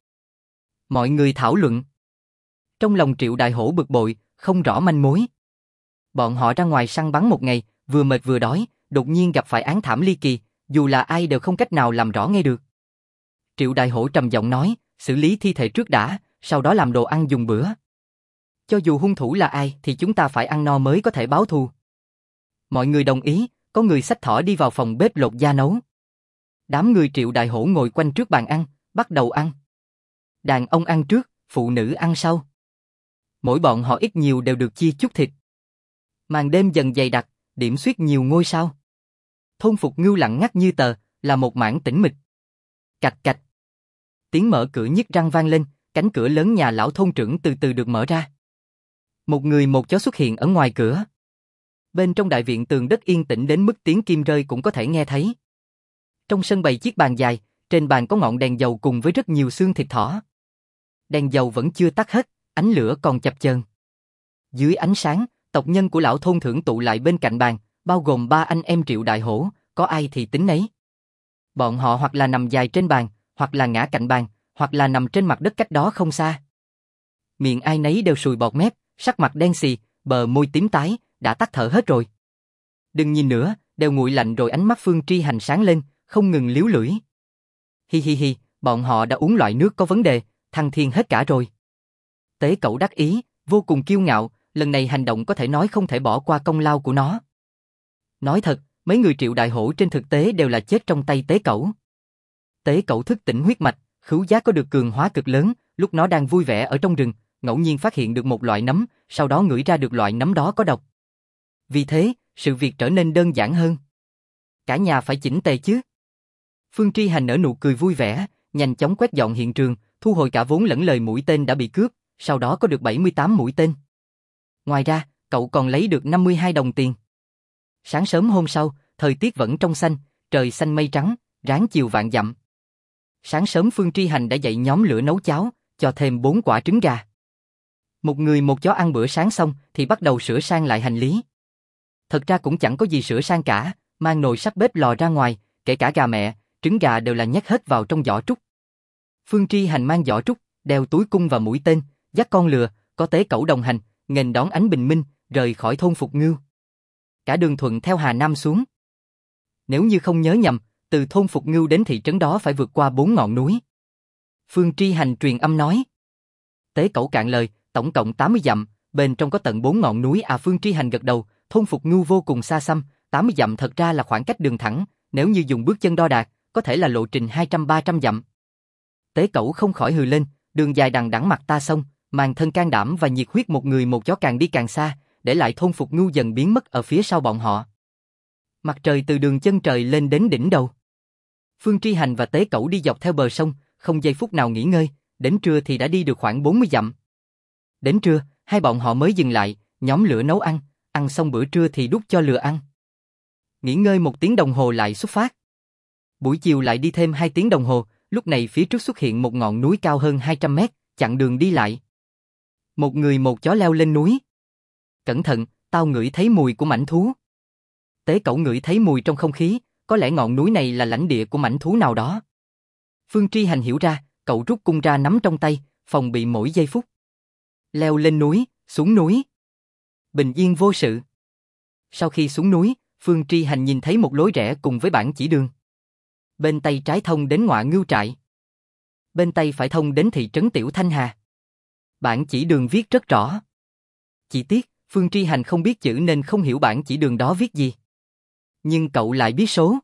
Mọi người thảo luận. Trong lòng Triệu Đại Hổ bực bội, không rõ manh mối. Bọn họ ra ngoài săn bắn một ngày, vừa mệt vừa đói, đột nhiên gặp phải án thảm ly kỳ, dù là ai đều không cách nào làm rõ ngay được. Triệu Đại Hổ trầm giọng nói, xử lý thi thể trước đã, sau đó làm đồ ăn dùng bữa. Cho dù hung thủ là ai thì chúng ta phải ăn no mới có thể báo thù. Mọi người đồng ý, có người xách thỏ đi vào phòng bếp lột da nấu. Đám người Triệu Đại Hổ ngồi quanh trước bàn ăn, bắt đầu ăn. Đàn ông ăn trước, phụ nữ ăn sau. Mỗi bọn họ ít nhiều đều được chia chút thịt. Màn đêm dần dày đặc, điểm xuyết nhiều ngôi sao. Thôn Phục Ngưu lặng ngắt như tờ, là một mảng tĩnh mịch. Cạch cạch. Tiếng mở cửa nhức răng vang lên, cánh cửa lớn nhà lão thôn trưởng từ từ được mở ra. Một người một chó xuất hiện ở ngoài cửa. Bên trong đại viện tường đất yên tĩnh đến mức tiếng kim rơi cũng có thể nghe thấy. Trong sân bày chiếc bàn dài, trên bàn có ngọn đèn dầu cùng với rất nhiều xương thịt thỏ. Đèn dầu vẫn chưa tắt hết, ánh lửa còn chập chờn. Dưới ánh sáng, tộc nhân của lão thôn trưởng tụ lại bên cạnh bàn, bao gồm 3 anh em Triệu Đại Hổ, có ai thì tính nấy. Bọn họ hoặc là nằm dài trên bàn, hoặc là ngã cạnh bàn, hoặc là nằm trên mặt đất cách đó không xa. Miệng ai nấy đều sùi bọt mép, sắc mặt đen xì, bờ môi tím tái, đã tắt thở hết rồi. Đừng nhìn nữa, đều nguội lạnh rồi. Ánh mắt Phương Tri Hành sáng lên, không ngừng líu lưỡi. Hi hi hi, bọn họ đã uống loại nước có vấn đề, thăng thiên hết cả rồi. Tế Cẩu đắc ý, vô cùng kiêu ngạo, lần này hành động có thể nói không thể bỏ qua công lao của nó. Nói thật, mấy người Triệu Đại Hổ trên thực tế đều là chết trong tay Tế Cẩu. Tế Cẩu thức tỉnh huyết mạch, khứu giác có được cường hóa cực lớn, lúc nó đang vui vẻ ở trong rừng, ngẫu nhiên phát hiện được một loại nấm, sau đó ngửi ra được loại nấm đó có độc. Vì thế, sự việc trở nên đơn giản hơn. Cả nhà phải chỉnh tề chứ. Phương Tri Hành nở nụ cười vui vẻ, nhanh chóng quét dọn hiện trường, thu hồi cả vốn lẫn lời mũi tên đã bị cướp, sau đó có được 78 mũi tên. Ngoài ra, cậu còn lấy được 52 đồng tiền. Sáng sớm hôm sau, thời tiết vẫn trong xanh, trời xanh mây trắng, ráng chiều vạn dặm. Sáng sớm Phương Tri Hành đã dậy nhóm lửa nấu cháo, cho thêm 4 quả trứng gà. Một người một chó ăn bữa sáng xong thì bắt đầu sửa sang lại hành lý. Thật ra cũng chẳng có gì sửa sang cả, mang nồi sắt bếp lò ra ngoài, kể cả gà mẹ, trứng gà đều là nhét hết vào trong giỏ trúc. Phương Tri Hành mang giỏ trúc, đeo túi cung và mũi tên, dắt con lừa, có Tế Cẩu đồng hành, nghênh đón ánh bình minh, rời khỏi thôn Phục Ngưu. Cả đường thuận theo Hà Nam xuống. Nếu như không nhớ nhầm, từ thôn Phục Ngưu đến thị trấn đó phải vượt qua 4 ngọn núi. Phương Tri Hành truyền âm nói. Tế Cẩu cạn lời, tổng cộng 80 dặm, bên trong có tận 4 ngọn núi à. Phương Tri Hành gật đầu, thôn Phục Ngưu vô cùng xa xăm, 80 dặm thật ra là khoảng cách đường thẳng, nếu như dùng bước chân đo đạc, có thể là lộ trình 200-300 dặm. Tế Cẩu không khỏi hừ lên, đường dài đằng đẵng mặt ta xông, màn thân can đảm và nhiệt huyết một người một chó càng đi càng xa, để lại thôn Phục Ngưu dần biến mất ở phía sau bọn họ. Mặt trời từ đường chân trời lên đến đỉnh đầu. Phương Tri Hành và Tế Cẩu đi dọc theo bờ sông, không giây phút nào nghỉ ngơi, đến trưa thì đã đi được khoảng 40 dặm. Đến trưa, hai bọn họ mới dừng lại, nhóm lửa nấu ăn, ăn xong bữa trưa thì đút cho lừa ăn. Nghỉ ngơi 1 tiếng đồng hồ lại xuất phát. Buổi chiều lại đi thêm 2 tiếng đồng hồ, lúc này phía trước xuất hiện một ngọn núi cao hơn 200 mét, chặn đường đi lại. Một người một chó leo lên núi. Cẩn thận, tao ngửi thấy mùi của mãnh thú. Tế Cẩu ngửi thấy mùi trong không khí, có lẽ ngọn núi này là lãnh địa của mãnh thú nào đó. Phương Tri Hành hiểu ra, cậu rút cung ra nắm trong tay, phòng bị mỗi giây phút. Leo lên núi, xuống núi. Bình yên vô sự. Sau khi xuống núi, Phương Tri Hành nhìn thấy một lối rẽ cùng với bảng chỉ đường. Bên tay trái thông đến Ngọa Ngưu trại. Bên tay phải thông đến thị trấn Tiểu Thanh Hà. Bảng chỉ đường viết rất rõ. Chỉ tiếc, Phương Tri Hành không biết chữ nên không hiểu bảng chỉ đường đó viết gì. Nhưng cậu lại biết số.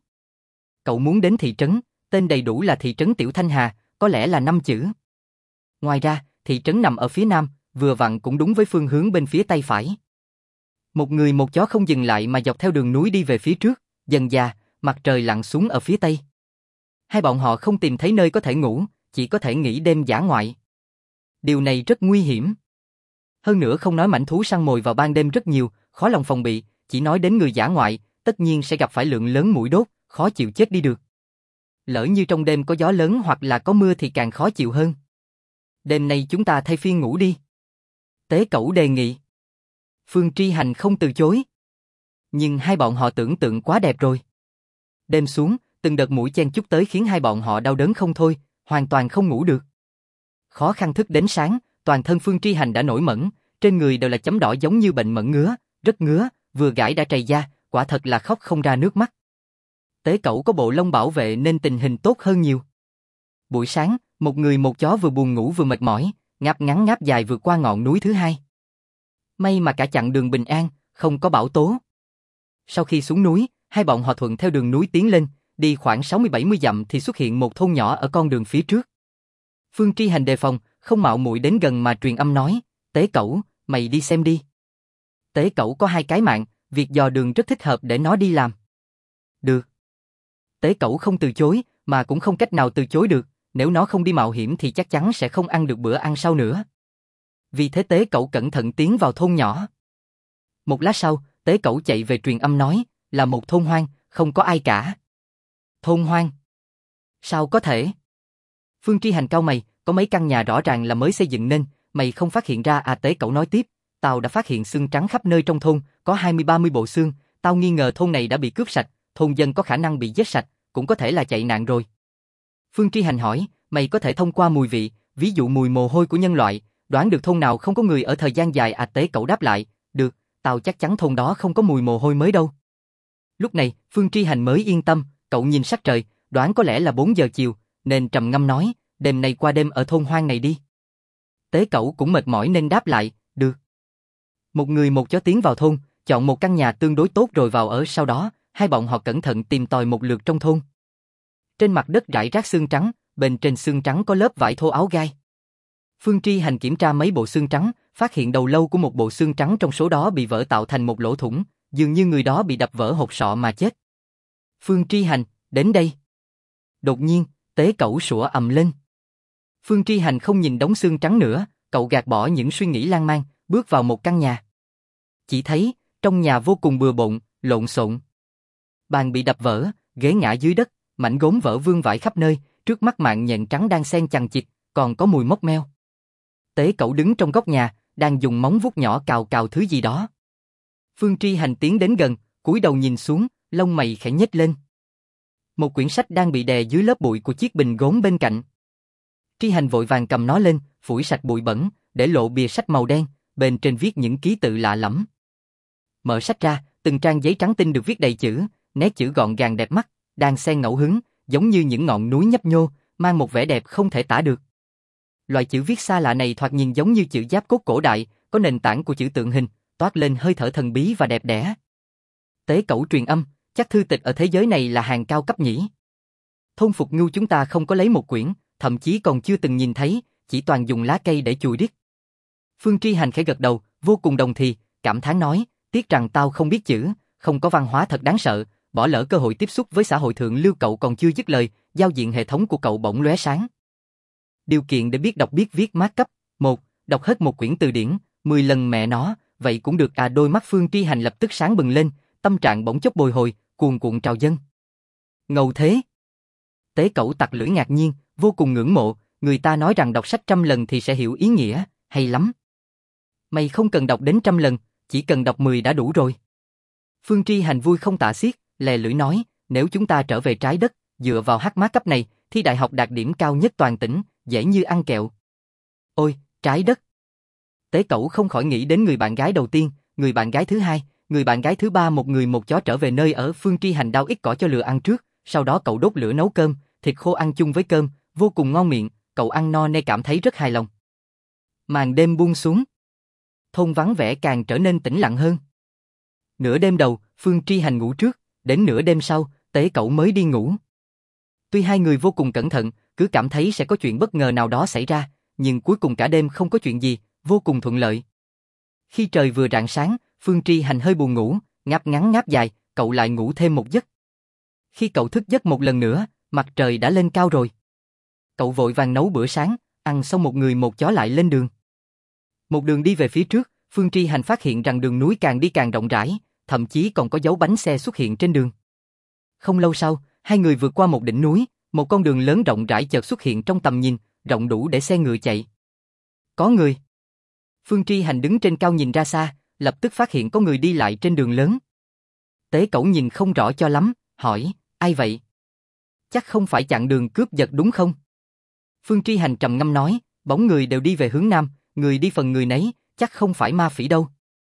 Cậu muốn đến thị trấn, tên đầy đủ là thị trấn Tiểu Thanh Hà, có lẽ là 5 chữ. Ngoài ra, thị trấn nằm ở phía nam, vừa vặn cũng đúng với phương hướng bên phía tay phải. Một người một chó không dừng lại mà dọc theo đường núi đi về phía trước, dần dà, mặt trời lặn xuống ở phía tây. Hai bọn họ không tìm thấy nơi có thể ngủ, chỉ có thể nghỉ đêm dã ngoại. Điều này rất nguy hiểm. Hơn nữa không nói mãnh thú săn mồi vào ban đêm rất nhiều, khó lòng phòng bị, chỉ nói đến người dã ngoại, tất nhiên sẽ gặp phải lượng lớn muỗi đốt, khó chịu chết đi được. Lỡ như trong đêm có gió lớn hoặc là có mưa thì càng khó chịu hơn. Đêm nay chúng ta thay phiên ngủ đi. Tế Cẩu đề nghị. Phương Tri Hành không từ chối. Nhưng hai bọn họ tưởng tượng quá đẹp rồi. Đêm xuống, từng đợt muỗi chen chúc tới khiến hai bọn họ đau đớn không thôi, hoàn toàn không ngủ được. Khó khăn thức đến sáng, toàn thân Phương Tri Hành đã nổi mẩn, trên người đều là chấm đỏ giống như bệnh mẩn ngứa, rất ngứa, vừa gãi đã trầy da, quả thật là khóc không ra nước mắt. Tế Cẩu có bộ lông bảo vệ nên tình hình tốt hơn nhiều. Buổi sáng, một người một chó vừa buồn ngủ vừa mệt mỏi, ngáp ngắn ngáp dài vượt qua ngọn núi thứ hai. May mà cả chặng đường bình an, không có bão tố. Sau khi xuống núi, hai bọn họ thuận theo đường núi tiến lên, đi khoảng 60-70 dặm thì xuất hiện một thôn nhỏ ở con đường phía trước. Phương Tri Hành đề phòng, không mạo muội đến gần mà truyền âm nói, Tế Cẩu, mày đi xem đi. Tế Cẩu có 2 cái mạng, việc dò đường rất thích hợp để nó đi làm. Được. Tế Cẩu không từ chối, mà cũng không cách nào từ chối được, nếu nó không đi mạo hiểm thì chắc chắn sẽ không ăn được bữa ăn sau nữa. Vì thế Tế Cẩu cẩn thận tiến vào thôn nhỏ. Một lát sau, Tế Cẩu chạy về truyền âm nói, là một thôn hoang, không có ai cả. Thôn hoang? Sao có thể? Phương Tri Hành cau mày, có mấy căn nhà rõ ràng là mới xây dựng nên, mày không phát hiện ra à? Tế Cẩu nói tiếp, tao đã phát hiện xương trắng khắp nơi trong thôn, có 20-30 bộ xương, tao nghi ngờ thôn này đã bị cướp sạch, thôn dân có khả năng bị giết sạch, cũng có thể là chạy nạn rồi. Phương Tri Hành hỏi, mày có thể thông qua mùi vị, ví dụ mùi mồ hôi của nhân loại, đoán được thôn nào không có người ở thời gian dài à? Tế Cẩu đáp lại, được, tao chắc chắn thôn đó không có mùi mồ hôi mới đâu. Lúc này, Phương Tri Hành mới yên tâm, cậu nhìn sắc trời, đoán có lẽ là 4 giờ chiều, nên trầm ngâm nói, đêm nay qua đêm ở thôn hoang này đi. Tế Cẩu cũng mệt mỏi nên đáp lại, được. Một người một chó tiến vào thôn, chọn một căn nhà tương đối tốt rồi vào ở, sau đó, hai bọn họ cẩn thận tìm tòi một lượt trong thôn. Trên mặt đất rải rác xương trắng, bên trên xương trắng có lớp vải thô áo gai. Phương Tri Hành kiểm tra mấy bộ xương trắng, phát hiện đầu lâu của một bộ xương trắng trong số đó bị vỡ tạo thành một lỗ thủng, dường như người đó bị đập vỡ hột sọ mà chết. Phương Tri Hành, đến đây. Đột nhiên, Tế Cẩu sủa ầm lên. Phương Tri Hành không nhìn đống xương trắng nữa, cậu gạt bỏ những suy nghĩ lan man, bước vào một căn nhà. Chỉ thấy, trong nhà vô cùng bừa bộn, lộn xộn. Bàn bị đập vỡ, ghế ngã dưới đất, mảnh gốm vỡ vương vãi khắp nơi, trước mắt mạng nhện trắng đang xen chằng chịt, còn có mùi mốc meo. Tế Cẩu đứng trong góc nhà, đang dùng móng vuốt nhỏ cào cào thứ gì đó. Phương Tri Hành tiến đến gần, cúi đầu nhìn xuống, lông mày khẽ nhếch lên. Một quyển sách đang bị đè dưới lớp bụi của chiếc bình gốm bên cạnh. Tri Hành vội vàng cầm nó lên, phủi sạch bụi bẩn, để lộ bìa sách màu đen, bên trên viết những ký tự lạ lẫm. Mở sách ra, từng trang giấy trắng tinh được viết đầy chữ, nét chữ gọn gàng đẹp mắt, đang xen ngẫu hứng, giống như những ngọn núi nhấp nhô, mang một vẻ đẹp không thể tả được. Loại chữ viết xa lạ này thoạt nhìn giống như chữ giáp cốt cổ đại, có nền tảng của chữ tượng hình, toát lên hơi thở thần bí và đẹp đẽ. Tế Cẩu truyền âm, chắc thư tịch ở thế giới này là hàng cao cấp nhỉ. Thôn Phục Ngưu chúng ta không có lấy một quyển, thậm chí còn chưa từng nhìn thấy, chỉ toàn dùng lá cây để chùi điếc. Phương Tri Hành khẽ gật đầu, vô cùng đồng thì, cảm thán nói, tiếc rằng tao không biết chữ, không có văn hóa thật đáng sợ, bỏ lỡ cơ hội tiếp xúc với xã hội thượng lưu. Cậu còn chưa dứt lời, giao diện hệ thống của cậu bỗng lóe sáng. Điều kiện để biết đọc biết viết mát cấp, 1. Đọc hết một quyển từ điển, 10 lần mẹ nó, vậy cũng được à. Đôi mắt Phương Tri Hành lập tức sáng bừng lên, tâm trạng bỗng chốc bồi hồi, cuồn cuộn trào dâng. Ngầu thế! Tế Cẩu tặc lưỡi ngạc nhiên, vô cùng ngưỡng mộ, người ta nói rằng đọc sách 100 lần thì sẽ hiểu ý nghĩa, hay lắm. Mày không cần đọc đến 100 lần, chỉ cần đọc 10 đã đủ rồi. Phương Tri Hành vui không tả xiết, lè lưỡi nói, nếu chúng ta trở về trái đất, dựa vào hắc mát cấp này, thi đại học đạt điểm cao nhất toàn tỉnh, dễ như ăn kẹo. Ôi, trái đất! Tế Cẩu không khỏi nghĩ đến người bạn gái đầu tiên, người bạn gái thứ hai, người bạn gái thứ ba. Một người một chó trở về nơi ở. Phương Tri Hành đao ít cỏ cho lừa ăn trước, sau đó cậu đốt lửa nấu cơm, thịt khô ăn chung với cơm, vô cùng ngon miệng, cậu ăn no nên cảm thấy rất hài lòng. Màn đêm buông xuống. Thôn vắng vẻ càng trở nên tĩnh lặng hơn. Nửa đêm đầu, Phương Tri Hành ngủ trước, đến nửa đêm sau, Tế Cẩu mới đi ngủ. Tuy hai người vô cùng cẩn thận, cứ cảm thấy sẽ có chuyện bất ngờ nào đó xảy ra, nhưng cuối cùng cả đêm không có chuyện gì, vô cùng thuận lợi. Khi trời vừa rạng sáng, Phương Tri Hành hơi buồn ngủ, ngáp ngắn ngáp dài, cậu lại ngủ thêm một giấc. Khi cậu thức giấc một lần nữa, mặt trời đã lên cao rồi. Cậu vội vàng nấu bữa sáng, ăn xong một người một chó lại lên đường. Một đường đi về phía trước, Phương Tri Hành phát hiện rằng đường núi càng đi càng rộng rãi, thậm chí còn có dấu bánh xe xuất hiện trên đường. Không lâu sau, hai người vượt qua một đỉnh núi, một con đường lớn rộng rãi chợt xuất hiện trong tầm nhìn, rộng đủ để xe ngựa chạy. Có người. Phương Tri Hành đứng trên cao nhìn ra xa, lập tức phát hiện có người đi lại trên đường lớn. Tế Cẩu nhìn không rõ cho lắm, hỏi, ai vậy? Chắc không phải chặn đường cướp giật đúng không? Phương Tri Hành trầm ngâm nói, bóng người đều đi về hướng nam, người đi phần người nấy, chắc không phải ma phỉ đâu.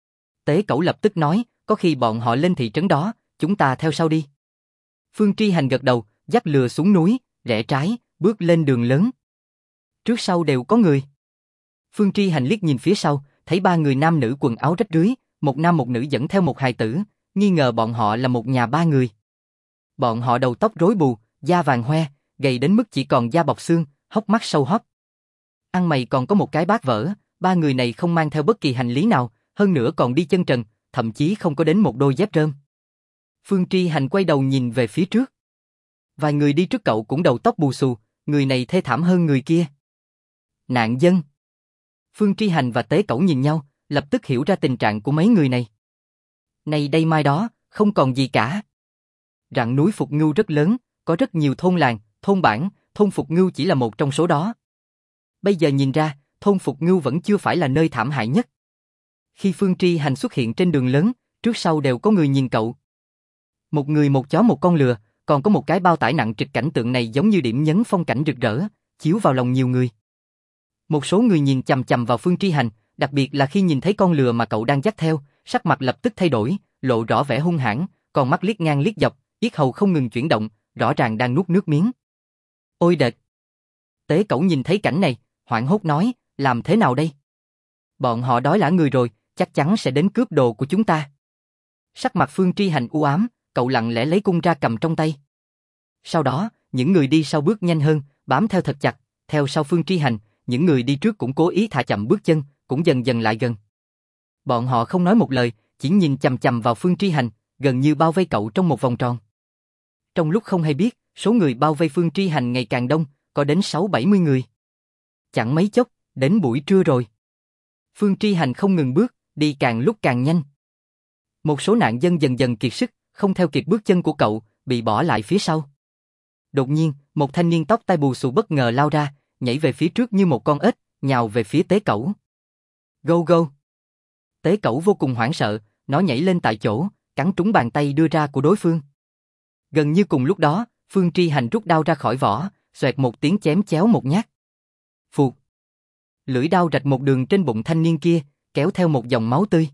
Tế Cẩu lập tức nói, có khi bọn họ lên thị trấn đó, chúng ta theo sau đi. Phương Tri Hành gật đầu, dắt lừa xuống núi, rẽ trái, bước lên đường lớn. Trước sau đều có người. Phương Tri Hành liếc nhìn phía sau, thấy ba người nam nữ quần áo rách rưới, một nam một nữ dẫn theo một hài tử, nghi ngờ bọn họ là một nhà ba người. Bọn họ đầu tóc rối bù, da vàng hoe, gầy đến mức chỉ còn da bọc xương, hốc mắt sâu hoắt. Ăn mày còn có một cái bát vỡ, ba người này không mang theo bất kỳ hành lý nào, hơn nữa còn đi chân trần, thậm chí không có đến một đôi dép rơm. Phương Tri Hành quay đầu nhìn về phía trước. Vài người đi trước cậu cũng đầu tóc bù xù, người này thê thảm hơn người kia. Nạn dân. Phương Tri Hành và Tế Cẩu nhìn nhau, lập tức hiểu ra tình trạng của mấy người này. Này đây mai đó, không còn gì cả. Rặng núi Phục Ngưu rất lớn, có rất nhiều thôn làng, thôn bản, thôn Phục Ngưu chỉ là một trong số đó. Bây giờ nhìn ra, thôn Phục Ngưu vẫn chưa phải là nơi thảm hại nhất. Khi Phương Tri Hành xuất hiện trên đường lớn, trước sau đều có người nhìn cậu. Một người một chó một con lừa, còn có một cái bao tải nặng trịch. Cảnh tượng này giống như điểm nhấn phong cảnh rực rỡ, chiếu vào lòng nhiều người. Một số người nhìn chằm chằm vào Phương Tri Hành, đặc biệt là khi nhìn thấy con lừa mà cậu đang dắt theo, sắc mặt lập tức thay đổi, lộ rõ vẻ hung hãn, còn mắt liếc ngang liếc dọc, yết hầu không ngừng chuyển động, rõ ràng đang nuốt nước miếng. Ôi đệt! Tế Cẩu nhìn thấy cảnh này, hoảng hốt nói, làm thế nào đây? Bọn họ đói lả người rồi, chắc chắn sẽ đến cướp đồ của chúng ta. Sắc mặt Phương Tri Hành u ám, cậu lặng lẽ lấy cung ra cầm trong tay. Sau đó, những người đi sau bước nhanh hơn, bám theo thật chặt, theo sau Phương Tri Hành, những người đi trước cũng cố ý thả chậm bước chân, cũng dần dần lại gần. Bọn họ không nói một lời, chỉ nhìn chằm chằm vào Phương Tri Hành, gần như bao vây cậu trong một vòng tròn. Trong lúc không hay biết, số người bao vây Phương Tri Hành ngày càng đông, có đến 60-70 người. Chẳng mấy chốc, đến buổi trưa rồi. Phương Tri Hành không ngừng bước, đi càng lúc càng nhanh. Một số nạn dân dần dần kiệt sức, không theo kịp bước chân của cậu, bị bỏ lại phía sau. Đột nhiên, một thanh niên tóc tai bù xù bất ngờ lao ra, nhảy về phía trước như một con ếch, nhào về phía Tế Cẩu. Go go! Tế Cẩu vô cùng hoảng sợ, nó nhảy lên tại chỗ, cắn trúng bàn tay đưa ra của đối phương. Gần như cùng lúc đó, Phương Tri Hành rút đao ra khỏi vỏ, xoẹt một tiếng chém chéo một nhát. Phụt. Lưỡi đao rạch một đường trên bụng thanh niên kia, kéo theo một dòng máu tươi.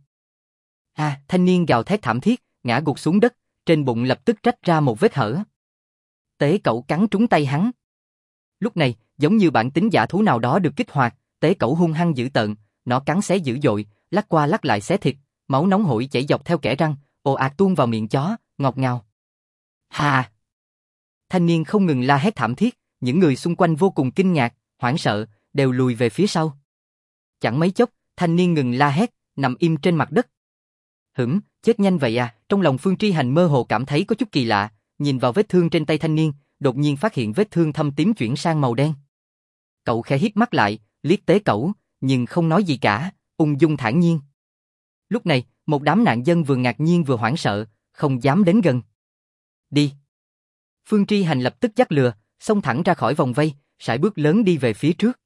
Thanh niên gào thét thảm thiết, ngã gục xuống đất, trên bụng lập tức rách ra một vết hở. Tế Cẩu cắn trúng tay hắn. Lúc này, giống như bản tính dã thú nào đó được kích hoạt, Tế Cẩu hung hăng dữ tợn, nó cắn xé dữ dội, lắc qua lắc lại xé thịt, máu nóng hổi chảy dọc theo kẽ răng, ồ ạt tuôn vào miệng chó, ngọt ngào. Hà! Thanh niên không ngừng la hét thảm thiết, những người xung quanh vô cùng kinh ngạc, hoảng sợ, đều lùi về phía sau. Chẳng mấy chốc, thanh niên ngừng la hét, nằm im trên mặt đất. Chết nhanh vậy à? Trong lòng Phương Tri Hành mơ hồ cảm thấy có chút kỳ lạ, nhìn vào vết thương trên tay thanh niên, đột nhiên phát hiện vết thương thâm tím chuyển sang màu đen. Cậu khẽ híp mắt lại, liếc Tế Cẩu, nhưng không nói gì cả, ung dung thản nhiên. Lúc này, một đám nạn dân vừa ngạc nhiên vừa hoảng sợ, không dám đến gần. Đi. Phương Tri Hành lập tức dắt lừa, xông thẳng ra khỏi vòng vây, sải bước lớn đi về phía trước.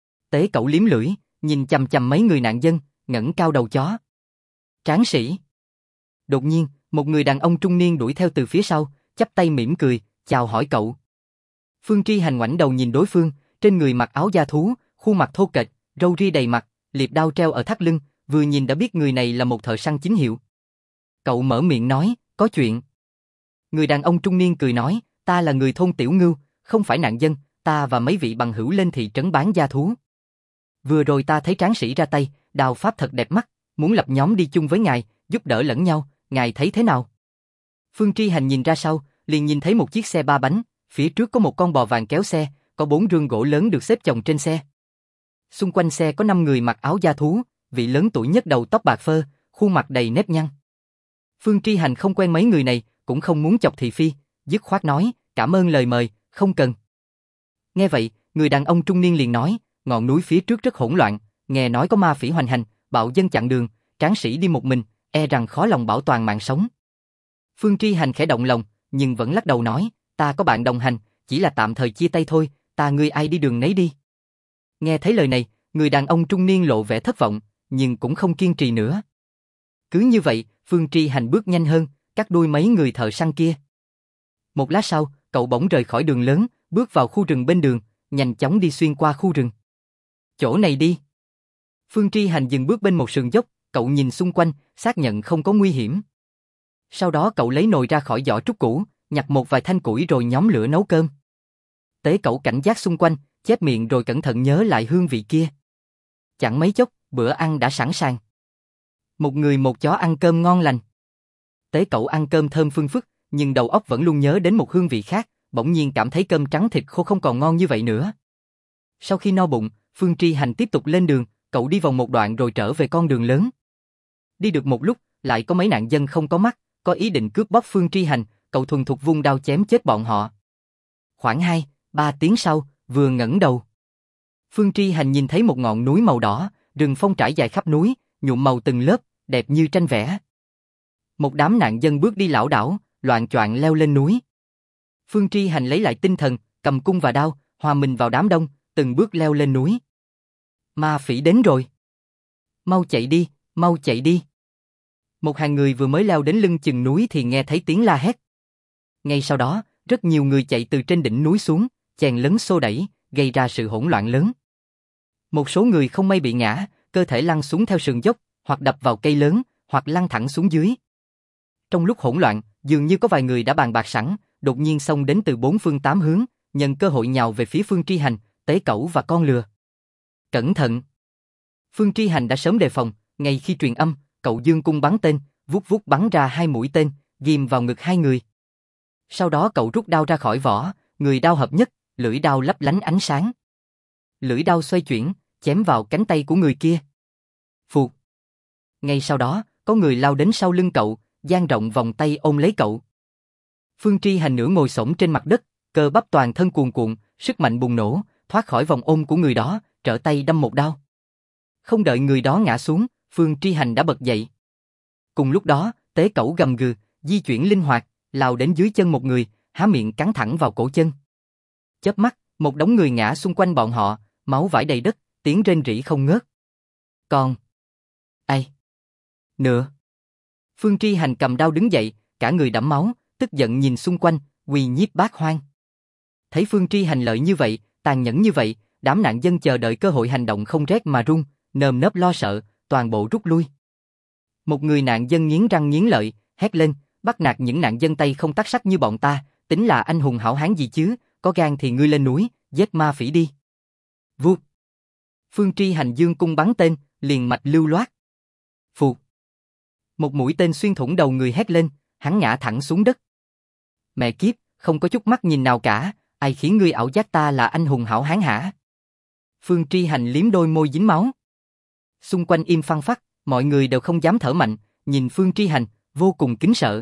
Tế Cẩu liếm lưỡi, nhìn chằm chằm mấy người nạn dân, ngẩng cao đầu chó. Tráng sĩ. Đột nhiên, một người đàn ông trung niên đuổi theo từ phía sau, chắp tay mỉm cười, chào hỏi cậu. Phương Tri Hành ngoảnh đầu nhìn đối phương, trên người mặc áo da thú, khuôn mặt thô kệch, râu ria đầy mặt, liệp đao treo ở thắt lưng, vừa nhìn đã biết người này là một thợ săn chính hiệu. Cậu mở miệng nói, có chuyện. Người đàn ông trung niên cười nói, ta là người thôn Tiểu Ngưu, không phải nạn dân, ta và mấy vị bằng hữu lên thị trấn bán da thú. Vừa rồi ta thấy tráng sĩ ra tay, đao pháp thật đẹp mắt, muốn lập nhóm đi chung với ngài, giúp đỡ lẫn nhau, ngài thấy thế nào? Phương Tri Hành nhìn ra sau, liền nhìn thấy một chiếc xe ba bánh, phía trước có một con bò vàng kéo xe, có 4 rương gỗ lớn được xếp chồng trên xe. Xung quanh xe có 5 người mặc áo da thú, vị lớn tuổi nhất đầu tóc bạc phơ, khuôn mặt đầy nếp nhăn. Phương Tri Hành không quen mấy người này, cũng không muốn chọc thị phi, dứt khoát nói, cảm ơn lời mời, không cần. Nghe vậy, người đàn ông trung niên liền nói, ngọn núi phía trước rất hỗn loạn, nghe nói có ma phỉ hoành hành, bạo dân chặn đường, tráng sĩ đi một mình, e rằng khó lòng bảo toàn mạng sống. Phương Tri Hành khẽ động lòng, nhưng vẫn lắc đầu nói, ta có bạn đồng hành, chỉ là tạm thời chia tay thôi, ta ngươi ai đi đường nấy đi. Nghe thấy lời này, người đàn ông trung niên lộ vẻ thất vọng, nhưng cũng không kiên trì nữa. Cứ như vậy, Phương Tri Hành bước nhanh hơn, cắt đuôi mấy người thợ săn kia. Một lát sau, cậu bỗng rời khỏi đường lớn, bước vào khu rừng bên đường, nhanh chóng đi xuyên qua khu rừng. Chỗ này đi. Phương Tri Hành dừng bước bên một sườn dốc, cậu nhìn xung quanh, xác nhận không có nguy hiểm. Sau đó cậu lấy nồi ra khỏi giỏ trúc cũ, nhặt một vài thanh củi rồi nhóm lửa nấu cơm. Tế Cẩu cảnh giác xung quanh, chép miệng rồi cẩn thận nhớ lại hương vị kia. Chẳng mấy chốc, bữa ăn đã sẵn sàng. Một người một chó ăn cơm ngon lành. Tế Cẩu ăn cơm thơm phưng phức, nhưng đầu óc vẫn luôn nhớ đến một hương vị khác, bỗng nhiên cảm thấy cơm trắng thịt khô không còn ngon như vậy nữa. Sau khi no bụng, Phương Tri Hành tiếp tục lên đường, cậu đi vòng một đoạn rồi trở về con đường lớn. Đi được một lúc, lại có mấy nạn dân không có mắt, có ý định cướp bóc Phương Tri Hành, cậu thuần thục vung đao chém chết bọn họ. Khoảng 2-3 tiếng sau, vừa ngẩng đầu, Phương Tri Hành nhìn thấy một ngọn núi màu đỏ, rừng phong trải dài khắp núi, nhuộm màu từng lớp, đẹp như tranh vẽ. Một đám nạn dân bước đi lảo đảo, loạng choạng leo lên núi. Phương Tri Hành lấy lại tinh thần, cầm cung và đao, hòa mình vào đám đông, từng bước leo lên núi. Ma phỉ đến rồi. Mau chạy đi, mau chạy đi. Một hàng người vừa mới leo đến lưng chừng núi thì nghe thấy tiếng la hét. Ngay sau đó, rất nhiều người chạy từ trên đỉnh núi xuống, chèn lấn xô đẩy, gây ra sự hỗn loạn lớn. Một số người không may bị ngã, cơ thể lăn xuống theo sườn dốc, hoặc đập vào cây lớn, hoặc lăn thẳng xuống dưới. Trong lúc hỗn loạn, dường như có vài người đã bàn bạc sẵn, đột nhiên xông đến từ 4 phương 8 hướng, nhân cơ hội nhào về phía Phương Tri Hành, Tế Cẩu và con lừa. Cẩn thận! Phương Tri Hành đã sớm đề phòng, ngay khi truyền âm, cậu giương cung bắn tên, vút vút bắn ra 2 mũi tên, ghim vào ngực hai người. Sau đó cậu rút đao ra khỏi vỏ, người đao hợp nhất, lưỡi đao lấp lánh ánh sáng. Lưỡi đao xoay chuyển, chém vào cánh tay của người kia. Phụt! Ngay sau đó, có người lao đến sau lưng cậu, dang rộng vòng tay ôm lấy cậu. Phương Tri Hành nửa ngồi xổm trên mặt đất, cơ bắp toàn thân cuồn cuộn, sức mạnh bùng nổ, thoát khỏi vòng ôm của người đó, trở tay đâm một đao. Không đợi người đó ngã xuống, Phương Tri Hành đã bật dậy. Cùng lúc đó, Tế Cẩu gầm gừ, di chuyển linh hoạt, lao đến dưới chân một người, há miệng cắn thẳng vào cổ chân. Chớp mắt, một đống người ngã xung quanh bọn họ, máu vãi đầy đất, tiếng rên rỉ không ngớt. Còn ai? Nữa. Phương Tri Hành cầm đao đứng dậy, cả người đẫm máu, tức giận nhìn xung quanh, Quỳ nhiếp bát hoang. Thấy Phương Tri hành lợi như vậy, tàn nhẫn như vậy, đám nạn dân chờ đợi cơ hội hành động không rét mà run, nơm nớp lo sợ, toàn bộ rút lui. Một người nạn dân nghiến răng nghiến lợi, hét lên, bắt nạt những nạn dân tay không tắc sắt như bọn ta, tính là anh hùng hảo hán gì chứ, có gan thì ngươi lên núi, giết ma phỉ đi. Vụt. Phương Tri hành dương cung bắn tên, liền mạch lưu loát. Phụt. Một mũi tên xuyên thủng đầu người hét lên, hắn ngã thẳng xuống đất. Mẹ kiếp, không có chút mắt nhìn nào cả, ai khiến ngươi ảo giác ta là anh hùng hảo hán hả? Phương Tri hành liếm đôi môi dính máu. Xung quanh im phăng phắc, mọi người đều không dám thở mạnh, nhìn Phương Tri hành, vô cùng kính sợ.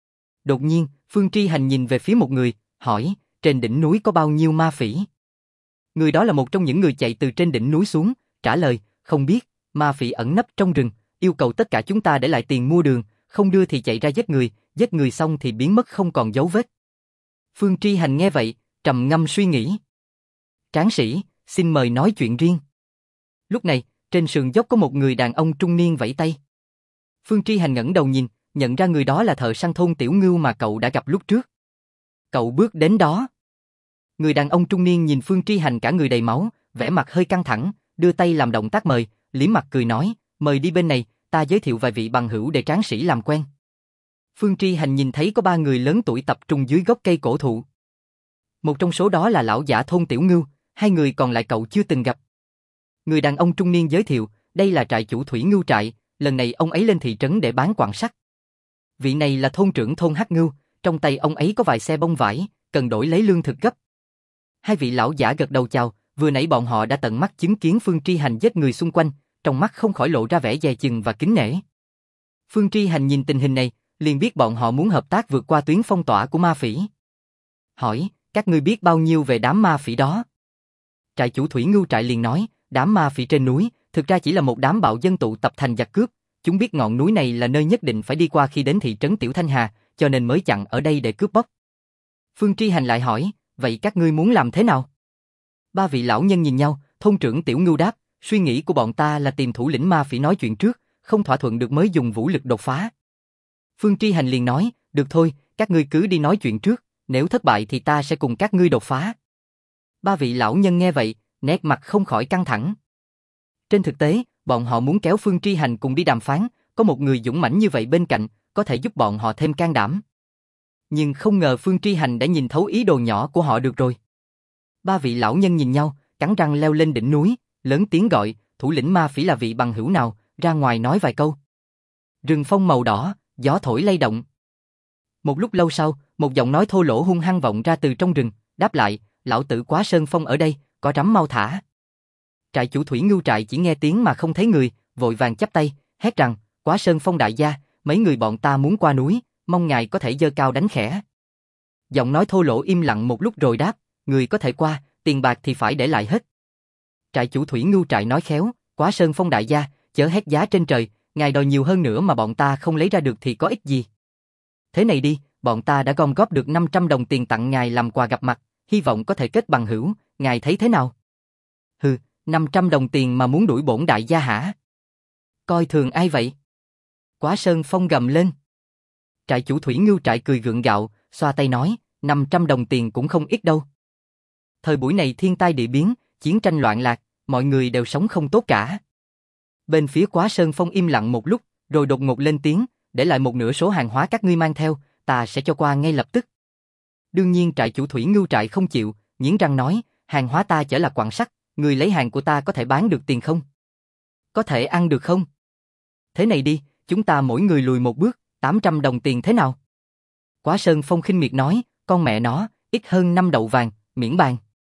Đột nhiên, Phương Tri hành nhìn về phía một người, hỏi, trên đỉnh núi có bao nhiêu ma phỉ? Người đó là một trong những người chạy từ trên đỉnh núi xuống, trả lời, không biết, ma phỉ ẩn nấp trong rừng, yêu cầu tất cả chúng ta để lại tiền mua đường, không đưa thì chạy ra giết người xong thì biến mất không còn dấu vết. Phương Tri hành nghe vậy, trầm ngâm suy nghĩ. Tráng sĩ, xin mời nói chuyện riêng. Lúc này, trên sườn dốc có một người đàn ông trung niên vẫy tay. Phương Tri hành ngẩng đầu nhìn, nhận ra người đó là thợ săn thôn Tiểu Ngưu mà cậu đã gặp lúc trước. Cậu bước đến đó. Người đàn ông trung niên nhìn Phương Tri hành cả người đầy máu, vẻ mặt hơi căng thẳng, đưa tay làm động tác mời, liếm mặt cười nói, mời đi bên này, ta giới thiệu vài vị bằng hữu để tráng sĩ làm quen. Phương Tri hành nhìn thấy có 3 người lớn tuổi tập trung dưới gốc cây cổ thụ. Một trong số đó là lão giả thôn Tiểu Ngưu, 2 người còn lại cậu chưa từng gặp. Người đàn ông trung niên giới thiệu, đây là trại chủ Thủy Ngưu trại, lần này ông ấy lên thị trấn để bán quặng sắt. Vị này là thôn trưởng thôn Hắc Ngưu, trong tay ông ấy có vài xe bông vải, cần đổi lấy lương thực gấp. 2 vị lão giả gật đầu chào, vừa nãy bọn họ đã tận mắt chứng kiến Phương Tri hành giết người xung quanh, trong mắt không khỏi lộ ra vẻ dè chừng và kính nể. Phương Tri hành nhìn tình hình này, liền biết bọn họ muốn hợp tác vượt qua tuyến phong tỏa của ma phỉ. Hỏi, các ngươi biết bao nhiêu về đám ma phỉ đó? Trại chủ Thủy Ngưu trại liền nói, đám ma phỉ trên núi, thực ra chỉ là một đám bạo dân tụ tập thành giặc cướp, chúng biết ngọn núi này là nơi nhất định phải đi qua khi đến thị trấn Tiểu Thanh Hà, cho nên mới chặn ở đây để cướp bóc. Phương Tri hành lại hỏi, vậy các ngươi muốn làm thế nào? 3 vị lão nhân nhìn nhau, thôn trưởng Tiểu Ngưu đáp, suy nghĩ của bọn ta là tìm thủ lĩnh ma phỉ nói chuyện trước, không thỏa thuận được mới dùng vũ lực đột phá. Phương Tri hành liền nói, được thôi, các ngươi cứ đi nói chuyện trước, nếu thất bại thì ta sẽ cùng các ngươi đột phá. 3 vị lão nhân nghe vậy, nét mặt không khỏi căng thẳng. Trên thực tế, bọn họ muốn kéo Phương Tri hành cùng đi đàm phán, có một người dũng mãnh như vậy bên cạnh, có thể giúp bọn họ thêm can đảm. Nhưng không ngờ Phương Tri hành đã nhìn thấu ý đồ nhỏ của họ được rồi. 3 vị lão nhân nhìn nhau, cắn răng leo lên đỉnh núi, lớn tiếng gọi, thủ lĩnh ma phỉ là vị bằng hữu nào, ra ngoài nói vài câu. Rừng phong màu đỏ, gió thổi lay động. Một lúc lâu sau, một giọng nói thô lỗ hung hăng vọng ra từ trong rừng, đáp lại, lão tử Quá Sơn Phong ở đây, có rắm mau thả. Trại chủ Thủy Ngưu trại chỉ nghe tiếng mà không thấy người, vội vàng chắp tay, hét rằng, Quá Sơn Phong đại gia, mấy người bọn ta muốn qua núi, mong ngài có thể giơ cao đánh khẽ. Giọng nói thô lỗ im lặng một lúc rồi đáp, người có thể qua, tiền bạc thì phải để lại hết. Trại chủ Thủy Ngưu trại nói khéo, Quá Sơn Phong đại gia, chớ hét giá trên trời, ngài đòi nhiều hơn nữa mà bọn ta không lấy ra được thì có ích gì. Thế này đi, bọn ta đã gom góp được 500 đồng tiền tặng ngài làm quà gặp mặt, hy vọng có thể kết bằng hữu, ngài thấy thế nào? Hừ, 500 đồng tiền mà muốn đuổi bổn đại gia hả? Coi thường ai vậy? Quá Sơn Phong gầm lên. Trại chủ Thủy Ngưu trại cười gượng gạo, xoa tay nói, 500 đồng tiền cũng không ít đâu. Thời buổi này thiên tai địa biến, chiến tranh loạn lạc, mọi người đều sống không tốt cả. Bên phía Quá Sơn Phong im lặng một lúc, rồi đột ngột lên tiếng, để lại một nửa số hàng hóa các ngươi mang theo, ta sẽ cho qua ngay lập tức. Đương nhiên trại chủ Thủy Ngưu trại không chịu, nghiến răng nói, hàng hóa ta chở là quặng sắt, người lấy hàng của ta có thể bán được tiền không? Có thể ăn được không? Thế này đi, chúng ta mỗi người lùi một bước, 800 đồng tiền thế nào? Quá Sơn Phong khinh miệt nói, con mẹ nó, ít hơn 5 đậu vàng, miễn bàn.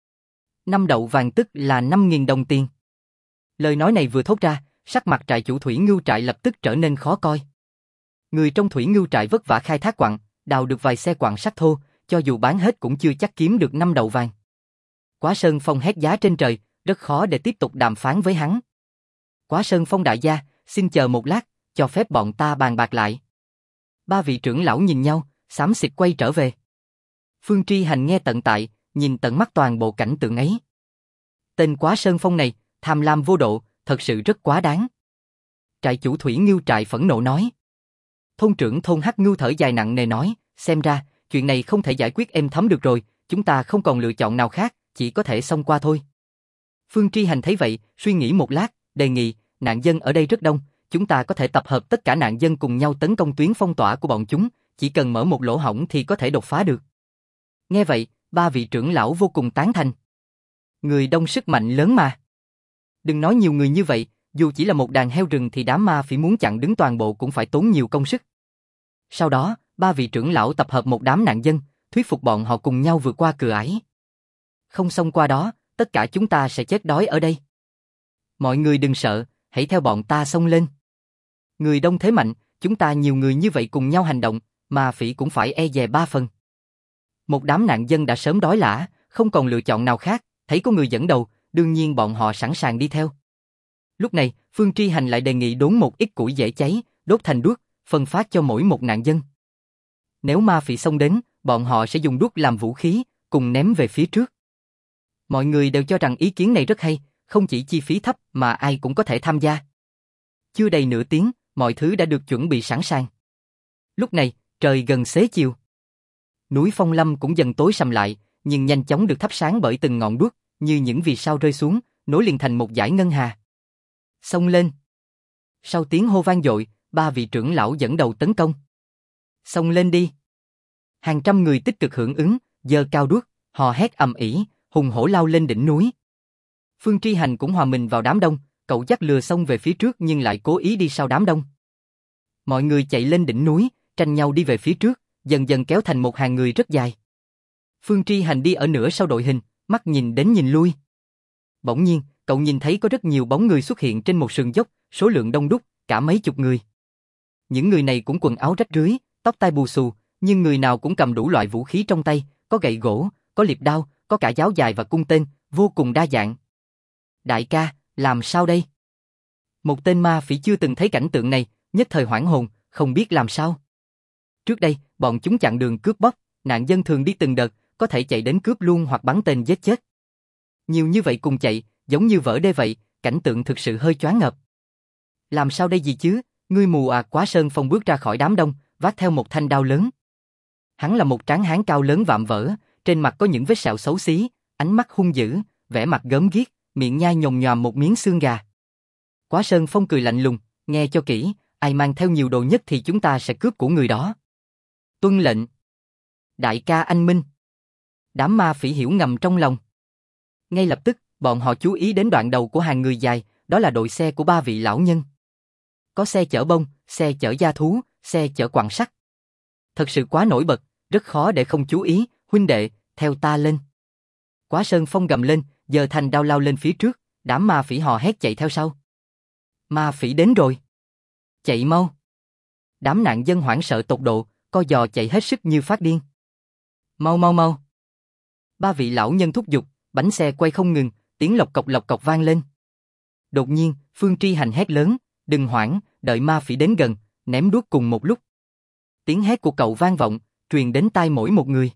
5 đậu vàng tức là 5.000 đồng tiền. Lời nói này vừa thốt ra, sắc mặt trại chủ Thủy Ngưu trại lập tức trở nên khó coi. Người trong Thủy Ngưu trại vất vả khai thác quặng, đào được vài xe quặng sắt thô, cho dù bán hết cũng chưa chắc kiếm được 5 đậu vàng. Quá Sơn Phong hét giá trên trời, rất khó để tiếp tục đàm phán với hắn. Quá Sơn Phong đại gia, xin chờ một lát, cho phép bọn ta bàn bạc lại. 3 vị trưởng lão nhìn nhau, xám xịt quay trở về. Phương Tri hành nghe tận tại, nhìn tận mắt toàn bộ cảnh tượng ấy. Tên Quá Sơn Phong này, tham lam vô độ, thật sự rất quá đáng. Trại chủ Thủy Ngưu trại phẫn nộ nói. Thôn trưởng thôn Hắc Ngưu thở dài nặng nề nói, xem ra, chuyện này không thể giải quyết êm thấm được rồi, chúng ta không còn lựa chọn nào khác, chỉ có thể xông qua thôi. Phương Tri Hành thấy vậy, suy nghĩ một lát, đề nghị, nạn dân ở đây rất đông, chúng ta có thể tập hợp tất cả nạn dân cùng nhau tấn công tuyến phong tỏa của bọn chúng, chỉ cần mở một lỗ hổng thì có thể đột phá được. Nghe vậy, ba vị trưởng lão vô cùng tán thành. Người đông sức mạnh lớn mà. Đừng nói nhiều người như vậy, dù chỉ là một đàn heo rừng thì đám ma phỉ muốn chặn đứng toàn bộ cũng phải tốn nhiều công sức. Sau đó, ba vị trưởng lão tập hợp một đám nạn dân, thuyết phục bọn họ cùng nhau vượt qua cửa ải. Không xông qua đó, tất cả chúng ta sẽ chết đói ở đây. Mọi người đừng sợ, hãy theo bọn ta xông lên. Người đông thế mạnh, chúng ta nhiều người như vậy cùng nhau hành động, ma phỉ cũng phải e dè ba phần. Một đám nạn dân đã sớm đói lả, không còn lựa chọn nào khác, thấy có người dẫn đầu, đương nhiên bọn họ sẵn sàng đi theo. Lúc này, Phương Tri Hành lại đề nghị đốn một ít củi dễ cháy, đốt thành đuốc, phân phát cho mỗi một nạn dân. Nếu ma phỉ xông đến, bọn họ sẽ dùng đuốc làm vũ khí, cùng ném về phía trước. Mọi người đều cho rằng ý kiến này rất hay, không chỉ chi phí thấp mà ai cũng có thể tham gia. Chưa đầy nửa tiếng, mọi thứ đã được chuẩn bị sẵn sàng. Lúc này, trời gần xế chiều. Núi Phong Lâm cũng dần tối sầm lại, nhưng nhanh chóng được thắp sáng bởi từng ngọn đuốc, như những vì sao rơi xuống, nối liền thành một dải ngân hà. Xông lên! Sau tiếng hô vang dội, ba vị trưởng lão dẫn đầu tấn công. Xông lên đi! Hàng trăm người tích cực hưởng ứng, giơ cao đuốc, hò hét ầm ĩ, hùng hổ lao lên đỉnh núi. Phương Tri Hành cũng hòa mình vào đám đông, cậu dắt lừa xông về phía trước nhưng lại cố ý đi sau đám đông. Mọi người chạy lên đỉnh núi, tranh nhau đi về phía trước, dần dần kéo thành một hàng người rất dài. Phương Tri Hành đi ở nửa sau đội hình, mắt nhìn đến nhìn lui. Bỗng nhiên, cậu nhìn thấy có rất nhiều bóng người xuất hiện trên một sườn dốc, số lượng đông đúc, cả mấy chục người. Những người này cũng quần áo rách rưới, tóc tai bù xù, nhưng người nào cũng cầm đủ loại vũ khí trong tay, có gậy gỗ, có liệp đao, có cả giáo dài và cung tên, vô cùng đa dạng. Đại ca, làm sao đây? Một tên ma phỉ chưa từng thấy cảnh tượng này, nhất thời hoảng hồn, không biết làm sao. Trước đây, bọn chúng chặn đường cướp bóc, nạn dân thường đi từng đợt, có thể chạy đến cướp luôn hoặc bắn tên giết chết. Nhiều như vậy cùng chạy, giống như vỡ đê vậy, cảnh tượng thực sự hơi choáng ngợp. Làm sao đây gì chứ, ngươi mù à? Quá Sơn Phong bước ra khỏi đám đông, vác theo một thanh đao lớn. Hắn là một tráng hán cao lớn vạm vỡ, trên mặt có những vết sẹo xấu xí, ánh mắt hung dữ, vẻ mặt gớm ghiếc, miệng nhai nhồm nhòm một miếng xương gà. Quá Sơn Phong cười lạnh lùng, nghe cho kỹ, ai mang theo nhiều đồ nhất thì chúng ta sẽ cướp của người đó. Tuân lệnh. Đại ca anh minh. Đám ma phỉ hiểu ngầm trong lòng. Ngay lập tức, bọn họ chú ý đến đoạn đầu của hàng người dài, đó là đội xe của ba vị lão nhân. Có xe chở bông, xe chở gia thú, xe chở quặng sắt. Thật sự quá nổi bật, rất khó để không chú ý, huynh đệ, theo ta lên. Quá Sơn Phong gầm lên, giơ thanh đao lao lên phía trước, đám ma phỉ hò hét chạy theo sau. Ma phỉ đến rồi. Chạy mau. Đám nạn dân hoảng sợ tột độ, co giò chạy hết sức như phát điên. Mau mau mau. Ba vị lão nhân thúc giục, bánh xe quay không ngừng, tiếng lộc cộc vang lên. Đột nhiên, Phương Tri Hành hét lớn, đừng hoảng, đợi ma phỉ đến gần, ném đuốc cùng một lúc. Tiếng hét của cậu vang vọng, truyền đến tai mỗi một người.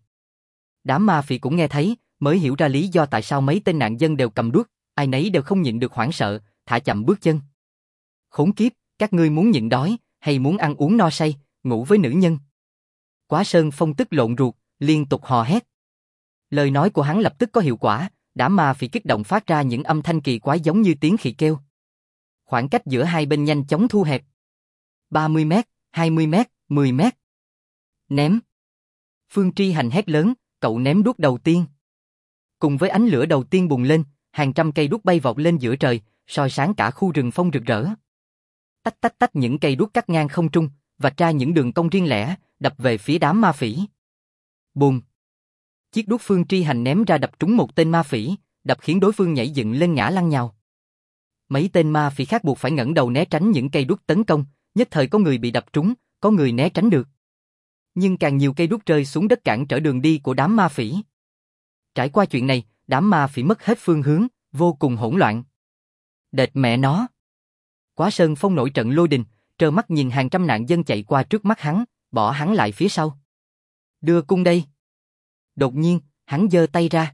Đám ma phỉ cũng nghe thấy, mới hiểu ra lý do tại sao mấy tên nạn dân đều cầm đuốc, ai nấy đều không nhịn được hoảng sợ, thả chậm bước chân. Khốn kiếp, các ngươi muốn nhịn đói, hay muốn ăn uống no say, ngủ với nữ nhân? Quá Sơn Phong tức lộn ruột, liên tục hò hét. Lời nói của hắn lập tức có hiệu quả, đám ma phỉ kích động phát ra những âm thanh kỳ quái giống như tiếng khỉ kêu. Khoảng cách giữa hai bên nhanh chóng thu hẹp. 30 mét, 20 mét, 10 mét. Ném. Phương Tri Hành hét lớn, cậu ném đuốc đầu tiên. Cùng với ánh lửa đầu tiên bùng lên, hàng trăm cây đuốc bay vọt lên giữa trời, soi sáng cả khu rừng phong rực rỡ. Tách tách tách, những cây đuốc cắt ngang không trung, vạch ra những đường cong riêng lẻ, đập về phía đám ma phỉ. Bùm. Chiếc đuốc Phương Tri Hành ném ra đập trúng một tên ma phỉ, đập khiến đối phương nhảy dựng lên ngã lăn nhào. Mấy tên ma phỉ khác buộc phải ngẩng đầu né tránh những cây đuốc tấn công, nhất thời có người bị đập trúng, có người né tránh được. Nhưng càng nhiều cây đuốc rơi xuống đất cản trở đường đi của đám ma phỉ. Trải qua chuyện này, đám ma phỉ mất hết phương hướng, vô cùng hỗn loạn. Đệt mẹ nó! Quá Sơn Phong nổi trận lôi đình, trơ mắt nhìn hàng trăm nạn dân chạy qua trước mắt hắn, bỏ hắn lại phía sau. Đưa cung đây! Đột nhiên, hắn giơ tay ra.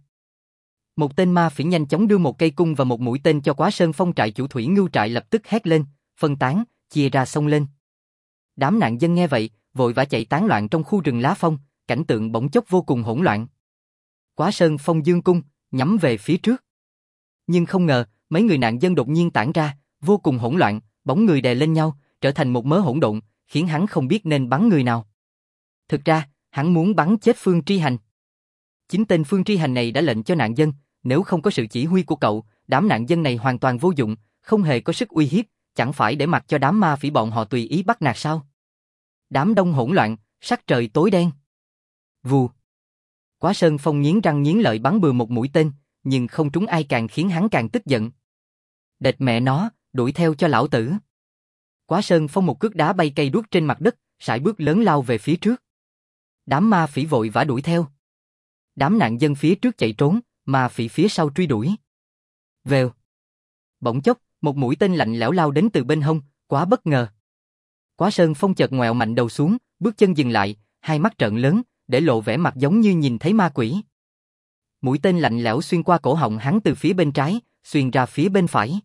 Một tên ma phỉ nhanh chóng đưa một cây cung và một mũi tên cho Quá Sơn Phong. Trại chủ Thủy Ngưu trại lập tức hét lên, phân tán, chia ra xông lên. Đám nạn dân nghe vậy, vội vã chạy tán loạn trong khu rừng lá phong, cảnh tượng bỗng chốc vô cùng hỗn loạn. Quá Sơn Phong dương cung, nhắm về phía trước. Nhưng không ngờ, mấy người nạn dân đột nhiên tản ra, vô cùng hỗn loạn, bóng người đè lên nhau, trở thành một mớ hỗn độn, khiến hắn không biết nên bắn người nào. Thực ra, hắn muốn bắn chết Phương Tri Hành. Chính tên Phương Tri Hành này đã lệnh cho nạn dân, nếu không có sự chỉ huy của cậu, đám nạn dân này hoàn toàn vô dụng, không hề có sức uy hiếp, chẳng phải để mặc cho đám ma phỉ bọn họ tùy ý bắt nạt sao? Đám đông hỗn loạn, sắc trời tối đen. Vù. Quá Sơn Phong nghiến răng nghiến lợi bắn bừa một mũi tên, nhưng không trúng ai càng khiến hắn càng tức giận. Đệt mẹ nó, đuổi theo cho lão tử. Quá Sơn Phong một cước đá bay cây đuốc trên mặt đất, sải bước lớn lao về phía trước. Đám ma phỉ vội vã đuổi theo. Đám nạn dân phía trước chạy trốn, ma phỉ phía sau truy đuổi. Vèo. Bỗng chốc, một mũi tên lạnh lẽo lao đến từ bên hông, quá bất ngờ. Quá Sơn Phong chợt ngoẹo mạnh đầu xuống, bước chân dừng lại, hai mắt trợn lớn, để lộ vẻ mặt giống như nhìn thấy ma quỷ. Mũi tên lạnh lẽo xuyên qua cổ họng hắn từ phía bên trái, xuyên ra phía bên phải.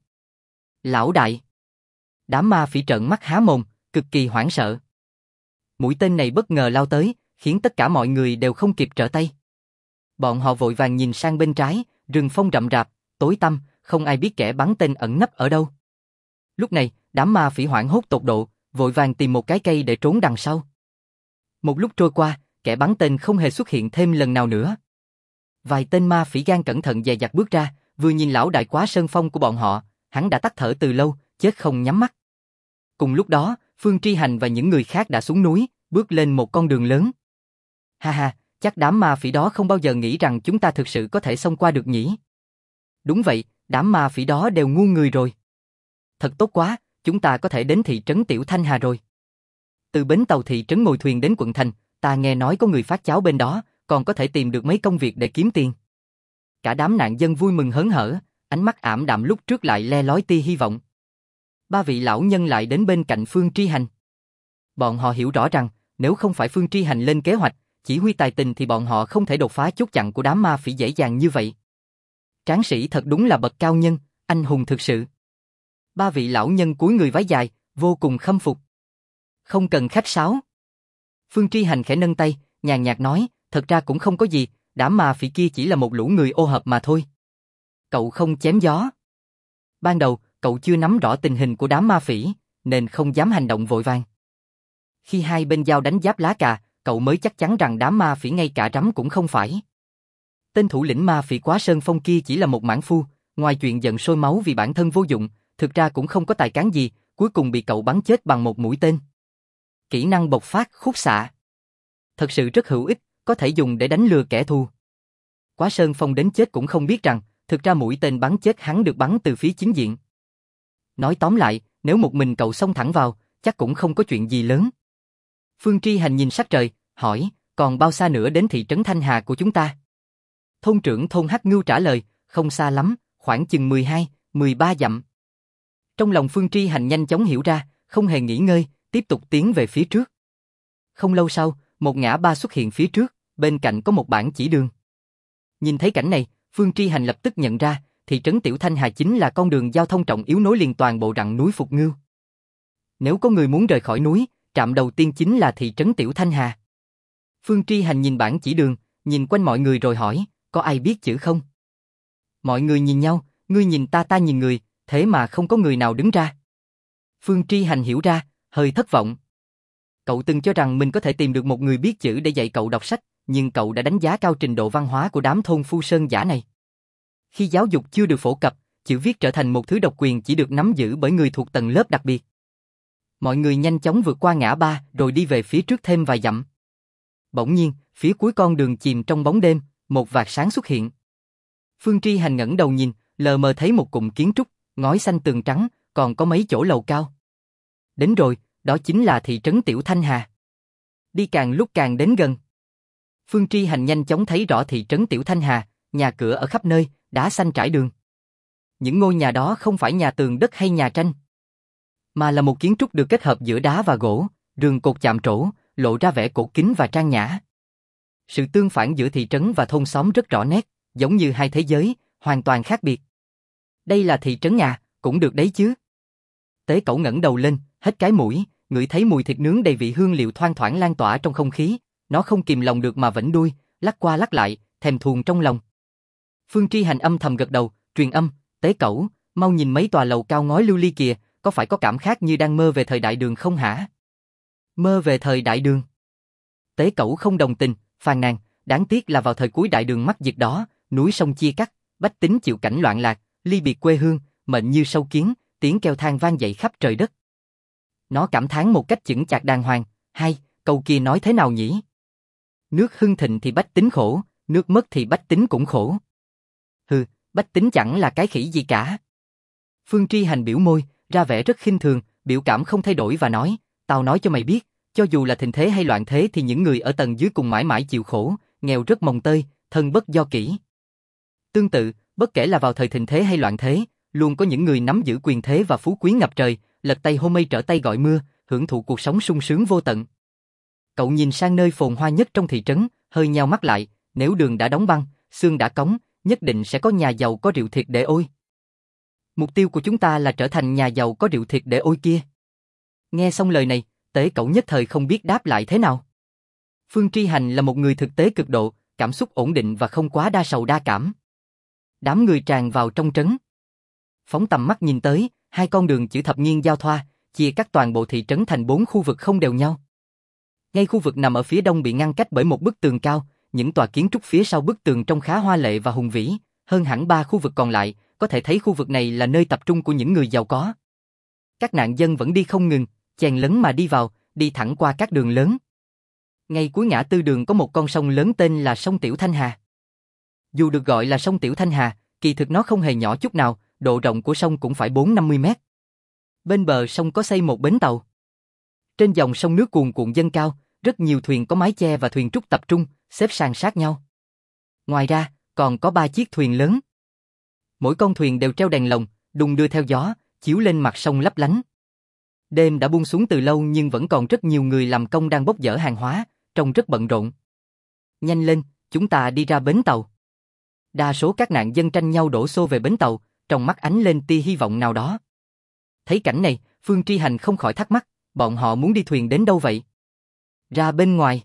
Lão đại! Đám ma phỉ trợn mắt há mồm, cực kỳ hoảng sợ. Mũi tên này bất ngờ lao tới, khiến tất cả mọi người đều không kịp trở tay. Bọn họ vội vàng nhìn sang bên trái, rừng phong rậm rạp, tối tăm, không ai biết kẻ bắn tên ẩn nấp ở đâu. Lúc này, đám ma phỉ hoảng hốt tột độ, vội vàng tìm một cái cây để trốn đằng sau. Một lúc trôi qua, kẻ bắn tên không hề xuất hiện thêm lần nào nữa. Vài tên ma phỉ gan cẩn thận dè dặt bước ra, vừa nhìn lão đại Quá Sơn Phong của bọn họ, hắn đã tắt thở từ lâu, chết không nhắm mắt. Cùng lúc đó, Phương Tri Hành và những người khác đã xuống núi, bước lên một con đường lớn. Ha ha, chắc đám ma phỉ đó không bao giờ nghĩ rằng chúng ta thực sự có thể xông qua được nhỉ. Đúng vậy, đám ma phỉ đó đều ngu người rồi. Thật tốt quá, chúng ta có thể đến thị trấn Tiểu Thanh Hà rồi. Từ bến tàu thị trấn ngồi thuyền đến quận thành, ta nghe nói có người phát cháo bên đó, còn có thể tìm được mấy công việc để kiếm tiền. Cả đám nạn dân vui mừng hớn hở, ánh mắt ảm đạm lúc trước lại le lói tia hy vọng. Ba vị lão nhân lại đến bên cạnh Phương Tri Hành. Bọn họ hiểu rõ rằng, nếu không phải Phương Tri Hành lên kế hoạch, chỉ huy tài tình thì bọn họ không thể đột phá chốt chặn của đám ma phỉ dễ dàng như vậy. Tráng sĩ thật đúng là bậc cao nhân, anh hùng thực sự. Ba vị lão nhân cúi người vái dài, vô cùng khâm phục. Không cần khách sáo. Phương Tri Hành khẽ nâng tay, nhàn nhạt nói, thật ra cũng không có gì, đám ma phỉ kia chỉ là một lũ người ô hợp mà thôi. Cậu không chém gió. Ban đầu, cậu chưa nắm rõ tình hình của đám ma phỉ, nên không dám hành động vội vàng. Khi hai bên giao đánh giáp lá cà, cậu mới chắc chắn rằng đám ma phỉ ngay cả rắm cũng không phải. Tên thủ lĩnh ma phỉ Quá Sơn Phong kia chỉ là một mãng phu, ngoài chuyện giận sôi máu vì bản thân vô dụng, thực ra cũng không có tài cán gì, cuối cùng bị cậu bắn chết bằng một mũi tên. Kỹ năng bộc phát khúc xạ. Thật sự rất hữu ích, có thể dùng để đánh lừa kẻ thù. Quá Sơn Phong đến chết cũng không biết rằng, thực ra mũi tên bắn chết hắn được bắn từ phía chính diện. Nói tóm lại, nếu một mình cậu xông thẳng vào, chắc cũng không có chuyện gì lớn. Phương Tri Hành nhìn sắc trời, hỏi, còn bao xa nữa đến thị trấn Thanh Hà của chúng ta? Thôn trưởng thôn Hắc Ngưu trả lời, không xa lắm, khoảng chừng 12, 13 dặm. Trong lòng Phương Tri Hành nhanh chóng hiểu ra, không hề nghỉ ngơi, tiếp tục tiến về phía trước. Không lâu sau, một ngã ba xuất hiện phía trước, bên cạnh có một bảng chỉ đường. Nhìn thấy cảnh này, Phương Tri Hành lập tức nhận ra, thị trấn Tiểu Thanh Hà chính là con đường giao thông trọng yếu nối liền toàn bộ rặng núi Phục Ngưu. Nếu có người muốn rời khỏi núi, trạm đầu tiên chính là thị trấn Tiểu Thanh Hà. Phương Tri Hành nhìn bảng chỉ đường, nhìn quanh mọi người rồi hỏi, có ai biết chữ không? Mọi người nhìn nhau, ngươi nhìn ta ta nhìn người, thế mà không có người nào đứng ra. Phương Tri Hành hiểu ra, hơi thất vọng. Cậu từng cho rằng mình có thể tìm được một người biết chữ để dạy cậu đọc sách, nhưng cậu đã đánh giá cao trình độ văn hóa của đám thôn phu sơn giả này. Khi giáo dục chưa được phổ cập, chữ viết trở thành một thứ độc quyền chỉ được nắm giữ bởi người thuộc tầng lớp đặc biệt. Mọi người nhanh chóng vượt qua ngã ba rồi đi về phía trước thêm vài dặm. Bỗng nhiên, phía cuối con đường chìm trong bóng đêm, một vạt sáng xuất hiện. Phương Tri Hành ngẩng đầu nhìn, lờ mờ thấy một cụm kiến trúc, ngói xanh tường trắng, còn có mấy chỗ lầu cao. Đến rồi, đó chính là thị trấn Tiểu Thanh Hà. Đi càng lúc càng đến gần. Phương Tri Hành nhanh chóng thấy rõ thị trấn Tiểu Thanh Hà, nhà cửa ở khắp nơi, đá xanh trải đường. Những ngôi nhà đó không phải nhà tường đất hay nhà tranh, mà là một kiến trúc được kết hợp giữa đá và gỗ, rường cột chạm trổ, lộ ra vẻ cổ kính và trang nhã. Sự tương phản giữa thị trấn và thôn xóm rất rõ nét, giống như hai thế giới, hoàn toàn khác biệt. Đây là thị trấn à, cũng được đấy chứ. Tế Cẩu ngẩng đầu lên, hít cái mũi, ngửi thấy mùi thịt nướng đầy vị hương liệu thoang thoảng lan tỏa trong không khí, nó không kìm lòng được mà vẫy đuôi, lắc qua lắc lại, thèm thuồng trong lòng. Phương Tri Hành âm thầm gật đầu, truyền âm, Tế Cẩu, mau nhìn mấy tòa lầu cao ngói lưu ly kìa, có phải có cảm khác như đang mơ về thời Đại Đường không hả? Mơ về thời Đại Đường? Tế Cẩu không đồng tình, phàn nàn, đáng tiếc là vào thời cuối Đại Đường mắc dịch đó, núi sông chia cắt, bách tính chịu cảnh loạn lạc, ly biệt quê hương, mệnh như sâu kiến, tiếng kêu than vang dậy khắp trời đất. Nó cảm thán một cách chững chạc đàng hoàng, hay, câu kia nói thế nào nhỉ? Nước hưng thịnh thì bách tính khổ, nước mất thì bách tính cũng khổ. Hừ, bách tính chẳng là cái khỉ gì cả. Phương Tri Hành biểu môi, ra vẻ rất khinh thường, biểu cảm không thay đổi và nói, tao nói cho mày biết, cho dù là thịnh thế hay loạn thế thì những người ở tầng dưới cùng mãi mãi chịu khổ, nghèo rất mồng tơi, thân bất do kỷ. Tương tự, bất kể là vào thời thịnh thế hay loạn thế, luôn có những người nắm giữ quyền thế và phú quý ngập trời, lật tay hô mây trở tay gọi mưa, hưởng thụ cuộc sống sung sướng vô tận. Cậu nhìn sang nơi phồn hoa nhất trong thị trấn, hơi nheo mắt lại, nếu đường đã đóng băng, xương đã cống, nhất định sẽ có nhà giàu có rượu thiệt để ôi. Mục tiêu của chúng ta là trở thành nhà giàu có rượu thiệt để ôi kia. Nghe xong lời này, Tế Cẩu nhất thời không biết đáp lại thế nào. Phương Tri Hành là một người thực tế cực độ, cảm xúc ổn định và không quá đa sầu đa cảm. Đám người tràn vào trong trấn. Phóng tầm mắt nhìn tới, hai con đường chữ thập nghiên giao thoa, chia cắt toàn bộ thị trấn thành 4 khu vực không đều nhau. Ngay khu vực nằm ở phía đông bị ngăn cách bởi một bức tường cao, những tòa kiến trúc phía sau bức tường trông khá hoa lệ và hùng vĩ, hơn hẳn 3 khu vực còn lại, có thể thấy khu vực này là nơi tập trung của những người giàu có. Các nạn dân vẫn đi không ngừng, chèn lấn mà đi vào, đi thẳng qua các đường lớn. Ngay cuối ngã tư đường có một con sông lớn tên là sông Tiểu Thanh Hà. Dù được gọi là sông Tiểu Thanh Hà, kỳ thực nó không hề nhỏ chút nào, độ rộng của sông cũng phải 4-50 mét. Bên bờ sông có xây một bến tàu. Trên dòng sông nước cuồn cuộn dâng cao, rất nhiều thuyền có mái che và thuyền trúc tập trung, xếp san sát nhau. Ngoài ra, còn có 3 chiếc thuyền lớn. Mỗi con thuyền đều treo đèn lồng, đung đưa theo gió, chiếu lên mặt sông lấp lánh. Đêm đã buông xuống từ lâu nhưng vẫn còn rất nhiều người làm công đang bốc dỡ hàng hóa, trông rất bận rộn. Nhanh lên, chúng ta đi ra bến tàu. Đa số các nạn dân tranh nhau đổ xô về bến tàu, trong mắt ánh lên tia hy vọng nào đó. Thấy cảnh này, Phương Tri Hành không khỏi thắc mắc, bọn họ muốn đi thuyền đến đâu vậy? Ra bên ngoài.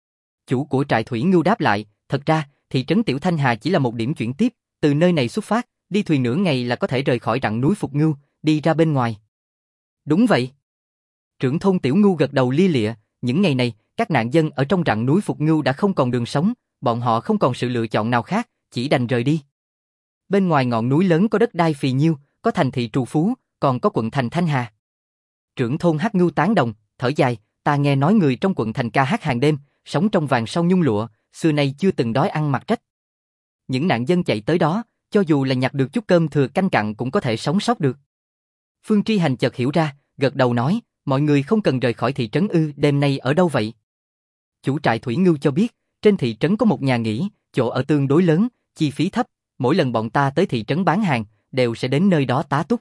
Chủ của trại thủy ngưu đáp lại, thật ra, thị trấn Tiểu Thanh Hà chỉ là một điểm chuyển tiếp, từ nơi này xuất phát, đi thuyền nửa ngày là có thể rời khỏi rặng núi Phục Ngưu, đi ra bên ngoài. Đúng vậy. Trưởng thôn Tiểu Ngưu gật đầu lia lịa, những ngày này, các nạn dân ở trong rặng núi Phục Ngưu đã không còn đường sống, bọn họ không còn sự lựa chọn nào khác, chỉ đành rời đi. Bên ngoài ngọn núi lớn có đất đai phì nhiêu, có thành thị trù phú, còn có quận thành Thanh Hà. Trưởng thôn Hắc Ngưu tán đồng, thở dài, ta nghe nói người trong quận thành ca hát hàng đêm, sống trong vàng sau nhung lụa, xưa nay chưa từng đói ăn mặc rách. Những nạn dân chạy tới đó, cho dù là nhặt được chút cơm thừa canh cặn cũng có thể sống sót được. Phương Tri Hành chợt hiểu ra, gật đầu nói, mọi người không cần rời khỏi thị trấn ư, đêm nay ở đâu vậy? Chủ trại Thủy Ngưu cho biết, trên thị trấn có một nhà nghỉ, chỗ ở tương đối lớn, chi phí thấp, mỗi lần bọn ta tới thị trấn bán hàng, đều sẽ đến nơi đó tá túc.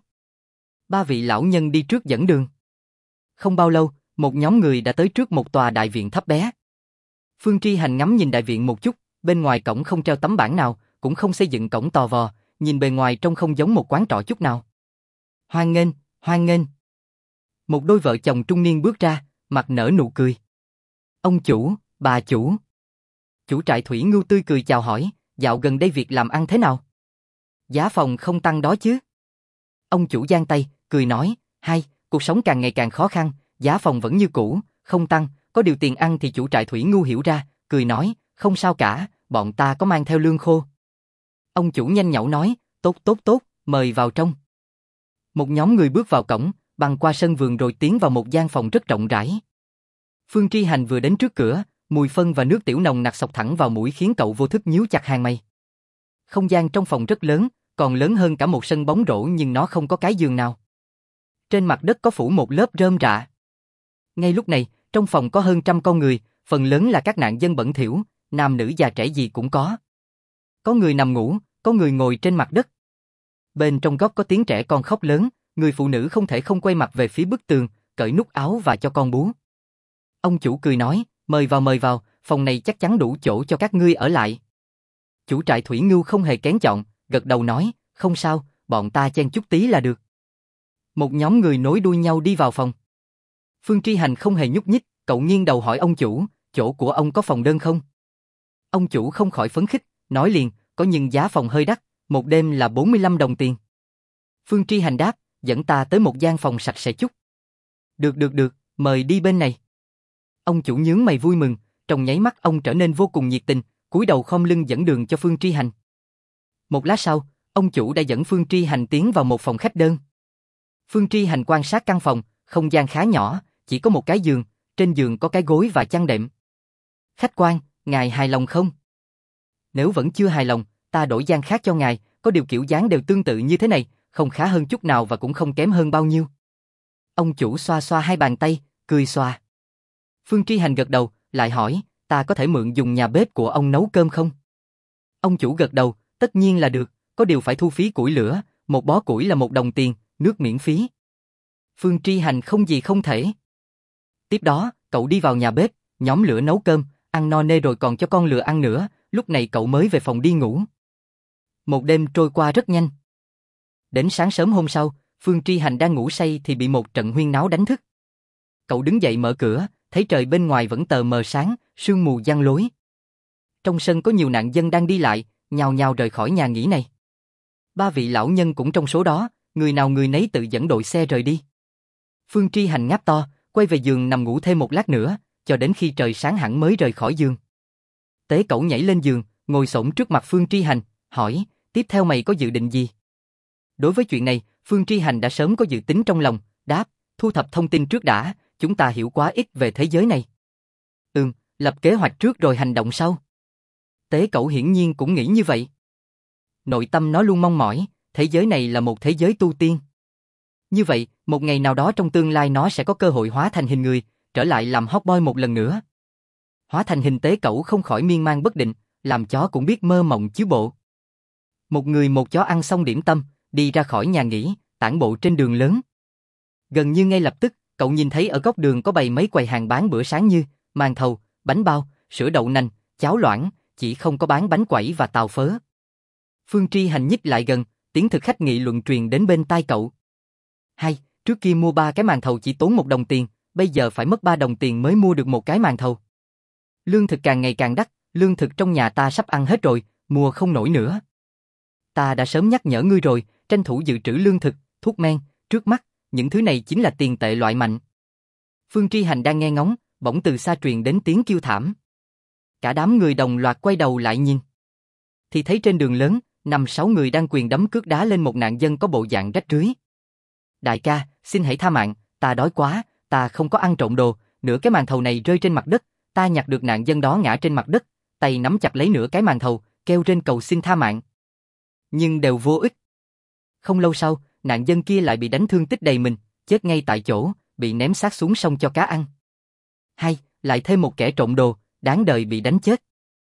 3 vị lão nhân đi trước dẫn đường. Không bao lâu, một nhóm người đã tới trước một tòa đại viện thấp bé. Phương Tri Hành ngắm nhìn đại viện một chút, bên ngoài cổng không treo tấm bảng nào, cũng không xây dựng cổng tò vò, nhìn bề ngoài trông không giống một quán trọ chút nào. Hoan nghênh, hoan nghênh. Một đôi vợ chồng trung niên bước ra, mặt nở nụ cười. Ông chủ, bà chủ. Chủ trại Thủy Ngưu tươi cười chào hỏi, dạo gần đây việc làm ăn thế nào? Giá phòng không tăng đó chứ? Ông chủ giang tay, cười nói, hay, cuộc sống càng ngày càng khó khăn, giá phòng vẫn như cũ, không tăng, có điều tiền ăn thì chủ trại Thủy Ngưu hiểu ra, cười nói, không sao cả, bọn ta có mang theo lương khô. Ông chủ nhanh nhảu nói, tốt tốt tốt, mời vào trong. Một nhóm người bước vào cổng, băng qua sân vườn rồi tiến vào một gian phòng rất rộng rãi. Phương Tri Hành vừa đến trước cửa, mùi phân và nước tiểu nồng nặc xộc thẳng vào mũi khiến cậu vô thức nhíu chặt hàng mày. Không gian trong phòng rất lớn, còn lớn hơn cả một sân bóng rổ nhưng nó không có cái giường nào. Trên mặt đất có phủ một lớp rơm rạ. Ngay lúc này, trong phòng có hơn 100 con người, phần lớn là các nạn dân bẩn thỉu, nam nữ già trẻ gì cũng có. Có người nằm ngủ, có người ngồi trên mặt đất. Bên trong góc có tiếng trẻ con khóc lớn, người phụ nữ không thể không quay mặt về phía bức tường, cởi nút áo và cho con bú. Ông chủ cười nói, mời vào, phòng này chắc chắn đủ chỗ cho các ngươi ở lại. Chủ trại Thủy Ngưu không hề kén chọn, gật đầu nói, không sao, bọn ta chen chút tí là được. Một nhóm người nối đuôi nhau đi vào phòng. Phương Tri Hành không hề nhúc nhích, cậu nghiêng đầu hỏi ông chủ, chỗ của ông có phòng đơn không? Ông chủ không khỏi phấn khích, nói liền, có nhưng giá phòng hơi đắt, một đêm là 45 đồng tiền. Phương Tri Hành đáp, dẫn ta tới một gian phòng sạch sẽ chút. Được, mời đi bên này. Ông chủ nhướng mày vui mừng, trong nháy mắt ông trở nên vô cùng nhiệt tình, cúi đầu khom lưng dẫn đường cho Phương Tri Hành. Một lát sau, ông chủ đã dẫn Phương Tri Hành tiến vào một phòng khách đơn. Phương Tri Hành quan sát căn phòng, không gian khá nhỏ, chỉ có một cái giường, trên giường có cái gối và chăn đệm. Khách quan, ngài hài lòng không? Nếu vẫn chưa hài lòng, ta đổi gian khác cho ngài, có điều kiểu dáng đều tương tự như thế này, không khá hơn chút nào và cũng không kém hơn bao nhiêu. Ông chủ xoa xoa hai bàn tay, cười xòa. Phương Tri Hành gật đầu, lại hỏi, ta có thể mượn dùng nhà bếp của ông nấu cơm không? Ông chủ gật đầu, tất nhiên là được, có điều phải thu phí củi lửa, một bó củi là 1 đồng tiền, nước miễn phí. Phương Tri Hành không gì không thể. Tiếp đó, cậu đi vào nhà bếp, nhóm lửa nấu cơm, ăn no nê rồi còn cho con lừa ăn nữa, lúc này cậu mới về phòng đi ngủ. Một đêm trôi qua rất nhanh. Đến sáng sớm hôm sau, Phương Tri Hành đang ngủ say thì bị một trận huyên náo đánh thức. Cậu đứng dậy mở cửa, thấy trời bên ngoài vẫn tờ mờ sáng, sương mù giăng lối. Trong sân có nhiều nạn dân đang đi lại, nhào nhào rời khỏi nhà nghỉ này. 3 vị lão nhân cũng trong số đó, người nào người nấy tự dẫn đội xe rời đi. Phương Tri Hành ngáp to, quay về giường nằm ngủ thêm một lát nữa, cho đến khi trời sáng hẳn mới rời khỏi giường. Tế Cẩu nhảy lên giường, ngồi xổm trước mặt Phương Tri Hành, hỏi, tiếp theo mày có dự định gì? Đối với chuyện này, Phương Tri Hành đã sớm có dự tính trong lòng, đáp, thu thập thông tin trước đã, chúng ta hiểu quá ít về thế giới này. Lập kế hoạch trước rồi hành động sau. Tế Cẩu hiển nhiên cũng nghĩ như vậy. Nội tâm nó luôn mong mỏi, thế giới này là một thế giới tu tiên. Như vậy, một ngày nào đó trong tương lai nó sẽ có cơ hội hóa thành hình người, trở lại làm hot boy một lần nữa. Hóa thành hình Tế Cẩu không khỏi miên man bất định, làm chó cũng biết mơ mộng chứ bộ. Một người một chó ăn xong điểm tâm, đi ra khỏi nhà nghỉ, tản bộ trên đường lớn. Gần như ngay lập tức, cậu nhìn thấy ở góc đường có bày mấy quầy hàng bán bữa sáng như màn thầu, bánh bao, sữa đậu nành, cháo loãng, chỉ không có bán bánh quẩy và tàu phớ. Phương Tri Hành nhích lại gần, tiếng thực khách nghị luận truyền đến bên tai cậu. Hay, trước kia mua 3 cái màn thầu chỉ tốn 1 đồng tiền, bây giờ phải mất 3 đồng tiền mới mua được một cái màn thầu. Lương thực càng ngày càng đắt, lương thực trong nhà ta sắp ăn hết rồi, mua không nổi nữa. Ta đã sớm nhắc nhở ngươi rồi, tranh thủ dự trữ lương thực, thuốc men, trước mắt, những thứ này chính là tiền tệ loại mạnh. Phương Tri Hành đang nghe ngóng, bỗng từ xa truyền đến tiếng kêu thảm. Cả đám người đồng loạt quay đầu lại nhìn. Thì thấy trên đường lớn, 5-6 người đang quyền đấm cước đá lên một nạn dân có bộ dạng rách rưới. Đại ca, xin hãy tha mạng, ta đói quá, ta không có ăn trộm đồ, nửa cái màn thầu này rơi trên mặt đất, ta nhặt được nạn dân đó ngã trên mặt đất, tay nắm chặt lấy nửa cái màn thầu, kêu trên cầu xin tha mạng. Nhưng đều vô ích. Không lâu sau, nạn dân kia lại bị đánh thương tích đầy mình, chết ngay tại chỗ, bị ném xác xuống sông cho cá ăn. Hay, lại thêm một kẻ trộm đồ, đáng đời bị đánh chết.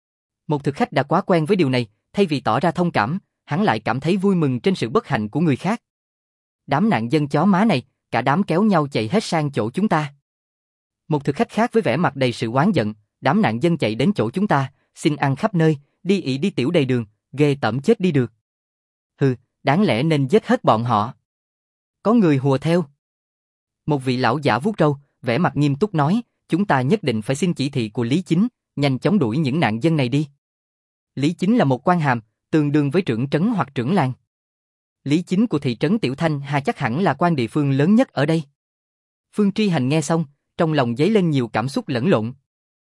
Một thực khách đã quá quen với điều này, thay vì tỏ ra thông cảm, hắn lại cảm thấy vui mừng trên sự bất hạnh của người khác. Đám nạn dân chó má này, cả đám kéo nhau chạy hết sang chỗ chúng ta. Một thực khách khác với vẻ mặt đầy sự oán giận, đám nạn dân chạy đến chỗ chúng ta, xin ăn khắp nơi, đi ị đi tiểu đầy đường, ghê tởm chết đi được. Hừ, đáng lẽ nên giết hết bọn họ. Có người hùa theo. Một vị lão giả vuốt râu, vẻ mặt nghiêm túc nói, chúng ta nhất định phải xin chỉ thị của Lý Chính, nhanh chóng đuổi những nạn dân này đi. Lý Chính là một quan hàm, tương đương với trưởng trấn hoặc trưởng làng. Lý Chính của thị trấn Tiểu Thanh Hà chắc hẳn là quan địa phương lớn nhất ở đây. Phương Tri Hành nghe xong, trong lòng dấy lên nhiều cảm xúc lẫn lộn.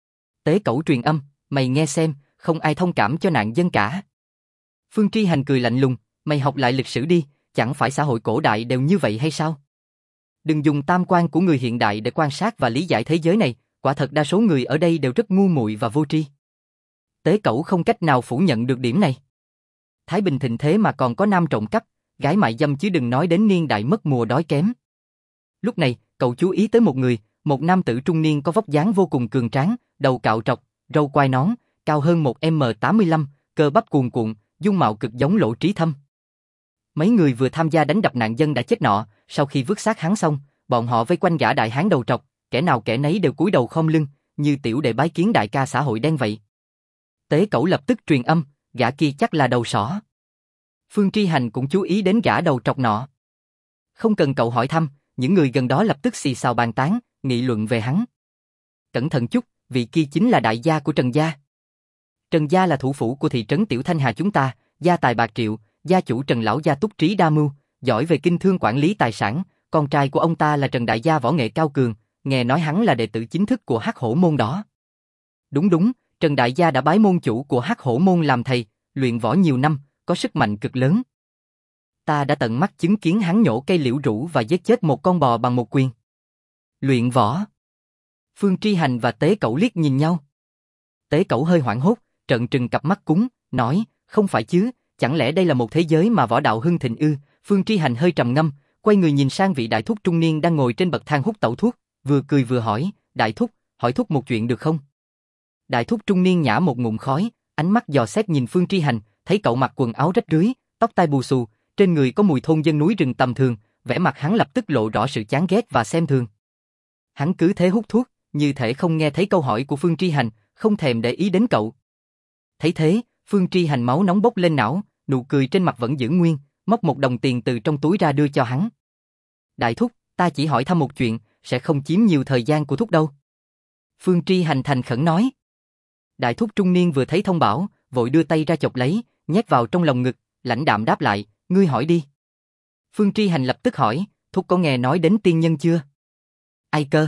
Tế Cẩu truyền âm, mày nghe xem, không ai thông cảm cho nạn dân cả. Phương Tri Hành cười lạnh lùng, mày học lại lịch sử đi, chẳng phải xã hội cổ đại đều như vậy hay sao? Đừng dùng tam quan của người hiện đại để quan sát và lý giải thế giới này, quả thật đa số người ở đây đều rất ngu muội và vô tri. Tế Cẩu không cách nào phủ nhận được điểm này. Thái Bình thịnh thế mà còn có nam trộm cắp, gái mại dâm chứ đừng nói đến niên đại mất mùa đói kém. Lúc này, cậu chú ý tới một người, một nam tử trung niên có vóc dáng vô cùng cường tráng, đầu cạo trọc, râu quai nón, cao hơn 1m85, cơ bắp cuồn cuộn, dung mạo cực giống Lỗ Trí Thâm. Mấy người vừa tham gia đánh đập nạn dân đã chết nọ, sau khi vứt xác hắn xong, bọn họ vây quanh gã đại hán đầu trọc, kẻ nào kẻ nấy đều cúi đầu khom lưng, như tiểu đệ bái kiến đại ca xã hội đen vậy. Tế Cẩu lập tức truyền âm, gã kia chắc là đầu sỏ. Phương Tri Hành cũng chú ý đến gã đầu trọc nọ. Không cần cậu hỏi thăm, những người gần đó lập tức xì xào bàn tán, nghị luận về hắn. Cẩn thận chút, vị kia chính là đại gia của Trần gia. Trần gia là thủ phủ của thị trấn Tiểu Thanh Hà chúng ta, gia tài bạc triệu, gia chủ Trần lão gia túc trí đa mưu, giỏi về kinh thương quản lý tài sản, con trai của ông ta là Trần đại gia võ nghệ cao cường, nghe nói hắn là đệ tử chính thức của Hắc Hổ môn đó. Đúng đúng, Trần đại gia đã bái môn chủ của Hắc Hổ môn làm thầy, luyện võ nhiều năm, có sức mạnh cực lớn. Ta đã tận mắt chứng kiến hắn nhổ cây liễu rũ và giết chết một con bò bằng một quyền. Luyện võ. Phương Tri Hành và Tế Cẩu liếc nhìn nhau. Tế Cẩu hơi hoảng hốt, trợn trừng cặp mắt cúng, nói, không phải chứ, chẳng lẽ đây là một thế giới mà võ đạo hưng thịnh ư? Phương Tri Hành hơi trầm ngâm, quay người nhìn sang vị đại thúc trung niên đang ngồi trên bậc thang hút tẩu thuốc, vừa cười vừa hỏi, đại thúc, hỏi thúc một chuyện được không? Đại thúc trung niên nhả một ngụm khói, ánh mắt dò xét nhìn Phương Tri Hành, thấy cậu mặc quần áo rách rưới, tóc tai bù xù, trên người có mùi thôn dân núi rừng tầm thường, vẻ mặt hắn lập tức lộ rõ sự chán ghét và xem thường. Hắn cứ thế hút thuốc, như thể không nghe thấy câu hỏi của Phương Tri Hành, không thèm để ý đến cậu. Thấy thế, Phương Tri Hành máu nóng bốc lên não, nụ cười trên mặt vẫn giữ nguyên, móc một đồng tiền từ trong túi ra đưa cho hắn. Đại thúc, ta chỉ hỏi thăm một chuyện, sẽ không chiếm nhiều thời gian của thúc đâu. Phương Tri Hành thành khẩn nói. Đại thúc trung niên vừa thấy thông bảo, vội đưa tay ra chộp lấy, nhét vào trong lồng ngực, lãnh đạm đáp lại, ngươi hỏi đi. Phương Tri Hành lập tức hỏi, thúc có nghe nói đến tiên nhân chưa? Ai cơ?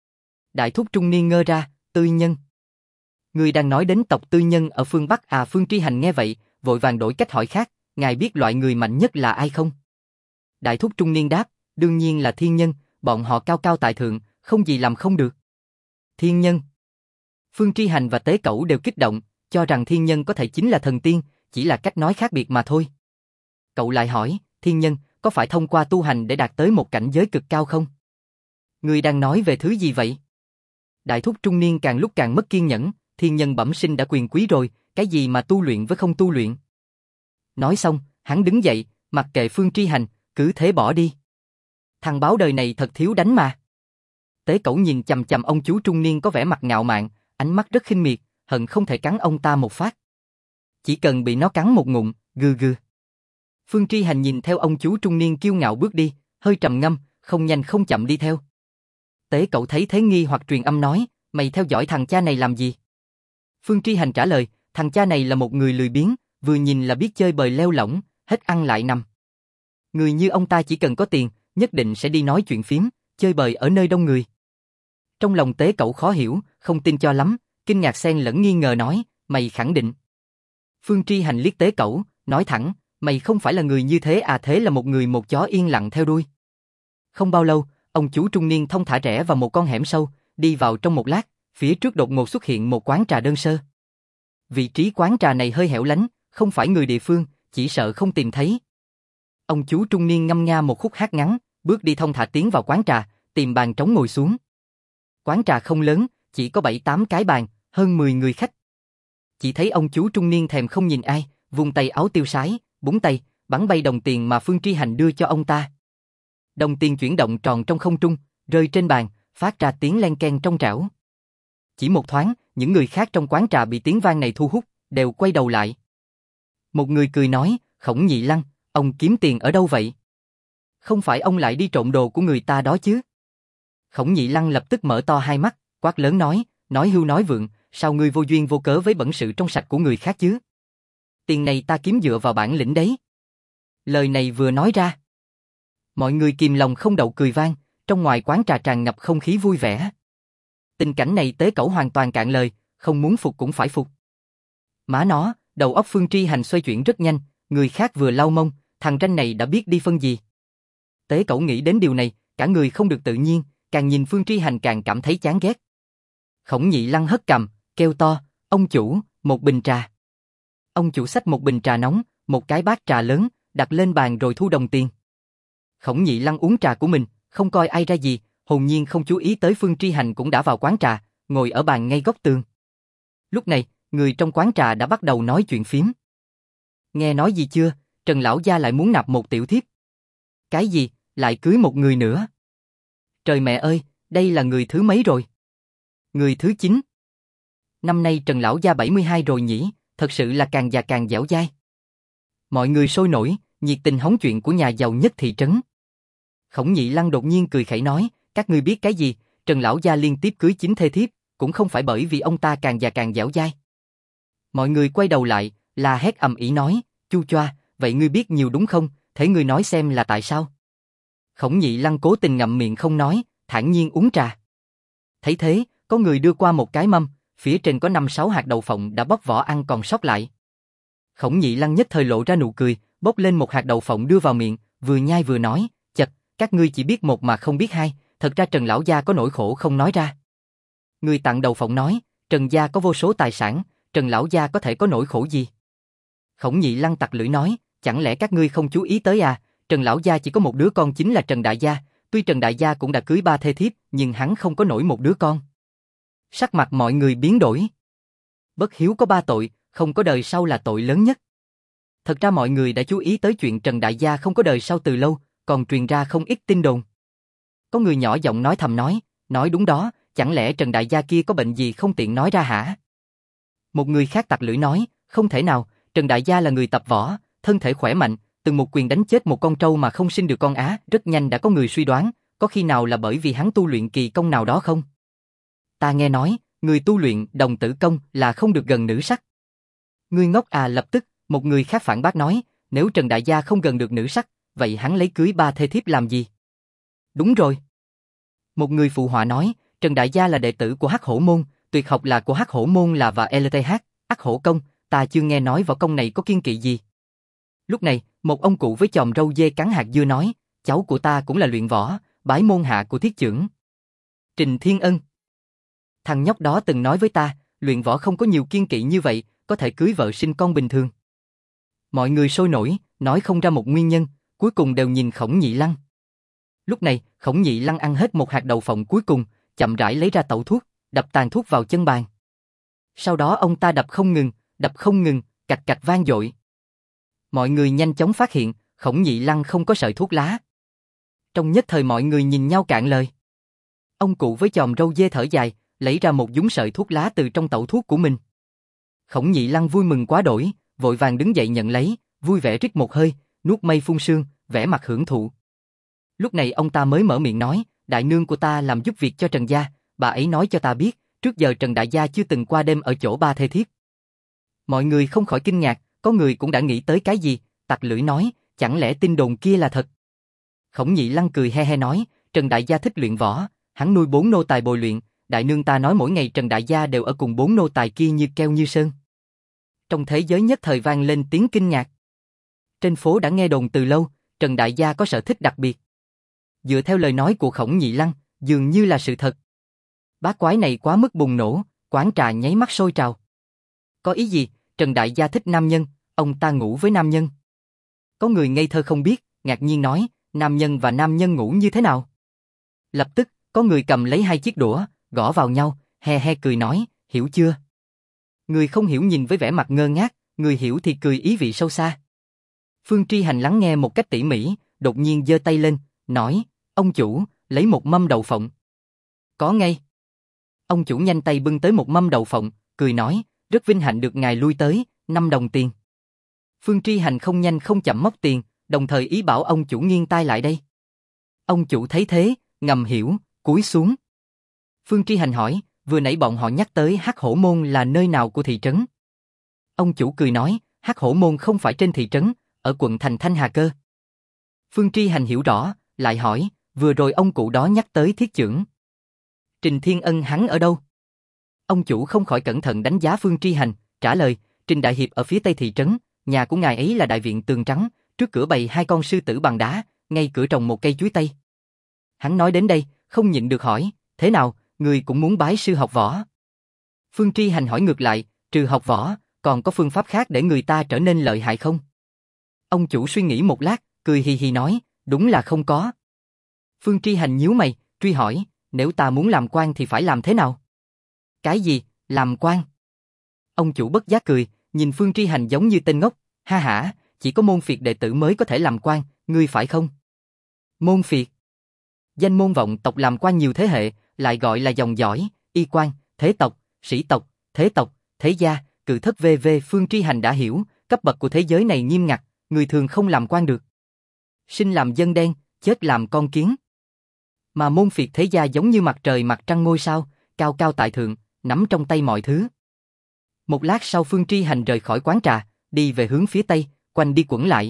Đại thúc trung niên ngơ ra, Tư Nhân. Ngươi đang nói đến tộc Tư Nhân ở phương Bắc à? Phương Tri Hành nghe vậy, vội vàng đổi cách hỏi khác, ngài biết loại người mạnh nhất là ai không? Đại thúc trung niên đáp, đương nhiên là thiên nhân, bọn họ cao cao tại thượng, không gì làm không được. Thiên nhân. Phương Tri Hành và Tế Cẩu đều kích động, cho rằng thiên nhân có thể chính là thần tiên, chỉ là cách nói khác biệt mà thôi. Cậu lại hỏi, thiên nhân, có phải thông qua tu hành để đạt tới một cảnh giới cực cao không? Ngươi đang nói về thứ gì vậy? Đại thúc trung niên càng lúc càng mất kiên nhẫn, thiên nhân bẩm sinh đã quyền quý rồi, cái gì mà tu luyện với không tu luyện? Nói xong, hắn đứng dậy, mặc kệ Phương Tri Hành, cứ thế bỏ đi. Thằng báo đời này thật thiếu đánh mà. Tế Cẩu nhìn chằm chằm ông chú trung niên có vẻ mặt ngạo mạn, ánh mắt rất khinh miệt, hận không thể cắn ông ta một phát. Chỉ cần bị nó cắn một ngụm, gừ gừ. Phương Tri Hành nhìn theo ông chú trung niên kiêu ngạo bước đi, hơi trầm ngâm, không nhanh không chậm đi theo. Tế Cẩu thấy thế nghi hoặc truyền âm nói, mày theo dõi thằng cha này làm gì? Phương Tri Hành trả lời, thằng cha này là một người lười biếng, vừa nhìn là biết chơi bời leo lỏng, hết ăn lại nằm. Người như ông ta chỉ cần có tiền, nhất định sẽ đi nói chuyện phím, chơi bời ở nơi đông người. Trong lòng Tế Cẩu khó hiểu, không tin cho lắm, kinh ngạc xen lẫn nghi ngờ nói, mày khẳng định. Phương Tri Hành liếc Tế Cẩu, nói thẳng, mày không phải là người như thế à? Thế là một người một chó yên lặng theo đuôi. Không bao lâu, ông chú trung niên thông thả rẽ vào một con hẻm sâu, đi vào trong một lát, phía trước đột ngột xuất hiện một quán trà đơn sơ. Vị trí quán trà này hơi hẻo lánh, không phải người địa phương, chỉ sợ không tìm thấy. Ông chú trung niên ngâm nga một khúc hát ngắn, bước đi thông thả tiến vào quán trà, tìm bàn trống ngồi xuống. Quán trà không lớn, chỉ có 7-8 cái bàn, hơn 10 người khách. Chỉ thấy ông chú trung niên thèm không nhìn ai, vung tay áo tiêu sái, búng tay, bắn bay đồng tiền mà Phương Tri Hành đưa cho ông ta. Đồng tiền chuyển động tròn trong không trung, rơi trên bàn, phát ra tiếng len keng trong trẻo. Chỉ một thoáng, những người khác trong quán trà bị tiếng vang này thu hút, đều quay đầu lại. Một người cười nói, Khổng Nhị Lăng, ông kiếm tiền ở đâu vậy? Không phải ông lại đi trộm đồ của người ta đó chứ? Khổng Nhị Lăng lập tức mở to hai mắt, quát lớn nói hưu nói vượng, sao ngươi vô duyên vô cớ với bẩn sự trong sạch của người khác chứ? Tiền này ta kiếm dựa vào bản lĩnh đấy. Lời này vừa nói ra, mọi người kìm lòng không đậu cười vang, trong ngoài quán trà tràn ngập không khí vui vẻ. Tình cảnh này Tế Cẩu hoàn toàn cạn lời, không muốn phục cũng phải phục. Má nó, đầu óc Phương Tri Hành xoay chuyển rất nhanh, người khác vừa lau mông, thằng ranh này đã biết đi phân gì. Tế Cẩu nghĩ đến điều này, cả người không được tự nhiên, càng nhìn Phương Tri Hành càng cảm thấy chán ghét. Khổng Nhị Lăng hất cằm, kêu to, ông chủ, một bình trà. Ông chủ xách một bình trà nóng, một cái bát trà lớn, đặt lên bàn rồi thu đồng tiền. Khổng Nhị Lăng uống trà của mình, không coi ai ra gì, hồn nhiên không chú ý tới Phương Tri Hành cũng đã vào quán trà, ngồi ở bàn ngay góc tường. Lúc này, người trong quán trà đã bắt đầu nói chuyện phím. Nghe nói gì chưa, Trần lão gia lại muốn nạp một tiểu thiếp. Cái gì, lại cưới một người nữa? Trời mẹ ơi, đây là người thứ mấy rồi? Người thứ 9. Năm nay Trần lão gia 72 rồi nhỉ, thật sự là càng già càng dẻo dai. Mọi người sôi nổi, nhiệt tình hóng chuyện của nhà giàu nhất thị trấn. Khổng Nhị Lăng đột nhiên cười khẩy nói, các ngươi biết cái gì, Trần lão gia liên tiếp cưới 9 thê thiếp, cũng không phải bởi vì ông ta càng già càng dẻo dai. Mọi người quay đầu lại, la hét ầm ĩ nói, Chu Choa, vậy ngươi biết nhiều đúng không, thế ngươi nói xem là tại sao? Khổng Nhị Lăng cố tình ngậm miệng không nói, thản nhiên uống trà. Thấy thế, có người đưa qua một cái mâm, phía trên có 5-6 hạt đậu phộng đã bóc vỏ ăn còn sót lại. Khổng Nhị Lăng nhất thời lộ ra nụ cười, bóc lên một hạt đậu phộng đưa vào miệng, vừa nhai vừa nói, chật, các ngươi chỉ biết một mà không biết hai, thật ra Trần lão gia có nỗi khổ không nói ra. Người tặng đậu phộng nói, Trần gia có vô số tài sản, Trần lão gia có thể có nỗi khổ gì? Khổng Nhị Lăng tặc lưỡi nói, chẳng lẽ các ngươi không chú ý tới à, Trần lão gia chỉ có một đứa con chính là Trần đại gia, tuy Trần đại gia cũng đã cưới 3 thê thiếp, nhưng hắn không có nổi một đứa con. Sắc mặt mọi người biến đổi. Bất hiếu có 3 tội, không có đời sau là tội lớn nhất. Thật ra mọi người đã chú ý tới chuyện Trần đại gia không có đời sau từ lâu, còn truyền ra không ít tin đồn. Có người nhỏ giọng nói thầm nói đúng đó, chẳng lẽ Trần đại gia kia có bệnh gì không tiện nói ra hả? Một người khác tặc lưỡi nói, không thể nào, Trần đại gia là người tập võ, thân thể khỏe mạnh, từng một quyền đánh chết một con trâu mà không sinh được con á, rất nhanh đã có người suy đoán, có khi nào là bởi vì hắn tu luyện kỳ công nào đó không? Ta nghe nói, người tu luyện đồng tử công là không được gần nữ sắc. Ngươi ngốc à, lập tức, một người khác phản bác nói, nếu Trần đại gia không gần được nữ sắc, vậy hắn lấy cưới 3 thê thiếp làm gì? Đúng rồi. Một người phụ họa nói, Trần đại gia là đệ tử của Hắc Hổ môn, tuyệt học là của Hắc Hổ môn là và LTH, Hắc Hổ công, ta chưa nghe nói võ công này có kiêng kỵ gì. Lúc này, một ông cụ với chòm râu dê cắn hạt dưa nói, cháu của ta cũng là luyện võ, bái môn hạ của thiết chưởng Trình Thiên Ân. Thằng nhóc đó từng nói với ta, luyện võ không có nhiều kiêng kỵ như vậy, có thể cưới vợ sinh con bình thường. Mọi người sôi nổi, nói không ra một nguyên nhân, cuối cùng đều nhìn Khổng Nhị Lăng. Lúc này, Khổng Nhị Lăng ăn hết một hạt đậu phộng cuối cùng, chậm rãi lấy ra tẩu thuốc, đập tàn thuốc vào chân bàn. Sau đó ông ta đập không ngừng, cạch cạch vang dội. Mọi người nhanh chóng phát hiện, Khổng Nhị Lăng không có sợi thuốc lá. Trong nhất thời mọi người nhìn nhau cạn lời. Ông cụ với chòm râu dê thở dài, lấy ra một dúng sợi thuốc lá từ trong tẩu thuốc của mình. Khổng Nhị Lăng vui mừng quá đỗi, vội vàng đứng dậy nhận lấy, vui vẻ rít một hơi, nuốt mây phun sương, vẻ mặt hưởng thụ. Lúc này ông ta mới mở miệng nói, đại nương của ta làm giúp việc cho Trần gia, bà ấy nói cho ta biết, trước giờ Trần đại gia chưa từng qua đêm ở chỗ 3 thê thiếp. Mọi người không khỏi kinh ngạc, có người cũng đã nghĩ tới cái gì, tặc lưỡi nói, chẳng lẽ tin đồn kia là thật? Khổng Nhị Lăng cười he he nói, Trần đại gia thích luyện võ, hắn nuôi 4 nô tài bồi luyện, đại nương ta nói mỗi ngày Trần đại gia đều ở cùng 4 nô tài kia như keo như sơn. Trong thế giới nhất thời vang lên tiếng kinh ngạc. Trên phố đã nghe đồn từ lâu, Trần đại gia có sở thích đặc biệt. Dựa theo lời nói của Khổng Nhị Lăng, dường như là sự thật. Bát quái này quá mức bùng nổ, quán trà nháy mắt sôi trào. Có ý gì? Trần đại gia thích nam nhân, ông ta ngủ với nam nhân. Có người ngây thơ không biết, ngạc nhiên nói, nam nhân và nam nhân ngủ như thế nào? Lập tức, có người cầm lấy 2 chiếc đũa, gõ vào nhau, he he cười nói, hiểu chưa? Người không hiểu nhìn với vẻ mặt ngơ ngác, người hiểu thì cười ý vị sâu xa. Phương Tri Hành lắng nghe một cách tỉ mỉ, đột nhiên giơ tay lên, nói, ông chủ, lấy một mâm đậu phộng. Có ngay. Ông chủ nhanh tay bưng tới một mâm đậu phộng, cười nói, rất vinh hạnh được ngài lui tới, 5 đồng tiền. Phương Tri Hành không nhanh không chậm móc tiền, đồng thời ý bảo ông chủ nghiêng tai lại đây. Ông chủ thấy thế, ngầm hiểu, cúi xuống. Phương Tri Hành hỏi, vừa nãy bọn họ nhắc tới Hắc Hổ môn là nơi nào của thị trấn? Ông chủ cười nói, Hắc Hổ môn không phải trên thị trấn, ở quận thành Thanh Hà cơ. Phương Tri Hành hiểu rõ, lại hỏi, vừa rồi ông cụ đó nhắc tới thiết chưởng Trình Thiên Ân hắn ở đâu? Ông chủ không khỏi cẩn thận đánh giá Phương Tri Hành, trả lời, Trình đại hiệp ở phía tây thị trấn, nhà của ngài ấy là đại viện tường trắng, trước cửa bày 2 con sư tử bằng đá, ngay cửa trồng một cây chuối tây. Hắn nói đến đây, không nhịn được hỏi, thế nào, người cũng muốn bái sư học võ? Phương Tri Hành hỏi ngược lại, trừ học võ, còn có phương pháp khác để người ta trở nên lợi hại không? Ông chủ suy nghĩ một lát, cười hì hì nói, đúng là không có. Phương Tri Hành nhíu mày, truy hỏi, nếu ta muốn làm quan thì phải làm thế nào? Cái gì, làm quan? Ông chủ bất giác cười, nhìn Phương Tri Hành giống như tên ngốc, ha hả, chỉ có môn phiệt đệ tử mới có thể làm quan, ngươi phải không? Môn phiệt. Danh môn vọng tộc làm quan nhiều thế hệ, lại gọi là dòng dõi, y quan, thế tộc, sĩ tộc, thế gia, cự thất v.v. Phương Tri Hành đã hiểu, cấp bậc của thế giới này nghiêm ngặt, người thường không làm quan được. Sinh làm dân đen, chết làm con kiến. Mà môn phiệt thế gia giống như mặt trời mặt trăng ngôi sao, cao cao tại thượng, nắm trong tay mọi thứ. Một lát sau Phương Tri Hành rời khỏi quán trà, đi về hướng phía tây, quanh đi quẩn lại.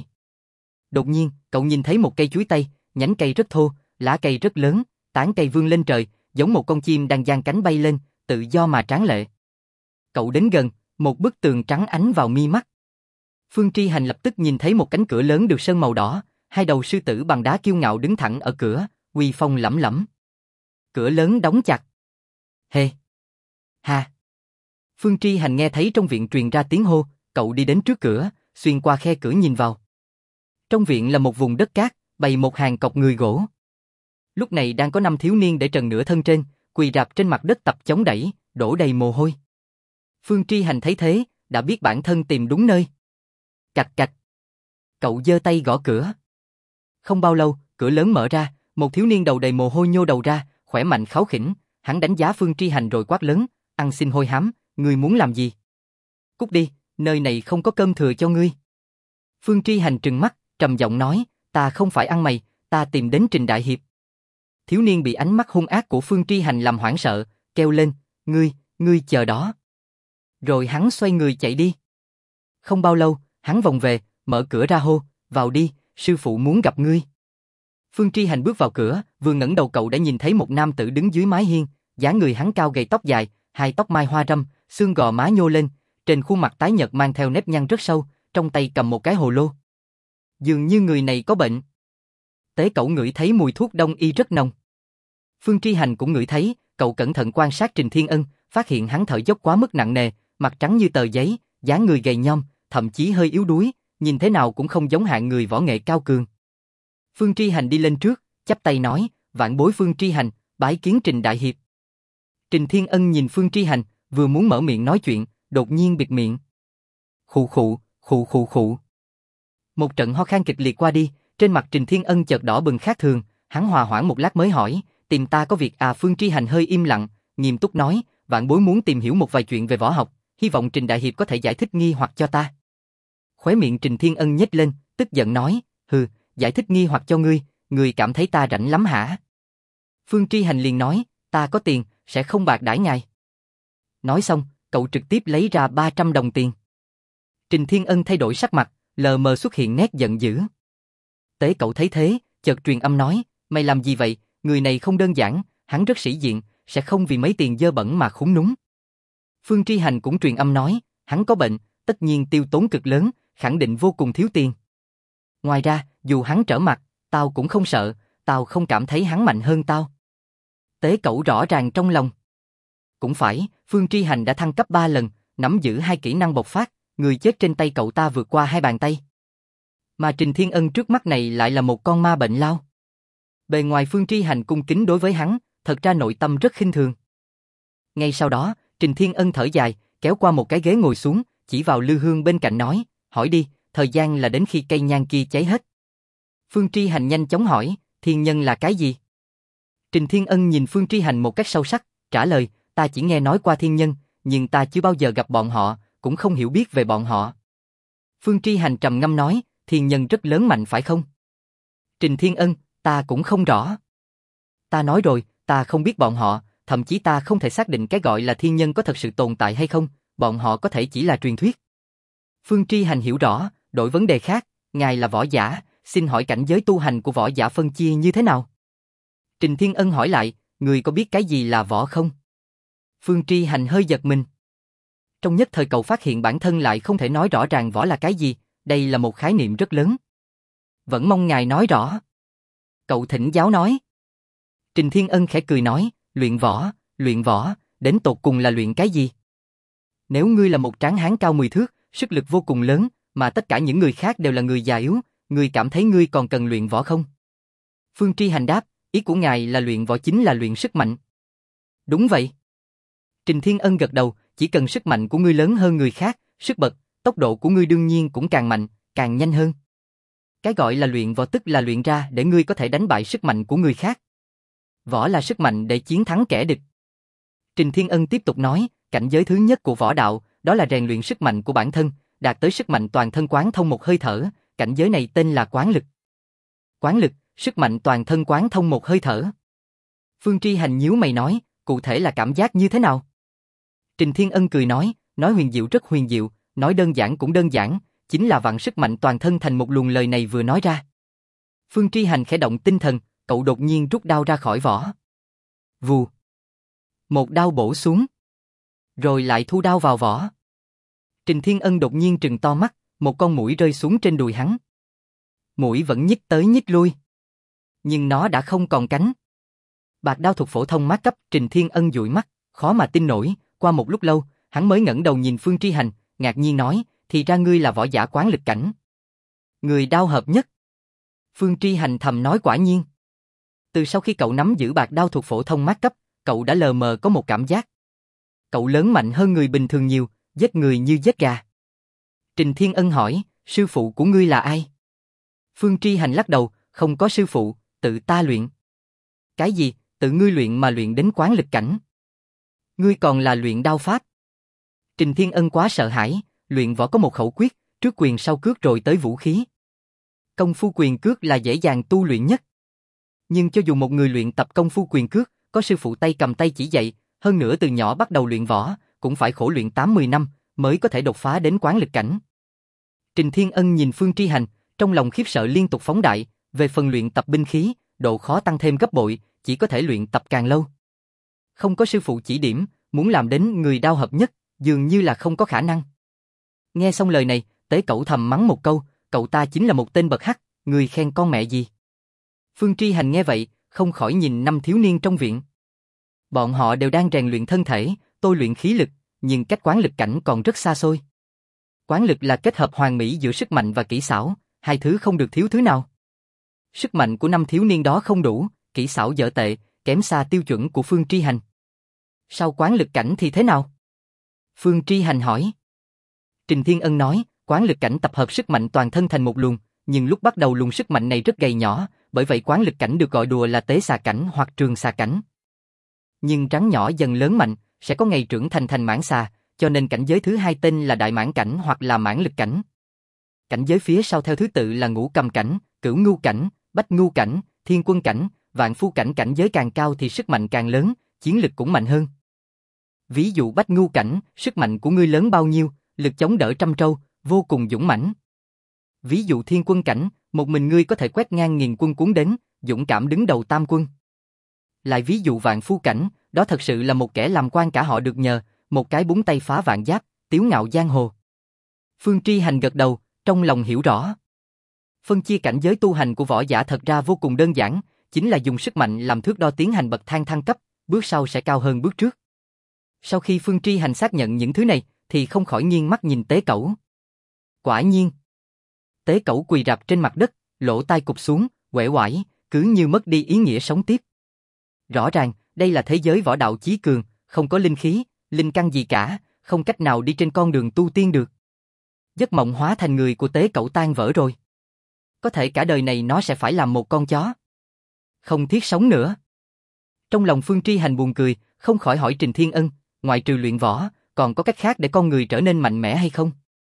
Đột nhiên, cậu nhìn thấy một cây chuối tây, nhánh cây rất thô, lá cây rất lớn, tán cây vươn lên trời, giống một con chim đang giang cánh bay lên, tự do mà tráng lệ. Cậu đến gần, một bức tường trắng ánh vào mi mắt. Phương Tri Hành lập tức nhìn thấy một cánh cửa lớn được sơn màu đỏ, hai đầu sư tử bằng đá kiêu ngạo đứng thẳng ở cửa, uy phong lẫm lẫm. Cửa lớn đóng chặt. Hê! Ha! Phương Tri Hành nghe thấy trong viện truyền ra tiếng hô, cậu đi đến trước cửa, xuyên qua khe cửa nhìn vào. Trong viện là một vùng đất cát, bày một hàng cọc người gỗ. Lúc này đang có 5 thiếu niên để trần nửa thân trên, quỳ rạp trên mặt đất tập chống đẩy, đổ đầy mồ hôi. Phương Tri Hành thấy thế, đã biết bản thân tìm đúng nơi. Cạch cạch. Cậu giơ tay gõ cửa. Không bao lâu, cửa lớn mở ra, một thiếu niên đầu đầy mồ hôi nhô đầu ra, khỏe mạnh kháu khỉnh, hắn đánh giá Phương Tri Hành rồi quát lớn, ăn xin hôi hám, ngươi muốn làm gì? Cút đi, nơi này không có cơm thừa cho ngươi. Phương Tri Hành trừng mắt, trầm giọng nói, ta không phải ăn mày, ta tìm đến Trình Đại Hiệp. Thiếu niên bị ánh mắt hung ác của Phương Tri Hành làm hoảng sợ, kêu lên, ngươi chờ đó. Rồi hắn xoay người chạy đi. Không bao lâu, hắn vòng về, mở cửa ra hô, vào đi, sư phụ muốn gặp ngươi. Phương Tri Hành bước vào cửa, vừa ngẩng đầu cậu đã nhìn thấy một nam tử đứng dưới mái hiên, dáng người hắn cao gầy tóc dài, hai tóc mai hoa râm, xương gò má nhô lên, trên khuôn mặt tái nhợt mang theo nếp nhăn rất sâu, trong tay cầm một cái hồ lô. Dường như người này có bệnh. Tế Cẩu ngửi thấy mùi thuốc đông y rất nồng. Phương Tri Hành cũng ngửi thấy, cậu cẩn thận quan sát Trình Thiên Ân, phát hiện hắn thở dốc quá mức nặng nề, mặt trắng như tờ giấy, dáng người gầy nhom, thậm chí hơi yếu đuối, nhìn thế nào cũng không giống hạng người võ nghệ cao cường. Phương Tri Hành đi lên trước, chắp tay nói, vạn bối Phương Tri Hành, bái kiến Trình Đại Hiệp. Trình Thiên Ân nhìn Phương Tri Hành, vừa muốn mở miệng nói chuyện, đột nhiên bịt miệng. Khụ khụ, khụ khụ khụ. Một trận ho khan kịch liệt qua đi, trên mặt Trình Thiên Ân chợt đỏ bừng khác thường, hắn hòa hoãn một lát mới hỏi, tìm ta có việc à? Phương Tri Hành hơi im lặng, nghiêm túc nói, vạn bối muốn tìm hiểu một vài chuyện về võ học, hy vọng Trình Đại Hiệp có thể giải thích nghi hoặc cho ta. Khóe miệng Trình Thiên Ân nhếch lên, tức giận nói, hừ, giải thích nghi hoặc cho ngươi cảm thấy ta rảnh lắm hả? Phương Tri Hành liền nói, ta có tiền, sẽ không bạc đãi ngài. Nói xong, cậu trực tiếp lấy ra 300 đồng tiền. Trình Thiên Ân thay đổi sắc mặt, lờ mờ xuất hiện nét giận dữ. Tế Cậu thấy thế, chợt truyền âm nói, mày làm gì vậy, người này không đơn giản, hắn rất sĩ diện, sẽ không vì mấy tiền dơ bẩn mà khúm núm. Phương Tri Hành cũng truyền âm nói, hắn có bệnh, tất nhiên tiêu tốn cực lớn, khẳng định vô cùng thiếu tiền. Ngoài ra, dù hắn trở mặt, tao cũng không sợ, tao không cảm thấy hắn mạnh hơn tao. Tế Cẩu rõ ràng trong lòng. Cũng phải, Phương Tri Hành đã thăng cấp 3 lần, nắm giữ 2 kỹ năng bộc phát, người chết trên tay cậu ta vượt qua 2 bàn tay. Mà Trình Thiên Ân trước mắt này lại là một con ma bệnh lao. Bề ngoài Phương Tri Hành cung kính đối với hắn, thật ra nội tâm rất khinh thường. Ngay sau đó, Trình Thiên Ân thở dài, kéo qua một cái ghế ngồi xuống, chỉ vào lư hương bên cạnh nói, hỏi đi, thời gian là đến khi cây nhang kia cháy hết. Phương Tri Hành nhanh chóng hỏi, thiên nhân là cái gì? Trình Thiên Ân nhìn Phương Tri Hành một cách sâu sắc, trả lời, ta chỉ nghe nói qua thiên nhân, nhưng ta chưa bao giờ gặp bọn họ, cũng không hiểu biết về bọn họ. Phương Tri Hành trầm ngâm nói, thiên nhân rất lớn mạnh phải không? Trình Thiên Ân, ta cũng không rõ. Ta nói rồi, ta không biết bọn họ, thậm chí ta không thể xác định cái gọi là thiên nhân có thật sự tồn tại hay không, bọn họ có thể chỉ là truyền thuyết. Phương Tri Hành hiểu rõ, đổi vấn đề khác, ngài là võ giả, xin hỏi cảnh giới tu hành của võ giả phân chia như thế nào? Trình Thiên Ân hỏi lại, người có biết cái gì là võ không? Phương Tri Hành hơi giật mình. Trong nhất thời cậu phát hiện bản thân lại không thể nói rõ ràng võ là cái gì, đây là một khái niệm rất lớn. Vẫn mong ngài nói rõ. Cậu thỉnh giáo nói. Trình Thiên Ân khẽ cười nói, luyện võ, đến tột cùng là luyện cái gì? Nếu ngươi là một tráng hán cao 10 thước, sức lực vô cùng lớn, mà tất cả những người khác đều là người già yếu, ngươi cảm thấy ngươi còn cần luyện võ không? Phương Tri Hành đáp, ý của ngài là luyện võ chính là luyện sức mạnh. Đúng vậy. Trình Thiên Ân gật đầu, chỉ cần sức mạnh của ngươi lớn hơn người khác, sức bật, tốc độ của ngươi đương nhiên cũng càng mạnh, càng nhanh hơn. Cái gọi là luyện võ tức là luyện ra để ngươi có thể đánh bại sức mạnh của người khác. Võ là sức mạnh để chiến thắng kẻ địch. Trình Thiên Ân tiếp tục nói, cảnh giới thứ nhất của võ đạo, đó là rèn luyện sức mạnh của bản thân, đạt tới sức mạnh toàn thân quán thông một hơi thở, cảnh giới này tên là quán lực. Quán lực, sức mạnh toàn thân quán thông một hơi thở. Phương Tri Hành nhíu mày nói, cụ thể là cảm giác như thế nào? Trình Thiên Ân cười nói huyền diệu rất huyền diệu, nói đơn giản cũng đơn giản, chính là vạn sức mạnh toàn thân thành một luồng. Lời này vừa nói ra, Phương Tri Hành khẽ động tinh thần, cậu đột nhiên rút đao ra khỏi vỏ. Vù. Một đao bổ xuống, rồi lại thu đao vào vỏ. Trình Thiên Ân đột nhiên trừng to mắt, một con muỗi rơi xuống trên đùi hắn. Muỗi vẫn nhích tới nhích lui, nhưng nó đã không còn cánh. Bạc đao thuộc phổ thông mát cấp. Trình Thiên Ân dụi mắt, khó mà tin nổi. Qua một lúc lâu, hắn mới ngẩng đầu nhìn Phương Tri Hành, ngạc nhiên nói, thì ra ngươi là võ giả quán lực cảnh. Người đao hợp nhất. Phương Tri Hành thầm nói quả nhiên. Từ sau khi cậu nắm giữ bạc đao thuộc phổ thông mát cấp, cậu đã lờ mờ có một cảm giác. Cậu lớn mạnh hơn người bình thường nhiều, giết người như giết gà. Trình Thiên Ân hỏi, sư phụ của ngươi là ai? Phương Tri Hành lắc đầu, không có sư phụ, tự ta luyện. Cái gì, tự ngươi luyện mà luyện đến quán lực cảnh? Ngươi còn là luyện đao pháp? Trình Thiên Ân quá sợ hãi, luyện võ có một khẩu quyết, trước quyền sau cước rồi tới vũ khí. Công phu quyền cước là dễ dàng tu luyện nhất. Nhưng cho dù một người luyện tập công phu quyền cước, có sư phụ tay cầm tay chỉ dạy, hơn nữa từ nhỏ bắt đầu luyện võ, cũng phải khổ luyện 8-10 năm, mới có thể đột phá đến quán lực cảnh. Trình Thiên Ân nhìn Phương Tri Hành, trong lòng khiếp sợ liên tục phóng đại, về phần luyện tập binh khí, độ khó tăng thêm gấp bội, chỉ có thể luyện tập càng lâu. Không có sư phụ chỉ điểm, muốn làm đến người đao hợp nhất, dường như là không có khả năng. Nghe xong lời này, Tế Cẩu thầm mắng một câu, cậu ta chính là một tên bật hắc, người khen con mẹ gì. Phương Tri Hành nghe vậy, không khỏi nhìn năm thiếu niên trong viện. Bọn họ đều đang rèn luyện thân thể, tôi luyện khí lực, nhưng cách quán lực cảnh còn rất xa xôi. Quán lực là kết hợp hoàn mỹ giữa sức mạnh và kỹ xảo, hai thứ không được thiếu thứ nào. Sức mạnh của năm thiếu niên đó không đủ, kỹ xảo dở tệ, kém xa tiêu chuẩn của Phương Tri Hành. Sau quán lực cảnh thì thế nào? Phương Tri Hành hỏi. Trình Thiên Ân nói, quán lực cảnh tập hợp sức mạnh toàn thân thành một luồng, nhưng lúc bắt đầu luồng sức mạnh này rất gầy nhỏ, bởi vậy quán lực cảnh được gọi đùa là tế xà cảnh hoặc trường xà cảnh. Nhưng rắn nhỏ dần lớn mạnh, sẽ có ngày trưởng thành mãng xà, cho nên cảnh giới thứ hai tên là đại mãng cảnh hoặc là mãng lực cảnh. Cảnh giới phía sau theo thứ tự là ngũ cầm cảnh, cửu ngưu cảnh, bách ngưu cảnh, thiên quân cảnh, vạn phu cảnh. Cảnh giới càng cao thì sức mạnh càng lớn, chiến lực cũng mạnh hơn. Ví dụ bách ngưu cảnh, sức mạnh của ngươi lớn bao nhiêu, lực chống đỡ trăm trâu, vô cùng dũng mãnh. Ví dụ thiên quân cảnh, một mình ngươi có thể quét ngang nghìn quân cuốn đến, dũng cảm đứng đầu tam quân. Lại ví dụ vạn phu cảnh, đó thật sự là một kẻ làm quan cả họ được nhờ, một cái búng tay phá vạn giáp, tiếu ngạo giang hồ. Phương Tri Hành gật đầu, trong lòng hiểu rõ. Phân chia cảnh giới tu hành của võ giả thật ra vô cùng đơn giản, chính là dùng sức mạnh làm thước đo tiến hành bậc thang thăng cấp, bước sau sẽ cao hơn bước trước. Sau khi Phương Tri Hành xác nhận những thứ này, thì không khỏi nghiêng mắt nhìn Tế Cẩu. Quả nhiên. Tế Cẩu quỳ rạp trên mặt đất, lỗ tai cụp xuống, uể oải, cứ như mất đi ý nghĩa sống tiếp. Rõ ràng, đây là thế giới võ đạo chí cường, không có linh khí, linh căn gì cả, không cách nào đi trên con đường tu tiên được. Giấc mộng hóa thành người của Tế Cẩu tan vỡ rồi. Có thể cả đời này nó sẽ phải làm một con chó. Không thiết sống nữa. Trong lòng Phương Tri Hành buồn cười, không khỏi hỏi Trình Thiên Ân, ngoại trừ luyện võ, còn có cách khác để con người trở nên mạnh mẽ hay không?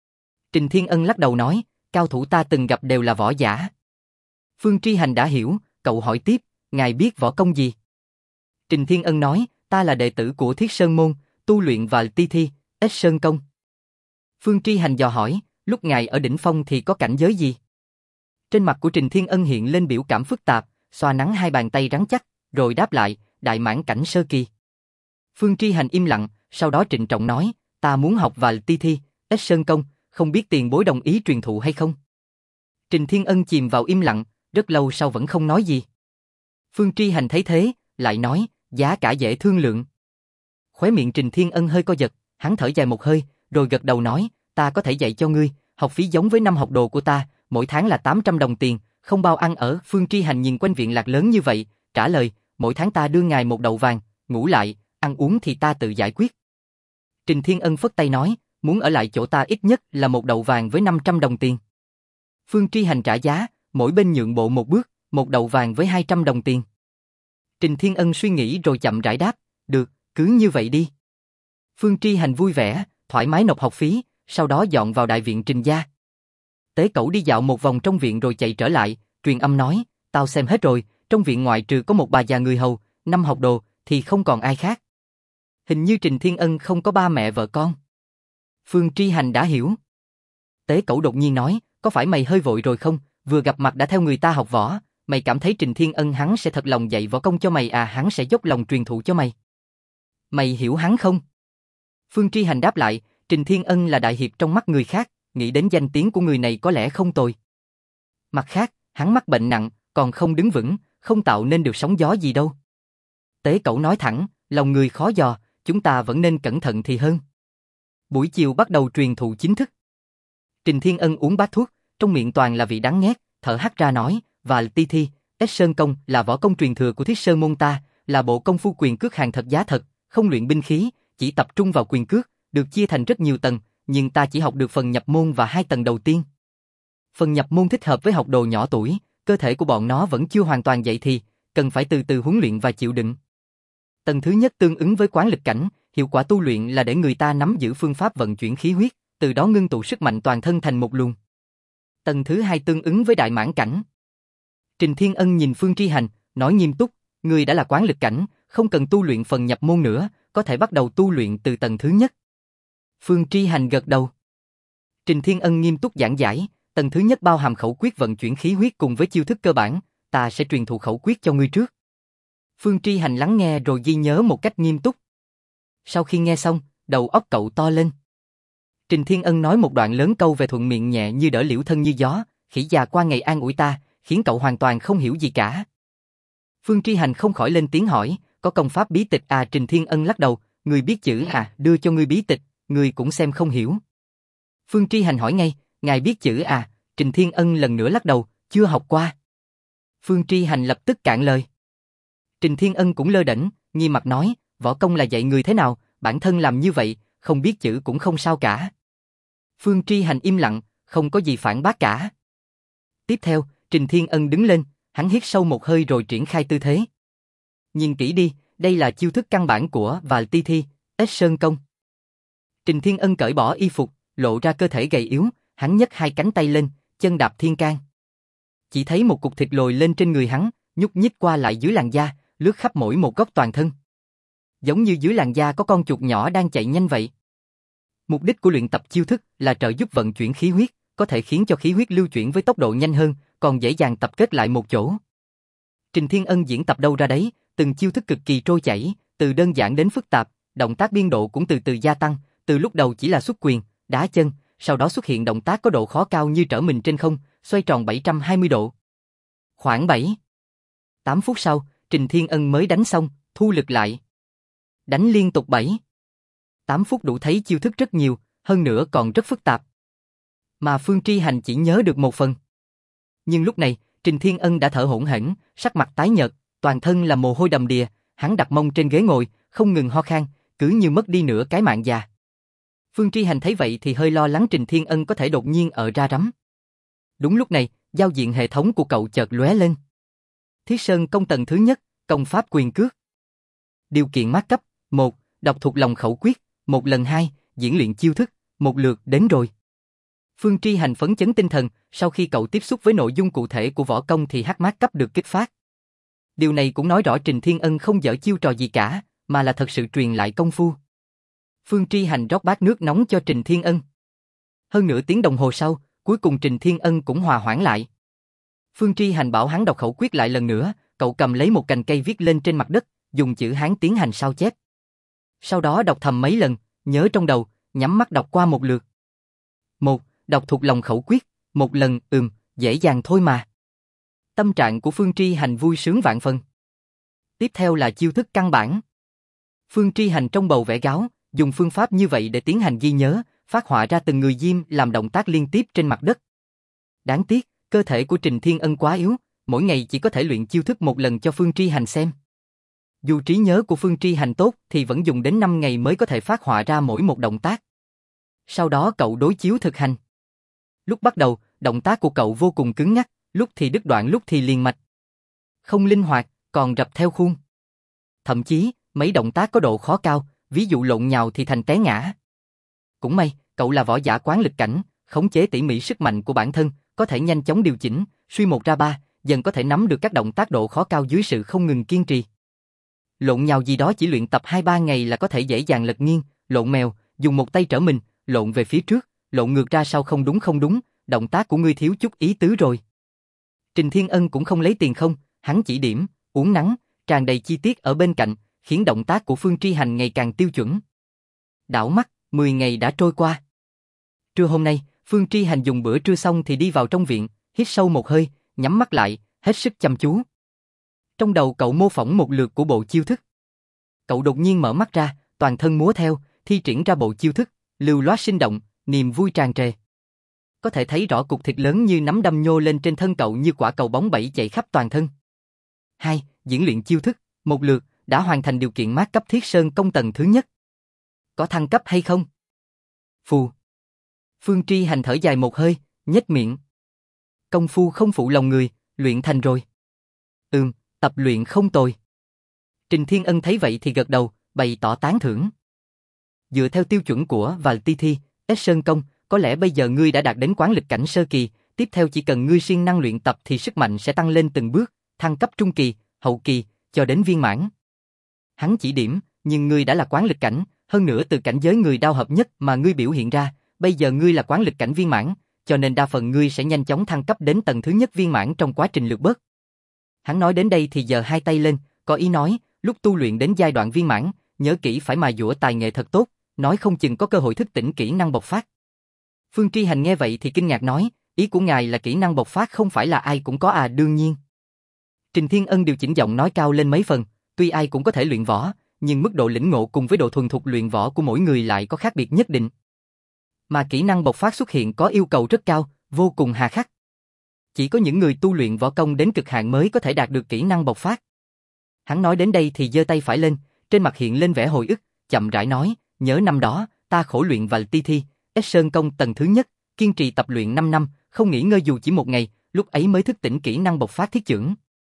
Trình Thiên Ân lắc đầu nói, cao thủ ta từng gặp đều là võ giả. Phương Tri Hành đã hiểu, cậu hỏi tiếp, ngài biết võ công gì? Trình Thiên Ân nói, ta là đệ tử của Thiết Sơn Môn, tu luyện và ti thi, Ích Sơn Công. Phương Tri Hành dò hỏi, lúc ngài ở đỉnh phong thì có cảnh giới gì? Trên mặt của Trình Thiên Ân hiện lên biểu cảm phức tạp, xoa nắn hai bàn tay rắn chắc, rồi đáp lại, đại mãng cảnh sơ kỳ. Phương Tri Hành im lặng, sau đó trịnh trọng nói, ta muốn học và ti thi, Ích Sơn Công, không biết tiền bối đồng ý truyền thụ hay không? Trình Thiên Ân chìm vào im lặng, rất lâu sau vẫn không nói gì. Phương Tri Hành thấy thế, lại nói, giá cả dễ thương lượng. Khóe miệng Trình Thiên Ân hơi co giật, hắn thở dài một hơi, rồi gật đầu nói, ta có thể dạy cho ngươi, học phí giống với năm học đồ của ta, mỗi tháng là 800 đồng tiền, không bao ăn ở. Phương Tri Hành nhìn quanh viện lạc lớn như vậy, trả lời, mỗi tháng ta đưa ngài một đậu vàng, ngủ lại, ăn uống thì ta tự giải quyết. Trình Thiên Ân phất tay nói, muốn ở lại chỗ ta ít nhất là một đậu vàng với 500 đồng tiền. Phương Tri Hành trả giá, mỗi bên nhượng bộ một bước, một đậu vàng với 200 đồng tiền. Trình Thiên Ân suy nghĩ rồi chậm rãi đáp, được, cứ như vậy đi. Phương Tri Hành vui vẻ, thoải mái nộp học phí, sau đó dọn vào đại viện Trình gia. Tế Cẩu đi dạo một vòng trong viện rồi chạy trở lại, truyền âm nói, tao xem hết rồi, trong viện ngoại trừ có một bà già người hầu, 5 học đồ, thì không còn ai khác. Hình như Trình Thiên Ân không có ba mẹ vợ con. Phương Tri Hành đã hiểu. Tế Cẩu đột nhiên nói, có phải mày hơi vội rồi không, vừa gặp mặt đã theo người ta học võ, mày cảm thấy Trình Thiên Ân hắn sẽ thật lòng dạy võ công cho mày à, hắn sẽ dốc lòng truyền thụ cho mày. Mày hiểu hắn không? Phương Tri Hành đáp lại, Trình Thiên Ân là đại hiệp trong mắt người khác, nghĩ đến danh tiếng của người này có lẽ không tồi. Mặt khác, hắn mắc bệnh nặng, còn không đứng vững, không tạo nên được sóng gió gì đâu. Tế Cẩu nói thẳng, lòng người khó dò, chúng ta vẫn nên cẩn thận thì hơn. Buổi chiều bắt đầu truyền thụ chính thức. Trình Thiên Ân uống bát thuốc, trong miệng toàn là vị đắng nghét, thở hắt ra nói, và ti thi, Ết Sơn Công là võ công truyền thừa của Thiết Sơn môn ta, là bộ công phu quyền cước hàng thật giá thật, không luyện binh khí, chỉ tập trung vào quyền cước, được chia thành rất nhiều tầng, nhưng ta chỉ học được phần nhập môn và 2 tầng đầu tiên. Phần nhập môn thích hợp với học đồ nhỏ tuổi, cơ thể của bọn nó vẫn chưa hoàn toàn dậy thì, cần phải từ từ huấn luyện và chịu đựng. Tầng thứ nhất tương ứng với quán lực cảnh, hiệu quả tu luyện là để người ta nắm giữ phương pháp vận chuyển khí huyết, từ đó ngưng tụ sức mạnh toàn thân thành một luồng. Tầng thứ hai tương ứng với đại mãn cảnh. Trình Thiên Ân nhìn Phương Tri Hành, nói nghiêm túc, người đã là quán lực cảnh, không cần tu luyện phần nhập môn nữa, có thể bắt đầu tu luyện từ tầng thứ nhất. Phương Tri Hành gật đầu. Trình Thiên Ân nghiêm túc giảng giải, tầng thứ nhất bao hàm khẩu quyết vận chuyển khí huyết cùng với chiêu thức cơ bản, ta sẽ truyền thụ khẩu quyết cho ngươi trước. Phương Tri Hành lắng nghe rồi ghi nhớ một cách nghiêm túc. Sau khi nghe xong, đầu óc cậu to lên. Trình Thiên Ân nói một đoạn lớn câu về thuận miệng nhẹ như đỡ liễu thân như gió, khỉ già qua ngày an ủi ta, khiến cậu hoàn toàn không hiểu gì cả. Phương Tri Hành không khỏi lên tiếng hỏi, có công pháp bí tịch à? Trình Thiên Ân lắc đầu, người biết chữ à, đưa cho ngươi bí tịch, ngươi cũng xem không hiểu. Phương Tri Hành hỏi ngay, ngài biết chữ à? Trình Thiên Ân lần nữa lắc đầu, chưa học qua. Phương Tri Hành lập tức cạn lời. Trình Thiên Ân cũng lơ đễnh, nghiêm mặt nói, võ công là dạy người thế nào, bản thân làm như vậy, không biết chữ cũng không sao cả. Phương Tri Hành im lặng, không có gì phản bác cả. Tiếp theo, Trình Thiên Ân đứng lên, hắn hít sâu một hơi rồi triển khai tư thế. Nhìn kỹ đi, đây là chiêu thức căn bản của và ti thi, Ết Sơn Công. Trình Thiên Ân cởi bỏ y phục, lộ ra cơ thể gầy yếu, hắn nhấc 2 cánh tay lên, chân đạp thiên can. Chỉ thấy một cục thịt lồi lên trên người hắn, nhúc nhích qua lại dưới làn da, lướt khắp mỗi một góc toàn thân. Giống như dưới làn da có con chuột nhỏ đang chạy nhanh vậy. Mục đích của luyện tập chiêu thức là trợ giúp vận chuyển khí huyết, có thể khiến cho khí huyết lưu chuyển với tốc độ nhanh hơn, còn dễ dàng tập kết lại một chỗ. Trình Thiên Ân diễn tập đâu ra đấy, từng chiêu thức cực kỳ trôi chảy, từ đơn giản đến phức tạp, động tác biên độ cũng từ từ gia tăng, từ lúc đầu chỉ là xuất quyền, đá chân, sau đó xuất hiện động tác có độ khó cao như trở mình trên không, xoay tròn 720 độ. Khoảng 8 phút sau, Trình Thiên Ân mới đánh xong, thu lực lại. Đánh liên tục 8 phút đủ thấy chiêu thức rất nhiều, hơn nữa còn rất phức tạp. Mà Phương Tri Hành chỉ nhớ được một phần. Nhưng lúc này, Trình Thiên Ân đã thở hổn hển, sắc mặt tái nhợt, toàn thân là mồ hôi đầm đìa, hắn đặt mông trên ghế ngồi, không ngừng ho khan, cứ như mất đi nửa cái mạng già. Phương Tri Hành thấy vậy thì hơi lo lắng Trình Thiên Ân có thể đột nhiên ở ra rắm. Đúng lúc này, giao diện hệ thống của cậu chợt lóe lên. Thiết Sơn Công tầng thứ nhất, công pháp quyền cước. Điều kiện mát cấp, 1, đọc thuộc lòng khẩu quyết, 1 lần 2, diễn luyện chiêu thức, 1 lượt đến rồi. Phương Tri Hành phấn chấn tinh thần, sau khi cậu tiếp xúc với nội dung cụ thể của võ công thì hắc mát cấp được kích phát. Điều này cũng nói rõ Trình Thiên Ân không dở chiêu trò gì cả, mà là thật sự truyền lại công phu. Phương Tri Hành rót bát nước nóng cho Trình Thiên Ân. Hơn nửa tiếng đồng hồ sau, cuối cùng Trình Thiên Ân cũng hòa hoãn lại. Phương Tri Hành bảo hắn đọc khẩu quyết lại lần nữa, cậu cầm lấy một cành cây viết lên trên mặt đất, dùng chữ Hán tiến hành sao chép. Sau đó đọc thầm mấy lần, nhớ trong đầu, nhắm mắt đọc qua một lượt. 1. Đọc thuộc lòng khẩu quyết, 1 lần, dễ dàng thôi mà. Tâm trạng của Phương Tri Hành vui sướng vạn phần. Tiếp theo là chiêu thức căn bản. Phương Tri Hành trong bầu vẽ gáo, dùng phương pháp như vậy để tiến hành ghi nhớ, phát họa ra từng người diêm làm động tác liên tiếp trên mặt đất. Đáng tiếc, cơ thể của Trình Thiên Ân quá yếu, mỗi ngày chỉ có thể luyện chiêu thức 1 lần cho Phương Tri Hành xem. Dù trí nhớ của Phương Tri Hành tốt thì vẫn dùng đến 5 ngày mới có thể phát họa ra mỗi một động tác. Sau đó cậu đối chiếu thực hành. Lúc bắt đầu, động tác của cậu vô cùng cứng ngắc, lúc thì đứt đoạn lúc thì liền mạch. Không linh hoạt, còn rập theo khuôn. Thậm chí, mấy động tác có độ khó cao, ví dụ lộn nhào thì thành té ngã. Cũng may, cậu là võ giả quán lực cảnh, khống chế tỉ mỉ sức mạnh của bản thân, có thể nhanh chóng điều chỉnh, suy 1 ra 3, dần có thể nắm được các động tác độ khó cao dưới sự không ngừng kiên trì. lộn nhào gì đó chỉ luyện tập 2-3 ngày là có thể dễ dàng lật nghiêng, lộn mèo, dùng một tay trở mình, lộn về phía trước, lộn ngược ra sau không đúng, động tác của ngươi thiếu chút ý tứ rồi. Trình Thiên Ân cũng không lấy tiền không, hắn chỉ điểm, uốn nắn, tràn đầy chi tiết ở bên cạnh, khiến động tác của Phương Tri Hành ngày càng tiêu chuẩn. Đảo mắt, 10 ngày đã trôi qua. Trưa hôm nay, Phương Tri Hành dùng bữa trưa xong thì đi vào trong viện, hít sâu một hơi, nhắm mắt lại, hết sức chăm chú. Trong đầu cậu mô phỏng một lượt của bộ chiêu thức. Cậu đột nhiên mở mắt ra, toàn thân múa theo, thi triển ra bộ chiêu thức, lưu loát sinh động, niềm vui tràn trề. Có thể thấy rõ cục thịt lớn như nắm đâm nhô lên trên thân cậu như quả cầu bóng bẩy chạy khắp toàn thân. 2. Diễn luyện chiêu thức, một lượt, đã hoàn thành điều kiện mát cấp Thiết Sơn Công tầng thứ nhất. Có thăng cấp hay không? Phù. Phương Tri Hành thở dài một hơi, nhếch miệng. Công phu không phụ lòng người, luyện thành rồi. Tập luyện không tồi. Trình Thiên Ân thấy vậy thì gật đầu, bày tỏ tán thưởng. Dựa theo tiêu chuẩn của VTT, Sơn Công, có lẽ bây giờ ngươi đã đạt đến quán lịch cảnh sơ kỳ, tiếp theo chỉ cần ngươi siêng năng luyện tập thì sức mạnh sẽ tăng lên từng bước, thăng cấp trung kỳ, hậu kỳ, cho đến viên mãn. Hắn chỉ điểm, nhưng ngươi đã là quán lịch cảnh, hơn nữa từ cảnh giới người đao hợp nhất mà ngươi biểu hiện ra, bây giờ ngươi là quán lịch cảnh viên mãn, cho nên đa phần ngươi sẽ nhanh chóng thăng cấp đến tầng thứ nhất viên mãn trong quá trình lược bớt. Hắn nói đến đây thì giơ hai tay lên, có ý nói, lúc tu luyện đến giai đoạn viên mãn, nhớ kỹ phải mài dũa tài nghệ thật tốt, nói không chừng có cơ hội thức tỉnh kỹ năng bộc phát. Phương Tri Hành nghe vậy thì kinh ngạc nói, ý của ngài là kỹ năng bộc phát không phải là ai cũng có à? Đương nhiên. Trình Thiên Ân điều chỉnh giọng nói cao lên mấy phần, tuy ai cũng có thể luyện võ, nhưng mức độ lĩnh ngộ cùng với độ thuần thục luyện võ của mỗi người lại có khác biệt nhất định. Mà kỹ năng bộc phát xuất hiện có yêu cầu rất cao, vô cùng hà khắc. Chỉ có những người tu luyện võ công đến cực hạn mới có thể đạt được kỹ năng bộc phát. Hắn nói đến đây thì giơ tay phải lên, trên mặt hiện lên vẻ hồi ức, chậm rãi nói, nhớ năm đó, ta khổ luyện VTT, Sơn Công tầng thứ nhất, kiên trì tập luyện 5 năm, không nghỉ ngơi dù chỉ một ngày, lúc ấy mới thức tỉnh kỹ năng bộc phát thiết chưởng.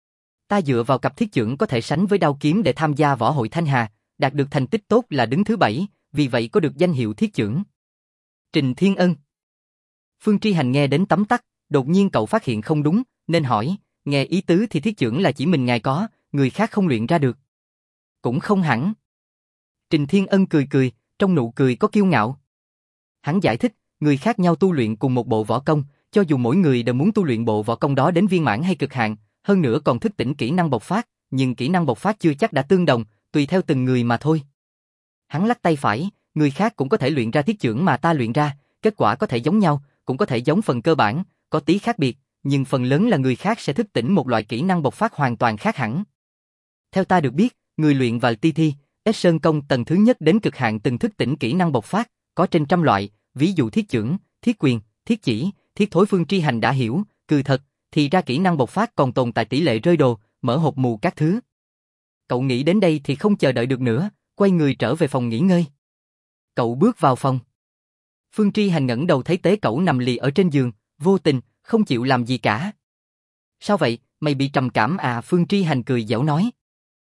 Ta dựa vào cặp thiết chưởng có thể sánh với đao kiếm để tham gia võ hội Thanh Hà, đạt được thành tích tốt là đứng thứ 7, vì vậy có được danh hiệu thiết chưởng. Trình Thiên Ân. Phương Tri Hành nghe đến tấm tắc, đột nhiên cậu phát hiện không đúng, nên hỏi, nghe ý tứ thì thiết chưởng là chỉ mình ngài có, người khác không luyện ra được. Cũng không hẳn. Trình Thiên Ân cười cười, trong nụ cười có kiêu ngạo. Hắn giải thích, người khác nhau tu luyện cùng một bộ võ công, cho dù mỗi người đều muốn tu luyện bộ võ công đó đến viên mãn hay cực hạn, hơn nữa còn thức tỉnh kỹ năng bộc phát, nhưng kỹ năng bộc phát chưa chắc đã tương đồng, tùy theo từng người mà thôi. Hắn lắc tay phải, người khác cũng có thể luyện ra thiết chưởng mà ta luyện ra, kết quả có thể giống nhau, cũng có thể giống phần cơ bản, có tí khác biệt, nhưng phần lớn là người khác sẽ thức tỉnh một loại kỹ năng bộc phát hoàn toàn khác hẳn. Theo ta được biết, người luyện VTT, Sơn Công tầng thứ nhất đến cực hạn từng thức tỉnh kỹ năng bộc phát, có trên trăm loại, ví dụ thiết chưởng, thiết quyền, thiết chỉ, thiết thối. Phương Tri Hành đã hiểu, cười thật, thì ra kỹ năng bộc phát còn tồn tại tỷ lệ rơi đồ, mở hộp mù các thứ. Cậu nghĩ đến đây thì không chờ đợi được nữa, quay người trở về phòng nghỉ ngơi. Cậu bước vào phòng. Phương Tri Hành ngẩng đầu thấy Tế Cẩu nằm lì ở trên giường, vô tình, không chịu làm gì cả. Sao vậy, mày bị trầm cảm à? Phương Tri Hành cười giễu nói.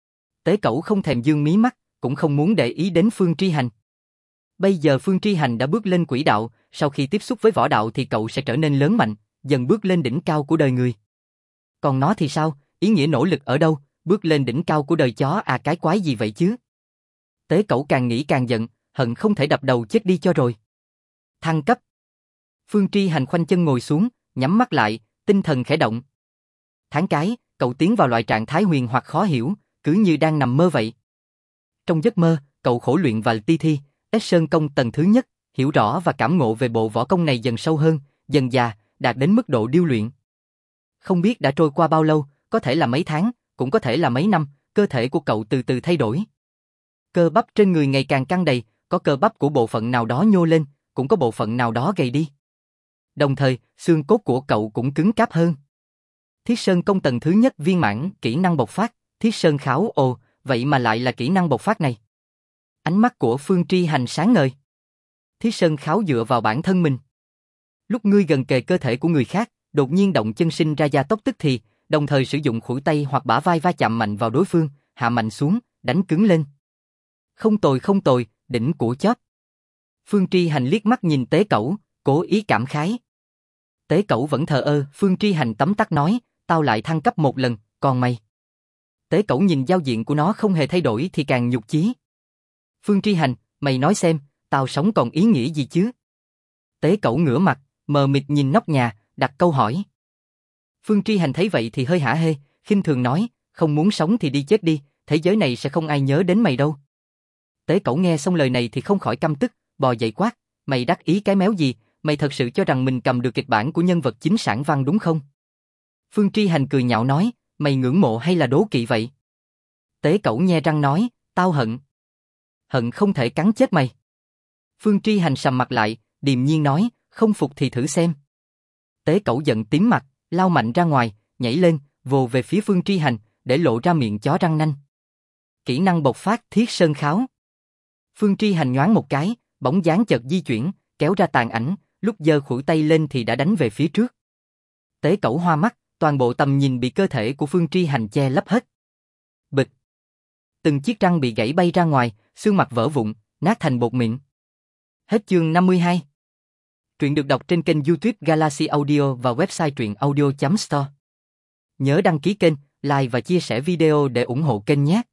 Tế Cẩu không thèm dương mí mắt, cũng không muốn để ý đến Phương Tri Hành. Bây giờ Phương Tri Hành đã bước lên quỹ đạo, sau khi tiếp xúc với võ đạo thì cậu sẽ trở nên lớn mạnh, dần bước lên đỉnh cao của đời người. Còn nó thì sao, ý nghĩa nỗ lực ở đâu, bước lên đỉnh cao của đời chó à? Cái quái gì vậy chứ? Tế Cẩu càng nghĩ càng giận, hận không thể đập đầu chết đi cho rồi. Thăng cấp. Phương Tri Hành khoanh chân ngồi xuống, nhắm mắt lại, tinh thần khẽ động. Thoáng cái, cậu tiến vào loại trạng thái huyền hoặc khó hiểu, cứ như đang nằm mơ vậy. Trong giấc mơ, cậu khổ luyện VTT, Sơn Công tầng thứ nhất, hiểu rõ và cảm ngộ về bộ võ công này dần sâu hơn, dần già, đạt đến mức độ điêu luyện. Không biết đã trôi qua bao lâu, có thể là mấy tháng, cũng có thể là mấy năm, cơ thể của cậu từ từ thay đổi. Cơ bắp trên người ngày càng căng đầy, có cơ bắp của bộ phận nào đó nhô lên, cũng có bộ phận nào đó gầy đi. Đồng thời, xương cốt của cậu cũng cứng cáp hơn. Thiết Sơn Công tầng thứ nhất viên mãn, kỹ năng bộc phát, Thiết Sơn Khảo. Ồ, vậy mà lại là kỹ năng bộc phát này. Ánh mắt của Phương Tri Hành sáng ngời. Thiết Sơn Khảo dựa vào bản thân mình. Lúc ngươi gần kề cơ thể của người khác, đột nhiên động chân sinh ra gia tốc tức thì, đồng thời sử dụng khuỷu tay hoặc bả vai va chạm mạnh vào đối phương, hạ mạnh xuống, đánh cứng lên. Không tồi, đỉnh của chóp. Phương Tri Hành liếc mắt nhìn Tế Cẩu, cố ý cảm khái. Tế Cẩu vẫn thờ ơ. Phương Tri Hành tấm tắc nói, tao lại thăng cấp một lần, còn mày? Tế Cẩu nhìn giao diện của nó không hề thay đổi thì càng nhục chí. Phương Tri Hành, mày nói xem, tao sống còn ý nghĩa gì chứ? Tế Cẩu ngửa mặt, mờ mịt nhìn nóc nhà, đặt câu hỏi. Phương Tri Hành thấy vậy thì hơi hả hê, khinh thường nói, không muốn sống thì đi chết đi, thế giới này sẽ không ai nhớ đến mày đâu. Tế Cẩu nghe xong lời này thì không khỏi căm tức, bò dậy quát, mày đắc ý cái méo gì, mày thật sự cho rằng mình cầm được kịch bản của nhân vật chính sản văn đúng không? Phương Tri Hành cười nhạo nói, mày ngưỡng mộ hay là đố kỵ vậy? Tế Cẩu nhe răng nói, tao hận. Hận không thể cắn chết mày. Phương Tri Hành sầm mặt lại, điềm nhiên nói, không phục thì thử xem. Tế Cẩu giận tím mặt, lao mạnh ra ngoài, nhảy lên, vồ về phía Phương Tri Hành, để lộ ra miệng chó răng nanh. Kỹ năng bộc phát Thiết Sơn Kháo. Phương Tri Hành nhoáng một cái, bóng dáng chợt di chuyển, kéo ra tàn ảnh, lúc giơ khuỷu tay lên thì đã đánh về phía trước. Tế Cẩu hoa mắt, toàn bộ tầm nhìn bị cơ thể của Phương Tri Hành che lấp hết. Bịch. Từng chiếc răng bị gãy bay ra ngoài, xương mặt vỡ vụn, nát thành bột mịn. Hết chương 52. Truyện được đọc trên kênh YouTube Galaxy Audio và website truyệnaudio.store. Nhớ đăng ký kênh, like và chia sẻ video để ủng hộ kênh nhé.